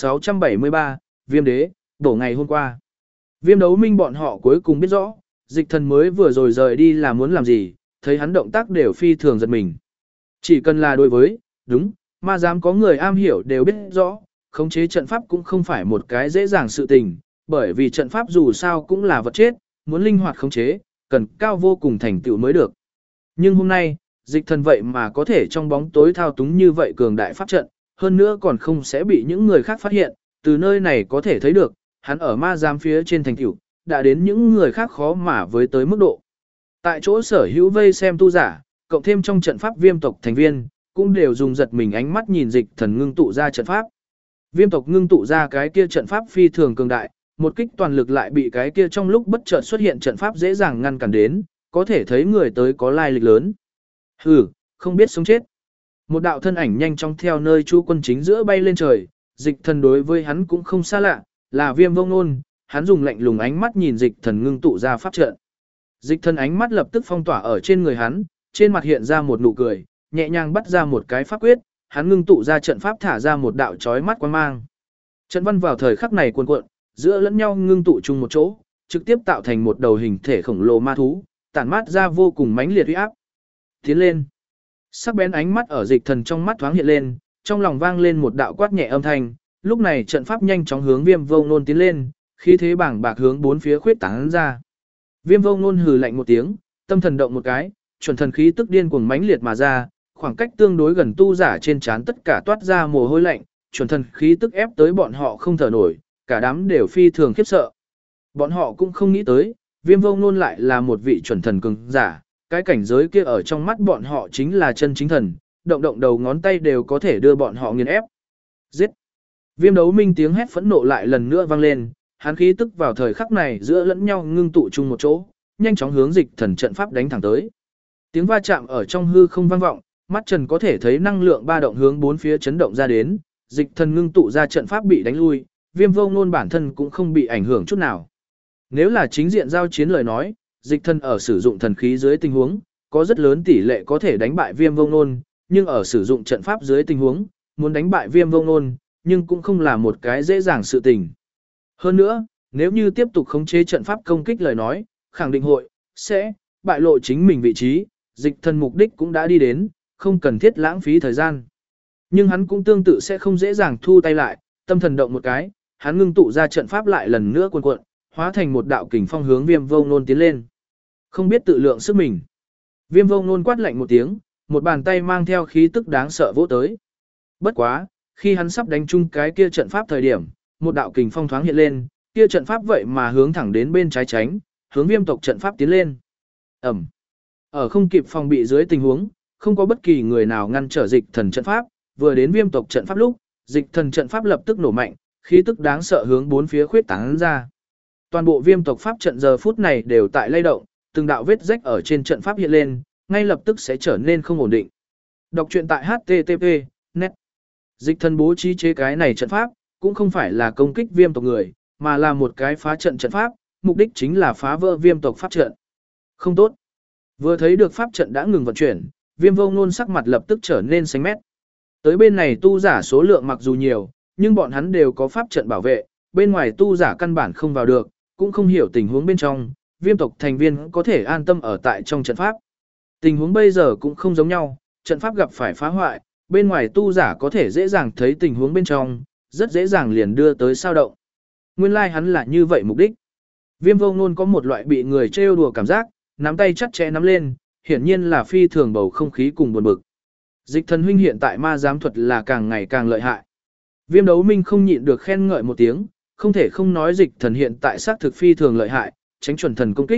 1673, Viêm Đế, đổ ngày hôm qua. Viêm Đấu Minh bọn họ cuối cùng biết rõ, Dịch Thần mới vừa rồi rời đi là muốn làm gì, thấy hắn động tác đều phi thường giật mình. Chỉ cần là đối với, đúng, ma dám có người am hiểu đều biết rõ, khống chế trận pháp cũng không phải một cái dễ dàng sự tình, bởi vì trận pháp dù sao cũng là vật chết, muốn linh hoạt khống chế, cần cao vô cùng thành tựu mới được. Nhưng hôm nay, Dịch Thần vậy mà có thể trong bóng tối thao túng như vậy cường đại pháp trận, hơn nữa còn không sẽ bị những người khác phát hiện, từ nơi này có thể thấy được, hắn ở ma giám phía trên thành tựu đã đến những người khác khó mà với tới mức độ. Tại chỗ sở hữu vây xem tu giả, cộng thêm trong trận pháp viêm tộc thành viên, cũng đều dùng giật mình ánh mắt nhìn Dịch Thần ngưng tụ ra trận pháp. Viêm tộc ngưng tụ ra cái kia trận pháp phi thường cường đại, một kích toàn lực lại bị cái kia trong lúc bất chợt xuất hiện trận pháp dễ dàng ngăn cản đến, có thể thấy người tới có lai lịch lớn. Hừ, không biết sống chết. Một đạo thân ảnh nhanh chóng theo nơi chú quân chính giữa bay lên trời, Dịch Thần đối với hắn cũng không xa lạ, là Viêm Vô Ngôn, hắn dùng lạnh lùng ánh mắt nhìn Dịch Thần ngưng tụ ra pháp trận. Dịch Thần ánh mắt lập tức phong tỏa ở trên người hắn, trên mặt hiện ra một nụ cười, nhẹ nhàng bắt ra một cái pháp quyết, hắn ngưng tụ ra trận pháp thả ra một đạo chói mắt quang mang. Trận văn vào thời khắc này cuồn cuộn, giữa lẫn nhau ngưng tụ chung một chỗ, trực tiếp tạo thành một đầu hình thể khổng lồ ma thú, tản mát ra vô cùng mãnh liệt uy áp. Tiến lên. Sắc bén ánh mắt ở Dịch Thần trong mắt thoáng hiện lên, trong lòng vang lên một đạo quát nhẹ âm thanh, lúc này trận pháp nhanh chóng hướng Viêm Vô Ngôn tiến lên, khí thế bảng bạc hướng bốn phía khuyết tán ra. Viêm Vô Ngôn hừ lạnh một tiếng, tâm thần động một cái, chuẩn thần khí tức điên cuồng mãnh liệt mà ra, khoảng cách tương đối gần tu giả trên trán tất cả toát ra mồ hôi lạnh, chuẩn thần khí tức ép tới bọn họ không thở nổi, cả đám đều phi thường khiếp sợ. Bọn họ cũng không nghĩ tới, Viêm Vô Ngôn lại là một vị chuẩn thần cường giả, cái cảnh giới kia ở trong mắt bọn họ chính là chân chính thần, động động đầu ngón tay đều có thể đưa bọn họ nghiền ép. Giết! Viêm Đấu Minh tiếng hét phẫn nộ lại lần nữa vang lên, hắn khí tức vào thời khắc này giữa lẫn nhau ngưng tụ chung một chỗ, nhanh chóng hướng Dịch Thần trận pháp đánh thẳng tới. Tiếng va chạm ở trong hư không vang vọng, mắt Trần có thể thấy năng lượng ba động hướng bốn phía chấn động ra đến, Dịch Thần ngưng tụ ra trận pháp bị đánh lui, Viêm Vô Ngôn bản thân cũng không bị ảnh hưởng chút nào. Nếu là chính diện giao chiến lời nói, Dịch Thần ở sử dụng thần khí dưới tình huống, có rất lớn tỷ lệ có thể đánh bại Viêm Vô Ngôn, nhưng ở sử dụng trận pháp dưới tình huống, muốn đánh bại Viêm Vô Ngôn, nhưng cũng không là một cái dễ dàng sự tình. Hơn nữa, nếu như tiếp tục khống chế trận pháp công kích lời nói, khẳng định sẽ bại lộ chính mình vị trí, Dịch Thần mục đích cũng đã đi đến, không cần thiết lãng phí thời gian. Nhưng hắn cũng tương tự sẽ không dễ dàng thu tay lại, tâm thần động một cái, hắn ngưng tụ ra trận pháp lại lần nữa cuồn cuộn, hóa thành một đạo kình phong hướng Viêm Vô Ngôn tiến lên. Không biết tự lượng sức mình. Viêm Vô Ngôn quát lạnh một tiếng, một bàn tay mang theo khí tức đáng sợ vỗ tới. Bất quá, khi hắn sắp đánh chung cái kia trận pháp thời điểm, một đạo kình phong thoáng hiện lên, kia trận pháp vậy mà hướng thẳng đến bên trái tránh, hướng Viêm tộc trận pháp tiến lên. Ầm. Ở không kịp phòng bị dưới tình huống, không có bất kỳ người nào ngăn trở Dịch Thần trận pháp, vừa đến Viêm tộc trận pháp lúc, Dịch Thần trận pháp lập tức nổ mạnh, khí tức đáng sợ hướng bốn phía khuyết tán ra. Toàn bộ Viêm tộc pháp trận giờ phút này đều tại lay động, từng đạo vết rách ở trên trận pháp hiện lên, ngay lập tức sẽ trở nên không ổn định. Đọc truyện tại http://net. Dịch Thần bố trí chế cái này trận pháp, cũng không phải là công kích Viêm tộc người, mà là một cái phá trận trận pháp, mục đích chính là phá vỡ Viêm tộc pháp trận. Không tốt. Vừa thấy được pháp trận đã ngừng vận chuyển, Viêm Vô Ngôn sắc mặt lập tức trở nên xanh mét. Tới bên này tu giả số lượng mặc dù nhiều, nhưng bọn hắn đều có pháp trận bảo vệ, bên ngoài tu giả căn bản không vào được, cũng không hiểu tình huống bên trong, Viêm tộc thành viên có thể an tâm ở tại trong trận pháp. Tình huống bây giờ cũng không giống nhau, trận pháp gặp phải phá hoại, bên ngoài tu giả có thể dễ dàng thấy tình huống bên trong, rất dễ dàng liền đưa tới sao động. Nguyên lai hắn là như vậy mục đích. Viêm Vô Ngôn có một loại bị người trêu đùa cảm giác, nắm tay chặt chẽ nắm lên, hiển nhiên là phi thường bầu không khí cùng buồn bực. Dịch Thần huynh hiện tại ma giám thuật là càng ngày càng lợi hại. Viêm Đấu Minh không nhịn được khen ngợi một tiếng, không thể không nói Dịch Thần hiện tại xác thực phi thường lợi hại, tránh chuẩn thần công kích,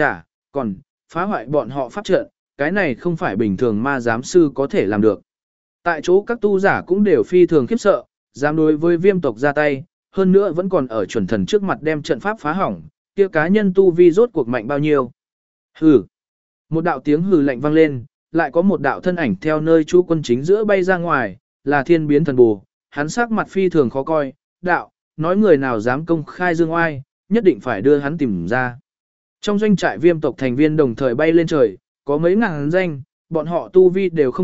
còn phá hoại bọn họ pháp trận, cái này không phải bình thường ma giám sư có thể làm được. Tại chỗ các tu giả cũng đều phi thường khiếp sợ, dám đối với Viêm tộc ra tay, hơn nữa vẫn còn ở chuẩn thần trước mặt đem trận pháp phá hỏng, kia cá nhân tu vi rốt cuộc mạnh bao nhiêu. Hừ. Một đạo tiếng hừ lạnh vang lên, lại có một đạo thân ảnh theo nơi chú quân chính giữa bay ra ngoài, là Thiên Biến Thần Bồ, hắn sắc mặt phi thường khó coi, đạo, nói người nào dám công khai dương oai, nhất định phải đưa hắn tìm ra. Trong doanh trại Viêm tộc thành viên đồng thời bay lên trời, có mấy ngàn danh, bọn họ tu vi đều không thấp,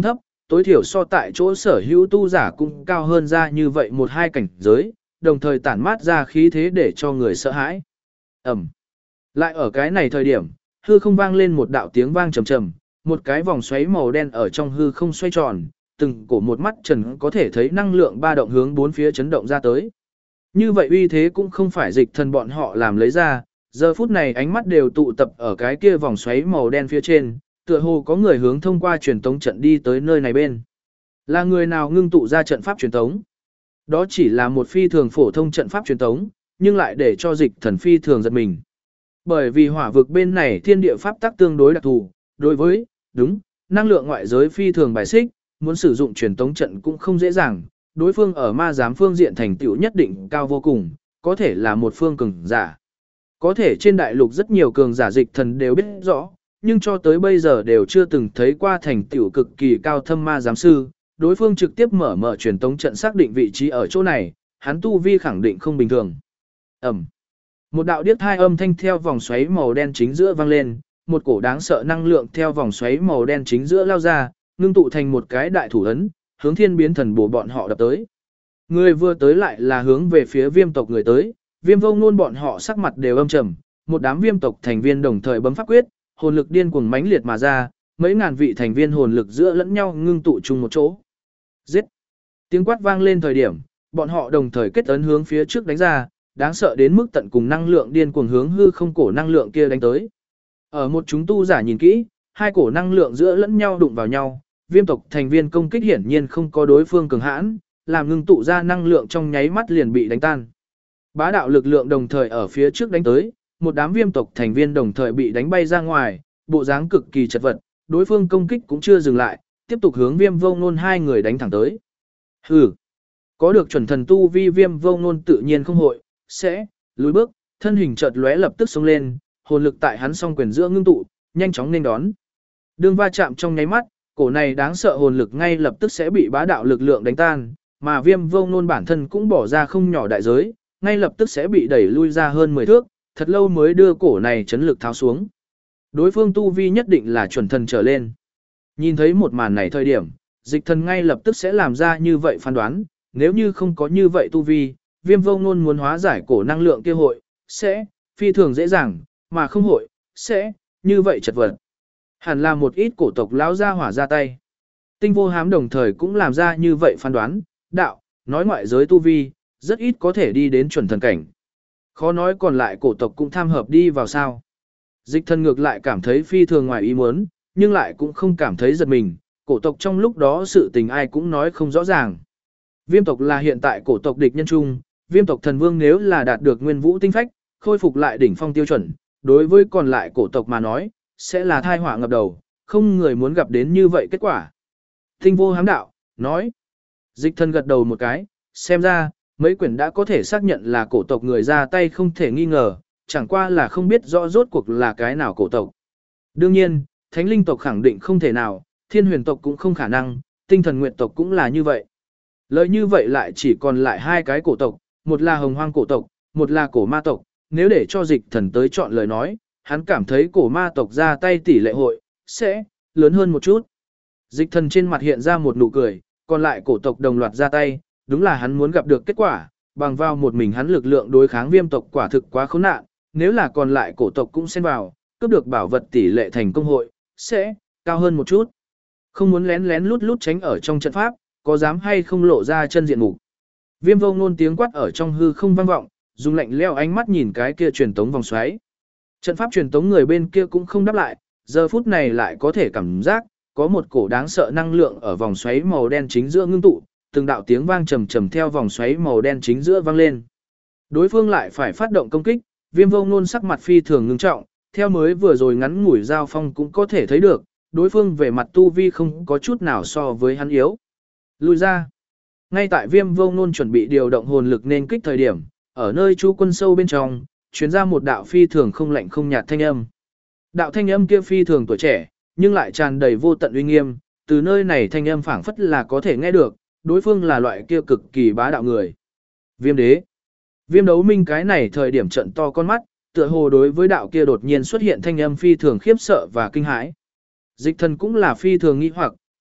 tối thiểu so tại chỗ sở hữu tu giả cũng cao hơn ra như vậy một hai cảnh giới, đồng thời tản mát ra khí thế để cho người sợ hãi. Ẩm. Lại ở cái này thời điểm, hư không vang lên một đạo tiếng vang trầm trầm, một cái vòng xoáy màu đen ở trong hư không xoay tròn, từng cổ một mắt trần có thể thấy năng lượng ba động hướng bốn phía chấn động ra tới. Như vậy uy thế cũng không phải dịch thần bọn họ làm lấy ra, giờ phút này ánh mắt đều tụ tập ở cái kia vòng xoáy màu đen phía trên, tựa hồ có người hướng thông qua truyền tống trận đi tới nơi này bên. Là người nào ngưng tụ ra trận pháp truyền tống? Đó chỉ là một phi thường phổ thông trận pháp truyền tống, nhưng lại để cho dịch thần phi thường giật mình. Bởi vì hỏa vực bên này thiên địa pháp tắc tương đối đặc thù, đối với, năng lượng ngoại giới phi thường bài xích, muốn sử dụng truyền tống trận cũng không dễ dàng, đối phương ở ma giám phương diện thành tựu nhất định cao vô cùng, có thể là một phương cường giả. Có thể trên đại lục rất nhiều cường giả dịch thần đều biết rõ, nhưng cho tới bây giờ đều chưa từng thấy qua thành tựu cực kỳ cao thâm ma giám sư, đối phương trực tiếp mở truyền tống trận xác định vị trí ở chỗ này, hắn tu vi khẳng định không bình thường. Ẩm. Một đạo điếc thai âm thanh theo vòng xoáy màu đen chính giữa vang lên, một cổ đáng sợ năng lượng theo vòng xoáy màu đen chính giữa lao ra, ngưng tụ thành một cái đại thủ ấn, hướng thiên biến thần bổ bọn họ đập tới. Người vừa tới lại là hướng về phía viêm tộc người tới, viêm vô ngôn bọn họ sắc mặt đều âm trầm, một đám viêm tộc thành viên đồng thời bấm pháp quyết, hồn lực điên cuồng mãnh liệt mà ra, mấy ngàn vị thành viên hồn lực giữa lẫn nhau ngưng tụ chung một chỗ. Giết! Tiếng quát vang lên thời điểm, bọn họ đồng thời kết ấn hướng phía trước đánh ra, đáng sợ đến mức tận cùng năng lượng điên cuồng hướng hư không cổ năng lượng kia đánh tới. Ở một chúng tu giả nhìn kỹ, hai cổ năng lượng giữa lẫn nhau đụng vào nhau, viêm tộc thành viên công kích hiển nhiên không có đối phương cường hãn, làm ngưng tụ ra năng lượng trong nháy mắt liền bị đánh tan. Bá đạo lực lượng đồng thời ở phía trước đánh tới, một đám viêm tộc thành viên đồng thời bị đánh bay ra ngoài, bộ dáng cực kỳ chật vật, đối phương công kích cũng chưa dừng lại, tiếp tục hướng viêm vô ngôn hai người đánh thẳng tới. Hừ, có được chuẩn thần tu vi viêm vô ngôn tự nhiên không hội, sẽ lùi bước, thân hình chợt lóe lập tức xông lên, hồn lực tại hắn song quyền giữa ngưng tụ, nhanh chóng nên đón. Đương va chạm trong nháy mắt, cổ này đáng sợ hồn lực ngay lập tức sẽ bị bá đạo lực lượng đánh tan, mà viêm vô ngôn bản thân cũng bỏ ra không nhỏ đại giới, ngay lập tức sẽ bị đẩy lui ra hơn 10 thước, thật lâu mới đưa cổ này chấn lực tháo xuống. Đối phương tu vi nhất định là chuẩn thần trở lên. Nhìn thấy một màn này thời điểm, dịch thần ngay lập tức sẽ làm ra như vậy phán đoán, nếu như không có như vậy tu vi, viêm vô ngôn muốn hóa giải cổ năng lượng kia hội, sẽ phi thường dễ dàng, mà không hội, sẽ như vậy chật vật. Hẳn là một ít cổ tộc lão gia hỏa ra tay. Tinh vô hám đồng thời cũng làm ra như vậy phán đoán, đạo, nói ngoại giới tu vi, rất ít có thể đi đến chuẩn thần cảnh. Khó nói còn lại cổ tộc cũng tham hợp đi vào sao. Dịch thần ngược lại cảm thấy phi thường ngoài ý muốn, nhưng lại cũng không cảm thấy giật mình, cổ tộc trong lúc đó sự tình ai cũng nói không rõ ràng. Viêm tộc là hiện tại cổ tộc địch nhân chung, viêm tộc thần vương nếu là đạt được nguyên vũ tinh phách, khôi phục lại đỉnh phong tiêu chuẩn, đối với còn lại cổ tộc mà nói, sẽ là thai họa ngập đầu, không người muốn gặp đến như vậy kết quả. Tinh vô hám đạo, nói. Dịch thần gật đầu một cái, xem ra, mấy quyển đã có thể xác nhận là cổ tộc người ra tay không thể nghi ngờ, chẳng qua là không biết rõ rốt cuộc là cái nào cổ tộc. Đương nhiên, thánh linh tộc khẳng định không thể nào, thiên huyền tộc cũng không khả năng, tinh thần nguyệt tộc cũng là như vậy. Lời như vậy lại chỉ còn lại hai cái cổ tộc, một là hồng hoang cổ tộc, một là cổ ma tộc, nếu để cho dịch thần tới chọn lời nói, hắn cảm thấy cổ ma tộc ra tay tỷ lệ hội, sẽ lớn hơn một chút. Dịch thần trên mặt hiện ra một nụ cười, còn lại cổ tộc đồng loạt ra tay, đúng là hắn muốn gặp được kết quả, bằng vào một mình hắn lực lượng đối kháng viêm tộc quả thực quá khốn nạn, nếu là còn lại cổ tộc cũng xen vào, cướp được bảo vật tỷ lệ thành công hội, sẽ cao hơn một chút. Không muốn lén lén lút lút tránh ở trong trận pháp, có dám hay không lộ ra chân diện mục. Viêm vô ngôn tiếng quát ở trong hư không vang vọng, dùng lạnh lẽo ánh mắt nhìn cái kia truyền tống vòng xoáy. Trận pháp truyền tống người bên kia cũng không đáp lại, giờ phút này lại có thể cảm giác, có một cổ đáng sợ năng lượng ở vòng xoáy màu đen chính giữa ngưng tụ, từng đạo tiếng vang trầm trầm theo vòng xoáy màu đen chính giữa vang lên. Đối phương lại phải phát động công kích, viêm vô ngôn sắc mặt phi thường ngưng trọng, theo mới vừa rồi ngắn ngủi giao phong cũng có thể thấy được, đối phương về mặt tu vi không có chút nào so với hắn yếu. Lui ra. Ngay tại viêm vô ngôn chuẩn bị điều động hồn lực nên kích thời điểm, ở nơi chú quân sâu bên trong, truyền ra một đạo phi thường không lạnh không nhạt thanh âm. Đạo thanh âm kia phi thường tuổi trẻ, nhưng lại tràn đầy vô tận uy nghiêm, từ nơi này thanh âm phảng phất là có thể nghe được, đối phương là loại kia cực kỳ bá đạo người. Viêm đế. Viêm đấu minh cái này thời điểm trận to con mắt, tựa hồ đối với đạo kia đột nhiên xuất hiện thanh âm phi thường khiếp sợ và kinh hãi. Dịch thần cũng là phi thường nghi hoặc,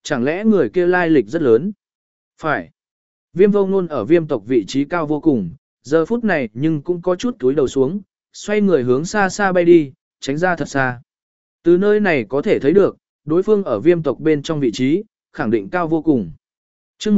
Chẳng lẽ người kia lai lịch rất lớn? Phải. Viêm vô ngôn ở viêm tộc vị trí cao vô cùng, giờ phút này nhưng cũng có chút túi đầu xuống, xoay người hướng xa xa bay đi, tránh ra thật xa. Từ nơi này có thể thấy được, đối phương ở viêm tộc bên trong vị trí, khẳng định cao vô cùng. Trước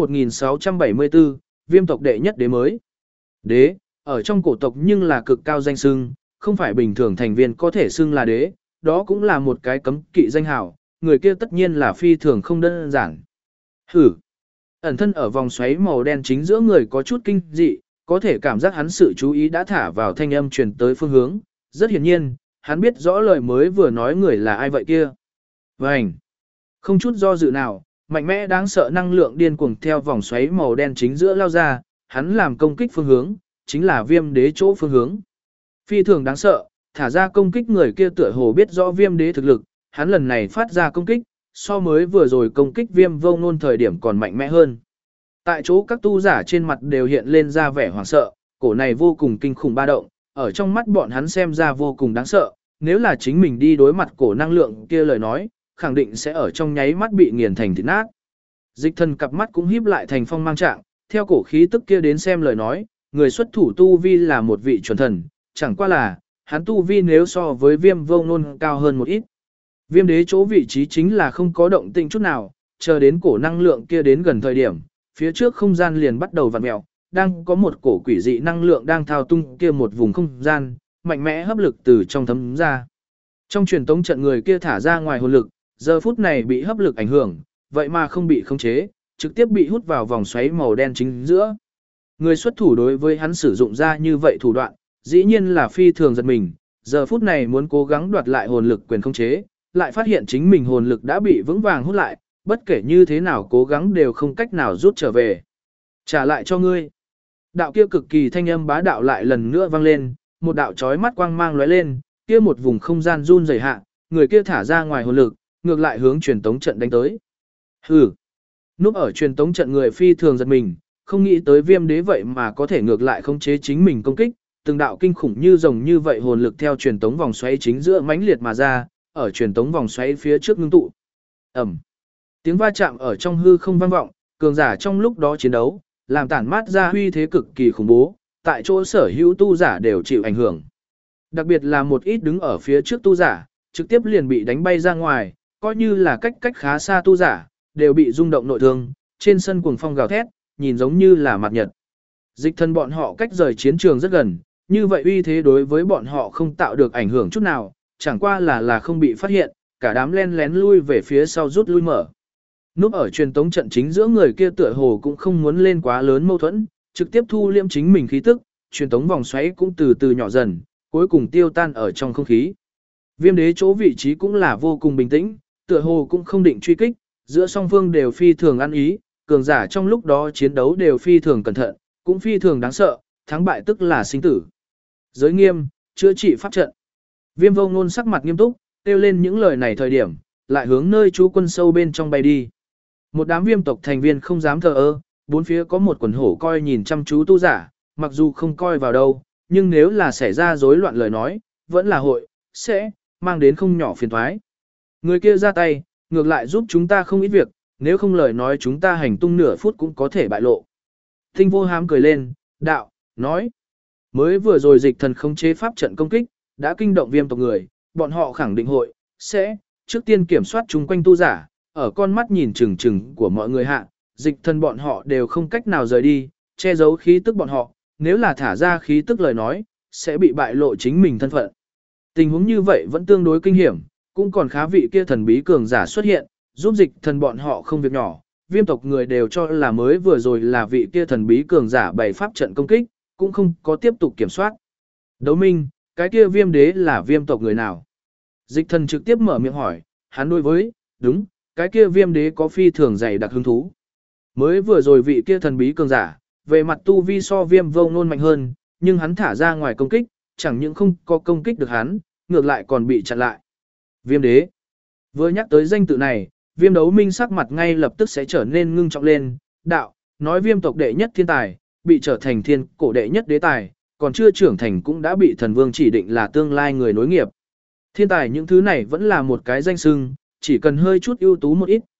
1674, viêm tộc đệ nhất đế mới. Đế, ở trong cổ tộc nhưng là cực cao danh xưng, không phải bình thường thành viên có thể xưng là đế, đó cũng là một cái cấm kỵ danh hào, người kia tất nhiên là phi thường không đơn giản. Hử! Ẩn thân ở vòng xoáy màu đen chính giữa người có chút kinh dị, có thể cảm giác hắn sự chú ý đã thả vào thanh âm truyền tới phương hướng, rất hiển nhiên, hắn biết rõ lời mới vừa nói người là ai vậy kia. Vành! Không chút do dự nào, mạnh mẽ đáng sợ năng lượng điên cuồng theo vòng xoáy màu đen chính giữa lao ra, hắn làm công kích phương hướng, chính là viêm đế chỗ phương hướng. Phi thường đáng sợ, thả ra công kích người kia tựa hồ biết rõ viêm đế thực lực, hắn lần này phát ra công kích, so mới vừa rồi công kích viêm vô ngôn thời điểm còn mạnh mẽ hơn. Tại chỗ các tu giả trên mặt đều hiện lên ra vẻ hoảng sợ, cổ này vô cùng kinh khủng ba động, ở trong mắt bọn hắn xem ra vô cùng đáng sợ, nếu là chính mình đi đối mặt cổ năng lượng kia lời nói, khẳng định sẽ ở trong nháy mắt bị nghiền thành thịt nát. Dịch thần cặp mắt cũng híp lại thành phong mang trạng, theo cổ khí tức kia đến xem lời nói, người xuất thủ tu vi là một vị chuẩn thần, chẳng qua là, hắn tu vi nếu so với viêm vô ngôn cao hơn một ít. Viêm đế chỗ vị trí chính là không có động tĩnh chút nào, chờ đến cổ năng lượng kia đến gần thời điểm, phía trước không gian liền bắt đầu vặn mèo, đang có một cổ quỷ dị năng lượng đang thao tung kia một vùng không gian, mạnh mẽ hấp lực từ trong thấm ra. Trong truyền tống trận người kia thả ra ngoài hồn lực, giờ phút này bị hấp lực ảnh hưởng, vậy mà không bị khống chế, trực tiếp bị hút vào vòng xoáy màu đen chính giữa. Người xuất thủ đối với hắn sử dụng ra như vậy thủ đoạn, dĩ nhiên là phi thường giật mình, giờ phút này muốn cố gắng đoạt lại hồn lực quyền khống chế, lại phát hiện chính mình hồn lực đã bị vững vàng hút lại, bất kể như thế nào cố gắng đều không cách nào rút trở về. Trả lại cho ngươi. Đạo kia cực kỳ thanh âm bá đạo lại lần nữa vang lên, một đạo chói mắt quang mang lóe lên, kia một vùng không gian run rẩy hạ, người kia thả ra ngoài hồn lực, ngược lại hướng truyền tống trận đánh tới. Hừ. Núp ở truyền tống trận người phi thường giật mình, không nghĩ tới viêm đế vậy mà có thể ngược lại khống chế chính mình công kích, từng đạo kinh khủng như rồng như vậy hồn lực theo truyền tống vòng xoáy chính giữa mãnh liệt mà ra, ở truyền tống vòng xoáy phía trước ngưng tụ. Ầm. Tiếng va chạm ở trong hư không vang vọng, cường giả trong lúc đó chiến đấu, làm tản mát ra uy thế cực kỳ khủng bố, tại chỗ sở hữu tu giả đều chịu ảnh hưởng. Đặc biệt là một ít đứng ở phía trước tu giả, trực tiếp liền bị đánh bay ra ngoài, coi như là cách khá xa tu giả, đều bị rung động nội thương, trên sân cuồng phong gào thét, nhìn giống như là mặt nhật. Dịch thân bọn họ cách rời chiến trường rất gần, như vậy uy thế đối với bọn họ không tạo được ảnh hưởng chút nào, chẳng qua là không bị phát hiện, cả đám len lén lui về phía sau rút lui mở. Núp ở truyền tống trận chính giữa người kia tựa hồ cũng không muốn lên quá lớn mâu thuẫn, trực tiếp thu liễm chính mình khí tức, truyền tống vòng xoáy cũng từ từ nhỏ dần, cuối cùng tiêu tan ở trong không khí. Viêm đế chỗ vị trí cũng là vô cùng bình tĩnh, tựa hồ cũng không định truy kích, giữa song phương đều phi thường ăn ý, cường giả trong lúc đó chiến đấu đều phi thường cẩn thận, cũng phi thường đáng sợ, thắng bại tức là sinh tử. Giới nghiêm, chữa trị pháp trận. Viêm vô ngôn sắc mặt nghiêm túc, kêu lên những lời này thời điểm, lại hướng nơi chú quân sâu bên trong bay đi. Một đám viêm tộc thành viên không dám thờ ơ, bốn phía có một quần hổ coi nhìn chăm chú tu giả, mặc dù không coi vào đâu, nhưng nếu là xảy ra rối loạn lời nói, vẫn là hội, sẽ, mang đến không nhỏ phiền thoái. Người kia ra tay, ngược lại giúp chúng ta không ít việc, nếu không lời nói chúng ta hành tung nửa phút cũng có thể bại lộ. Tinh vô hám cười lên, đạo, nói. Mới vừa rồi dịch thần không chế pháp trận công kích, đã kinh động viêm tộc người, bọn họ khẳng định hội, sẽ, trước tiên kiểm soát chung quanh tu giả, ở con mắt nhìn chừng chừng của mọi người hạ, dịch thần bọn họ đều không cách nào rời đi, che giấu khí tức bọn họ, nếu là thả ra khí tức lời nói, sẽ bị bại lộ chính mình thân phận. Tình huống như vậy vẫn tương đối kinh hiểm, cũng còn khá vị kia thần bí cường giả xuất hiện, giúp dịch thần bọn họ không việc nhỏ, viêm tộc người đều cho là mới vừa rồi là vị kia thần bí cường giả bày pháp trận công kích, cũng không có tiếp tục kiểm soát. Đấu minh, cái kia viêm đế là viêm tộc người nào? Dịch thần trực tiếp mở miệng hỏi, hắn đối với, đúng, cái kia viêm đế có phi thường dày đặc hứng thú. Mới vừa rồi vị kia thần bí cường giả, về mặt tu vi so viêm vô ngôn mạnh hơn, nhưng hắn thả ra ngoài công kích, chẳng những không có công kích được hắn, ngược lại còn bị chặn lại. Viêm đế. Vừa nhắc tới danh tự này, viêm đấu minh sắc mặt ngay lập tức sẽ trở nên ngưng trọng lên, đạo, nói viêm tộc đệ nhất thiên tài, bị trở thành thiên cổ đệ nhất đế tài, còn chưa trưởng thành cũng đã bị thần vương chỉ định là tương lai người nối nghiệp. Thiên tài những thứ này vẫn là một cái danh xưng, chỉ cần hơi chút ưu tú một ít,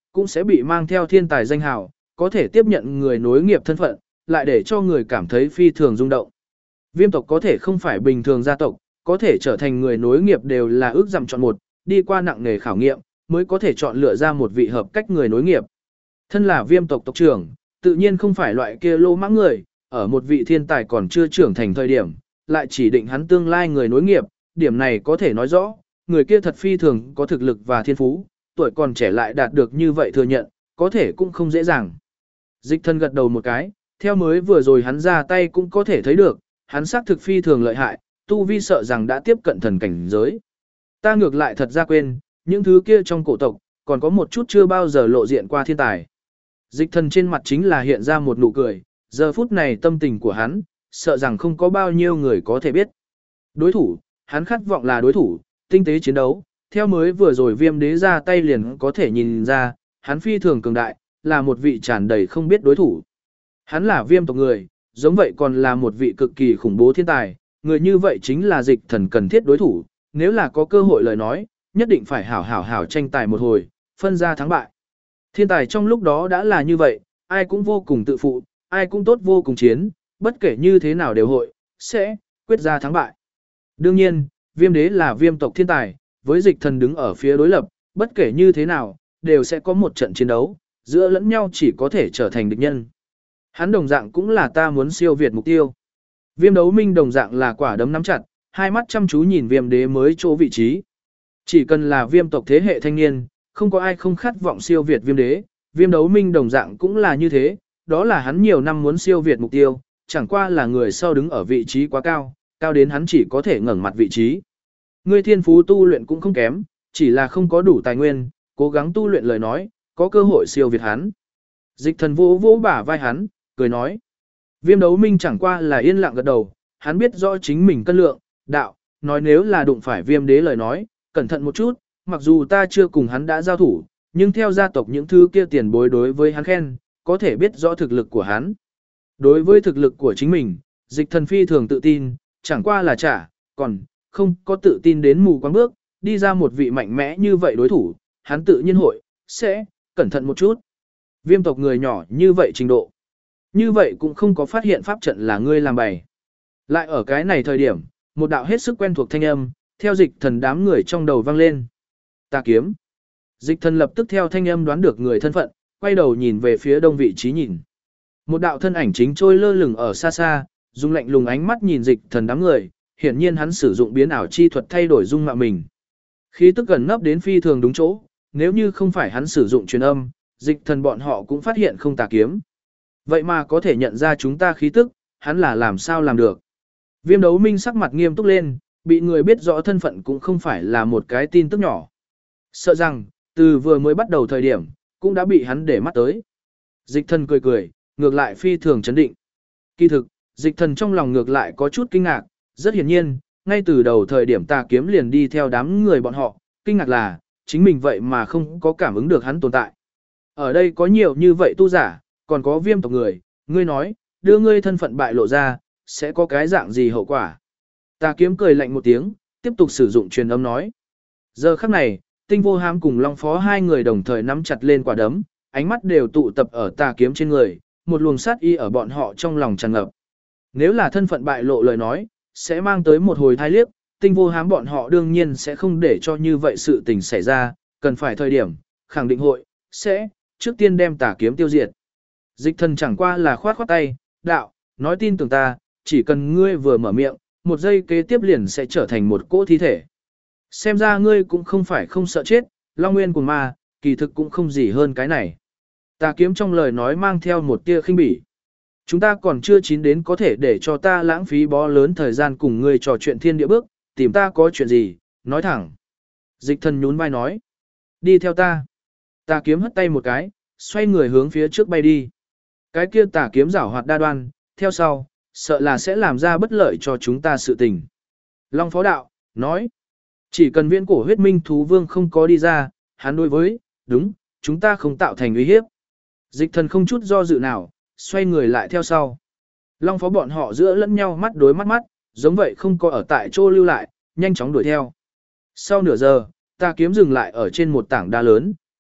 cũng sẽ bị mang theo thiên tài danh hào, có thể tiếp nhận người nối nghiệp thân phận, lại để cho người cảm thấy phi thường rung động. Viêm tộc có thể không phải bình thường gia tộc, có thể trở thành người nối nghiệp đều là ước dặm chọn một, đi qua nặng nghề khảo nghiệm, mới có thể chọn lựa ra một vị hợp cách người nối nghiệp. Thân là viêm tộc tộc trưởng, tự nhiên không phải loại kia lô mãng người, ở một vị thiên tài còn chưa trưởng thành thời điểm, lại chỉ định hắn tương lai người nối nghiệp, điểm này có thể nói rõ, người kia thật phi thường có thực lực và thiên phú, tuổi còn trẻ lại đạt được như vậy thừa nhận, có thể cũng không dễ dàng. Dịch Thần gật đầu một cái, theo mới vừa rồi hắn ra tay cũng có thể thấy được, hắn xác thực phi thường lợi hại, tu vi sợ rằng đã tiếp cận thần cảnh giới. Ta ngược lại thật ra quên, những thứ kia trong cổ tộc, còn có một chút chưa bao giờ lộ diện qua thiên tài. Dịch Thần trên mặt chính là hiện ra một nụ cười, giờ phút này tâm tình của hắn, sợ rằng không có bao nhiêu người có thể biết. Đối thủ, hắn khát vọng là đối thủ, tinh tế chiến đấu, theo mới vừa rồi Viêm Đế ra tay liền có thể nhìn ra, hắn phi thường cường đại, là một vị tràn đầy không biết đối thủ. Hắn là Viêm tộc người, giống vậy còn là một vị cực kỳ khủng bố thiên tài, người như vậy chính là Dịch Thần cần thiết đối thủ, nếu là có cơ hội lời nói, nhất định phải hảo tranh tài một hồi, phân ra thắng bại. Thiên tài trong lúc đó đã là như vậy, ai cũng vô cùng tự phụ, ai cũng tốt vô cùng chiến, bất kể như thế nào đều hội, sẽ quyết ra thắng bại. Đương nhiên, Viêm Đế là Viêm tộc thiên tài, với Dịch Thần đứng ở phía đối lập, bất kể như thế nào, đều sẽ có một trận chiến đấu, giữa lẫn nhau chỉ có thể trở thành địch nhân. Hắn đồng dạng cũng là ta muốn siêu việt mục tiêu. Viêm Đấu Minh đồng dạng là quả đấm nắm chặt, hai mắt chăm chú nhìn Viêm Đế mới chỗ vị trí. Chỉ cần là Viêm tộc thế hệ thanh niên, không có ai không khát vọng siêu việt Viêm Đế, Viêm Đấu Minh đồng dạng cũng là như thế, đó là hắn nhiều năm muốn siêu việt mục tiêu, chẳng qua là người sau đứng ở vị trí quá cao, cao đến hắn chỉ có thể ngẩng mặt vị trí. Ngươi thiên phú tu luyện cũng không kém, chỉ là không có đủ tài nguyên, cố gắng tu luyện lời nói, có cơ hội siêu việt hắn. Dịch Thần vỗ vỗ bả vai hắn, cười nói. Viêm Đấu Minh chẳng qua là yên lặng gật đầu, hắn biết rõ chính mình cân lượng, đạo, nói nếu là đụng phải Viêm Đế lời nói, cẩn thận một chút, mặc dù ta chưa cùng hắn đã giao thủ, nhưng theo gia tộc những thứ kia tiền bối đối với hắn khen, có thể biết rõ thực lực của hắn. Đối với thực lực của chính mình, Dịch Thần phi thường tự tin, chẳng qua là còn không có tự tin đến mù quáng bước, đi ra một vị mạnh mẽ như vậy đối thủ, hắn tự nhiên sẽ cẩn thận một chút. Viêm tộc người nhỏ như vậy trình độ. Như vậy cũng không có phát hiện pháp trận là ngươi làm bày. Lại ở cái này thời điểm, một đạo hết sức quen thuộc thanh âm, theo Dịch Thần đám người trong đầu vang lên. Tà kiếm. Dịch Thần lập tức theo thanh âm đoán được người thân phận, quay đầu nhìn về phía đông vị trí nhìn. Một đạo thân ảnh chính trôi lơ lửng ở xa xa, dùng lạnh lùng ánh mắt nhìn Dịch Thần đám người, hiển nhiên hắn sử dụng biến ảo chi thuật thay đổi dung mạo mình. Khí tức gần nấp đến phi thường đúng chỗ, nếu như không phải hắn sử dụng truyền âm, Dịch Thần bọn họ cũng phát hiện không tà kiếm. Vậy mà có thể nhận ra chúng ta khí tức, hắn là làm sao làm được. Viêm Đấu Minh sắc mặt nghiêm túc lên, bị người biết rõ thân phận cũng không phải là một cái tin tức nhỏ. Sợ rằng, từ vừa mới bắt đầu thời điểm, cũng đã bị hắn để mắt tới. Dịch Thần cười cười, ngược lại phi thường chấn định. Kỳ thực, Dịch Thần trong lòng ngược lại có chút kinh ngạc, rất hiển nhiên, ngay từ đầu thời điểm tà kiếm liền đi theo đám người bọn họ, kinh ngạc là, chính mình vậy mà không có cảm ứng được hắn tồn tại. Ở đây có nhiều như vậy tu giả, còn có Viêm tộc người, ngươi nói, đưa ngươi thân phận bại lộ ra, sẽ có cái dạng gì hậu quả. Tà kiếm cười lạnh một tiếng, tiếp tục sử dụng truyền âm nói. Giờ khắc này, Tinh Vô Hám cùng Long Phó hai người đồng thời nắm chặt lên quả đấm, ánh mắt đều tụ tập ở tà kiếm trên người, một luồng sát y ở bọn họ trong lòng tràn ngập. Nếu là thân phận bại lộ lời nói, sẽ mang tới một hồi thai liếc, Tinh Vô Hám bọn họ đương nhiên sẽ không để cho như vậy sự tình xảy ra, cần phải thời điểm, khẳng định sẽ trước tiên đem tà kiếm tiêu diệt. Dịch Thần chẳng qua là khoát khoát tay, đạo, nói tin tưởng ta, chỉ cần ngươi vừa mở miệng, một giây kế tiếp liền sẽ trở thành một cỗ thi thể. Xem ra ngươi cũng không phải không sợ chết, Long Nguyên cùng ma, kỳ thực cũng không gì hơn cái này. Tà kiếm trong lời nói mang theo một tia khinh bỉ. Chúng ta còn chưa chín đến có thể để cho ta lãng phí bó lớn thời gian cùng ngươi trò chuyện thiên địa bước, tìm ta có chuyện gì, nói thẳng. Dịch Thần nhún vai nói. Đi theo ta. Tà kiếm hất tay một cái, xoay người hướng phía trước bay đi. Cái kia tà kiếm giảo hoạt đa đoan, theo sau, sợ là sẽ làm ra bất lợi cho chúng ta sự tình. Long Phó Đạo, nói. Chỉ cần viễn cổ huyết minh thú vương không có đi ra, hắn đối với, đúng, chúng ta không tạo thành uy hiếp. Dịch Thần không chút do dự nào, xoay người lại theo sau. Long Phó bọn họ giữa lẫn nhau mắt đối mắt, giống vậy không có ở tại chỗ lưu lại, nhanh chóng đuổi theo. Sau nửa giờ, tà kiếm dừng lại ở trên một tảng đá lớn,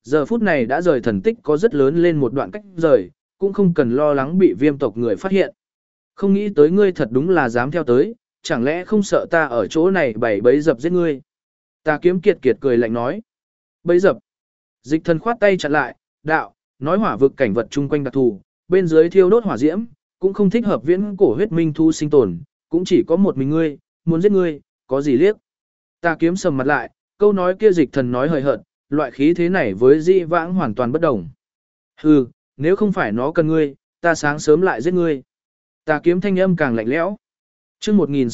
giờ phút này đã rời thần tích có rất lớn lên một đoạn cách rời, cũng không cần lo lắng bị viêm tộc người phát hiện. Không nghĩ tới ngươi thật đúng là dám theo tới, chẳng lẽ không sợ ta ở chỗ này bày bẫy dập giết ngươi. Tà kiếm kiệt kiệt cười lạnh nói. Bẫy dập. Dịch thần khoát tay chặn lại, đạo, nói hỏa vực cảnh vật chung quanh đặc thù, bên dưới thiêu đốt hỏa diễm, cũng không thích hợp viễn cổ huyết minh thu sinh tồn, cũng chỉ có một mình ngươi, muốn giết ngươi, có gì liếc. Tà kiếm sầm mặt lại, câu nói kia dịch thần nói hời hợt, loại khí thế này với di vãng hoàn toàn bất đồng. Hừ, nếu không phải nó cần ngươi, ta sáng sớm lại giết ngươi. Tà kiếm thanh âm càng lạnh lẽo. Chương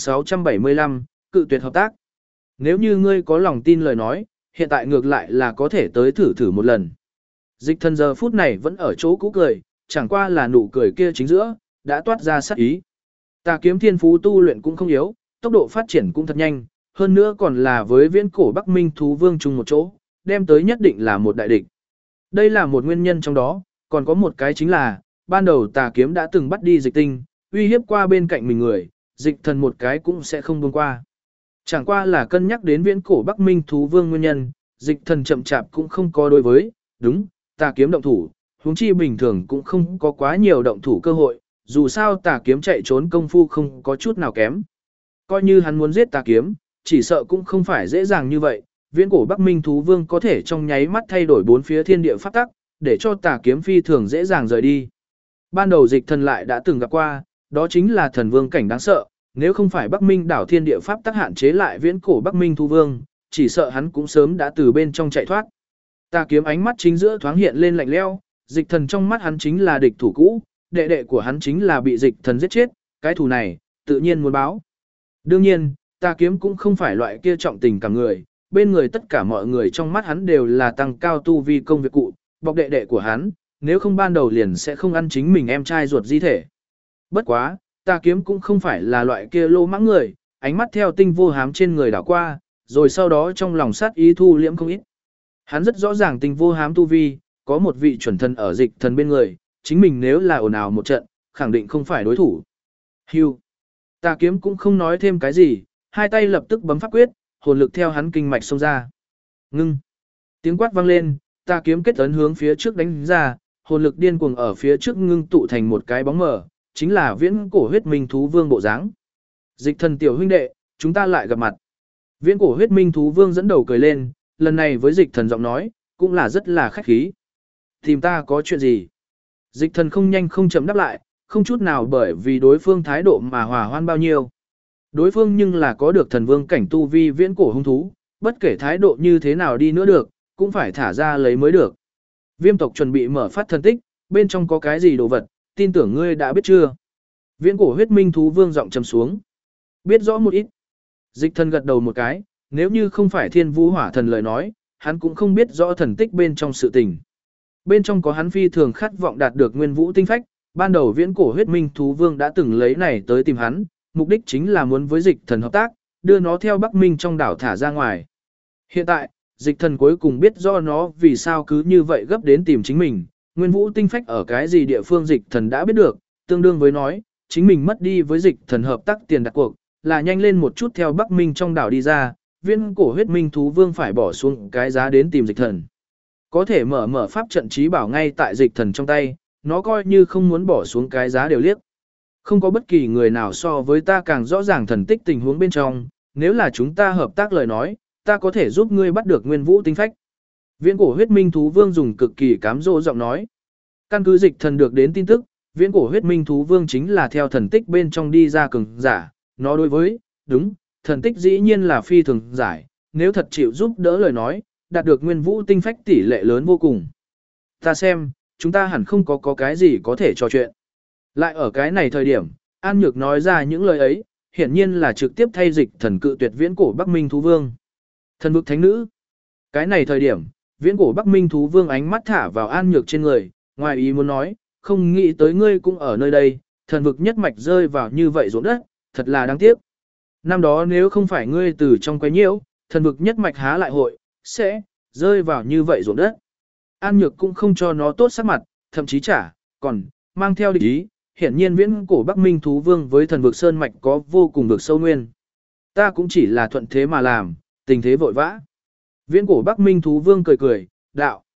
1675, cự tuyệt hợp tác. Nếu như ngươi có lòng tin lời nói, hiện tại ngược lại là có thể tới thử một lần. Dịch thần giờ phút này vẫn ở chỗ cũ cười, chẳng qua là nụ cười kia chính giữa, đã toát ra sát ý. Tà kiếm thiên phú tu luyện cũng không yếu, tốc độ phát triển cũng thật nhanh, hơn nữa còn là với viễn cổ Bắc Minh thú vương chung một chỗ, đem tới nhất định là một đại địch. Đây là một nguyên nhân trong đó, còn có một cái chính là, ban đầu tà kiếm đã từng bắt đi dịch tinh, uy hiếp qua bên cạnh mình người, dịch thần một cái cũng sẽ không buông qua. Chẳng qua là cân nhắc đến viễn cổ Bắc Minh thú vương nguyên nhân, dịch thần chậm chạp cũng không có đối với, đúng, tà kiếm động thủ, huống chi bình thường cũng không có quá nhiều động thủ cơ hội, dù sao tà kiếm chạy trốn công phu không có chút nào kém. Coi như hắn muốn giết tà kiếm, chỉ sợ cũng không phải dễ dàng như vậy, viễn cổ Bắc Minh thú vương có thể trong nháy mắt thay đổi bốn phía thiên địa pháp tắc, để cho tà kiếm phi thường dễ dàng rời đi. Ban đầu dịch thần lại đã từng gặp qua, đó chính là thần vương cảnh đáng sợ, nếu không phải Bắc Minh đảo thiên địa pháp tắc hạn chế lại viễn cổ Bắc Minh thú vương, chỉ sợ hắn cũng sớm đã từ bên trong chạy thoát. Tà kiếm ánh mắt chính giữa thoáng hiện lên lạnh lẽo, dịch thần trong mắt hắn chính là địch thủ cũ, đệ đệ của hắn chính là bị dịch thần giết chết, cái thù này, tự nhiên muốn báo. Đương nhiên, tà kiếm cũng không phải loại kia trọng tình cả người, bên người tất cả mọi người trong mắt hắn đều là tăng cao tu vi công việc cụ, bọc đệ đệ của hắn, nếu không ban đầu liền sẽ không ăn chính mình em trai ruột di thể. Bất quá, tà kiếm cũng không phải là loại kia lô mãng người, ánh mắt theo tinh vô hám trên người đảo qua, rồi sau đó trong lòng sát ý thu liễm không ít. Hắn rất rõ ràng tinh vô hám tu vi, có một vị chuẩn thần ở dịch thần bên người, chính mình nếu là ồn ào một trận, khẳng định không phải đối thủ. Hưu. Tà kiếm cũng không nói thêm cái gì, hai tay lập tức bấm pháp quyết, hồn lực theo hắn kinh mạch xông ra. Ngưng. Tiếng quát vang lên, tà kiếm kết ấn hướng phía trước đánh ra, hồn lực điên cuồng ở phía trước ngưng tụ thành một cái bóng mờ, chính là viễn cổ huyết minh thú vương bộ dáng. Dịch thần tiểu huynh đệ, chúng ta lại gặp mặt. Viễn cổ huyết minh thú vương dẫn đầu cười lên, lần này với dịch thần giọng nói, cũng là rất là khách khí. Tìm ta có chuyện gì? Dịch thần không nhanh không chậm đáp lại, không chút nào bởi vì đối phương thái độ mà hòa hoan bao nhiêu. Đối phương nhưng là có được thần vương cảnh tu vi viễn cổ hung thú, bất kể thái độ như thế nào đi nữa được, cũng phải thả ra lấy mới được. Viêm tộc chuẩn bị mở phát thần tích, bên trong có cái gì đồ vật, tin tưởng ngươi đã biết chưa? Viễn cổ huyết minh thú vương giọng trầm xuống. Biết rõ một ít. Dịch thần gật đầu một cái, nếu như không phải thiên vũ hỏa thần lời nói, hắn cũng không biết rõ thần tích bên trong sự tình. Bên trong có hắn phi thường khát vọng đạt được nguyên vũ tinh phách, ban đầu viễn cổ huyết minh thú vương đã từng lấy này tới tìm hắn, mục đích chính là muốn với dịch thần hợp tác, đưa nó theo Bắc Minh trong đảo thả ra ngoài. Hiện tại, dịch thần cuối cùng biết do nó vì sao cứ như vậy gấp đến tìm chính mình, nguyên vũ tinh phách ở cái gì địa phương dịch thần đã biết được, tương đương với nói, chính mình mất đi với dịch thần hợp tác tiền đặt cuộc, là nhanh lên một chút theo Bắc Minh trong đảo đi ra, viễn cổ huyết minh thú vương phải bỏ xuống cái giá đến tìm dịch thần. Có thể mở pháp trận trí bảo ngay tại dịch thần trong tay, nó coi như không muốn bỏ xuống cái giá đều liếc. Không có bất kỳ người nào so với ta càng rõ ràng thần tích tình huống bên trong, nếu là chúng ta hợp tác lời nói, ta có thể giúp ngươi bắt được nguyên vũ tinh phách. Viễn cổ huyết minh thú vương dùng cực kỳ cám dỗ giọng nói. Căn cứ dịch thần được đến tin tức, viễn cổ huyết minh thú vương chính là theo thần tích bên trong đi ra cường giả, nó đối với, đúng, thần tích dĩ nhiên là phi thường giải, nếu thật chịu giúp đỡ lời nói, đạt được nguyên vũ tinh phách tỷ lệ lớn vô cùng. Ta xem, chúng ta hẳn không có cái gì có thể trò chuyện. Lại ở cái này thời điểm, An Nhược nói ra những lời ấy, hiển nhiên là trực tiếp thay dịch thần cự tuyệt viễn cổ Bắc Minh thú vương. Thần vực thánh nữ. Cái này thời điểm, viễn cổ Bắc Minh thú vương ánh mắt thả vào An Nhược trên người, ngoài ý muốn nói, không nghĩ tới ngươi cũng ở nơi đây, thần vực nhất mạch rơi vào như vậy ruộng đất, thật là đáng tiếc. Năm đó nếu không phải ngươi từ trong quấy nhiễu, thần vực nhất mạch há lại hội, sẽ rơi vào như vậy ruộng đất. An Nhược cũng không cho nó tốt sắc mặt, thậm chí còn mang theo địch ý, hiển nhiên viễn cổ Bắc Minh thú vương với thần vực sơn mạch có vô cùng vực sâu nguyên. Ta cũng chỉ là thuận thế mà làm, tình thế vội vã. Viễn cổ Bắc Minh thú vương cười cười, đạo,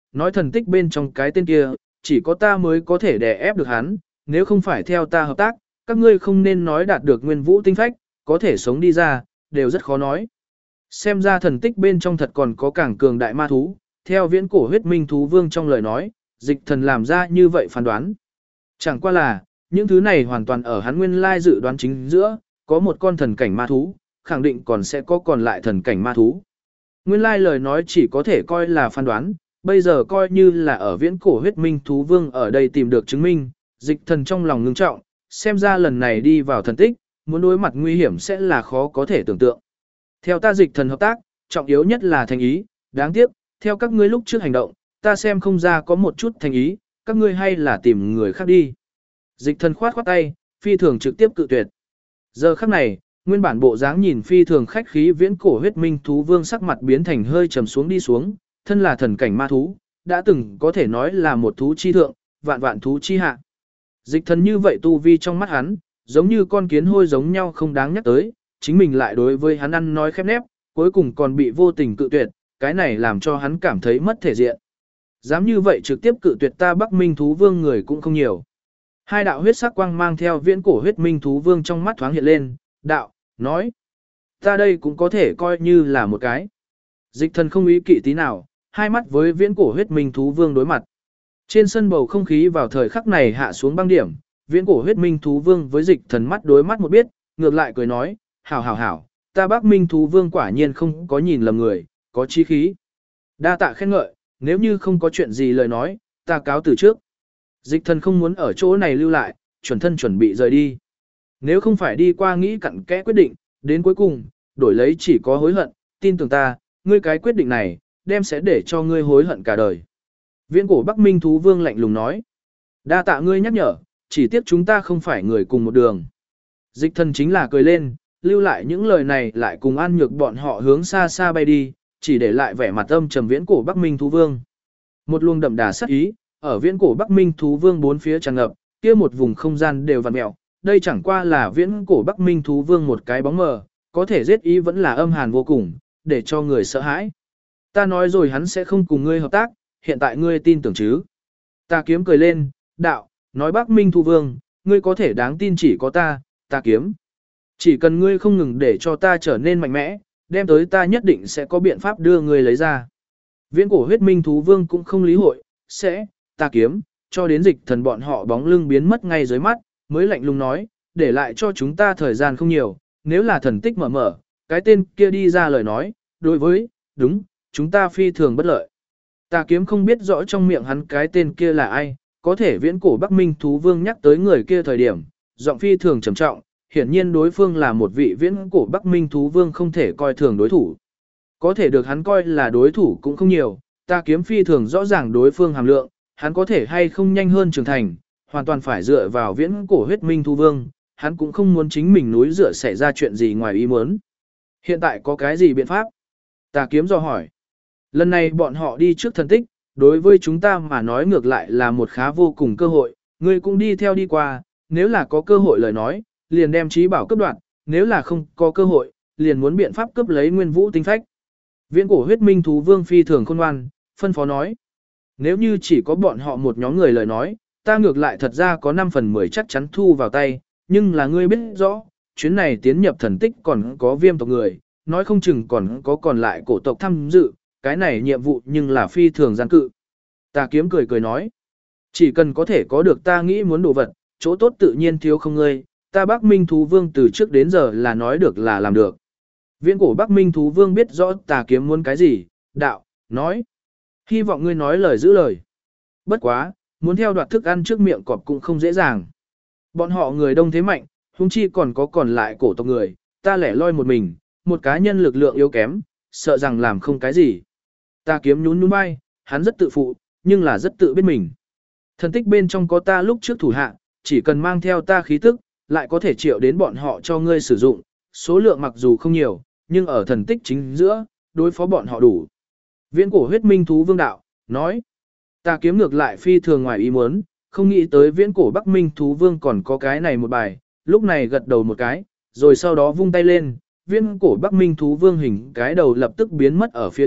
nói thần tích bên trong cái tên kia, chỉ có ta mới có thể đè ép được hắn, nếu không phải theo ta hợp tác, các ngươi không nên nói đạt được nguyên vũ tinh phách, có thể sống đi ra, đều rất khó nói. Xem ra thần tích bên trong thật còn có càng cường đại ma thú, theo viễn cổ huyết minh thú vương trong lời nói, dịch thần làm ra như vậy phán đoán. Chẳng qua là, những thứ này hoàn toàn ở hắn nguyên lai dự đoán chính giữa, có một con thần cảnh ma thú, khẳng định còn sẽ có còn lại thần cảnh ma thú. Nguyên lai lời nói chỉ có thể coi là phán đoán, bây giờ coi như là ở viễn cổ huyết minh thú vương ở đây tìm được chứng minh, dịch thần trong lòng ngưng trọng, xem ra lần này đi vào thần tích, muốn đối mặt nguy hiểm sẽ là khó có thể tưởng tượng. Theo ta dịch thần hợp tác, trọng yếu nhất là thành ý, đáng tiếc, theo các ngươi lúc trước hành động, ta xem không ra có một chút thành ý, các ngươi hay là tìm người khác đi. Dịch thần khoát khoát tay, phi thường trực tiếp cự tuyệt. Giờ khắc này, nguyên bản bộ dáng nhìn phi thường khách khí viễn cổ huyết minh thú vương sắc mặt biến thành hơi trầm xuống đi xuống, thân là thần cảnh ma thú, đã từng có thể nói là một thú chi thượng, vạn vạn thú chi hạ. Dịch thần như vậy tu vi trong mắt hắn, giống như con kiến hôi giống nhau không đáng nhắc tới, chính mình lại đối với hắn ăn nói khép nép, cuối cùng còn bị vô tình cự tuyệt, cái này làm cho hắn cảm thấy mất thể diện. Dám như vậy trực tiếp cự tuyệt ta Bắc Minh thú vương người cũng không nhiều. Hai đạo huyết sắc quang mang theo viễn cổ huyết minh thú vương trong mắt thoáng hiện lên, đạo, nói, ta đây cũng có thể coi như là một cái. Dịch thần không ý kỵ tí nào, hai mắt với viễn cổ huyết minh thú vương đối mặt. Trên sân bầu không khí vào thời khắc này hạ xuống băng điểm, viễn cổ huyết minh thú vương với dịch thần mắt đối mắt một biết, ngược lại cười nói, hảo hảo hảo, ta Bắc Minh thú vương quả nhiên không có nhìn lầm người, có chí khí. Đa tạ khen ngợi, nếu như không có chuyện gì lời nói, ta cáo từ trước. Dịch thần không muốn ở chỗ này lưu lại, chuẩn thân chuẩn bị rời đi. Nếu không phải đi qua nghĩ cặn kẽ quyết định, đến cuối cùng, đổi lấy chỉ có hối hận, tin tưởng ta, ngươi cái quyết định này, đem sẽ để cho ngươi hối hận cả đời. Viễn cổ Bắc Minh thú vương lạnh lùng nói. Đa tạ ngươi nhắc nhở, chỉ tiếc chúng ta không phải người cùng một đường. Dịch thần chính là cười lên, lưu lại những lời này lại cùng An Nhược bọn họ hướng xa xa bay đi, chỉ để lại vẻ mặt âm trầm viễn cổ Bắc Minh thú vương. Một luồng đậm đà sát ý, ở viễn cổ Bắc Minh thú vương bốn phía tràn ngập, kia một vùng không gian đều vặn mèo, đây chẳng qua là viễn cổ Bắc Minh thú vương một cái bóng mờ, có thể giết ý vẫn là âm hàn vô cùng, để cho người sợ hãi. Ta nói rồi hắn sẽ không cùng ngươi hợp tác, hiện tại ngươi tin tưởng chứ? Ta kiếm cười lên, đạo, nói Bắc Minh thú vương, ngươi có thể đáng tin chỉ có ta, ta kiếm. Chỉ cần ngươi không ngừng để cho ta trở nên mạnh mẽ, đem tới ta nhất định sẽ có biện pháp đưa ngươi lấy ra. Viễn cổ huyết minh thú vương cũng không lý hội, sẽ, ta kiếm, cho đến dịch thần bọn họ bóng lưng biến mất ngay dưới mắt, mới lạnh lùng nói, để lại cho chúng ta thời gian không nhiều, nếu là thần tích mở mở, cái tên kia đi ra lời nói, đối với, đúng, chúng ta phi thường bất lợi. Ta kiếm không biết rõ trong miệng hắn cái tên kia là ai, có thể viễn cổ Bắc Minh thú vương nhắc tới người kia thời điểm, giọng phi thường trầm trọng, hiển nhiên đối phương là một vị viễn cổ Bắc Minh thú vương không thể coi thường đối thủ. Có thể được hắn coi là đối thủ cũng không nhiều, ta kiếm phi thường rõ ràng đối phương hàm lượng, hắn có thể hay không nhanh hơn trưởng thành, hoàn toàn phải dựa vào viễn cổ huyết minh thú vương, hắn cũng không muốn chính mình núi dựa xảy ra chuyện gì ngoài ý muốn. Hiện tại có cái gì biện pháp? Ta kiếm do hỏi. Lần này bọn họ đi trước thần tích, đối với chúng ta mà nói ngược lại là một khá vô cùng cơ hội, ngươi cũng đi theo đi qua, nếu là có cơ hội lời nói, liền đem trí bảo cấp đoạt, nếu là không có cơ hội, liền muốn biện pháp cướp lấy nguyên vũ tinh phách. Viễn cổ huyết minh thú vương phi thường khôn ngoan, phân phó nói. Nếu như chỉ có bọn họ một nhóm người lời nói, ta ngược lại thật ra có 5 phần 10 chắc chắn thu vào tay, nhưng là ngươi biết rõ, chuyến này tiến nhập thần tích còn có viêm tộc người, nói không chừng còn lại cổ tộc tham dự, cái này nhiệm vụ nhưng là phi thường gian cự. Ta kiếm cười cười nói, chỉ cần có thể có được ta nghĩ muốn đồ vật, chỗ tốt tự nhiên thiếu không ngươi, ta Bắc Minh thú vương từ trước đến giờ là nói được là làm được. Viễn cổ Bắc Minh thú vương biết rõ tà kiếm muốn cái gì, đạo, nói. Hy vọng ngươi nói lời giữ lời. Bất quá, muốn theo đoạt thức ăn trước miệng cọp cũng không dễ dàng. Bọn họ người đông thế mạnh, huống chi còn lại cổ tộc người, ta lẻ loi một mình, một cá nhân lực lượng yếu kém, sợ rằng làm không cái gì. Ta kiếm nhún nhún vai, hắn rất tự phụ, nhưng là rất tự biết mình. Thần tích bên trong có ta lúc trước thủ hạ, chỉ cần mang theo ta khí tức, lại có thể triệu đến bọn họ cho ngươi sử dụng, số lượng mặc dù không nhiều, nhưng ở thần tích chính giữa, đối phó bọn họ đủ. Viễn cổ huyết minh thú vương đạo, nói. Ta kiếm ngược lại phi thường ngoài ý muốn, không nghĩ tới viễn cổ Bắc Minh thú vương còn có cái này một bài, lúc này gật đầu một cái, rồi sau đó vung tay lên, viễn cổ Bắc Minh thú vương hình cái đầu lập tức biến mất ở phía trước,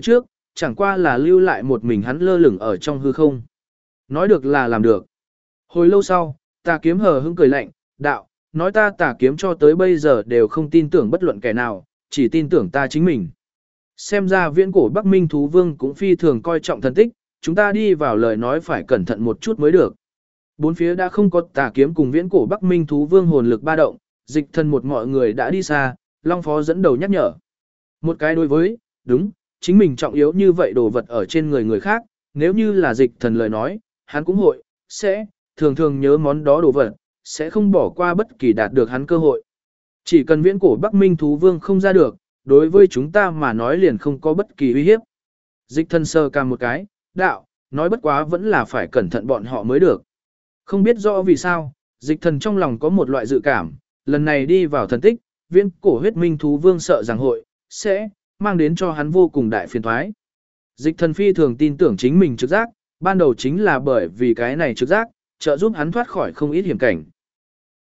chẳng qua là lưu lại một mình hắn lơ lửng ở trong hư không. Nói được là làm được. Hồi lâu sau, Tà Kiếm hờ hững cười lạnh, đạo, nói ta Tà Kiếm cho tới bây giờ đều không tin tưởng bất luận kẻ nào, chỉ tin tưởng ta chính mình. Xem ra viễn cổ Bắc Minh Thú Vương cũng phi thường coi trọng thần tích, chúng ta đi vào lời nói phải cẩn thận một chút mới được. Bốn phía đã không có Tà Kiếm cùng viễn cổ Bắc Minh Thú Vương hồn lực ba động, Dịch Thần một mọi người đã đi xa, Long Phó dẫn đầu nhắc nhở. Một cái đối với, đúng, chính mình trọng yếu như vậy đồ vật ở trên người người khác, nếu như là Dịch Thần lời nói, hắn cũng hội, sẽ, thường thường nhớ món đó đồ vật, sẽ không bỏ qua bất kỳ đạt được hắn cơ hội. Chỉ cần viễn cổ Bắc Minh Thú Vương không ra được, đối với chúng ta mà nói liền không có bất kỳ uy hiếp. Dịch Thần sờ cằm một cái, đạo, nói bất quá vẫn là phải cẩn thận bọn họ mới được. Không biết rõ vì sao, Dịch Thần trong lòng có một loại dự cảm, lần này đi vào thần tích, viễn cổ huyết minh thú vương sợ rằng hội, sẽ, mang đến cho hắn vô cùng đại phiền thoái. Dịch Thần phi thường tin tưởng chính mình trực giác, ban đầu chính là bởi vì cái này trực giác, trợ giúp hắn thoát khỏi không ít hiểm cảnh.